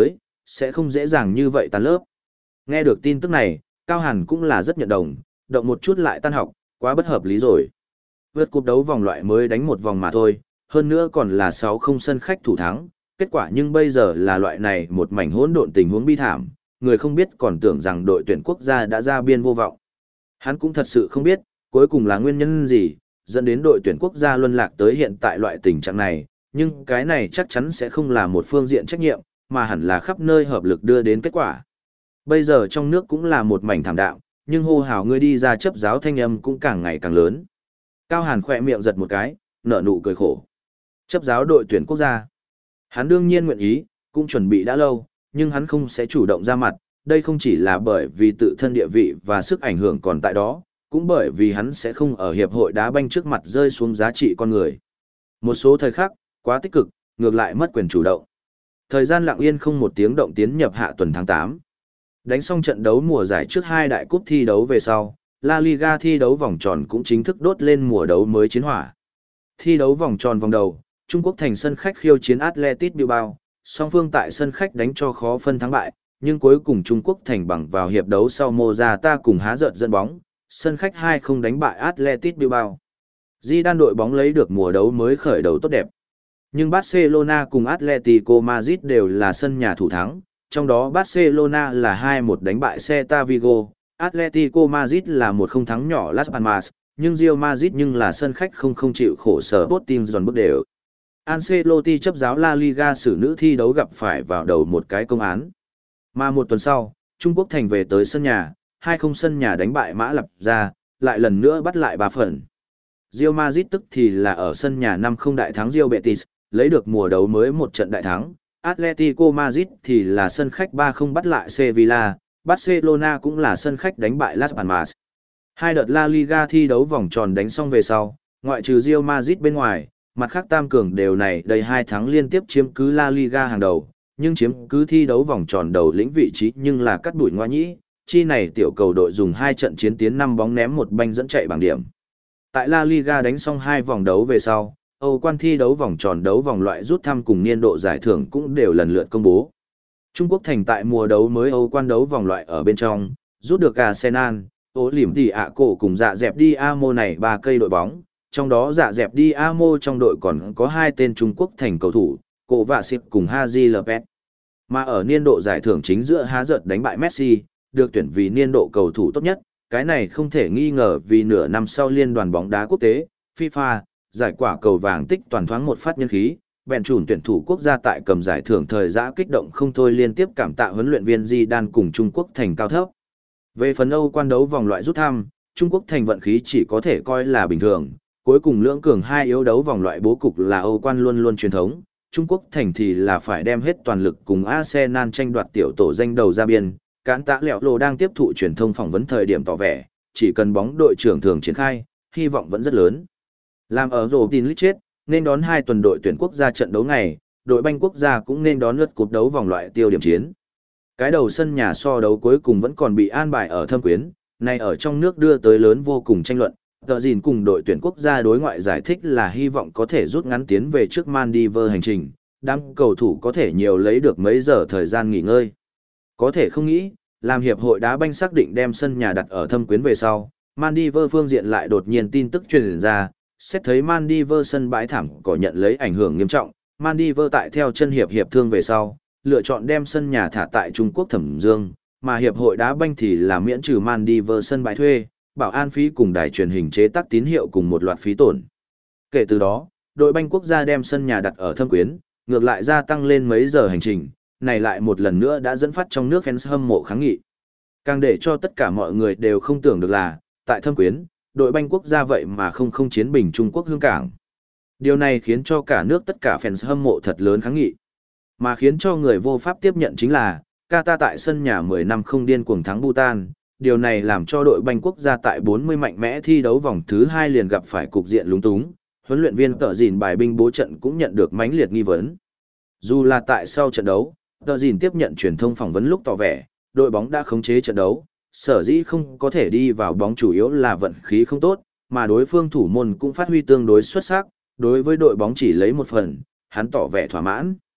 sẽ không dễ dàng như vậy tan lớp. Nghe được tin tức này, Cao Hàn cũng là rất nhận đồng, động một chút lại tan học, quá bất hợp lý rồi. Vượt cúp đấu vòng loại mới đánh một vòng mà thôi, hơn nữa còn là sáu không sân khách thủ thắng, kết quả nhưng bây giờ là loại này một mảnh hỗn độn tình huống bi thảm, người không biết còn tưởng rằng đội tuyển quốc gia đã ra biên vô vọng. Hắn cũng thật sự không biết, cuối cùng là nguyên nhân gì, dẫn đến đội tuyển quốc gia luân lạc tới hiện tại loại tình trạng này, nhưng cái này chắc chắn sẽ không là một phương diện trách nhiệm, mà hẳn là khắp nơi hợp lực đưa đến kết quả. Bây giờ trong nước cũng là một mảnh thảm đạm, nhưng hô hào ngươi đi ra chấp giáo thanh âm cũng càng ngày càng lớn. Cao Hàn khỏe miệng giật một cái, nở nụ cười khổ. Chấp giáo đội tuyển quốc gia. Hắn đương nhiên nguyện ý, cũng chuẩn bị đã lâu, nhưng hắn không sẽ chủ động ra mặt, đây không chỉ là bởi vì tự thân địa vị và sức ảnh hưởng còn tại đó, cũng bởi vì hắn sẽ không ở hiệp hội đá banh trước mặt rơi xuống giá trị con người. Một số thời khắc, quá tích cực, ngược lại mất quyền chủ động. Thời gian lặng yên không một tiếng động tiến nhập hạ tuần tháng tám. Đánh xong trận đấu mùa giải trước hai đại cúp thi đấu về sau, La Liga thi đấu vòng tròn cũng chính thức đốt lên mùa đấu mới chiến hỏa. Thi đấu vòng tròn vòng đầu, Trung Quốc thành sân khách khiêu chiến Athletic Bilbao, song phương tại sân khách đánh cho khó phân thắng bại, nhưng cuối cùng Trung Quốc thành bằng vào hiệp đấu sau Morata cùng há giận dẫn bóng, sân khách hai không đánh bại Athletic Bilbao. Zidane đội bóng lấy được mùa đấu mới khởi đầu tốt đẹp. Nhưng Barcelona cùng Atletico Madrid đều là sân nhà thủ thắng, trong đó Barcelona là hai một đánh bại Celta Vigo, Atletico Madrid là một không thắng nhỏ Las Palmas, nhưng Real Madrid nhưng là sân khách không không chịu khổ sở Sporting giòn bước đều. Ancelotti chấp giáo La Liga xử nữ thi đấu gặp phải vào đầu một cái công án. Mà một tuần sau, Trung Quốc thành về tới sân nhà, hai không sân nhà đánh bại Mã Lập ra, lại lần nữa bắt lại ba phần. Real Madrid tức thì là ở sân nhà năm không đại thắng Real Betis, lấy được mùa đấu mới một trận đại thắng. Atletico Madrid thì là sân khách ba không bắt lại Sevilla, Barcelona cũng là sân khách đánh bại Las Palmas. Hai đợt La Liga thi đấu vòng tròn đánh xong về sau, ngoại trừ Real Madrid bên ngoài, mặt khác tam cường đều này đầy hai tháng liên tiếp chiếm cứ La Liga hàng đầu, nhưng chiếm cứ thi đấu vòng tròn đầu lĩnh vị trí nhưng là cắt đuổi ngoa nhĩ, chi này tiểu cầu đội dùng hai trận chiến tiến năm bóng ném một banh dẫn chạy bảng điểm. Tại La Liga đánh xong hai vòng đấu về sau, Âu quan thi đấu vòng tròn đấu vòng loại rút thăm cùng niên độ giải thưởng cũng đều lần lượt công bố. Trung Quốc thành tại mùa đấu mới Âu quan đấu vòng loại ở bên trong, rút được Arsenal, Olympiacos cùng dạ dẹp Dinamo này ba cây đội bóng, trong đó dạ dẹp Dinamo trong đội còn có hai tên Trung Quốc thành cầu thủ, Cổ Vạ Xịp cùng Haji Lopez. Mà ở niên độ giải thưởng chính giữa há giật đánh bại Messi, được tuyển vì niên độ cầu thủ tốt nhất, cái này không thể nghi ngờ vì nửa năm sau liên đoàn bóng đá quốc tế, FIFA, giải quả cầu vàng tích toàn thoáng một phát nhân khí, bèn chủn tuyển thủ quốc gia tại cầm giải thưởng thời giã kích động không thôi liên tiếp cảm tạ huấn luyện viên Zidane cùng Trung Quốc thành cao thấp. Về phần Âu quan đấu vòng loại rút thăm, Trung Quốc thành vận khí chỉ có thể coi là bình thường, cuối cùng lưỡng cường hai yếu đấu vòng loại bố cục là Âu quan luôn luôn truyền thống, Trung Quốc thành thì là phải đem hết toàn lực cùng Arsenal tranh đoạt tiểu tổ danh đầu ra biên. Cán tạ lẹo lộ đang tiếp thụ truyền thông phỏng vấn thời điểm tỏ vẻ, chỉ cần bóng đội trưởng thường triển khai, hy vọng vẫn rất lớn. Làm ở rổ tin lít chết, nên đón hai tuần đội tuyển quốc gia trận đấu ngày, đội banh quốc gia cũng nên đón lượt cúp đấu vòng loại tiêu điểm chiến. Cái đầu sân nhà so đấu cuối cùng vẫn còn bị an bài ở Thâm Quyến, này ở trong nước đưa tới lớn vô cùng tranh luận. Tờ gìn cùng đội tuyển quốc gia đối ngoại giải thích là hy vọng có thể rút ngắn tiến về trước Maldives hành trình, đám cầu thủ có thể nhiều lấy được mấy giờ thời gian nghỉ ngơi. Có thể không nghĩ, làm hiệp hội đá banh xác định đem sân nhà đặt ở Thâm Quyến về sau, Maldives phương diện lại đột nhiên tin tức truyền ra, xét thấy Maldives sân bãi thảm cỏ nhận lấy ảnh hưởng nghiêm trọng, Maldives tại theo chân hiệp hiệp thương về sau, lựa chọn đem sân nhà thả tại Trung Quốc Thẩm Dương, mà hiệp hội đá banh thì là miễn trừ Maldives sân bãi thuê, bảo an phí cùng đài truyền hình chế tác tín hiệu cùng một loạt phí tổn. Kể từ đó, đội banh quốc gia đem sân nhà đặt ở Thâm Quyến, ngược lại gia tăng lên mấy giờ hành trình, này lại một lần nữa đã dẫn phát trong nước fans hâm mộ kháng nghị. Càng để cho tất cả mọi người đều không tưởng được là, tại Thâm Quyến, đội banh quốc gia vậy mà không không chiến bình Trung Quốc hương cảng. Điều này khiến cho cả nước tất cả fans hâm mộ thật lớn kháng nghị. Mà khiến cho người vô pháp tiếp nhận chính là, Qatar tại sân nhà mười năm không điên cuồng thắng Bhutan. Điều này làm cho đội banh quốc gia tại bốn mươi mạnh mẽ thi đấu vòng thứ hai liền gặp phải cục diện lúng túng. Huấn luyện viên Tờ Dìn bài binh bố trận cũng nhận được mãnh liệt nghi vấn. Dù là tại sau trận đấu, Tờ Dìn tiếp nhận truyền thông phỏng vấn lúc tỏ vẻ, đội bóng đã khống chế trận đấu, sở dĩ không có thể đi vào bóng chủ yếu là vận khí không tốt, mà đối phương thủ môn cũng phát huy tương đối xuất sắc, đối với đội bóng chỉ lấy một phần, hắn tỏ vẻ thỏa mãn.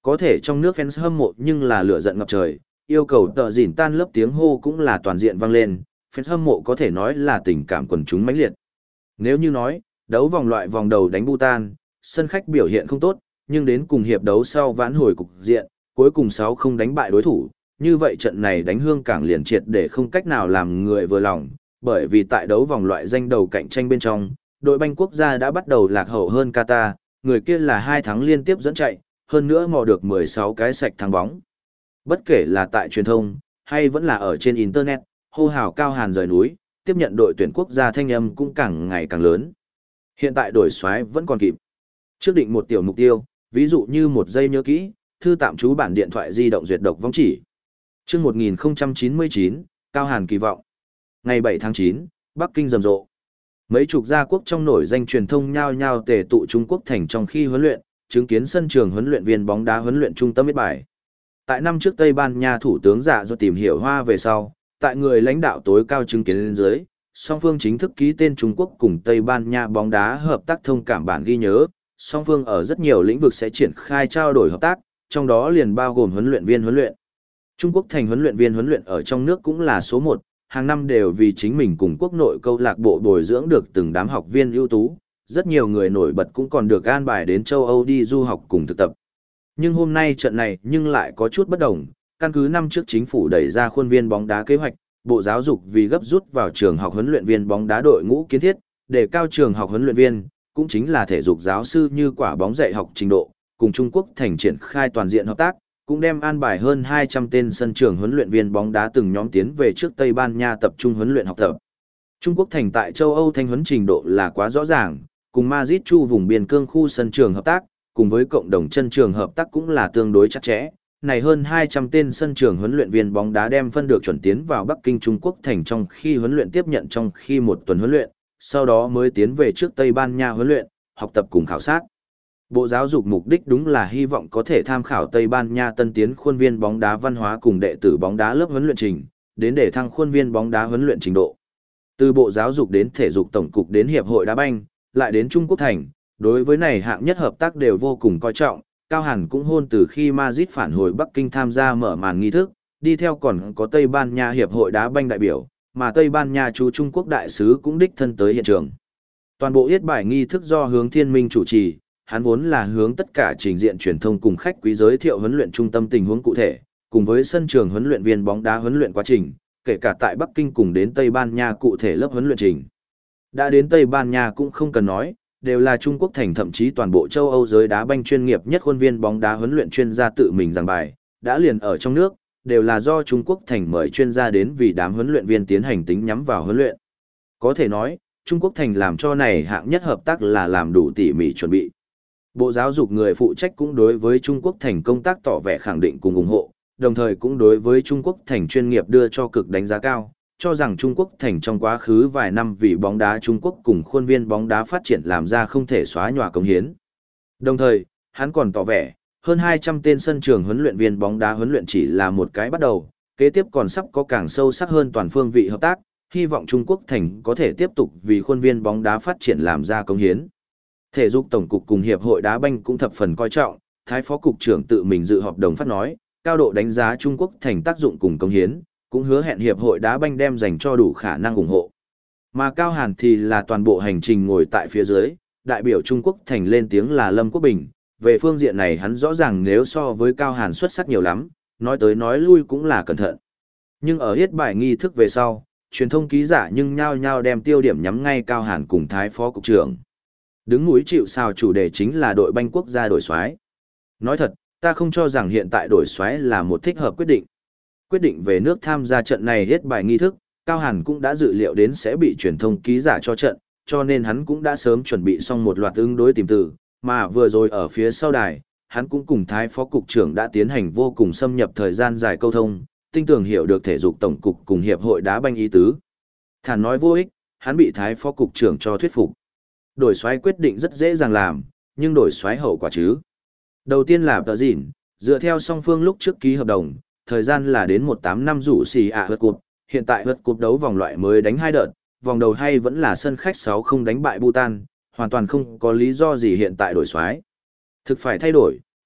Có thể trong nước fans hâm mộ nhưng là lửa giận ngập trời, yêu cầu tờ dỉn tan lớp tiếng hô cũng là toàn diện vang lên, fans hâm mộ có thể nói là tình cảm quần chúng mãnh liệt. Nếu như nói, đấu vòng loại vòng đầu đánh Bhutan, sân khách biểu hiện không tốt, nhưng đến cùng hiệp đấu sau vãn hồi cục diện, cuối cùng sáu không đánh bại đối thủ, như vậy trận này đánh Hương Cảng liền triệt để không cách nào làm người vừa lòng, bởi vì tại đấu vòng loại danh đầu cạnh tranh bên trong, đội banh quốc gia đã bắt đầu lạc hậu hơn Qatar, người kia là hai tháng liên tiếp dẫn chạy, hơn nữa mò được mười sáu cái sạch thắng bóng. Bất kể là tại truyền thông, hay vẫn là ở trên Internet, hô hào Cao Hàn rời núi, tiếp nhận đội tuyển quốc gia thanh âm cũng càng ngày càng lớn. Hiện tại đổi soái vẫn còn kịp. Trước định một tiểu mục tiêu, ví dụ như một giây nhớ kỹ, thư tạm trú bản điện thoại di động duyệt độc vong chỉ. Chương một nghìn không trăm chín mươi chín, Cao Hàn kỳ vọng. Ngày bảy tháng chín, Bắc Kinh rầm rộ. Mấy chục gia quốc trong nổi danh truyền thông nhao nhao tề tụ Trung Quốc thành trong khi huấn luyện, chứng kiến sân trường huấn luyện viên bóng đá huấn luyện trung tâm viết bài. Tại năm trước Tây Ban Nha thủ tướng Dạ do tìm hiểu Hoa về sau, tại người lãnh đạo tối cao chứng kiến lên dưới, song phương chính thức ký tên Trung Quốc cùng Tây Ban Nha bóng đá hợp tác thông cảm bản ghi nhớ, song phương ở rất nhiều lĩnh vực sẽ triển khai trao đổi hợp tác, trong đó liền bao gồm huấn luyện viên huấn luyện. Trung Quốc thành huấn luyện viên huấn luyện ở trong nước cũng là số một, hàng năm đều vì chính mình cùng quốc nội câu lạc bộ bồi dưỡng được từng đám học viên ưu tú, rất nhiều người nổi bật cũng còn được an bài đến châu Âu đi du học cùng thực tập. Nhưng hôm nay trận này nhưng lại có chút bất đồng, căn cứ năm trước chính phủ đẩy ra khuôn viên bóng đá kế hoạch, Bộ Giáo dục vì gấp rút vào trường học huấn luyện viên bóng đá đội ngũ kiến thiết, để cao trường học huấn luyện viên, cũng chính là thể dục giáo sư như quả bóng dạy học trình độ, cùng Trung Quốc thành triển khai toàn diện hợp tác, cũng đem an bài hơn hai trăm tên sân trường huấn luyện viên bóng đá từng nhóm tiến về trước Tây Ban Nha tập trung huấn luyện học tập. Trung Quốc thành tại châu Âu thanh huấn trình độ là quá rõ ràng, cùng Madrid chu vùng biên cương khu sân trường hợp tác, cùng với cộng đồng chân trường hợp tác cũng là tương đối chặt chẽ. Này hơn hai trăm tên sân trường huấn luyện viên bóng đá đem phân được chuẩn tiến vào Bắc Kinh Trung Quốc thành trong khi huấn luyện tiếp nhận trong khi một tuần huấn luyện, sau đó mới tiến về trước Tây Ban Nha huấn luyện, học tập cùng khảo sát. Bộ Giáo dục mục đích đúng là hy vọng có thể tham khảo Tây Ban Nha tân tiến khuôn viên bóng đá văn hóa cùng đệ tử bóng đá lớp huấn luyện trình, đến để thăng khuôn viên bóng đá huấn luyện trình độ. Từ Bộ Giáo dục đến Thể dục Tổng cục đến Hiệp hội đá banh, lại đến Trung Quốc thành, đối với này hạng nhất hợp tác đều vô cùng coi trọng. Cao Hàn cũng hôn từ khi Madrid phản hồi Bắc Kinh tham gia mở màn nghi thức, đi theo còn có Tây Ban Nha Hiệp hội đá banh đại biểu, mà Tây Ban Nha chú Trung Quốc đại sứ cũng đích thân tới hiện trường. Toàn bộ yết bài nghi thức do Hướng Thiên Minh chủ trì, hắn vốn là hướng tất cả trình diện truyền thông cùng khách quý giới thiệu huấn luyện trung tâm tình huống cụ thể, cùng với sân trường huấn luyện viên bóng đá huấn luyện quá trình, kể cả tại Bắc Kinh cùng đến Tây Ban Nha cụ thể lớp huấn luyện trình. Đã đến Tây Ban Nha cũng không cần nói, đều là Trung Quốc thành thậm chí toàn bộ châu Âu giới đá banh chuyên nghiệp nhất khuôn viên bóng đá huấn luyện chuyên gia tự mình giảng bài, đã liền ở trong nước, đều là do Trung Quốc thành mời chuyên gia đến vì đám huấn luyện viên tiến hành tính nhắm vào huấn luyện. Có thể nói, Trung Quốc thành làm cho này hạng nhất hợp tác là làm đủ tỉ mỉ chuẩn bị. Bộ Giáo dục người phụ trách cũng đối với Trung Quốc thành công tác tỏ vẻ khẳng định cùng ủng hộ, đồng thời cũng đối với Trung Quốc thành chuyên nghiệp đưa cho cực đánh giá cao, cho rằng Trung Quốc thành trong quá khứ vài năm vì bóng đá Trung Quốc cùng khuôn viên bóng đá phát triển làm ra không thể xóa nhòa cống hiến. Đồng thời, hắn còn tỏ vẻ, hơn hai trăm tên sân trường huấn luyện viên bóng đá huấn luyện chỉ là một cái bắt đầu, kế tiếp còn sắp có càng sâu sắc hơn toàn phương vị hợp tác, hy vọng Trung Quốc thành có thể tiếp tục vì khuôn viên bóng đá phát triển làm ra cống hiến. Thể dục tổng cục cùng hiệp hội đá banh cũng thập phần coi trọng, Thái phó cục trưởng tự mình dự họp đồng phát nói, cao độ đánh giá Trung Quốc thành tác dụng cùng cống hiến, cũng hứa hẹn hiệp hội đá banh đem dành cho đủ khả năng ủng hộ. Mà Cao Hàn thì là toàn bộ hành trình ngồi tại phía dưới, đại biểu Trung Quốc thành lên tiếng là Lâm Quốc Bình, về phương diện này hắn rõ ràng nếu so với Cao Hàn xuất sắc nhiều lắm, nói tới nói lui cũng là cẩn thận. Nhưng ở hết bài nghi thức về sau, truyền thông ký giả nhưng nhao nhao đem tiêu điểm nhắm ngay Cao Hàn cùng Thái phó cục trưởng. Đứng núi chịu sào chủ đề chính là đội banh quốc gia đổi soái. Nói thật, ta không cho rằng hiện tại đổi soái là một thích hợp quyết định. Quyết định về nước tham gia trận này hết bài nghi thức, Cao Hàn cũng đã dự liệu đến sẽ bị truyền thông ký giả cho trận, cho nên hắn cũng đã sớm chuẩn bị xong một loạt ứng đối tìm từ, mà vừa rồi ở phía sau đài, hắn cũng cùng Thái phó cục trưởng đã tiến hành vô cùng xâm nhập thời gian dài câu thông, tinh tường hiểu được thể dục tổng cục cùng hiệp hội đá banh ý tứ. Thản nói vô ích, hắn bị Thái phó cục trưởng cho thuyết phục. Đổi soái quyết định rất dễ dàng làm, nhưng đổi soái hậu quả chứ. Đầu tiên là tờ dịn, dựa theo song phương lúc trước ký hợp đồng, thời gian là đến một tám năm rủ xì ạ hớt cụp, hiện tại hớt cụp đấu vòng loại mới đánh hai đợt, vòng đầu hay vẫn là sân khách sáu không đánh bại Bhutan, hoàn toàn không có lý do gì hiện tại đổi soái. Thực phải thay đổi,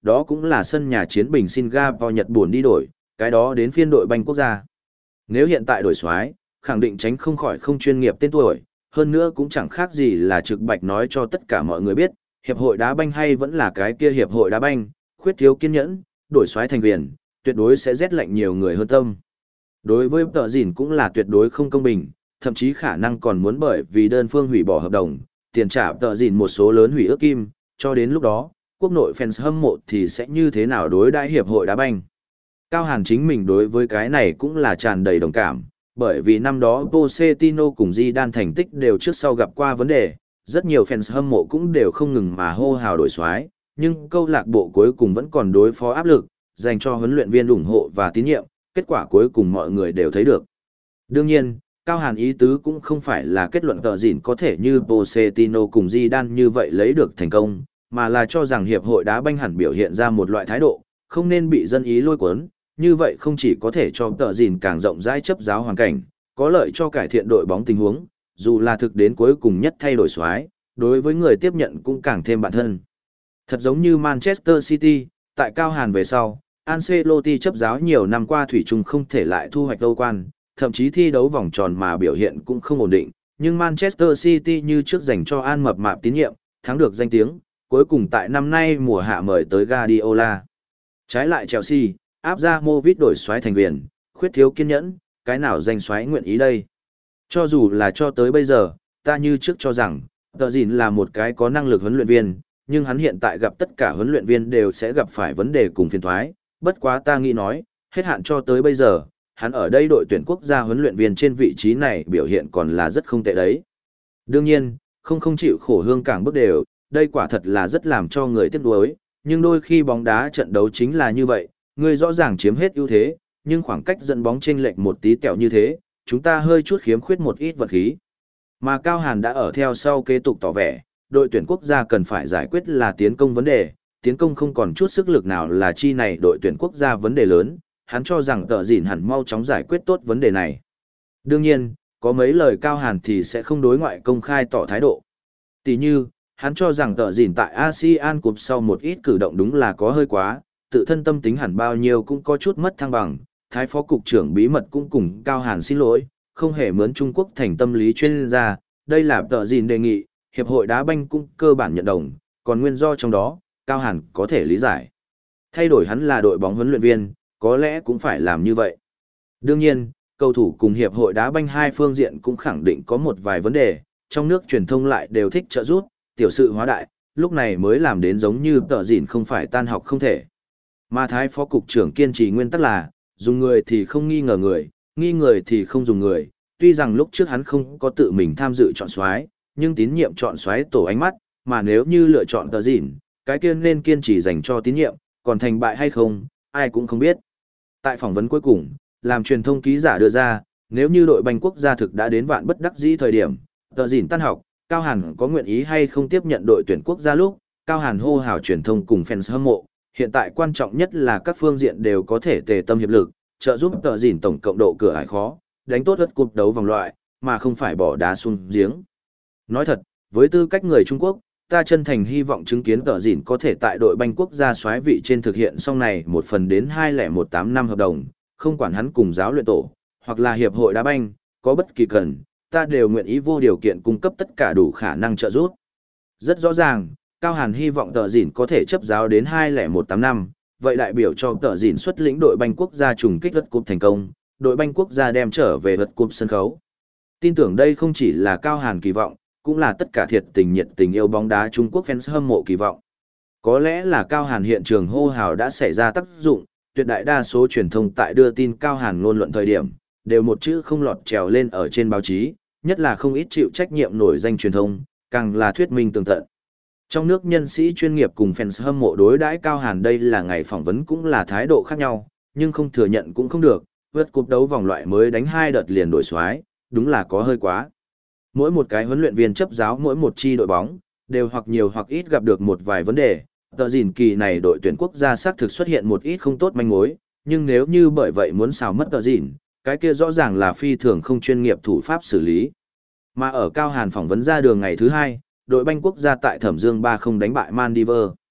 đó cũng là sân nhà chiến bình Singapore Nhật Bản đi đổi, cái đó đến phiên đội banh quốc gia. Nếu hiện tại đổi soái, khẳng định tránh không khỏi không chuyên nghiệp tên tuổi, hơn nữa cũng chẳng khác gì là trực bạch nói cho tất cả mọi người biết, hiệp hội đá banh hay vẫn là cái kia hiệp hội đá banh, khuyết thiếu kiên nhẫn, đổi soái thành viên, tuyệt đối sẽ rét lạnh nhiều người hơn tâm. Đối với tờ dìn cũng là tuyệt đối không công bình, thậm chí khả năng còn muốn bởi vì đơn phương hủy bỏ hợp đồng, tiền trả tờ dìn một số lớn hủy ước kim, cho đến lúc đó, quốc nội fans hâm mộ thì sẽ như thế nào đối đãi hiệp hội đá banh. Cao Hàn chính mình đối với cái này cũng là tràn đầy đồng cảm, bởi vì năm đó Pochettino cùng Zidane thành tích đều trước sau gặp qua vấn đề, rất nhiều fans hâm mộ cũng đều không ngừng mà hô hào đổi soái, nhưng câu lạc bộ cuối cùng vẫn còn đối phó áp lực, dành cho huấn luyện viên ủng hộ và tín nhiệm, kết quả cuối cùng mọi người đều thấy được. Đương nhiên, Cao Hàn ý tứ cũng không phải là kết luận tờ dỉn có thể như Pochettino cùng Zidane như vậy lấy được thành công, mà là cho rằng hiệp hội đá banh hẳn biểu hiện ra một loại thái độ, không nên bị dân ý lôi cuốn, như vậy không chỉ có thể cho tờ dỉn càng rộng rãi chấp giáo hoàn cảnh, có lợi cho cải thiện đội bóng tình huống, dù là thực đến cuối cùng nhất thay đổi soái, đối với người tiếp nhận cũng càng thêm bản thân. Thật giống như Manchester City, tại Cao Hàn về sau, Ancelotti chấp giáo nhiều năm qua thủy chung không thể lại thu hoạch Âu quan, thậm chí thi đấu vòng tròn mà biểu hiện cũng không ổn định, nhưng Manchester City như trước dành cho An mập mạp tín nhiệm, thắng được danh tiếng, cuối cùng tại năm nay mùa hạ mời tới Guardiola. Trái lại Chelsea, áp ra Movit đổi soái thành viên, khuyết thiếu kiên nhẫn, cái nào danh soái nguyện ý đây. Cho dù là cho tới bây giờ, ta như trước cho rằng, Tờ Dìn là một cái có năng lực huấn luyện viên, nhưng hắn hiện tại gặp tất cả huấn luyện viên đều sẽ gặp phải vấn đề cùng phiền toái. Bất quá ta nghĩ nói, hết hạn cho tới bây giờ, hắn ở đây đội tuyển quốc gia huấn luyện viên trên vị trí này biểu hiện còn là rất không tệ đấy. Đương nhiên, không không chịu khổ hương cảng bước đều, đây quả thật là rất làm cho người tiếc nuối, nhưng đôi khi bóng đá trận đấu chính là như vậy, người rõ ràng chiếm hết ưu thế, nhưng khoảng cách dẫn bóng chênh lệch một tí tẹo như thế, chúng ta hơi chút khiếm khuyết một ít vật khí. Mà Cao Hàn đã ở theo sau kế tục tỏ vẻ, đội tuyển quốc gia cần phải giải quyết là tiến công vấn đề, tiến công không còn chút sức lực nào là chi này đội tuyển quốc gia vấn đề lớn, hắn cho rằng tờ dỉn hẳn mau chóng giải quyết tốt vấn đề này. Đương nhiên, có mấy lời Cao Hàn thì sẽ không đối ngoại công khai tỏ thái độ. Tỷ như, hắn cho rằng tờ dỉn tại a sê an Cup sau một ít cử động đúng là có hơi quá, tự thân tâm tính hẳn bao nhiêu cũng có chút mất thăng bằng, Thái phó cục trưởng bí mật cũng cùng Cao Hàn xin lỗi, không hề mướn Trung Quốc thành tâm lý chuyên gia, đây là tờ dỉn đề nghị, hiệp hội đá banh cũng cơ bản nhận đồng, còn nguyên do trong đó, Cao Hàn có thể lý giải. Thay đổi hắn là đội bóng huấn luyện viên, có lẽ cũng phải làm như vậy. Đương nhiên, cầu thủ cùng hiệp hội đá banh hai phương diện cũng khẳng định có một vài vấn đề, trong nước truyền thông lại đều thích trợ giúp, tiểu sự hóa đại, lúc này mới làm đến giống như tờ dỉn không phải tan học không thể. Mà Thái phó cục trưởng kiên trì nguyên tắc là, dùng người thì không nghi ngờ người, nghi người thì không dùng người, tuy rằng lúc trước hắn không có tự mình tham dự chọn soái, nhưng tín nhiệm chọn soái tổ ánh mắt, mà nếu như lựa chọn tờ dỉn, cái kia nên kiên trì dành cho tín nhiệm, còn thành bại hay không, ai cũng không biết. Tại phỏng vấn cuối cùng, làm truyền thông ký giả đưa ra, nếu như đội banh quốc gia thực đã đến vạn bất đắc dĩ thời điểm, tờ dỉn tan học, Cao Hàn có nguyện ý hay không tiếp nhận đội tuyển quốc gia lúc, Cao Hàn hô hào truyền thông cùng fans hâm mộ, hiện tại quan trọng nhất là các phương diện đều có thể tề tâm hiệp lực, trợ giúp tờ dỉn tổng cộng độ cửa ải khó, đánh tốt đất cuộc đấu vòng loại, mà không phải bỏ đá xuống giếng. Nói thật, với tư cách người Trung Quốc, ta chân thành hy vọng chứng kiến tờ dỉn có thể tại đội banh quốc gia soái vị trên thực hiện xong này một phần đến hai nghìn một trăm tám mươi năm hợp đồng, không quản hắn cùng giáo luyện tổ, hoặc là hiệp hội đá banh, có bất kỳ cần, ta đều nguyện ý vô điều kiện cung cấp tất cả đủ khả năng trợ giúp. Rất rõ ràng, Cao Hàn hy vọng tờ dỉn có thể chấp giáo đến hai nghìn một trăm tám mươi năm, vậy đại biểu cho tờ dỉn xuất lĩnh đội banh quốc gia trùng kích vật cúp thành công, đội banh quốc gia đem trở về vật cúp sân khấu. Tin tưởng đây không chỉ là Cao Hàn kỳ vọng, cũng là tất cả thiệt tình nhiệt tình yêu bóng đá Trung Quốc fans hâm mộ kỳ vọng. Có lẽ là Cao Hàn hiện trường hô hào đã xảy ra tác dụng, tuyệt đại đa số truyền thông tại đưa tin Cao Hàn ngôn luận thời điểm, đều một chữ không lọt trèo lên ở trên báo chí, nhất là không ít chịu trách nhiệm nổi danh truyền thông, càng là thuyết minh tường tận. Trong nước nhân sĩ chuyên nghiệp cùng fans hâm mộ đối đãi Cao Hàn đây là ngày phỏng vấn cũng là thái độ khác nhau, nhưng không thừa nhận cũng không được, vượt cúp đấu vòng loại mới đánh hai đợt liền đổi soái, đúng là có hơi quá. Mỗi một cái huấn luyện viên chấp giáo mỗi một chi đội bóng, đều hoặc nhiều hoặc ít gặp được một vài vấn đề, tờ dỉn kỳ này đội tuyển quốc gia xác thực xuất hiện một ít không tốt manh mối, nhưng nếu như bởi vậy muốn xào mất tờ dỉn, cái kia rõ ràng là phi thường không chuyên nghiệp thủ pháp xử lý. Mà ở Cao Hàn phỏng vấn ra đường ngày thứ hai, đội banh quốc gia tại Thẩm Dương ba không đánh bại Maldives.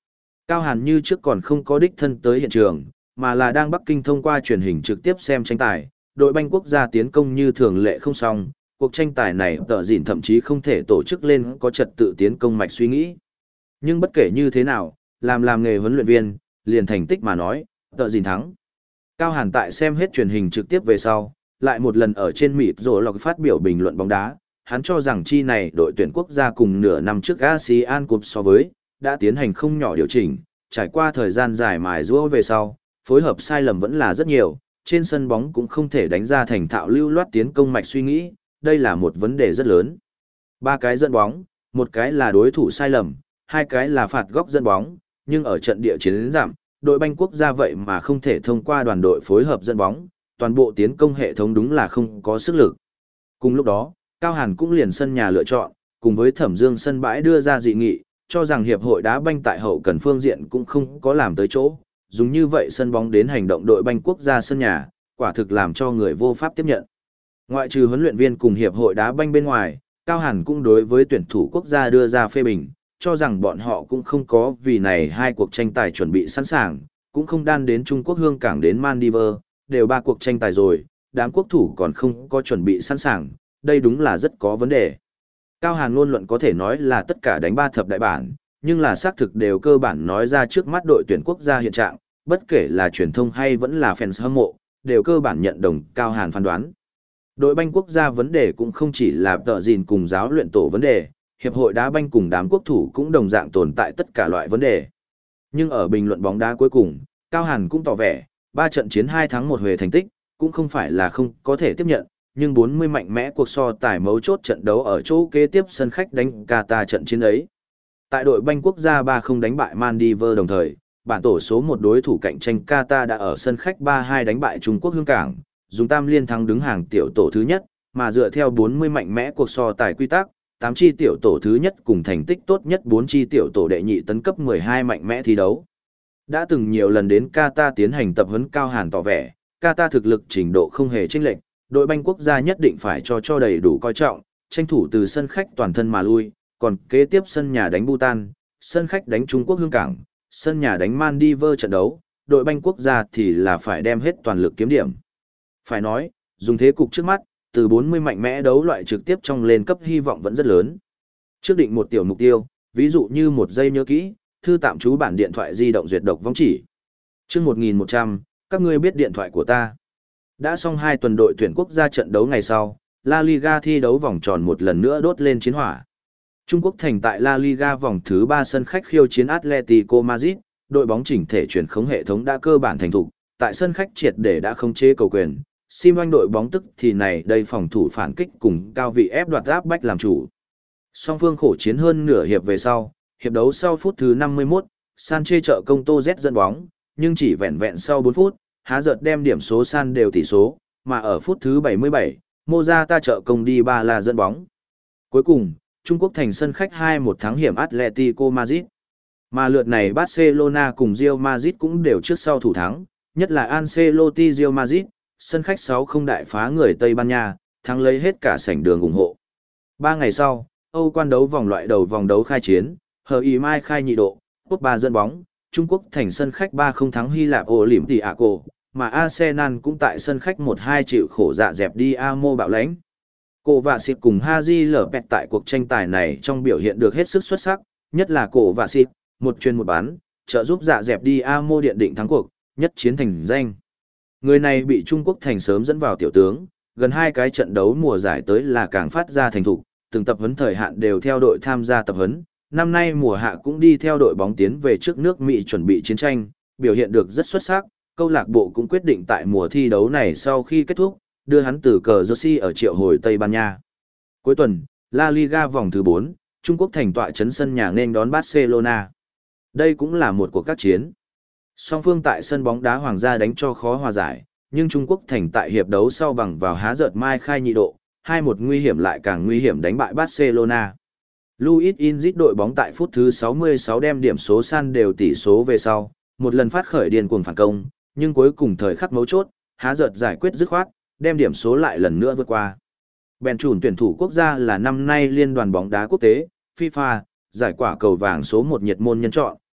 Cao Hàn như trước còn không có đích thân tới hiện trường, mà là đang Bắc Kinh thông qua truyền hình trực tiếp xem tranh tài, đội banh quốc gia tiến công như thường lệ không xong, cuộc tranh tài này tờ dịn thậm chí không thể tổ chức lên có trật tự tiến công mạch suy nghĩ. Nhưng bất kể như thế nào, làm làm nghề huấn luyện viên, liền thành tích mà nói, tờ dịn thắng. Cao Hàn tại xem hết truyền hình trực tiếp về sau, lại một lần ở trên mịt rồi lọc phát biểu bình luận bóng đá, hắn cho rằng chi này đội tuyển quốc gia cùng nửa năm trước a sê an Cup so với, đã tiến hành không nhỏ điều chỉnh, trải qua thời gian dài mài giũa về sau, phối hợp sai lầm vẫn là rất nhiều, trên sân bóng cũng không thể đánh ra thành thạo lưu loát tiến công mạch suy nghĩ, đây là một vấn đề rất lớn. Ba cái dẫn bóng, một cái là đối thủ sai lầm, hai cái là phạt góc dẫn bóng, nhưng ở trận địa chiến giảm, đội banh quốc gia vậy mà không thể thông qua đoàn đội phối hợp dẫn bóng, toàn bộ tiến công hệ thống đúng là không có sức lực. Cùng lúc đó, Cao Hàn cũng liền sân nhà lựa chọn, cùng với Thẩm Dương sân bãi đưa ra dị nghị, cho rằng hiệp hội đá banh tại hậu cần phương diện cũng không có làm tới chỗ, dùng như vậy sân bóng đến hành động đội banh quốc gia sân nhà, quả thực làm cho người vô pháp tiếp nhận. Ngoại trừ huấn luyện viên cùng hiệp hội đá banh bên ngoài, Cao Hàn cũng đối với tuyển thủ quốc gia đưa ra phê bình, cho rằng bọn họ cũng không có vì này hai cuộc tranh tài chuẩn bị sẵn sàng, cũng không đan đến Trung Quốc Hương Cảng đến Maldives, đều ba cuộc tranh tài rồi, đám quốc thủ còn không có chuẩn bị sẵn sàng, đây đúng là rất có vấn đề. Cao Hàn ngôn luận có thể nói là tất cả đánh ba thập đại bản, nhưng là xác thực đều cơ bản nói ra trước mắt đội tuyển quốc gia hiện trạng, bất kể là truyền thông hay vẫn là fans hâm mộ, đều cơ bản nhận đồng Cao Hàn phán đoán. Đội banh quốc gia vấn đề cũng không chỉ là tợ gìn cùng giáo luyện tổ vấn đề, hiệp hội đá banh cùng đám quốc thủ cũng đồng dạng tồn tại tất cả loại vấn đề. Nhưng ở bình luận bóng đá cuối cùng, Cao Hàn cũng tỏ vẻ, ba trận chiến hai thắng một huề thành tích, cũng không phải là không có thể tiếp nhận, nhưng bốn mươi mạnh mẽ cuộc so tài mấu chốt trận đấu ở chỗ kế tiếp sân khách đánh Qatar trận chiến ấy. Tại đội banh quốc gia ba không đánh bại Maldives đồng thời, bản tổ số một đối thủ cạnh tranh Qatar đã ở sân khách ba hai đánh bại Trung Quốc Hương Cảng, dùng tam liên thắng đứng hàng tiểu tổ thứ nhất, mà dựa theo bốn mươi mạnh mẽ cuộc so tài quy tắc, tám chi tiểu tổ thứ nhất cùng thành tích tốt nhất bốn chi tiểu tổ đệ nhị tấn cấp mười hai mạnh mẽ thi đấu. Đã từng nhiều lần đến Qatar tiến hành tập huấn, Cao Hàn tỏ vẻ, Qatar thực lực trình độ không hề chênh lệch, đội banh quốc gia nhất định phải cho cho đầy đủ coi trọng, tranh thủ từ sân khách toàn thân mà lui, còn kế tiếp sân nhà đánh Bhutan, sân khách đánh Trung Quốc Hương Cảng, sân nhà đánh Maldives trận đấu, đội banh quốc gia thì là phải đem hết toàn lực kiếm điểm. Phải nói, dùng thế cục trước mắt, từ bốn mươi mạnh mẽ đấu loại trực tiếp trong lên cấp hy vọng vẫn rất lớn. Trước định một tiểu mục tiêu, ví dụ như một giây nhớ kỹ, thư tạm trú bản điện thoại di động duyệt độc vong chỉ. Chương một nghìn một trăm, các ngươi biết điện thoại của ta. Đã xong hai tuần đội tuyển quốc gia trận đấu ngày sau, La Liga thi đấu vòng tròn một lần nữa đốt lên chiến hỏa. Trung Quốc thành tại La Liga vòng thứ ba sân khách khiêu chiến Atletico Madrid, đội bóng chỉnh thể chuyển khống hệ thống đã cơ bản thành thục, tại sân khách triệt để đã khống chế cầu quyền. Sim Oanh đội bóng tức thì này đây phòng thủ phản kích cùng cao vị ép đoạt áp bách làm chủ. Song phương khổ chiến hơn nửa hiệp về sau, hiệp đấu sau phút thứ năm mươi mốt, Sanchez trợ công Tô Z dẫn bóng, nhưng chỉ vẹn vẹn sau bốn phút, há giật đem điểm số san đều tỷ số, mà ở phút thứ bảy mươi bảy, Morata trợ công đi ba là dẫn bóng. Cuối cùng, Trung Quốc thành sân khách hai một thắng hiểm Atletico Madrid. Mà lượt này Barcelona cùng Real Madrid cũng đều trước sau thủ thắng, nhất là Ancelotti Real Madrid, sân khách sáu không đại phá người Tây Ban Nha, thắng lấy hết cả sảnh đường ủng hộ. Ba ngày sau, Âu quan đấu vòng loại đầu vòng đấu khai chiến, hờ ý mai khai nhị độ, cúp ba dẫn bóng, Trung Quốc thành sân khách ba không thắng Hy Lạp Olympiacos, mà Arsenal cũng tại sân khách một hai chịu khổ dạ dẹp đi Amo bạo lãnh. Cổ Vạ Xịp cùng Haji lở bẹt tại cuộc tranh tài này trong biểu hiện được hết sức xuất sắc, nhất là Cổ Vạ Xịp, một chuyên một bán, trợ giúp dạ dẹp đi Amo điện định thắng cuộc, nhất chiến thành danh. Người này bị Trung Quốc thành sớm dẫn vào tiểu tướng, gần hai cái trận đấu mùa giải tới là càng phát ra thành thục, từng tập huấn thời hạn đều theo đội tham gia tập huấn, năm nay mùa hạ cũng đi theo đội bóng tiến về trước nước Mỹ chuẩn bị chiến tranh, biểu hiện được rất xuất sắc, câu lạc bộ cũng quyết định tại mùa thi đấu này sau khi kết thúc, đưa hắn từ cờ Jersey ở triệu hồi Tây Ban Nha. Cuối tuần, La Liga vòng thứ bốn, Trung Quốc thành tọa trấn sân nhà nên đón Barcelona. Đây cũng là một cuộc các chiến. Song phương tại sân bóng đá Hoàng gia đánh cho khó hòa giải, nhưng Trung Quốc thành tại hiệp đấu sau bằng vào há giật mai khai nhị độ, hai một nguy hiểm lại càng nguy hiểm đánh bại Barcelona. Luis Inzit đội bóng tại phút thứ sáu mươi sáu đem điểm số san đều tỷ số về sau, một lần phát khởi điên cuồng phản công, nhưng cuối cùng thời khắc mấu chốt, há giật giải quyết dứt khoát, đem điểm số lại lần nữa vượt qua. Bèn chủn tuyển thủ quốc gia là năm nay liên đoàn bóng đá quốc tế, FIFA, giải quả cầu vàng số một nhiệt môn nhân chọn,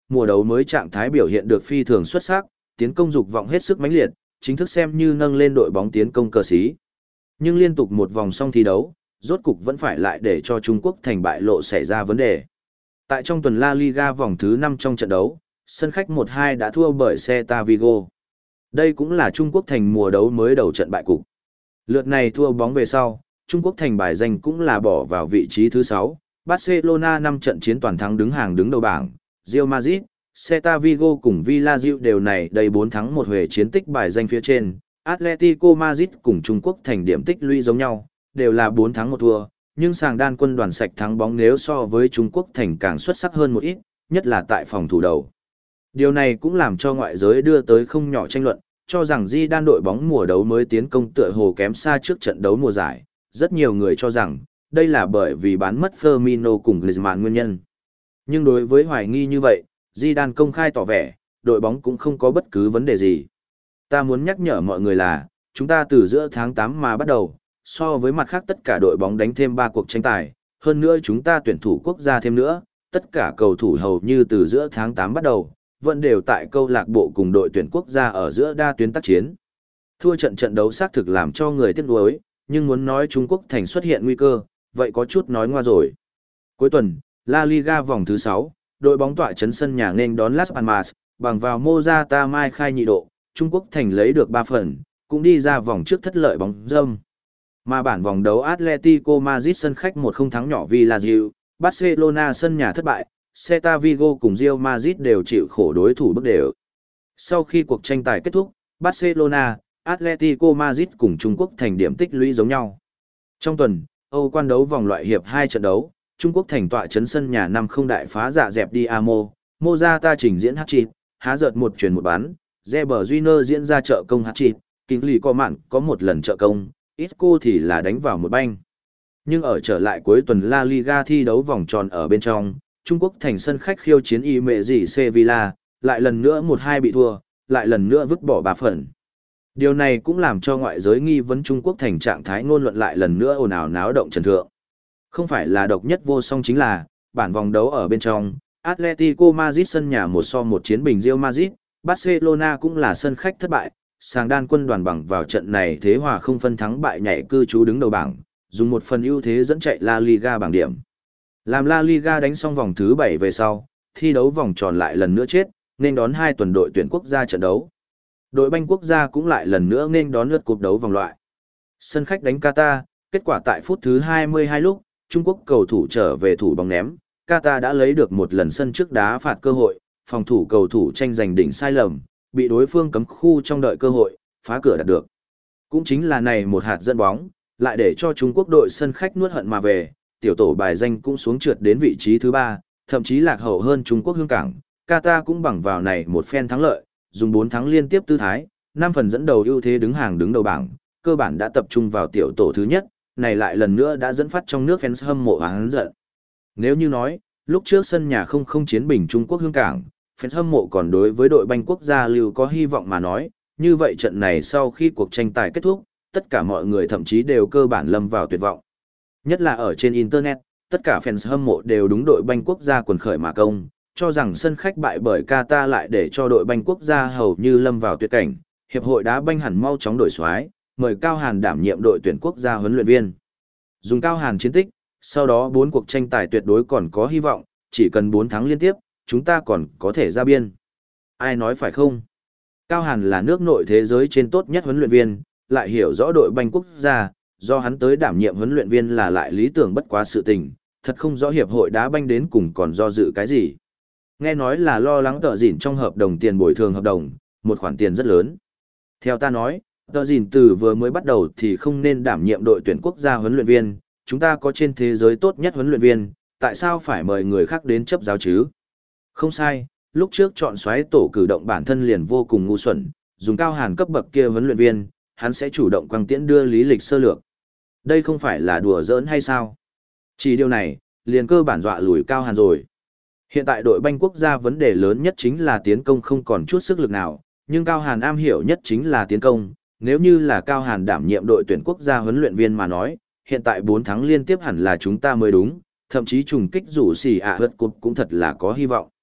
mùa đấu mới trạng thái biểu hiện được phi thường xuất sắc, tiến công dục vọng hết sức mãnh liệt, chính thức xem như nâng lên đội bóng tiến công cờ xí. Nhưng liên tục một vòng xong thi đấu, rốt cục vẫn phải lại để cho Trung Quốc thành bại lộ xảy ra vấn đề. Tại trong tuần La Liga vòng thứ năm trong trận đấu, sân khách một hai đã thua bởi Celta Vigo. Đây cũng là Trung Quốc thành mùa đấu mới đầu trận bại cục. Lượt này thua bóng về sau, Trung Quốc thành bài danh cũng là bỏ vào vị trí thứ sáu, Barcelona năm trận chiến toàn thắng đứng hàng đứng đầu bảng, Real Madrid, Celta Vigo cùng Villarreal đều này đầy bốn thắng một huề chiến tích bài danh phía trên, Atletico Madrid cùng Trung Quốc thành điểm tích lũy giống nhau, đều là bốn thắng một thua, nhưng sàng đan quân đoàn sạch thắng bóng nếu so với Trung Quốc thành càng xuất sắc hơn một ít, nhất là tại phòng thủ đầu. Điều này cũng làm cho ngoại giới đưa tới không nhỏ tranh luận, cho rằng Di Đan đội bóng mùa đấu mới tiến công tựa hồ kém xa trước trận đấu mùa giải. Rất nhiều người cho rằng, đây là bởi vì bán mất Firmino cùng Griezmann nguyên nhân. Nhưng đối với hoài nghi như vậy, Di Đan công khai tỏ vẻ, đội bóng cũng không có bất cứ vấn đề gì. Ta muốn nhắc nhở mọi người là, chúng ta từ giữa tháng tám mà bắt đầu, so với mặt khác tất cả đội bóng đánh thêm ba cuộc tranh tài, hơn nữa chúng ta tuyển thủ quốc gia thêm nữa, tất cả cầu thủ hầu như từ giữa tháng tám bắt đầu, vẫn đều tại câu lạc bộ cùng đội tuyển quốc gia ở giữa đa tuyến tác chiến. Thua trận trận đấu xác thực làm cho người tiếc nuối, nhưng muốn nói Trung Quốc thành xuất hiện nguy cơ, vậy có chút nói ngoa rồi. Cuối tuần, La Liga vòng thứ sáu, đội bóng tọa trấn sân nhà nên đón Las Palmas, bằng vào Morata mai khai nhị độ, Trung Quốc thành lấy được ba phần, cũng đi ra vòng trước thất lợi bóng râm. Mà bản vòng đấu Atletico Madrid sân khách một không thắng nhỏ Villarreal, Barcelona sân nhà thất bại, Celta Vigo cùng Real Madrid đều chịu khổ đối thủ bước đều. Sau khi cuộc tranh tài kết thúc, Barcelona, Atletico Madrid cùng Trung Quốc thành điểm tích lũy giống nhau. Trong tuần, Âu quan đấu vòng loại hiệp hai trận đấu, Trung Quốc thành tọa trấn sân nhà năm không đại phá dạ dẹp đi Amo, Morata trình diễn hat-trick, há giật một truyền một bán, Reber Júnior diễn ra trợ công hat-trick, Kính lì có mạn có một lần trợ công, Isco thì là đánh vào một banh. Nhưng ở trở lại cuối tuần La Liga thi đấu vòng tròn ở bên trong, Trung Quốc thành sân khách khiêu chiến y mệ gì Sevilla, lại lần nữa một hai bị thua, lại lần nữa vứt bỏ ba phần. Điều này cũng làm cho ngoại giới nghi vấn Trung Quốc thành trạng thái ngôn luận lại lần nữa ồn ào náo động trần thượng. Không phải là độc nhất vô song chính là, bản vòng đấu ở bên trong, Atletico Madrid sân nhà một so một chiến bình Real Madrid, Barcelona cũng là sân khách thất bại, sàng đan quân đoàn bằng vào trận này thế hòa không phân thắng bại nhảy cư trú đứng đầu bảng, dùng một phần ưu thế dẫn chạy La Liga bảng điểm. Làm La Liga đánh xong vòng thứ bảy về sau, thi đấu vòng tròn lại lần nữa chết, nên đón hai tuần đội tuyển quốc gia trận đấu. Đội banh quốc gia cũng lại lần nữa nên đón lượt cúp đấu vòng loại. Sân khách đánh Qatar, kết quả tại phút thứ hai mươi hai lúc, Trung Quốc cầu thủ trở về thủ bóng ném, Qatar đã lấy được một lần sân trước đá phạt cơ hội, phòng thủ cầu thủ tranh giành đỉnh sai lầm, bị đối phương cấm khu trong đợi cơ hội, phá cửa đạt được. Cũng chính là này một hạt dẫn bóng, lại để cho Trung Quốc đội sân khách nuốt hận mà về, tiểu tổ bài danh cũng xuống trượt đến vị trí thứ ba, thậm chí lạc hậu hơn Trung Quốc hương cảng. Qatar cũng bằng vào này một phen thắng lợi, dùng bốn thắng liên tiếp tư thái, năm phần dẫn đầu ưu thế đứng hàng đứng đầu bảng, cơ bản đã tập trung vào tiểu tổ thứ nhất, này lại lần nữa đã dẫn phát trong nước fans hâm mộ oán giận. Nếu như nói, lúc trước sân nhà không không chiến bình Trung Quốc hương cảng, fans hâm mộ còn đối với đội banh quốc gia lưu có hy vọng mà nói, như vậy trận này sau khi cuộc tranh tài kết thúc, tất cả mọi người thậm chí đều cơ bản lâm vào tuyệt vọng. Nhất là ở trên Internet, tất cả fans hâm mộ đều đúng đội banh quốc gia quần khởi mà công, cho rằng sân khách bại bởi Qatar lại để cho đội banh quốc gia hầu như lâm vào tuyệt cảnh, hiệp hội đá banh hẳn mau chóng đổi soái, mời Cao Hàn đảm nhiệm đội tuyển quốc gia huấn luyện viên. Dùng Cao Hàn chiến tích, sau đó bốn cuộc tranh tài tuyệt đối còn có hy vọng, chỉ cần bốn thắng liên tiếp, chúng ta còn có thể ra biên. Ai nói phải không? Cao Hàn là nước nội thế giới trên tốt nhất huấn luyện viên, lại hiểu rõ đội banh quốc gia, do hắn tới đảm nhiệm huấn luyện viên là lại lý tưởng bất quá sự tình, thật không rõ hiệp hội đá banh đến cùng còn do dự cái gì. Nghe nói là lo lắng tợ dỉn trong hợp đồng tiền bồi thường hợp đồng, một khoản tiền rất lớn. Theo ta nói, tợ dỉn từ vừa mới bắt đầu thì không nên đảm nhiệm đội tuyển quốc gia huấn luyện viên, chúng ta có trên thế giới tốt nhất huấn luyện viên, tại sao phải mời người khác đến chấp giáo chứ? Không sai, lúc trước chọn xoáy tổ cử động bản thân liền vô cùng ngu xuẩn, dùng Cao Hàn cấp bậc kia huấn luyện viên, hắn sẽ chủ động quăng tiễn đưa lý lịch sơ lược. Đây không phải là đùa giỡn hay sao? Chỉ điều này, liền cơ bản dọa lùi Cao Hàn rồi. Hiện tại đội banh quốc gia vấn đề lớn nhất chính là tiến công không còn chút sức lực nào, nhưng Cao Hàn am hiểu nhất chính là tiến công. Nếu như là Cao Hàn đảm nhiệm đội tuyển quốc gia huấn luyện viên mà nói, hiện tại bốn tháng liên tiếp hẳn là chúng ta mới đúng, thậm chí trùng kích rủ xì ạ hớt cục cũng thật là có hy vọng.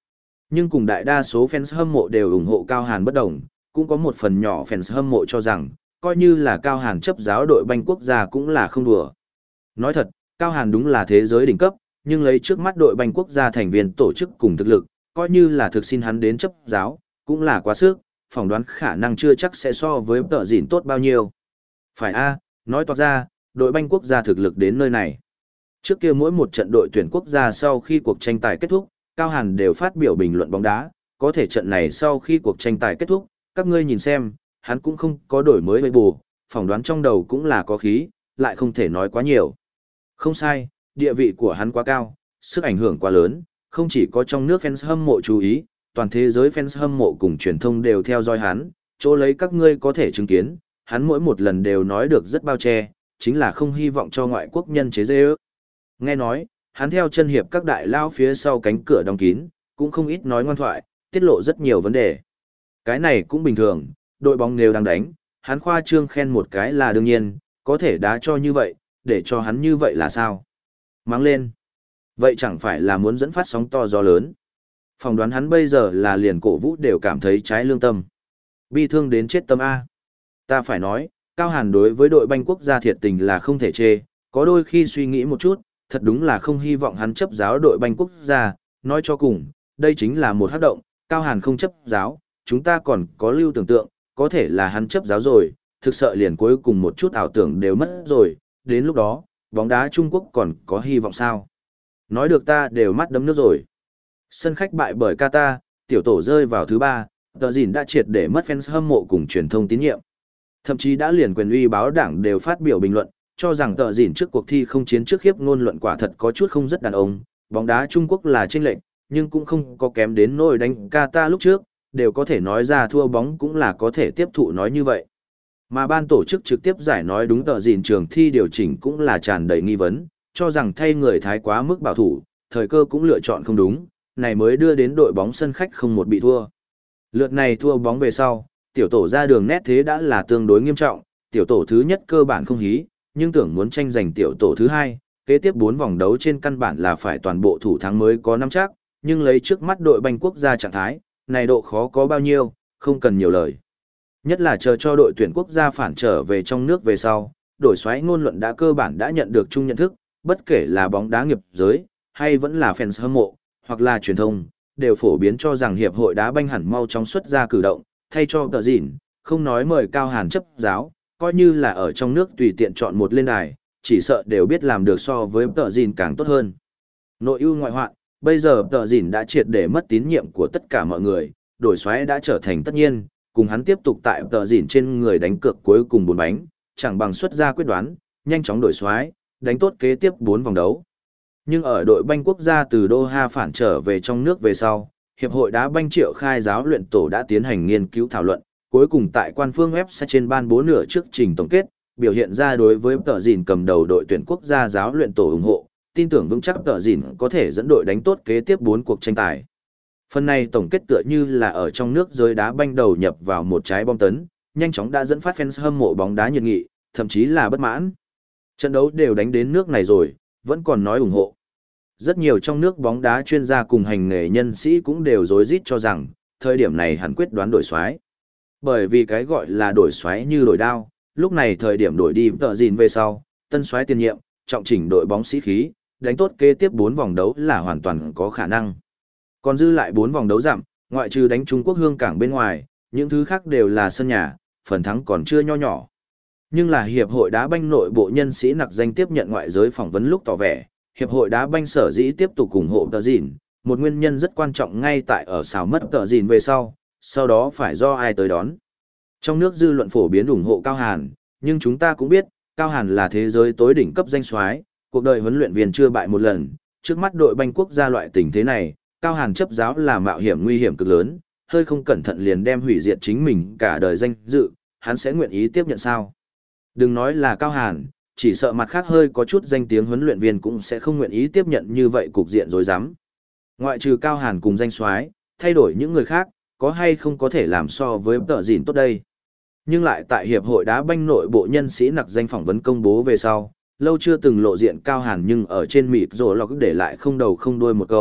Nhưng cùng đại đa số fans hâm mộ đều ủng hộ Cao Hàn bất đồng, cũng có một phần nhỏ fans hâm mộ cho rằng, coi như là Cao Hàn chấp giáo đội banh quốc gia cũng là không đùa. Nói thật, Cao Hàn đúng là thế giới đỉnh cấp, nhưng lấy trước mắt đội banh quốc gia thành viên tổ chức cùng thực lực, coi như là thực xin hắn đến chấp giáo, cũng là quá sức, phỏng đoán khả năng chưa chắc sẽ so với tợ dịn tốt bao nhiêu. Phải a, nói toạc ra, đội banh quốc gia thực lực đến nơi này. Trước kia mỗi một trận đội tuyển quốc gia sau khi cuộc tranh tài kết thúc, Cao Hàn đều phát biểu bình luận bóng đá, có thể trận này sau khi cuộc tranh tài kết thúc, các ngươi nhìn xem, hắn cũng không có đổi mới với bù, phỏng đoán trong đầu cũng là có khí, lại không thể nói quá nhiều. Không sai, địa vị của hắn quá cao, sức ảnh hưởng quá lớn, không chỉ có trong nước fans hâm mộ chú ý, toàn thế giới fans hâm mộ cùng truyền thông đều theo dõi hắn, chỗ lấy các ngươi có thể chứng kiến, hắn mỗi một lần đều nói được rất bao che, chính là không hy vọng cho ngoại quốc nhân chế dê ước. Nghe nói, hắn theo chân hiệp các đại lao phía sau cánh cửa đóng kín, cũng không ít nói ngoan thoại, tiết lộ rất nhiều vấn đề. Cái này cũng bình thường, đội bóng nếu đang đánh, hắn khoa trương khen một cái là đương nhiên, có thể đá cho như vậy, để cho hắn như vậy là sao? Mắng lên. Vậy chẳng phải là muốn dẫn phát sóng to gió lớn. Phỏng đoán hắn bây giờ là liền cổ vũ đều cảm thấy trái lương tâm. Bi thương đến chết tâm A. Ta phải nói, Cao Hàn đối với đội banh quốc gia thiệt tình là không thể chê, có đôi khi suy nghĩ một chút, thật đúng là không hy vọng hắn chấp giáo đội banh quốc gia, nói cho cùng, đây chính là một hát động, Cao Hàn không chấp giáo, chúng ta còn có lưu tưởng tượng, có thể là hắn chấp giáo rồi, thực sợ liền cuối cùng một chút ảo tưởng đều mất rồi, đến lúc đó, bóng đá Trung Quốc còn có hy vọng sao? Nói được ta đều mắt đấm nước rồi. Sân khách bại bởi Qatar, tiểu tổ rơi vào thứ ba, tờ dìn đã triệt để mất fans hâm mộ cùng truyền thông tín nhiệm. Thậm chí đã liền quyền uy báo đảng đều phát biểu bình luận, cho rằng tờ dìn trước cuộc thi không chiến trước khiếp ngôn luận quả thật có chút không rất đàn ông, bóng đá Trung Quốc là chênh lệch, nhưng cũng không có kém đến nỗi đánh Qatar lúc trước, đều có thể nói ra thua bóng cũng là có thể tiếp thụ nói như vậy. Mà ban tổ chức trực tiếp giải nói đúng tờ dìn trường thi điều chỉnh cũng là tràn đầy nghi vấn, cho rằng thay người thái quá mức bảo thủ, thời cơ cũng lựa chọn không đúng, này mới đưa đến đội bóng sân khách không một bị thua. Lượt này thua bóng về sau, tiểu tổ ra đường nét thế đã là tương đối nghiêm trọng, tiểu tổ thứ nhất cơ bản không hí, nhưng tưởng muốn tranh giành tiểu tổ thứ hai, kế tiếp bốn vòng đấu trên căn bản là phải toàn bộ thủ thắng mới có nắm chắc, nhưng lấy trước mắt đội banh quốc gia trạng thái, này độ khó có bao nhiêu, không cần nhiều lời. Nhất là chờ cho đội tuyển quốc gia phản trở về trong nước về sau, đổi xoáy ngôn luận đã cơ bản đã nhận được chung nhận thức, bất kể là bóng đá nghiệp giới, hay vẫn là fans hâm mộ, hoặc là truyền thông, đều phổ biến cho rằng hiệp hội đá banh hẳn mau chóng xuất ra cử động, thay cho tờ dịn, không nói mời Cao Hàn chấp giáo, coi như là ở trong nước tùy tiện chọn một lên đài, chỉ sợ đều biết làm được so với tờ dịn càng tốt hơn. Nội ưu ngoại hoạn, bây giờ tờ dịn đã triệt để mất tín nhiệm của tất cả mọi người, đổi xoáy đã trở thành tất nhiên, cùng hắn tiếp tục tại tờ dịn trên người đánh cược cuối cùng bốn bánh, chẳng bằng xuất ra quyết đoán, nhanh chóng đổi xoáy, đánh tốt kế tiếp bốn vòng đấu. Nhưng ở đội banh quốc gia từ Doha phản trở về trong nước về sau, Hiệp hội đá banh triệu khai giáo luyện tổ đã tiến hành nghiên cứu thảo luận, cuối cùng tại quan phương website trên ban bố nửa trước trình tổng kết, biểu hiện ra đối với tờ dìn cầm đầu đội tuyển quốc gia giáo luyện tổ ủng hộ, tin tưởng vững chắc tờ dìn có thể dẫn đội đánh tốt kế tiếp bốn cuộc tranh tài. Phần này tổng kết tựa như là ở trong nước giới đá banh đầu nhập vào một trái bom tấn, nhanh chóng đã dẫn phát fans hâm mộ bóng đá nhiệt nghị, thậm chí là bất mãn. Trận đấu đều đánh đến nước này rồi, vẫn còn nói ủng hộ. Rất nhiều trong nước bóng đá chuyên gia cùng hành nghề nhân sĩ cũng đều rối rít cho rằng, thời điểm này hẳn quyết đoán đổi xoáy. Bởi vì cái gọi là đổi xoáy như đổi đao, lúc này thời điểm đổi đi tợ gìn về sau, tân xoáy tiền nhiệm, trọng chỉnh đội bóng sĩ khí, đánh tốt kế tiếp bốn vòng đấu là hoàn toàn có khả năng. Còn dư lại bốn vòng đấu giảm, ngoại trừ đánh Trung Quốc hương cảng bên ngoài, những thứ khác đều là sân nhà, phần thắng còn chưa nho nhỏ. Nhưng là hiệp hội đá banh nội bộ nhân sĩ nặc danh tiếp nhận ngoại giới phỏng vấn lúc tỏ vẻ, hiệp hội đá banh sở dĩ tiếp tục ủng hộ tờ dìn, một nguyên nhân rất quan trọng ngay tại ở xào mất tờ dìn về sau, sau đó phải do ai tới đón. Trong nước dư luận phổ biến ủng hộ Cao Hàn, nhưng chúng ta cũng biết, Cao Hàn là thế giới tối đỉnh cấp danh soái, cuộc đời huấn luyện viên chưa bại một lần, trước mắt đội banh quốc gia loại tình thế này, Cao Hàn chấp giáo là mạo hiểm nguy hiểm cực lớn, hơi không cẩn thận liền đem hủy diệt chính mình cả đời danh dự, hắn sẽ nguyện ý tiếp nhận sao? Đừng nói là Cao Hàn, chỉ sợ mặt khác hơi có chút danh tiếng huấn luyện viên cũng sẽ không nguyện ý tiếp nhận như vậy cục diện rối rắm. Ngoại trừ Cao Hàn cùng danh soái, thay đổi những người khác, có hay không có thể làm so với tợ dìn tốt đây. Nhưng lại tại hiệp hội đá banh nội bộ nhân sĩ nặc danh phỏng vấn công bố về sau, lâu chưa từng lộ diện Cao Hàn nhưng ở trên mịt rồi lọc để lại không đầu không đuôi một câu,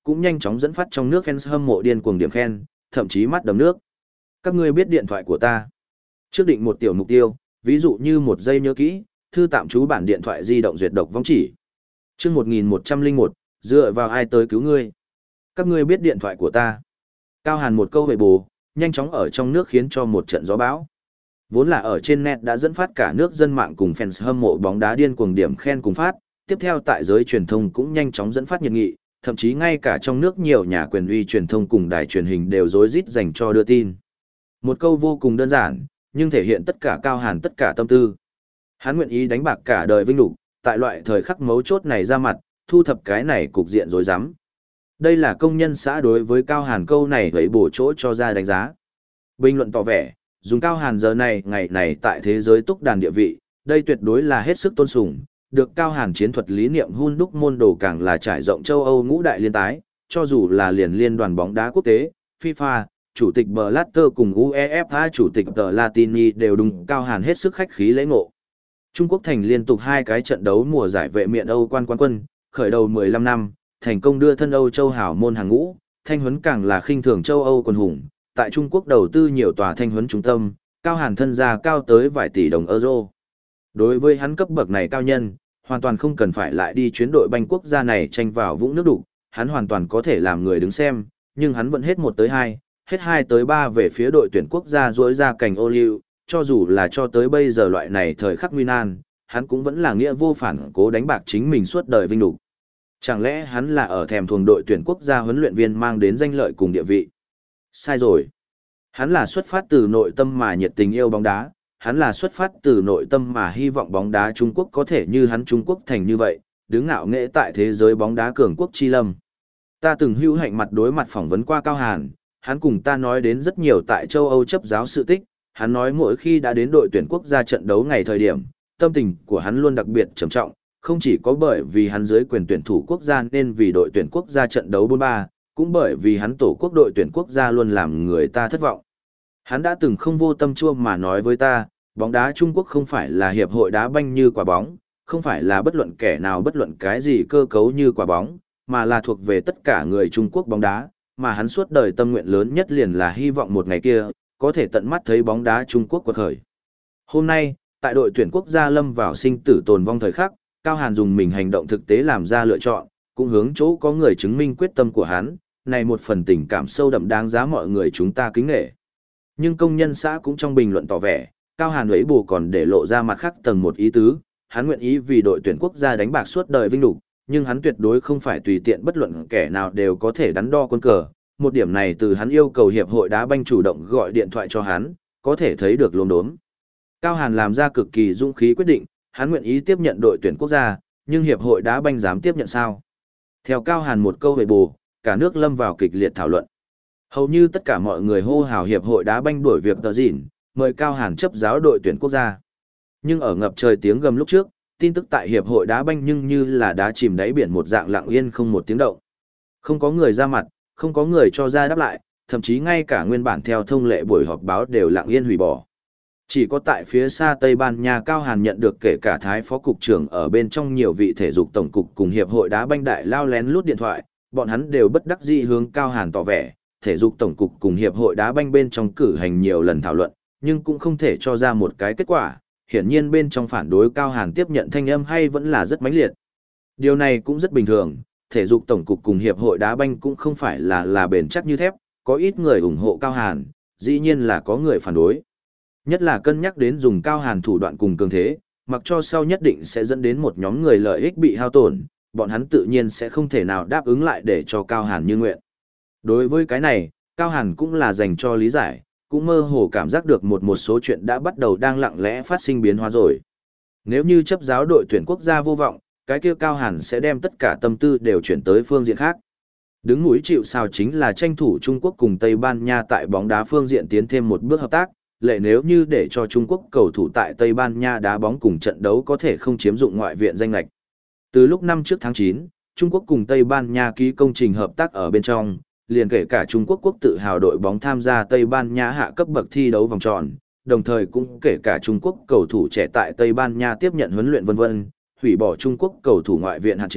cũng nhanh chóng dẫn phát trong nước fans hâm mộ điên cuồng điểm khen, thậm chí mắt đầm nước. Các ngươi biết điện thoại của ta. Trước định một tiểu mục tiêu, ví dụ như một giây nhớ kỹ, thư tạm trú bản điện thoại di động duyệt độc vong chỉ. Chương một nghìn một trăm lẻ một, dựa vào ai tới cứu ngươi? Các ngươi biết điện thoại của ta. Cao Hàn một câu về bù, nhanh chóng ở trong nước khiến cho một trận gió bão. Vốn là ở trên net đã dẫn phát cả nước dân mạng cùng fans hâm mộ bóng đá điên cuồng điểm khen cùng phát, tiếp theo tại giới truyền thông cũng nhanh chóng dẫn phát nhiệt nghị, thậm chí ngay cả trong nước nhiều nhà quyền uy truyền thông cùng đài truyền hình đều rối rít dành cho đưa tin. Một câu vô cùng đơn giản, nhưng thể hiện tất cả Cao Hàn tất cả tâm tư. Hắn nguyện ý đánh bạc cả đời vinh nhục, tại loại thời khắc mấu chốt này ra mặt, thu thập cái này cục diện rối rắm. Đây là công nhân xã đối với Cao Hàn câu này lấy bổ chỗ cho ra đánh giá. Bình luận tỏ vẻ, dùng Cao Hàn giờ này ngày này tại thế giới túc đàn địa vị, đây tuyệt đối là hết sức tôn sùng, được Cao Hàn chiến thuật lý niệm hun đúc môn đồ càng là trải rộng châu Âu ngũ đại liên tái, cho dù là liền liên đoàn bóng đá quốc tế, FIFA, chủ tịch Blatter cùng UEFA chủ tịch tờ Latini đều đúng Cao Hàn hết sức khách khí lễ ngộ. Trung Quốc thành liên tục hai cái trận đấu mùa giải vệ miện Âu quan quán quân, khởi đầu mười lăm năm, thành công đưa thân Âu châu hảo môn hàng ngũ, thanh huấn càng là khinh thường châu Âu quần hùng, tại Trung Quốc đầu tư nhiều tòa thanh huấn trung tâm, Cao Hàn thân gia cao tới vài tỷ đồng euro. Đối với hắn cấp bậc này cao nhân, hoàn toàn không cần phải lại đi chuyến đội banh quốc gia này tranh vào vũng nước đục, hắn hoàn toàn có thể làm người đứng xem, nhưng hắn vẫn hết một tới hai, hết hai tới ba về phía đội tuyển quốc gia duỗi ra cành ô liu, cho dù là cho tới bây giờ loại này thời khắc nguy nan, hắn cũng vẫn là nghĩa vô phản cố đánh bạc chính mình suốt đời vinh nhục. Chẳng lẽ hắn là ở thèm thuồng đội tuyển quốc gia huấn luyện viên mang đến danh lợi cùng địa vị? Sai rồi. Hắn là xuất phát từ nội tâm mà nhiệt tình yêu bóng đá, hắn là xuất phát từ nội tâm mà hy vọng bóng đá Trung Quốc có thể như hắn Trung Quốc thành như vậy, đứng ngạo nghễ tại thế giới bóng đá cường quốc chi lâm. Ta từng hữu hạnh mặt đối mặt phỏng vấn qua Cao Hàn, hắn cùng ta nói đến rất nhiều tại châu Âu chấp giáo sự tích, hắn nói mỗi khi đã đến đội tuyển quốc gia trận đấu ngày thời điểm, tâm tình của hắn luôn đặc biệt trầm trọng, không chỉ có bởi vì hắn dưới quyền tuyển thủ quốc gia nên vì đội tuyển quốc gia trận đấu bốn ba, cũng bởi vì hắn tổ quốc đội tuyển quốc gia luôn làm người ta thất vọng. Hắn đã từng không vô tâm chua mà nói với ta, bóng đá Trung Quốc không phải là hiệp hội đá banh như quả bóng, không phải là bất luận kẻ nào bất luận cái gì cơ cấu như quả bóng, mà là thuộc về tất cả người Trung Quốc bóng đá, mà hắn suốt đời tâm nguyện lớn nhất liền là hy vọng một ngày kia, có thể tận mắt thấy bóng đá Trung Quốc quật khởi. Hôm nay, tại đội tuyển quốc gia lâm vào sinh tử tồn vong thời khắc, Cao Hàn dùng mình hành động thực tế làm ra lựa chọn, cũng hướng chỗ có người chứng minh quyết tâm của hắn, này một phần tình cảm sâu đậm đáng giá mọi người chúng ta kính nể. Nhưng công nhân xã cũng trong bình luận tỏ vẻ, Cao Hàn ấy bù còn để lộ ra mặt khác tầng một ý tứ, hắn nguyện ý vì đội tuyển quốc gia đánh bạc suốt đời vinh nhục, nhưng hắn tuyệt đối không phải tùy tiện bất luận kẻ nào đều có thể đắn đo quân cờ. Một điểm này từ hắn yêu cầu hiệp hội đá banh chủ động gọi điện thoại cho hắn, có thể thấy được lốm đốm. Cao Hàn làm ra cực kỳ dũng khí quyết định, hắn nguyện ý tiếp nhận đội tuyển quốc gia, nhưng hiệp hội đá banh dám tiếp nhận sao? Theo Cao Hàn một câu về bù, cả nước lâm vào kịch liệt thảo luận. Hầu như tất cả mọi người hô hào hiệp hội đá banh đuổi việc tờ dỉn, mời Cao Hàn chấp giáo đội tuyển quốc gia. Nhưng ở ngập trời tiếng gầm lúc trước, tin tức tại hiệp hội đá banh nhưng như là đá chìm đáy biển một dạng lặng yên không một tiếng động. Không có người ra mặt, không có người cho ra đáp lại, thậm chí ngay cả nguyên bản theo thông lệ buổi họp báo đều lặng yên hủy bỏ. Chỉ có tại phía xa Tây Ban Nha Cao Hàn nhận được kể cả Thái Phó Cục trưởng ở bên trong nhiều vị thể dục tổng cục cùng hiệp hội đá banh đại lao lén lút điện thoại, bọn hắn đều bất đắc dĩ hướng Cao Hàn tỏ vẻ, thể dục tổng cục cùng hiệp hội đá banh bên trong cử hành nhiều lần thảo luận, nhưng cũng không thể cho ra một cái kết quả, hiển nhiên bên trong phản đối Cao Hàn tiếp nhận thanh âm hay vẫn là rất mãnh liệt. Điều này cũng rất bình thường, thể dục tổng cục cùng hiệp hội đá banh cũng không phải là là bền chắc như thép, có ít người ủng hộ Cao Hàn, dĩ nhiên là có người phản đối. Nhất là cân nhắc đến dùng Cao Hàn thủ đoạn cùng cường thế, mặc cho sau nhất định sẽ dẫn đến một nhóm người lợi ích bị hao tổn, bọn hắn tự nhiên sẽ không thể nào đáp ứng lại để cho Cao Hàn như nguyện. Đối với cái này, Cao Hàn cũng là dành cho lý giải, cũng mơ hồ cảm giác được một một số chuyện đã bắt đầu đang lặng lẽ phát sinh biến hóa rồi. Nếu như chấp giáo đội tuyển quốc gia vô vọng, cái kia Cao Hàn sẽ đem tất cả tâm tư đều chuyển tới phương diện khác. Đứng mũi chịu sào chính là tranh thủ Trung Quốc cùng Tây Ban Nha tại bóng đá phương diện tiến thêm một bước hợp tác, lệ nếu như để cho Trung Quốc cầu thủ tại Tây Ban Nha đá bóng cùng trận đấu có thể không chiếm dụng ngoại viện danh lệch. Từ lúc năm trước tháng chín, Trung Quốc cùng Tây Ban Nha ký công trình hợp tác ở bên trong, liền kể cả Trung Quốc quốc tự hào đội bóng tham gia Tây Ban Nha hạ cấp bậc thi đấu vòng tròn, đồng thời cũng kể cả Trung Quốc cầu thủ trẻ tại Tây Ban Nha tiếp nhận huấn luyện vân vân, hủy bỏ Trung Quốc cầu thủ ngoại viện hạn chế,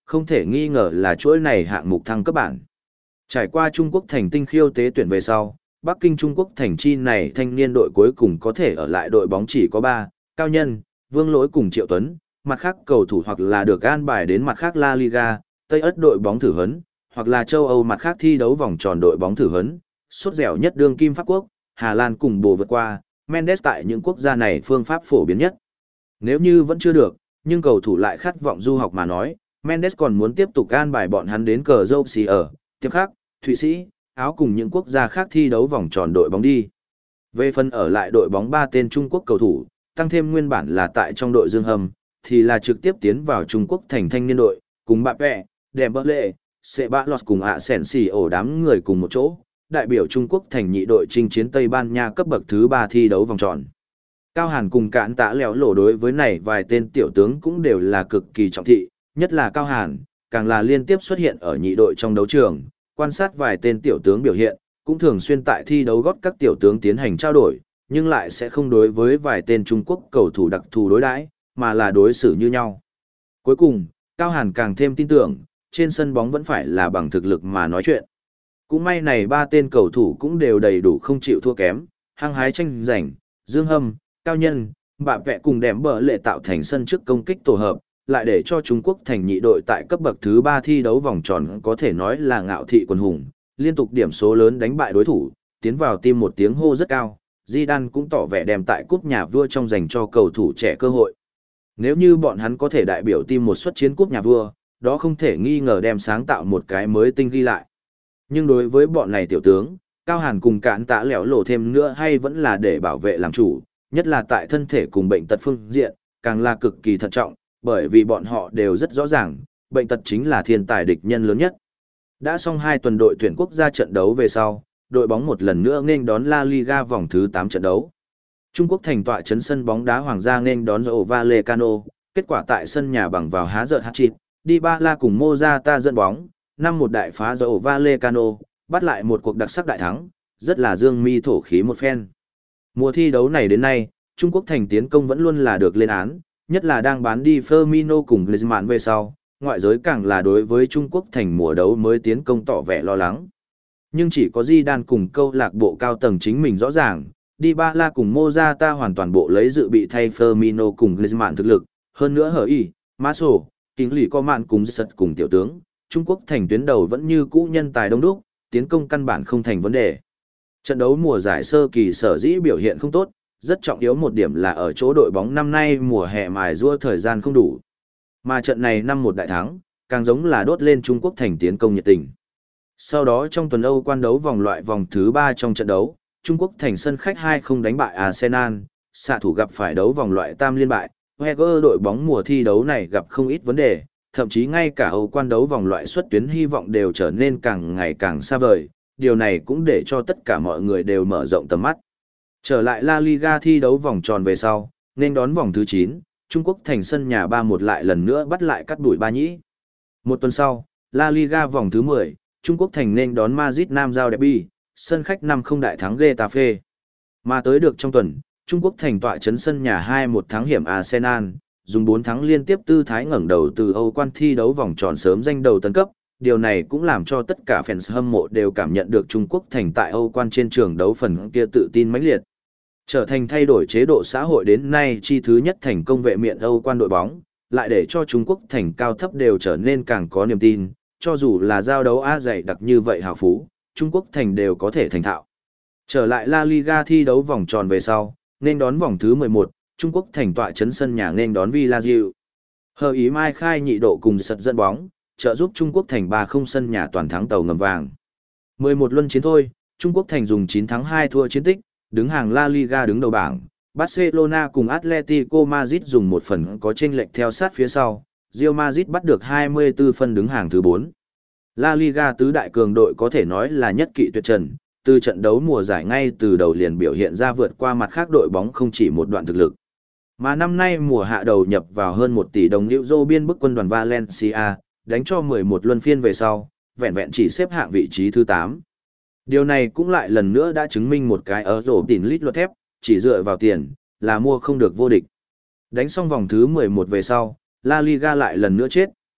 Không thể nghi ngờ là chuỗi này hạng mục thăng cấp bản. Trải qua Trung Quốc thành tinh khiêu tế tuyển về sau, Bắc Kinh Trung Quốc thành chi này thanh niên đội cuối cùng có thể ở lại đội bóng chỉ có ba, Cao Nhân, Vương Lỗi cùng Triệu Tuấn, mặt khác cầu thủ hoặc là được an bài đến mặt khác La Liga, Tây Ất đội bóng thử huấn, hoặc là châu Âu mặt khác thi đấu vòng tròn đội bóng thử huấn, sốt dẻo nhất đương kim Pháp Quốc, Hà Lan cùng bồ vượt qua, Mendes tại những quốc gia này phương pháp phổ biến nhất. Nếu như vẫn chưa được, nhưng cầu thủ lại khát vọng du học mà nói, Mendes còn muốn tiếp tục an bài bọn hắn đến cờ dâu xì ở, tiếp khác, Thụy Sĩ, Áo cùng những quốc gia khác thi đấu vòng tròn đội bóng đi. Về phần ở lại đội bóng ba tên Trung Quốc cầu thủ, tăng thêm nguyên bản là tại trong đội Dương Hâm, thì là trực tiếp tiến vào Trung Quốc thành thanh niên đội, cùng Bạ Pẹ, Đèm Bơ Lệ, Sệ Bạ Lọt cùng ạ Sẻn Xì ổ đám người cùng một chỗ, đại biểu Trung Quốc thành nhị đội chinh chiến Tây Ban Nha cấp bậc thứ ba thi đấu vòng tròn. Cao Hàn cùng Cạn Tạ Lẹo Lộ đối với này vài tên tiểu tướng cũng đều là cực kỳ trọng thị, nhất là Cao Hàn, càng là liên tiếp xuất hiện ở nhị đội trong đấu trường, quan sát vài tên tiểu tướng biểu hiện, cũng thường xuyên tại thi đấu gót các tiểu tướng tiến hành trao đổi, nhưng lại sẽ không đối với vài tên Trung Quốc cầu thủ đặc thù đối đãi, mà là đối xử như nhau. Cuối cùng, Cao Hàn càng thêm tin tưởng, trên sân bóng vẫn phải là bằng thực lực mà nói chuyện. Cũng may này ba tên cầu thủ cũng đều đầy đủ không chịu thua kém, hăng hái tranh giành, Dương Hâm, Cao Nhân, Bạ Vẹ cùng Đẻm Bờ Lệ tạo thành sân trước công kích tổ hợp, lại để cho Trung Quốc thành nhị đội tại cấp bậc thứ ba thi đấu vòng tròn có thể nói là ngạo thị quần hùng, liên tục điểm số lớn đánh bại đối thủ, tiến vào tim một tiếng hô rất cao. Zidane cũng tỏ vẻ đem tại cúp nhà vua trong dành cho cầu thủ trẻ cơ hội. Nếu như bọn hắn có thể đại biểu team một suất chiến cúp nhà vua, đó không thể nghi ngờ đem sáng tạo một cái mới tinh ghi lại. Nhưng đối với bọn này tiểu tướng, Cao Hàn cùng Cạn Tạ Lẹo Lộ thêm nữa hay vẫn là để bảo vệ làm chủ, nhất là tại thân thể cùng bệnh tật phương diện, càng là cực kỳ thận trọng, bởi vì bọn họ đều rất rõ ràng, bệnh tật chính là thiên tài địch nhân lớn nhất. Đã xong hai tuần đội tuyển quốc gia trận đấu về sau, đội bóng một lần nữa nghênh đón La Liga vòng thứ tám trận đấu. Trung Quốc thành tọa trấn sân bóng đá Hoàng gia nghênh đón Rayo Vallecano, kết quả tại sân nhà bằng vào há giận hat-trick, Dybala cùng Morata dẫn bóng, năm một đại phá Rayo Vallecano, bắt lại một cuộc đặc sắc đại thắng, rất là dương mi thổ khí một phen. Mùa thi đấu này đến nay, Trung Quốc thành tiến công vẫn luôn là được lên án, nhất là đang bán đi Firmino cùng Griezmann về sau, ngoại giới càng là đối với Trung Quốc thành mùa đấu mới tiến công tỏ vẻ lo lắng. Nhưng chỉ có Zidane cùng câu lạc bộ cao tầng chính mình rõ ràng, Dybala cùng Morata hoàn toàn bộ lấy dự bị thay Firmino cùng Griezmann thực lực, hơn nữa hở ý, Maso, kính lì có mạn cùng giật cùng tiểu tướng, Trung Quốc thành tuyến đầu vẫn như cũ nhân tài đông đúc, tiến công căn bản không thành vấn đề. Trận đấu mùa giải sơ kỳ sở dĩ biểu hiện không tốt, rất trọng yếu một điểm là ở chỗ đội bóng năm nay mùa hè mài giũa thời gian không đủ. Mà trận này năm một đại thắng, càng giống là đốt lên Trung Quốc thành tiến công nhiệt tình. Sau đó trong tuần Âu quan đấu vòng loại vòng thứ ba trong trận đấu, Trung Quốc thành sân khách hai không đánh bại Arsenal, xạ thủ gặp phải đấu vòng loại tam liên bại, Wenger đội bóng mùa thi đấu này gặp không ít vấn đề, thậm chí ngay cả Âu quan đấu vòng loại xuất tuyến hy vọng đều trở nên càng ngày càng xa vời, điều này cũng để cho tất cả mọi người đều mở rộng tầm mắt. Trở lại La Liga thi đấu vòng tròn về sau, nên đón vòng thứ chín, Trung Quốc thành sân nhà ba một lại lần nữa bắt lại cắt đuổi Ba Nhĩ. Một tuần sau, La Liga vòng thứ mười, Trung Quốc thành nên đón Madrid Nam giao derby, sân khách năm không đại thắng Getafe. Mà tới được trong tuần, Trung Quốc thành tọa trấn sân nhà hai một thắng hiểm Arsenal, dùng bốn thắng liên tiếp tư thái ngẩng đầu từ Âu quan thi đấu vòng tròn sớm danh đầu tấn cấp. Điều này cũng làm cho tất cả fans hâm mộ đều cảm nhận được Trung Quốc thành tại Âu quan trên trường đấu phần kia tự tin mãnh liệt. Trở thành thay đổi chế độ xã hội đến nay chi thứ nhất thành công vệ miện Âu quan đội bóng, lại để cho Trung Quốc thành cao thấp đều trở nên càng có niềm tin, cho dù là giao đấu A dày đặc như vậy hào phú, Trung Quốc thành đều có thể thành thạo. Trở lại La Liga thi đấu vòng tròn về sau, nên đón vòng thứ mười một, Trung Quốc thành tọa trấn sân nhà nên đón Villarreal. Hờ ý Mai Khai nhị độ cùng sật dẫn bóng, trợ giúp Trung Quốc thành ba không sân nhà toàn thắng tàu ngầm vàng. mười một luân chiến thôi, Trung Quốc thành dùng chín thắng hai thua chiến tích, đứng hàng La Liga đứng đầu bảng. Barcelona cùng Atletico Madrid dùng một phần có chênh lệch theo sát phía sau, Real Madrid bắt được hai mươi tư phân đứng hàng thứ bốn. La Liga tứ đại cường đội có thể nói là nhất kỵ tuyệt trần, từ trận đấu mùa giải ngay từ đầu liền biểu hiện ra vượt qua mặt khác đội bóng không chỉ một đoạn thực lực. Mà năm nay mùa hạ đầu nhập vào hơn một tỷ đồng euro biên bức quân đoàn Valencia, đánh cho mười một luân phiên về sau, vẹn vẹn chỉ xếp hạng vị trí thứ tám. Điều này cũng lại lần nữa đã chứng minh một cái ở rổ tỉn lít luật thép, chỉ dựa vào tiền, là mua không được vô địch. Đánh xong vòng thứ mười một về sau, La Liga lại lần nữa chết,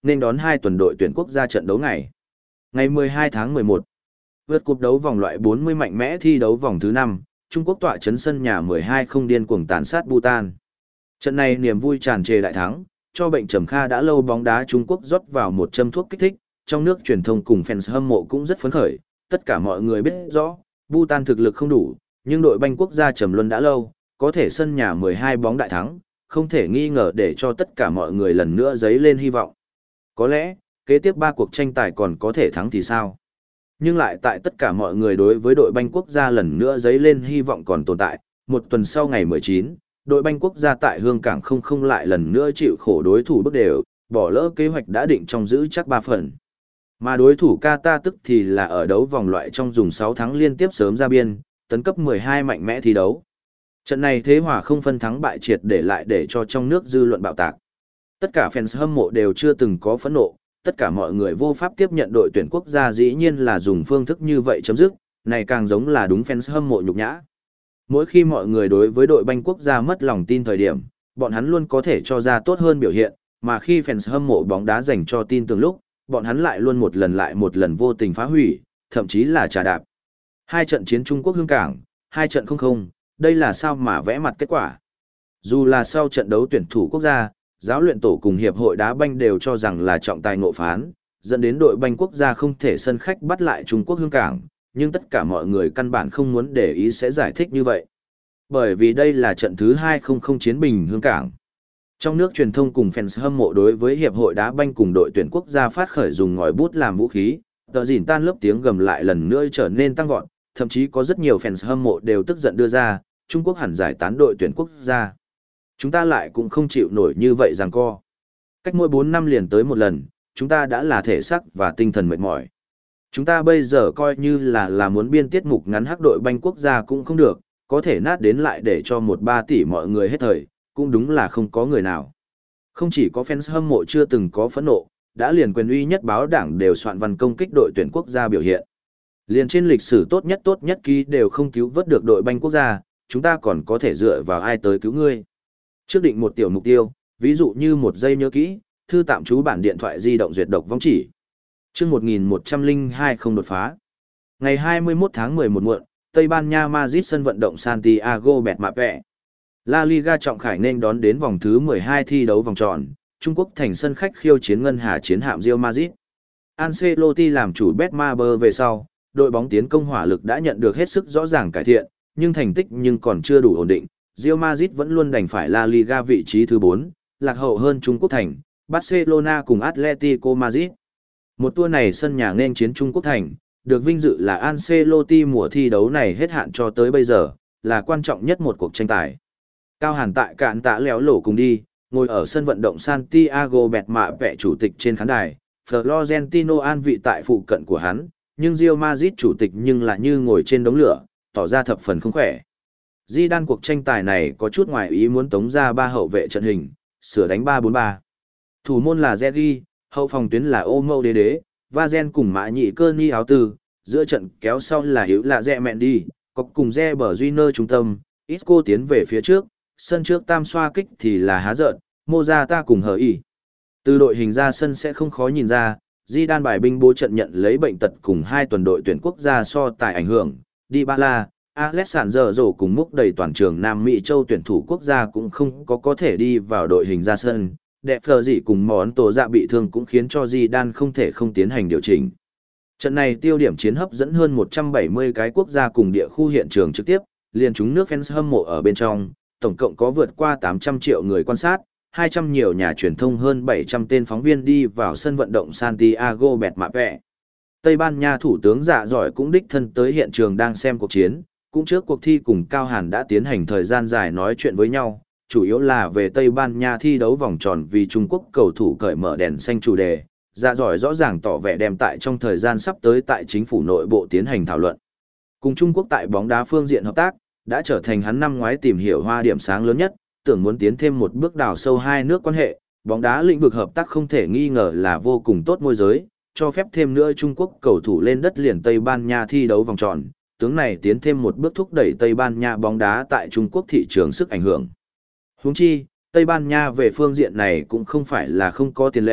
nên đón hai tuần đội tuyển quốc gia trận đấu ngày. Ngày mười hai tháng mười một, vượt cúp đấu vòng loại bốn mươi mạnh mẽ thi đấu vòng thứ năm, Trung Quốc tọa trấn sân nhà mười hai không điên cuồng tàn sát Bhutan. Trận này niềm vui tràn trề đại thắng, cho bệnh trầm kha đã lâu bóng đá Trung Quốc rót vào một châm thuốc kích thích, trong nước truyền thông cùng fans hâm mộ cũng rất phấn khởi, tất cả mọi người biết rõ, Bhutan thực lực không đủ, nhưng đội banh quốc gia trầm luân đã lâu, có thể sân nhà mười hai bóng đại thắng, không thể nghi ngờ để cho tất cả mọi người lần nữa dấy lên hy vọng. Có lẽ, kế tiếp ba cuộc tranh tài còn có thể thắng thì sao? Nhưng lại tại tất cả mọi người đối với đội banh quốc gia lần nữa dấy lên hy vọng còn tồn tại, một tuần sau ngày mười chín, đội banh quốc gia tại Hương Cảng không không lại lần nữa chịu khổ đối thủ bước đều, bỏ lỡ kế hoạch đã định trong giữ chắc ba phần. Mà đối thủ Qatar tức thì là ở đấu vòng loại trong dùng sáu thắng liên tiếp sớm ra biên, tấn cấp mười hai mạnh mẽ thi đấu. Trận này thế hòa không phân thắng bại triệt để lại để cho trong nước dư luận bạo tạc. Tất cả fans hâm mộ đều chưa từng có phẫn nộ, tất cả mọi người vô pháp tiếp nhận đội tuyển quốc gia dĩ nhiên là dùng phương thức như vậy chấm dứt, này càng giống là đúng fans hâm mộ nhục nhã. Mỗi khi mọi người đối với đội banh quốc gia mất lòng tin thời điểm, bọn hắn luôn có thể cho ra tốt hơn biểu hiện, mà khi fans hâm mộ bóng đá dành cho tin tưởng lúc, bọn hắn lại luôn một lần lại một lần vô tình phá hủy, thậm chí là trà đạp. Hai trận chiến Trung Quốc Hương Cảng, hai trận không không, đây là sao mà vẽ mặt kết quả. Dù là sau trận đấu tuyển thủ quốc gia, giáo luyện tổ cùng hiệp hội đá banh đều cho rằng là trọng tài ngộ phán, dẫn đến đội banh quốc gia không thể sân khách bắt lại Trung Quốc Hương Cảng, nhưng tất cả mọi người căn bản không muốn để ý sẽ giải thích như vậy. Bởi vì đây là trận thứ hai không không chiến bình Hương Cảng. Trong nước truyền thông cùng fans hâm mộ đối với hiệp hội đá banh cùng đội tuyển quốc gia phát khởi dùng ngòi bút làm vũ khí, tờ dỉn tan lớp tiếng gầm lại lần nữa trở nên tăng vọt, thậm chí có rất nhiều fans hâm mộ đều tức giận đưa ra, Trung Quốc hẳn giải tán đội tuyển quốc gia. Chúng ta lại cũng không chịu nổi như vậy giằng co. Cách mỗi bốn năm liền tới một lần, chúng ta đã là thể xác và tinh thần mệt mỏi. Chúng ta bây giờ coi như là là muốn biên tiết mục ngắn hắc đội banh quốc gia cũng không được, có thể nát đến lại để cho một ba tỷ mọi người hết thời, cũng đúng là không có người nào. Không chỉ có fans hâm mộ chưa từng có phẫn nộ, đã liền quyền uy nhất báo đảng đều soạn văn công kích đội tuyển quốc gia biểu hiện. Liền trên lịch sử tốt nhất tốt nhất ký đều không cứu vớt được đội banh quốc gia, chúng ta còn có thể dựa vào ai tới cứu ngươi. Trước định một tiểu mục tiêu, ví dụ như một giây nhớ kỹ, thư tạm trú bản điện thoại di động duyệt độc vong chỉ. Trước một nghìn một trăm lẻ hai không đột phá. Ngày hai mươi mốt tháng mười một muộn, Tây Ban Nha Madrid sân vận động Santiago Bernabéu. La Liga trọng khải nên đón đến vòng thứ mười hai thi đấu vòng tròn, Trung Quốc thành sân khách khiêu chiến ngân hà chiến hạm Real Madrid. Ancelotti làm chủ Betmaber về sau, đội bóng tiến công hỏa lực đã nhận được hết sức rõ ràng cải thiện, nhưng thành tích nhưng còn chưa đủ ổn định. Real Madrid vẫn luôn đành phải La Liga vị trí thứ bốn, lạc hậu hơn Trung Quốc thành, Barcelona cùng Atletico Madrid. Một tour này sân nhà nên chiến Trung Quốc thành, được vinh dự là Ancelotti mùa thi đấu này hết hạn cho tới bây giờ, là quan trọng nhất một cuộc tranh tài. Cao Hàn tại cạn tạ léo lổ cùng đi, ngồi ở sân vận động Santiago Bernabéu chủ tịch trên khán đài, Florentino an vị tại phụ cận của hắn, nhưng Real Madrid chủ tịch nhưng lại như ngồi trên đống lửa, tỏ ra thập phần không khỏe. Zidane cuộc tranh tài này có chút ngoài ý muốn tống ra ba hậu vệ trận hình, sửa đánh ba bốn ba. Thủ môn là Zergi, hậu phòng tuyến là Ô Mâu Đế Đế, Vazen cùng Mã Nhị Cơ Ni áo tư, giữa trận kéo sau là Hiếu là Rẹ Mẹn Đi, cọc cùng Re Bờ Junior trung tâm, Isco tiến về phía trước, sân trước tam xoa kích thì là Há Giợn, Mozata cùng Hờ ỉ. Từ đội hình ra sân sẽ không khó nhìn ra, Zidane bài binh bố trận nhận lấy bệnh tật cùng hai tuần đội tuyển quốc gia so tài ảnh hưởng, Dybala, Alexander Rổ cùng múc đầy toàn trường Nam Mỹ châu tuyển thủ quốc gia cũng không có có thể đi vào đội hình ra sân. Đẹp phờ dị cùng món tổ dạ bị thương cũng khiến cho Zidane không thể không tiến hành điều chỉnh. Trận này tiêu điểm chiến hấp dẫn hơn một trăm bảy mươi cái quốc gia cùng địa khu hiện trường trực tiếp, liền chúng nước fans hâm mộ ở bên trong, tổng cộng có vượt qua tám trăm triệu người quan sát, hai trăm nhiều nhà truyền thông hơn bảy trăm tên phóng viên đi vào sân vận động Santiago Bernabéu. Tây Ban Nha thủ tướng Dạ Giỏi cũng đích thân tới hiện trường đang xem cuộc chiến, cũng trước cuộc thi cùng Cao Hàn đã tiến hành thời gian dài nói chuyện với nhau, chủ yếu là về Tây Ban Nha thi đấu vòng tròn vì Trung Quốc cầu thủ cởi mở đèn xanh chủ đề. Dạ Giỏi rõ ràng tỏ vẻ đem tại trong thời gian sắp tới tại chính phủ nội bộ tiến hành thảo luận. Cùng Trung Quốc tại bóng đá phương diện hợp tác, đã trở thành hắn năm ngoái tìm hiểu hoa điểm sáng lớn nhất, tưởng muốn tiến thêm một bước đào sâu hai nước quan hệ, bóng đá lĩnh vực hợp tác không thể nghi ngờ là vô cùng tốt môi giới, cho phép thêm nữa Trung Quốc cầu thủ lên đất liền Tây Ban Nha thi đấu vòng tròn, tướng này tiến thêm một bước thúc đẩy Tây Ban Nha bóng đá tại Trung Quốc thị trường sức ảnh hưởng. Huống chi, Tây Ban Nha về phương diện này cũng không phải là không có tiền lệ,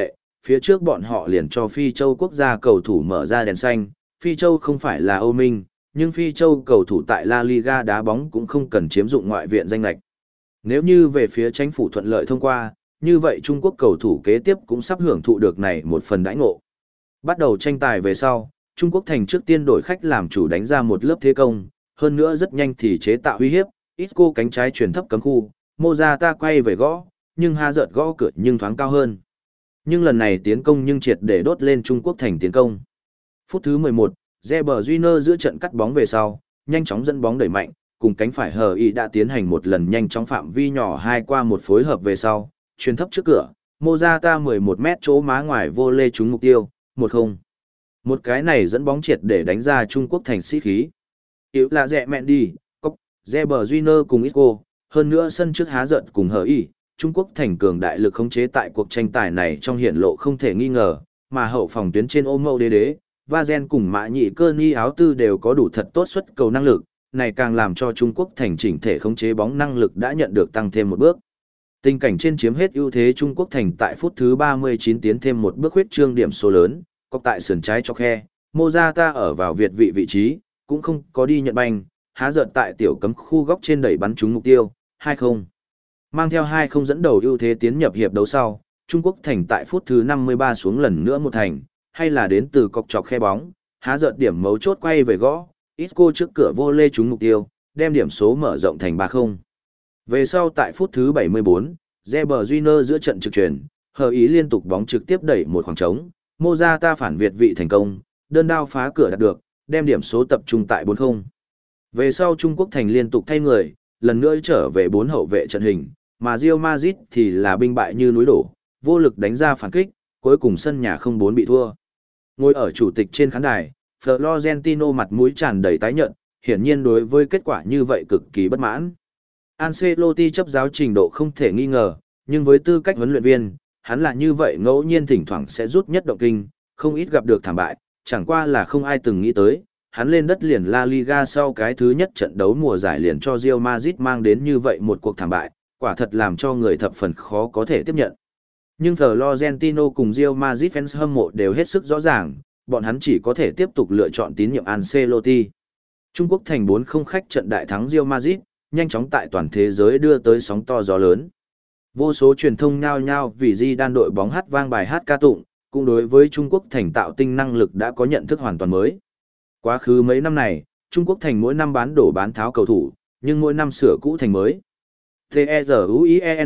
phía trước bọn họ liền cho Phi Châu quốc gia cầu thủ mở ra đèn xanh, Phi Châu không phải là Âu Minh, nhưng Phi Châu cầu thủ tại La Liga đá bóng cũng không cần chiếm dụng ngoại viện danh lệch. Nếu như về phía chính phủ thuận lợi thông qua, như vậy Trung Quốc cầu thủ kế tiếp cũng sắp hưởng thụ được này một phần đãi ngộ. Bắt đầu tranh tài về sau, Trung Quốc thành trước tiên đổi khách làm chủ đánh ra một lớp thế công, hơn nữa rất nhanh thì chế tạo uy hiếp, Isco cánh trái chuyển thấp cấm khu, Morata quay về gõ, nhưng Hazard gõ cửa nhưng thoáng cao hơn. Nhưng lần này tiến công nhưng triệt để đốt lên Trung Quốc thành tiến công. Phút thứ mười một, Reber Júnior giữa trận cắt bóng về sau, nhanh chóng dẫn bóng đẩy mạnh, cùng cánh phải hờ ý đã tiến hành một lần nhanh chóng phạm vi nhỏ hai qua một phối hợp về sau, chuyền thấp trước cửa, Morata mười một mét chỗ má ngoài vô lê trúng mục tiêu, một không. Một cái này dẫn bóng triệt để đánh ra Trung Quốc thành sĩ khí. Yếu là rẻ mẹn đi, Cốc, Reber Júnior cùng Isco, hơn nữa sân trước há giận cùng hờ ý, Trung Quốc thành cường đại lực khống chế tại cuộc tranh tài này trong hiển lộ không thể nghi ngờ, mà hậu phòng tuyến trên ôm mâu đế đế, Vazen cùng Mã Nhị Cơ Ni áo tư đều có đủ thật tốt xuất cầu năng lực, này càng làm cho Trung Quốc thành chỉnh thể khống chế bóng năng lực đã nhận được tăng thêm một bước. Tình cảnh trên chiếm hết ưu thế Trung Quốc thành tại phút thứ ba mươi chín tiến thêm một bước huyết trương điểm số lớn, cọc tại sườn trái cho khe, Morata ở vào việt vị vị trí, cũng không có đi nhận banh, há giận tại tiểu cấm khu góc trên đẩy bắn trúng mục tiêu, hai không. Mang theo hai không dẫn đầu ưu thế tiến nhập hiệp đấu sau, Trung Quốc thành tại phút thứ năm mươi ba xuống lần nữa một thành, hay là đến từ cọc chọc khe bóng, há giận điểm mấu chốt quay về gõ, Isco trước cửa vô lê trúng mục tiêu, đem điểm số mở rộng thành ba không. Về sau tại phút thứ bảy mươi bốn, Reber Júnior giữa trận trực chuyển, hờ ý liên tục bóng trực tiếp đẩy một khoảng trống, Morata phản việt vị thành công, đơn đao phá cửa đạt được, đem điểm số tập trung tại bốn không. Về sau Trung Quốc thành liên tục thay người, lần nữa trở về bốn hậu vệ trận hình, mà Real Madrid thì là binh bại như núi đổ, vô lực đánh ra phản kích, cuối cùng sân nhà không bốn bị thua. Ngồi ở chủ tịch trên khán đài, Florentino mặt mũi tràn đầy tái nhợt, hiển nhiên đối với kết quả như vậy cực kỳ bất mãn. Ancelotti chấp giáo trình độ không thể nghi ngờ, nhưng với tư cách huấn luyện viên, hắn là như vậy ngẫu nhiên thỉnh thoảng sẽ rút nhất động kinh, không ít gặp được thảm bại, chẳng qua là không ai từng nghĩ tới, hắn lên đất liền La Liga sau cái thứ nhất trận đấu mùa giải liền cho Real Madrid mang đến như vậy một cuộc thảm bại, quả thật làm cho người thập phần khó có thể tiếp nhận. Nhưng Florentino cùng Real Madrid fans hâm mộ đều hết sức rõ ràng, bọn hắn chỉ có thể tiếp tục lựa chọn tín nhiệm Ancelotti. Trung Quốc thành bốn không khách trận đại thắng Real Madrid, nhanh chóng tại toàn thế giới đưa tới sóng to gió lớn. Vô số truyền thông nhao nhao vì Zidane đội bóng hát vang bài hát ca tụng, cũng đối với Trung Quốc thành tạo tinh năng lực đã có nhận thức hoàn toàn mới. Quá khứ mấy năm này, Trung Quốc thành mỗi năm bán đổ bán tháo cầu thủ, nhưng mỗi năm sửa cũ thành mới. T E Z U I E N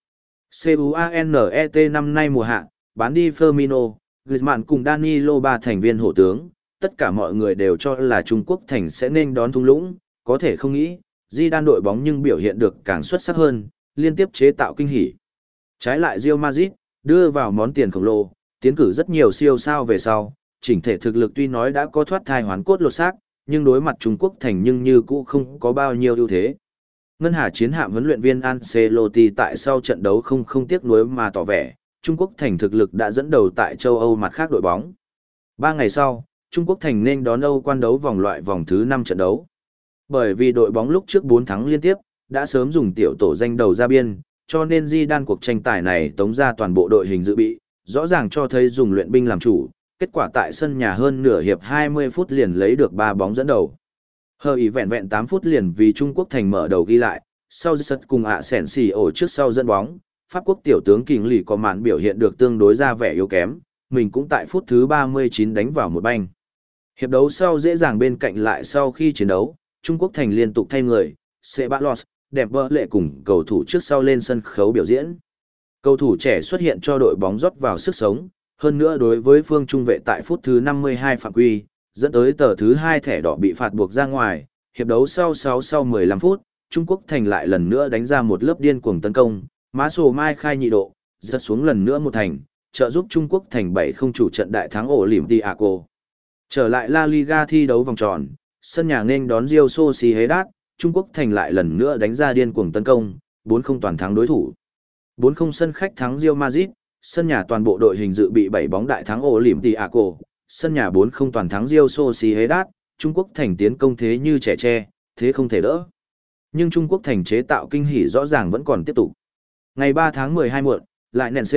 C U A N E T năm nay mùa hạ, bán đi Firmino, Griezmann cùng Danilo ba thành viên hổ tướng, tất cả mọi người đều cho là Trung Quốc thành sẽ nên đón thung lũng, có thể không nghĩ, Zidane đội bóng nhưng biểu hiện được càng xuất sắc hơn, liên tiếp chế tạo kinh hỉ. Trái lại Real Madrid, đưa vào món tiền khổng lồ, tiến cử rất nhiều siêu sao về sau, chỉnh thể thực lực tuy nói đã có thoát thai hoán cốt lột xác, nhưng đối mặt Trung Quốc thành nhưng như cũ không có bao nhiêu ưu thế. Ngân Hà chiến hạm huấn luyện viên Ancelotti tại sau trận đấu không không tiếc nuối mà tỏ vẻ, Trung Quốc thành thực lực đã dẫn đầu tại châu Âu mặt khác đội bóng. Ba ngày sau, Trung Quốc thành nên đón Âu quan đấu vòng loại vòng thứ năm trận đấu. Bởi vì đội bóng lúc trước bốn thắng liên tiếp, đã sớm dùng tiểu tổ danh đầu ra biên, cho nên Zidane cuộc tranh tài này tống ra toàn bộ đội hình dự bị, rõ ràng cho thấy dùng luyện binh làm chủ, kết quả tại sân nhà hơn nửa hiệp hai mươi phút liền lấy được ba bóng dẫn đầu. Hờ ý vẹn vẹn tám phút liền vì Trung Quốc thành mở đầu ghi lại, sau giật cùng ạ sẻn xì ổ trước sau dẫn bóng, Pháp quốc tiểu tướng Kình Lì có màn biểu hiện được tương đối ra vẻ yếu kém, mình cũng tại phút thứ ba mươi chín đánh vào một banh. Hiệp đấu sau dễ dàng bên cạnh lại sau khi chiến đấu, Trung Quốc thành liên tục thay người, Ceballos, đẹp bơ lệ cùng cầu thủ trước sau lên sân khấu biểu diễn. Cầu thủ trẻ xuất hiện cho đội bóng rót vào sức sống, hơn nữa đối với phương trung vệ tại phút thứ năm mươi hai phạm quy, dẫn tới tờ thứ hai thẻ đỏ bị phạt buộc ra ngoài, hiệp đấu sau sáu sau mười lăm phút, Trung Quốc thành lại lần nữa đánh ra một lớp điên cuồng tấn công, Mã Sổ Mai khai nhị độ, giật xuống lần nữa một thành, trợ giúp Trung Quốc thành bảy không chủ trận đại thắng Olympiacos. Trở lại La Liga thi đấu vòng tròn, sân nhà nên đón Real Sociedad, Trung Quốc thành lại lần nữa đánh ra điên cuồng tấn công, bốn không toàn thắng đối thủ. bốn không sân khách thắng Real Madrid, sân nhà toàn bộ đội hình dự bị bảy bóng đại thắng Olympiacos, sân nhà bốn không toàn thắng Real Sociedad, Trung Quốc thành tiến công thế như trẻ tre, thế không thể đỡ. Nhưng Trung Quốc thành chế tạo kinh hỉ rõ ràng vẫn còn tiếp tục. Ngày ba tháng mười hai muộn, lại nền xệ,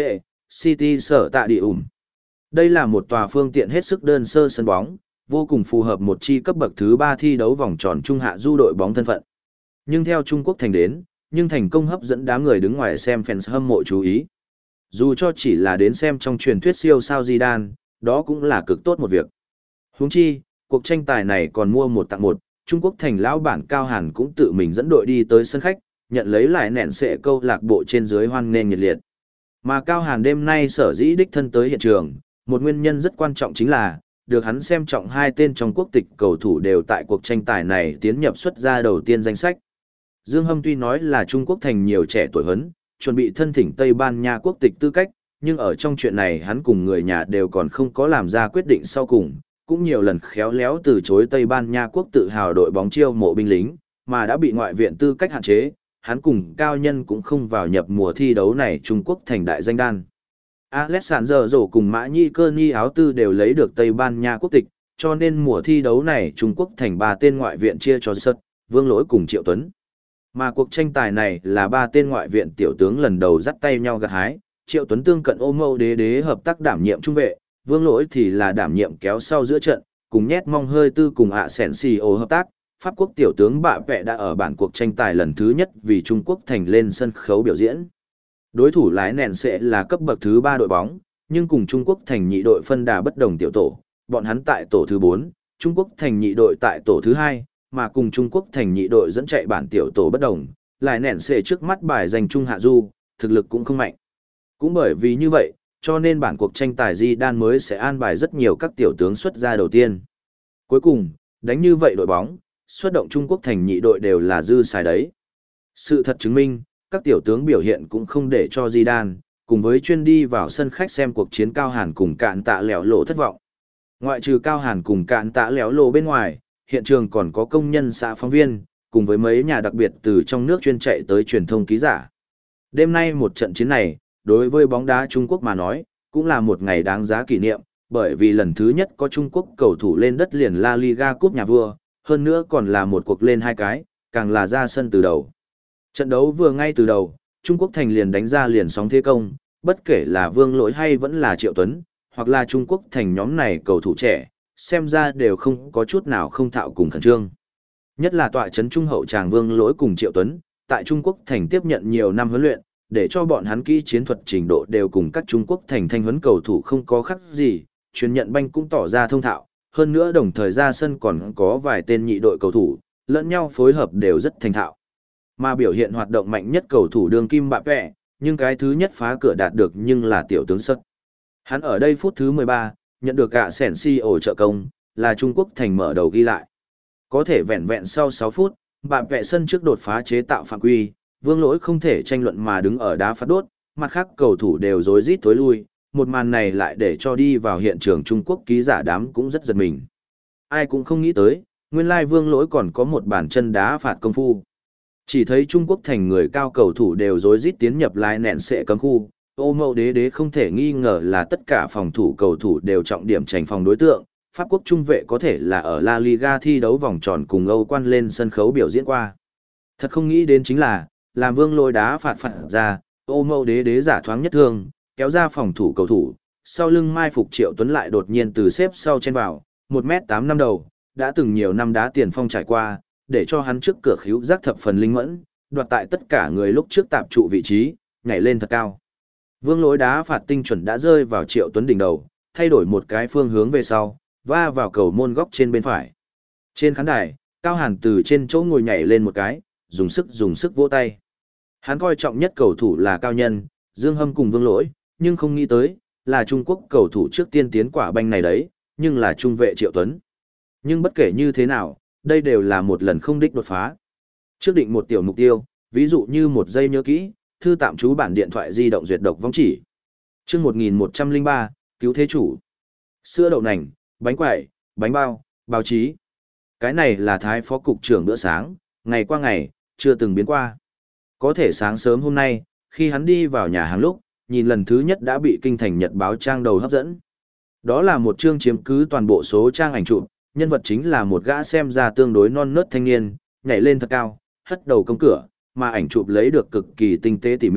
City sở tạ địa ủng. Đây là một tòa phương tiện hết sức đơn sơ sân bóng, vô cùng phù hợp một chi cấp bậc thứ ba thi đấu vòng tròn trung hạ du đội bóng thân phận. Nhưng theo Trung Quốc thành đến, nhưng thành công hấp dẫn đám người đứng ngoài xem fans hâm mộ chú ý. Dù cho chỉ là đến xem trong truyền thuyết siêu sao Zidane, đó cũng là cực tốt một việc. Huống chi, cuộc tranh tài này còn mua một tặng một, Trung Quốc thành lão bản Cao Hàn cũng tự mình dẫn đội đi tới sân khách, nhận lấy lại nện sệ câu lạc bộ trên dưới hoan nghênh nhiệt liệt. Mà Cao Hàn đêm nay sở dĩ đích thân tới hiện trường, một nguyên nhân rất quan trọng chính là, được hắn xem trọng hai tên trong quốc tịch cầu thủ đều tại cuộc tranh tài này tiến nhập xuất ra đầu tiên danh sách. Dương Hâm tuy nói là Trung Quốc thành nhiều trẻ tuổi huấn, chuẩn bị thân thỉnh Tây Ban Nha quốc tịch tư cách, nhưng ở trong chuyện này hắn cùng người nhà đều còn không có làm ra quyết định sau cùng, cũng nhiều lần khéo léo từ chối Tây Ban Nha quốc tự hào đội bóng chiêu mộ binh lính, mà đã bị ngoại viện tư cách hạn chế, hắn cùng cao nhân cũng không vào nhập mùa thi đấu này Trung Quốc thành đại danh đan. Alexander Rổ cùng Mã Nhi Cơ Nhi áo tư đều lấy được Tây Ban Nha quốc tịch, cho nên mùa thi đấu này Trung Quốc thành ba tên ngoại viện chia cho Sật, Vương Lỗi cùng Triệu Tuấn. Mà cuộc tranh tài này là ba tên ngoại viện tiểu tướng lần đầu dắt tay nhau gặt hái, Triệu Tuấn tương cận ôm Âu Đế Đế hợp tác đảm nhiệm trung vệ, Vương Lỗi thì là đảm nhiệm kéo sau giữa trận, cùng nhét mong hơi tư cùng ạ sẻn xì ô hợp tác. Pháp quốc tiểu tướng Bạ Vẹ đã ở bản cuộc tranh tài lần thứ nhất vì Trung Quốc thành lên sân khấu biểu diễn. Đối thủ lái nền sẽ là cấp bậc thứ ba đội bóng, nhưng cùng Trung Quốc thành nhị đội phân đà bất đồng tiểu tổ, bọn hắn tại tổ thứ bốn, Trung Quốc thành nhị đội tại tổ thứ hai, mà cùng Trung Quốc thành nhị đội dẫn chạy bản tiểu tổ bất đồng, lại nền sẽ trước mắt bài giành Trung Hạ Du, thực lực cũng không mạnh. Cũng bởi vì như vậy, cho nên bản cuộc tranh tài Zidane mới sẽ an bài rất nhiều các tiểu tướng xuất ra đầu tiên. Cuối cùng, đánh như vậy đội bóng, xuất động Trung Quốc thành nhị đội đều là dư xài đấy. Sự thật chứng minh, các tiểu tướng biểu hiện cũng không để cho Zidane, cùng với chuyên đi vào sân khách xem cuộc chiến Cao Hàn cùng Cạn Tạ Lẻo Lộ thất vọng. Ngoại trừ Cao Hàn cùng Cạn Tạ Lẻo Lộ bên ngoài, hiện trường còn có công nhân xã phóng viên, cùng với mấy nhà đặc biệt từ trong nước chuyên chạy tới truyền thông ký giả. Đêm nay một trận chiến này, đối với bóng đá Trung Quốc mà nói, cũng là một ngày đáng giá kỷ niệm, bởi vì lần thứ nhất có Trung Quốc cầu thủ lên đất liền La Liga cúp nhà vua, hơn nữa còn là một cuộc lên hai cái, càng là ra sân từ đầu. Trận đấu vừa ngay từ đầu, Trung Quốc thành liền đánh ra liền sóng thế công, bất kể là Vương Lỗi hay vẫn là Triệu Tuấn, hoặc là Trung Quốc thành nhóm này cầu thủ trẻ, xem ra đều không có chút nào không thạo cùng khẩn trương. Nhất là tọa trấn trung hậu tràng Vương Lỗi cùng Triệu Tuấn, tại Trung Quốc thành tiếp nhận nhiều năm huấn luyện, để cho bọn hắn kỹ chiến thuật trình độ đều cùng các Trung Quốc thành thanh huấn cầu thủ không có khác gì, truyền nhận banh cũng tỏ ra thông thạo, hơn nữa đồng thời ra sân còn có vài tên nhị đội cầu thủ, lẫn nhau phối hợp đều rất thành thạo. Mà biểu hiện hoạt động mạnh nhất cầu thủ đường kim Bạ Vẹ, nhưng cái thứ nhất phá cửa đạt được nhưng là tiểu tướng Sật. Hắn ở đây phút thứ mười ba, nhận được cả sẻn si ổ trợ công, là Trung Quốc thành mở đầu ghi lại. Có thể vẹn vẹn sau sáu phút, Bạ Vẹ sân trước đột phá chế tạo phạm quy, Vương Lỗi không thể tranh luận mà đứng ở đá phát đốt, mặt khác cầu thủ đều rối rít tối lui, một màn này lại để cho đi vào hiện trường Trung Quốc ký giả đám cũng rất giật mình. Ai cũng không nghĩ tới, nguyên lai Vương Lỗi còn có một bàn chân đá phạt công phu. Chỉ thấy Trung Quốc thành người cao cầu thủ đều rối rít tiến nhập lái nện sệ cấm khu, Ô Mậu Đế Đế không thể nghi ngờ là tất cả phòng thủ cầu thủ đều trọng điểm tránh phòng đối tượng, Pháp quốc trung vệ có thể là ở La Liga thi đấu vòng tròn cùng Âu quan lên sân khấu biểu diễn qua. Thật không nghĩ đến chính là, làm Vương Lỗi đá phạt phạt ra, Ô Mậu Đế Đế giả thoáng nhất thương, kéo ra phòng thủ cầu thủ, sau lưng mai phục Triệu Tuấn lại đột nhiên từ xếp sau chen vào, một mét tám năm đầu, đã từng nhiều năm đá tiền phong trải qua, để cho hắn trước cửa khíu giác thập phần linh mẫn, đoạt tại tất cả người lúc trước tạp trụ vị trí, nhảy lên thật cao. Vương Lỗi đá phạt tinh chuẩn đã rơi vào Triệu Tuấn đỉnh đầu, thay đổi một cái phương hướng về sau, va vào cầu môn góc trên bên phải. Trên khán đài, Cao Hàn từ trên chỗ ngồi nhảy lên một cái, dùng sức dùng sức vỗ tay. Hắn coi trọng nhất cầu thủ là Cao Nhân, Dương Hâm cùng Vương Lỗi, nhưng không nghĩ tới, là Trung Quốc cầu thủ trước tiên tiến quả banh này đấy, nhưng là trung vệ Triệu Tuấn. Nhưng bất kể như thế nào, đây đều là một lần không đích đột phá. Trước định một tiểu mục tiêu, ví dụ như một giây nhớ kỹ, thư tạm trú bản điện thoại di động duyệt độc vong chỉ. Chương một nghìn một trăm lẻ ba, cứu thế chủ. Sữa đậu nành, bánh quẩy, bánh bao, báo chí. Cái này là Thái phó cục trưởng bữa sáng, ngày qua ngày, chưa từng biến qua. Có thể sáng sớm hôm nay, khi hắn đi vào nhà hàng lúc, nhìn lần thứ nhất đã bị kinh thành nhật báo trang đầu hấp dẫn. Đó là một chương chiếm cứ toàn bộ số trang ảnh chụp, nhân vật chính là một gã xem ra tương đối non nớt thanh niên, nhảy lên thật cao, hất đầu công cửa, mà ảnh chụp lấy được cực kỳ tinh tế tỉ mỉ,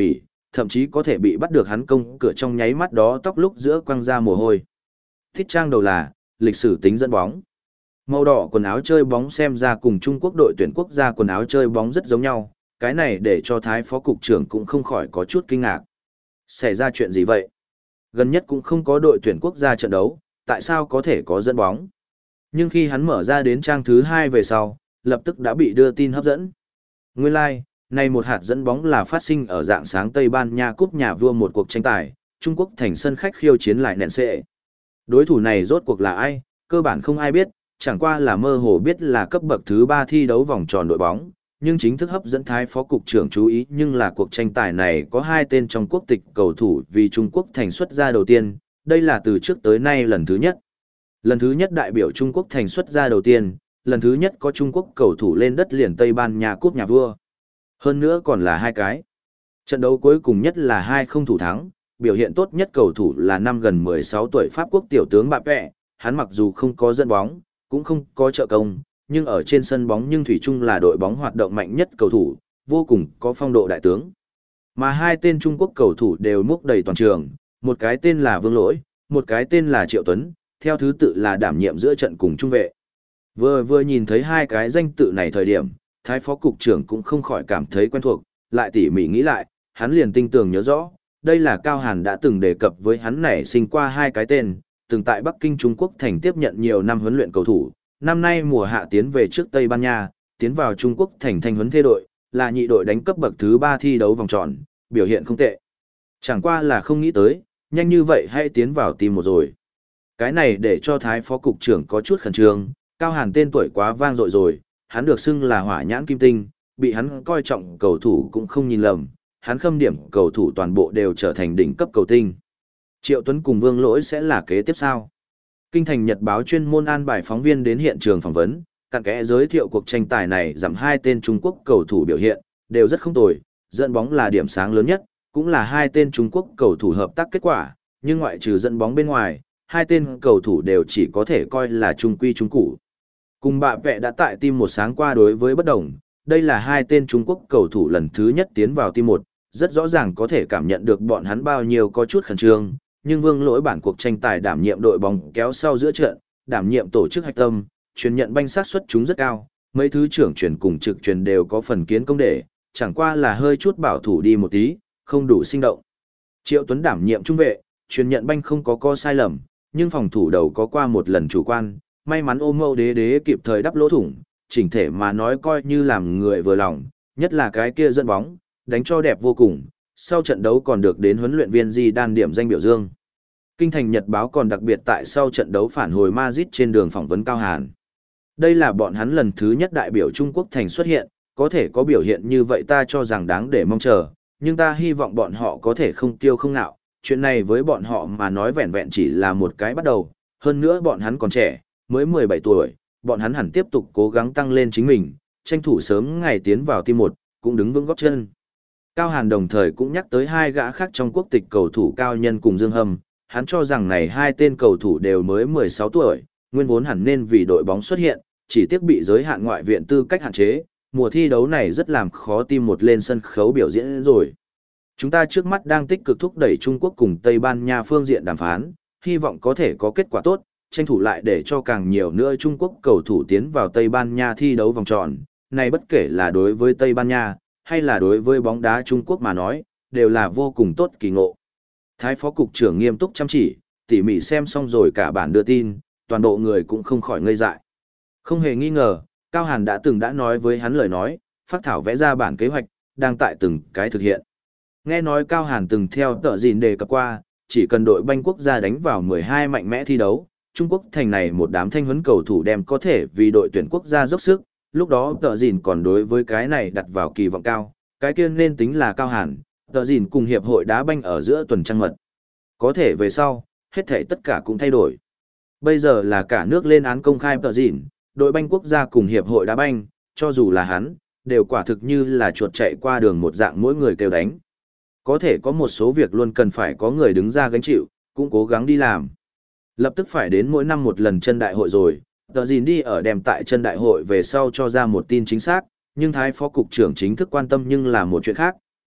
thậm chí có thể bị bắt được hắn công cửa trong nháy mắt đó tóc lúc giữa quăng ra mồ hôi. Thiết trang đầu là, lịch sử tính dẫn bóng. Màu đỏ quần áo chơi bóng xem ra cùng Trung Quốc đội tuyển quốc gia quần áo chơi bóng rất giống nhau, cái này để cho Thái phó cục trưởng cũng không khỏi có chút kinh ngạc. Xảy ra chuyện gì vậy? Gần nhất cũng không có đội tuyển quốc gia trận đấu, tại sao có thể có dẫn bóng? Nhưng khi hắn mở ra đến trang thứ hai về sau, lập tức đã bị đưa tin hấp dẫn. Nguyên lai, like, này một hạt dẫn bóng là phát sinh ở dạng sáng Tây Ban Nha cúp nhà vua một cuộc tranh tài, Trung Quốc thành sân khách khiêu chiến lại nện sệ. Đối thủ này rốt cuộc là ai, cơ bản không ai biết, chẳng qua là mơ hồ biết là cấp bậc thứ ba thi đấu vòng tròn đội bóng, nhưng chính thức hấp dẫn Thái phó cục trưởng chú ý nhưng là cuộc tranh tài này có hai tên trong quốc tịch cầu thủ vì Trung Quốc thành xuất ra đầu tiên, đây là từ trước tới nay lần thứ nhất. Lần thứ nhất đại biểu Trung Quốc thành xuất ra đầu tiên, lần thứ nhất có Trung Quốc cầu thủ lên đất liền Tây Ban Nha cúp nhà vua. Hơn nữa còn là hai cái. Trận đấu cuối cùng nhất là hai không thủ thắng, biểu hiện tốt nhất cầu thủ là năm gần mười sáu tuổi Pháp quốc tiểu tướng Bạ Pẹ, hắn mặc dù không có dẫn bóng, cũng không có trợ công, nhưng ở trên sân bóng nhưng thủy chung là đội bóng hoạt động mạnh nhất cầu thủ, vô cùng có phong độ đại tướng. Mà hai tên Trung Quốc cầu thủ đều múc đầy toàn trường, một cái tên là Vương Lỗi, một cái tên là Triệu Tuấn, theo thứ tự là đảm nhiệm giữa trận cùng trung vệ. Vừa vừa nhìn thấy hai cái danh tự này thời điểm, Thái phó cục trưởng cũng không khỏi cảm thấy quen thuộc, lại tỉ mỉ nghĩ lại, hắn liền tinh tường nhớ rõ, đây là Cao Hàn đã từng đề cập với hắn nảy sinh qua hai cái tên, từng tại Bắc Kinh Trung Quốc thành tiếp nhận nhiều năm huấn luyện cầu thủ, năm nay mùa hạ tiến về trước Tây Ban Nha, tiến vào Trung Quốc thành thanh huấn thê đội, là nhị đội đánh cấp bậc thứ ba thi đấu vòng tròn, biểu hiện không tệ. Chẳng qua là không nghĩ tới, nhanh như vậy hay tiến vào team một rồi. Cái này để cho Thái phó cục trưởng có chút khẩn trương, Cao Hàn tên tuổi quá vang dội rồi, hắn được xưng là hỏa nhãn kim tinh, bị hắn coi trọng cầu thủ cũng không nhìn lầm, hắn khâm điểm cầu thủ toàn bộ đều trở thành đỉnh cấp cầu tinh. Triệu Tuấn cùng Vương Lỗi sẽ là kế tiếp sao? Kinh thành Nhật báo chuyên môn an bài phóng viên đến hiện trường phỏng vấn, cặn kẽ giới thiệu cuộc tranh tài này giảm hai tên Trung Quốc cầu thủ biểu hiện, đều rất không tồi, dẫn bóng là điểm sáng lớn nhất, cũng là hai tên Trung Quốc cầu thủ hợp tác kết quả, nhưng ngoại trừ dẫn bóng bên ngoài, hai tên cầu thủ đều chỉ có thể coi là trung quy trung cụ. Cùng Bạ Pẹ đã tại team một sáng qua đối với bất đồng, đây là hai tên Trung Quốc cầu thủ lần thứ nhất tiến vào team một, rất rõ ràng có thể cảm nhận được bọn hắn bao nhiêu có chút khẩn trương, nhưng Vương Lỗi bản cuộc tranh tài đảm nhiệm đội bóng kéo sau giữa trận, đảm nhiệm tổ chức hạch tâm, truyền nhận banh sát suất chúng rất cao, mấy thứ trưởng truyền cùng trực truyền đều có phần kiến công để, chẳng qua là hơi chút bảo thủ đi một tí, không đủ sinh động. Triệu Tuấn đảm nhiệm trung vệ, truyền nhận banh không có co sai lầm, nhưng phòng thủ đầu có qua một lần chủ quan, may mắn ôm Âu Đế Đế kịp thời đắp lỗ thủng, chỉnh thể mà nói coi như làm người vừa lòng, nhất là cái kia dẫn bóng, đánh cho đẹp vô cùng, sau trận đấu còn được đến huấn luyện viên Di Đan điểm danh biểu dương. Kinh thành Nhật báo còn đặc biệt tại sau trận đấu phản hồi Madrid trên đường phỏng vấn Cao Hàn. Đây là bọn hắn lần thứ nhất đại biểu Trung Quốc thành xuất hiện, có thể có biểu hiện như vậy ta cho rằng đáng để mong chờ, nhưng ta hy vọng bọn họ có thể không tiêu không nạo, chuyện này với bọn họ mà nói vẹn vẹn chỉ là một cái bắt đầu, hơn nữa bọn hắn còn trẻ, mới mười bảy tuổi, bọn hắn hẳn tiếp tục cố gắng tăng lên chính mình, tranh thủ sớm ngày tiến vào team một, cũng đứng vững gót chân. Cao Hàn đồng thời cũng nhắc tới hai gã khác trong quốc tịch cầu thủ Cao Nhân cùng Dương Hâm, hắn cho rằng này hai tên cầu thủ đều mới mười sáu tuổi, nguyên vốn hẳn nên vì đội bóng xuất hiện, chỉ tiếc bị giới hạn ngoại viện tư cách hạn chế, mùa thi đấu này rất làm khó team một lên sân khấu biểu diễn rồi. Chúng ta trước mắt đang tích cực thúc đẩy Trung Quốc cùng Tây Ban Nha phương diện đàm phán, hy vọng có thể có kết quả tốt, tranh thủ lại để cho càng nhiều nữa Trung Quốc cầu thủ tiến vào Tây Ban Nha thi đấu vòng tròn. Này bất kể là đối với Tây Ban Nha, hay là đối với bóng đá Trung Quốc mà nói, đều là vô cùng tốt kỳ ngộ. Thái phó cục trưởng nghiêm túc chăm chỉ, tỉ mỉ xem xong rồi cả bản đưa tin, toàn bộ người cũng không khỏi ngây dại. Không hề nghi ngờ, Cao Hàn đã từng đã nói với hắn lời nói, phát thảo vẽ ra bản kế hoạch, đang tại từng cái thực hiện. Nghe nói Cao Hàn từng theo tờ gìn đề cập qua, chỉ cần đội banh quốc gia đánh vào mười hai mạnh mẽ thi đấu, Trung Quốc thành này một đám thanh huấn cầu thủ đem có thể vì đội tuyển quốc gia dốc sức, lúc đó tờ gìn còn đối với cái này đặt vào kỳ vọng cao, cái kia nên tính là Cao Hàn, tờ gìn cùng hiệp hội đá banh ở giữa tuần trăng mật. Có thể về sau, hết thể tất cả cũng thay đổi. Bây giờ là cả nước lên án công khai tờ gìn, đội banh quốc gia cùng hiệp hội đá banh, cho dù là hắn, đều quả thực như là chuột chạy qua đường một dạng mỗi người kêu đánh. Có thể có một số việc luôn cần phải có người đứng ra gánh chịu, cũng cố gắng đi làm. Lập tức phải đến mỗi năm một lần chân đại hội rồi, tờ gìn đi ở đem tại chân đại hội về sau cho ra một tin chính xác, nhưng Thái phó cục trưởng chính thức quan tâm nhưng là một chuyện khác,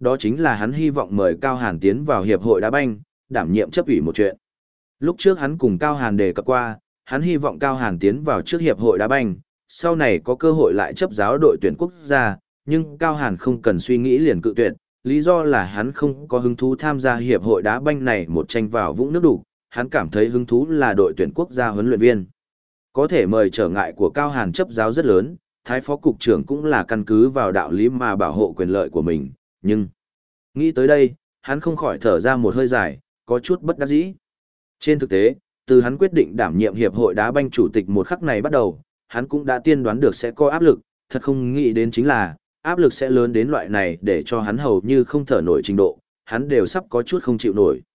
đó chính là hắn hy vọng mời Cao Hàn tiến vào hiệp hội đá banh, đảm nhiệm chấp ủy một chuyện. Lúc trước hắn cùng Cao Hàn đề cập qua, hắn hy vọng Cao Hàn tiến vào trước hiệp hội đá banh, sau này có cơ hội lại chấp giáo đội tuyển quốc gia, nhưng Cao Hàn không cần suy nghĩ liền cự tuyệt, lý do là hắn không có hứng thú tham gia hiệp hội đá banh này một tranh vào vũng nước đục, hắn cảm thấy hứng thú là đội tuyển quốc gia huấn luyện viên. Có thể mời trở ngại của Cao Hàn chấp giáo rất lớn, Thái phó cục trưởng cũng là căn cứ vào đạo lý mà bảo hộ quyền lợi của mình, nhưng nghĩ tới đây, hắn không khỏi thở ra một hơi dài, có chút bất đắc dĩ. Trên thực tế, từ hắn quyết định đảm nhiệm hiệp hội đá banh chủ tịch một khắc này bắt đầu, hắn cũng đã tiên đoán được sẽ có áp lực, thật không nghĩ đến chính là, áp lực sẽ lớn đến loại này để cho hắn hầu như không thở nổi trình độ, hắn đều sắp có chút không chịu nổi.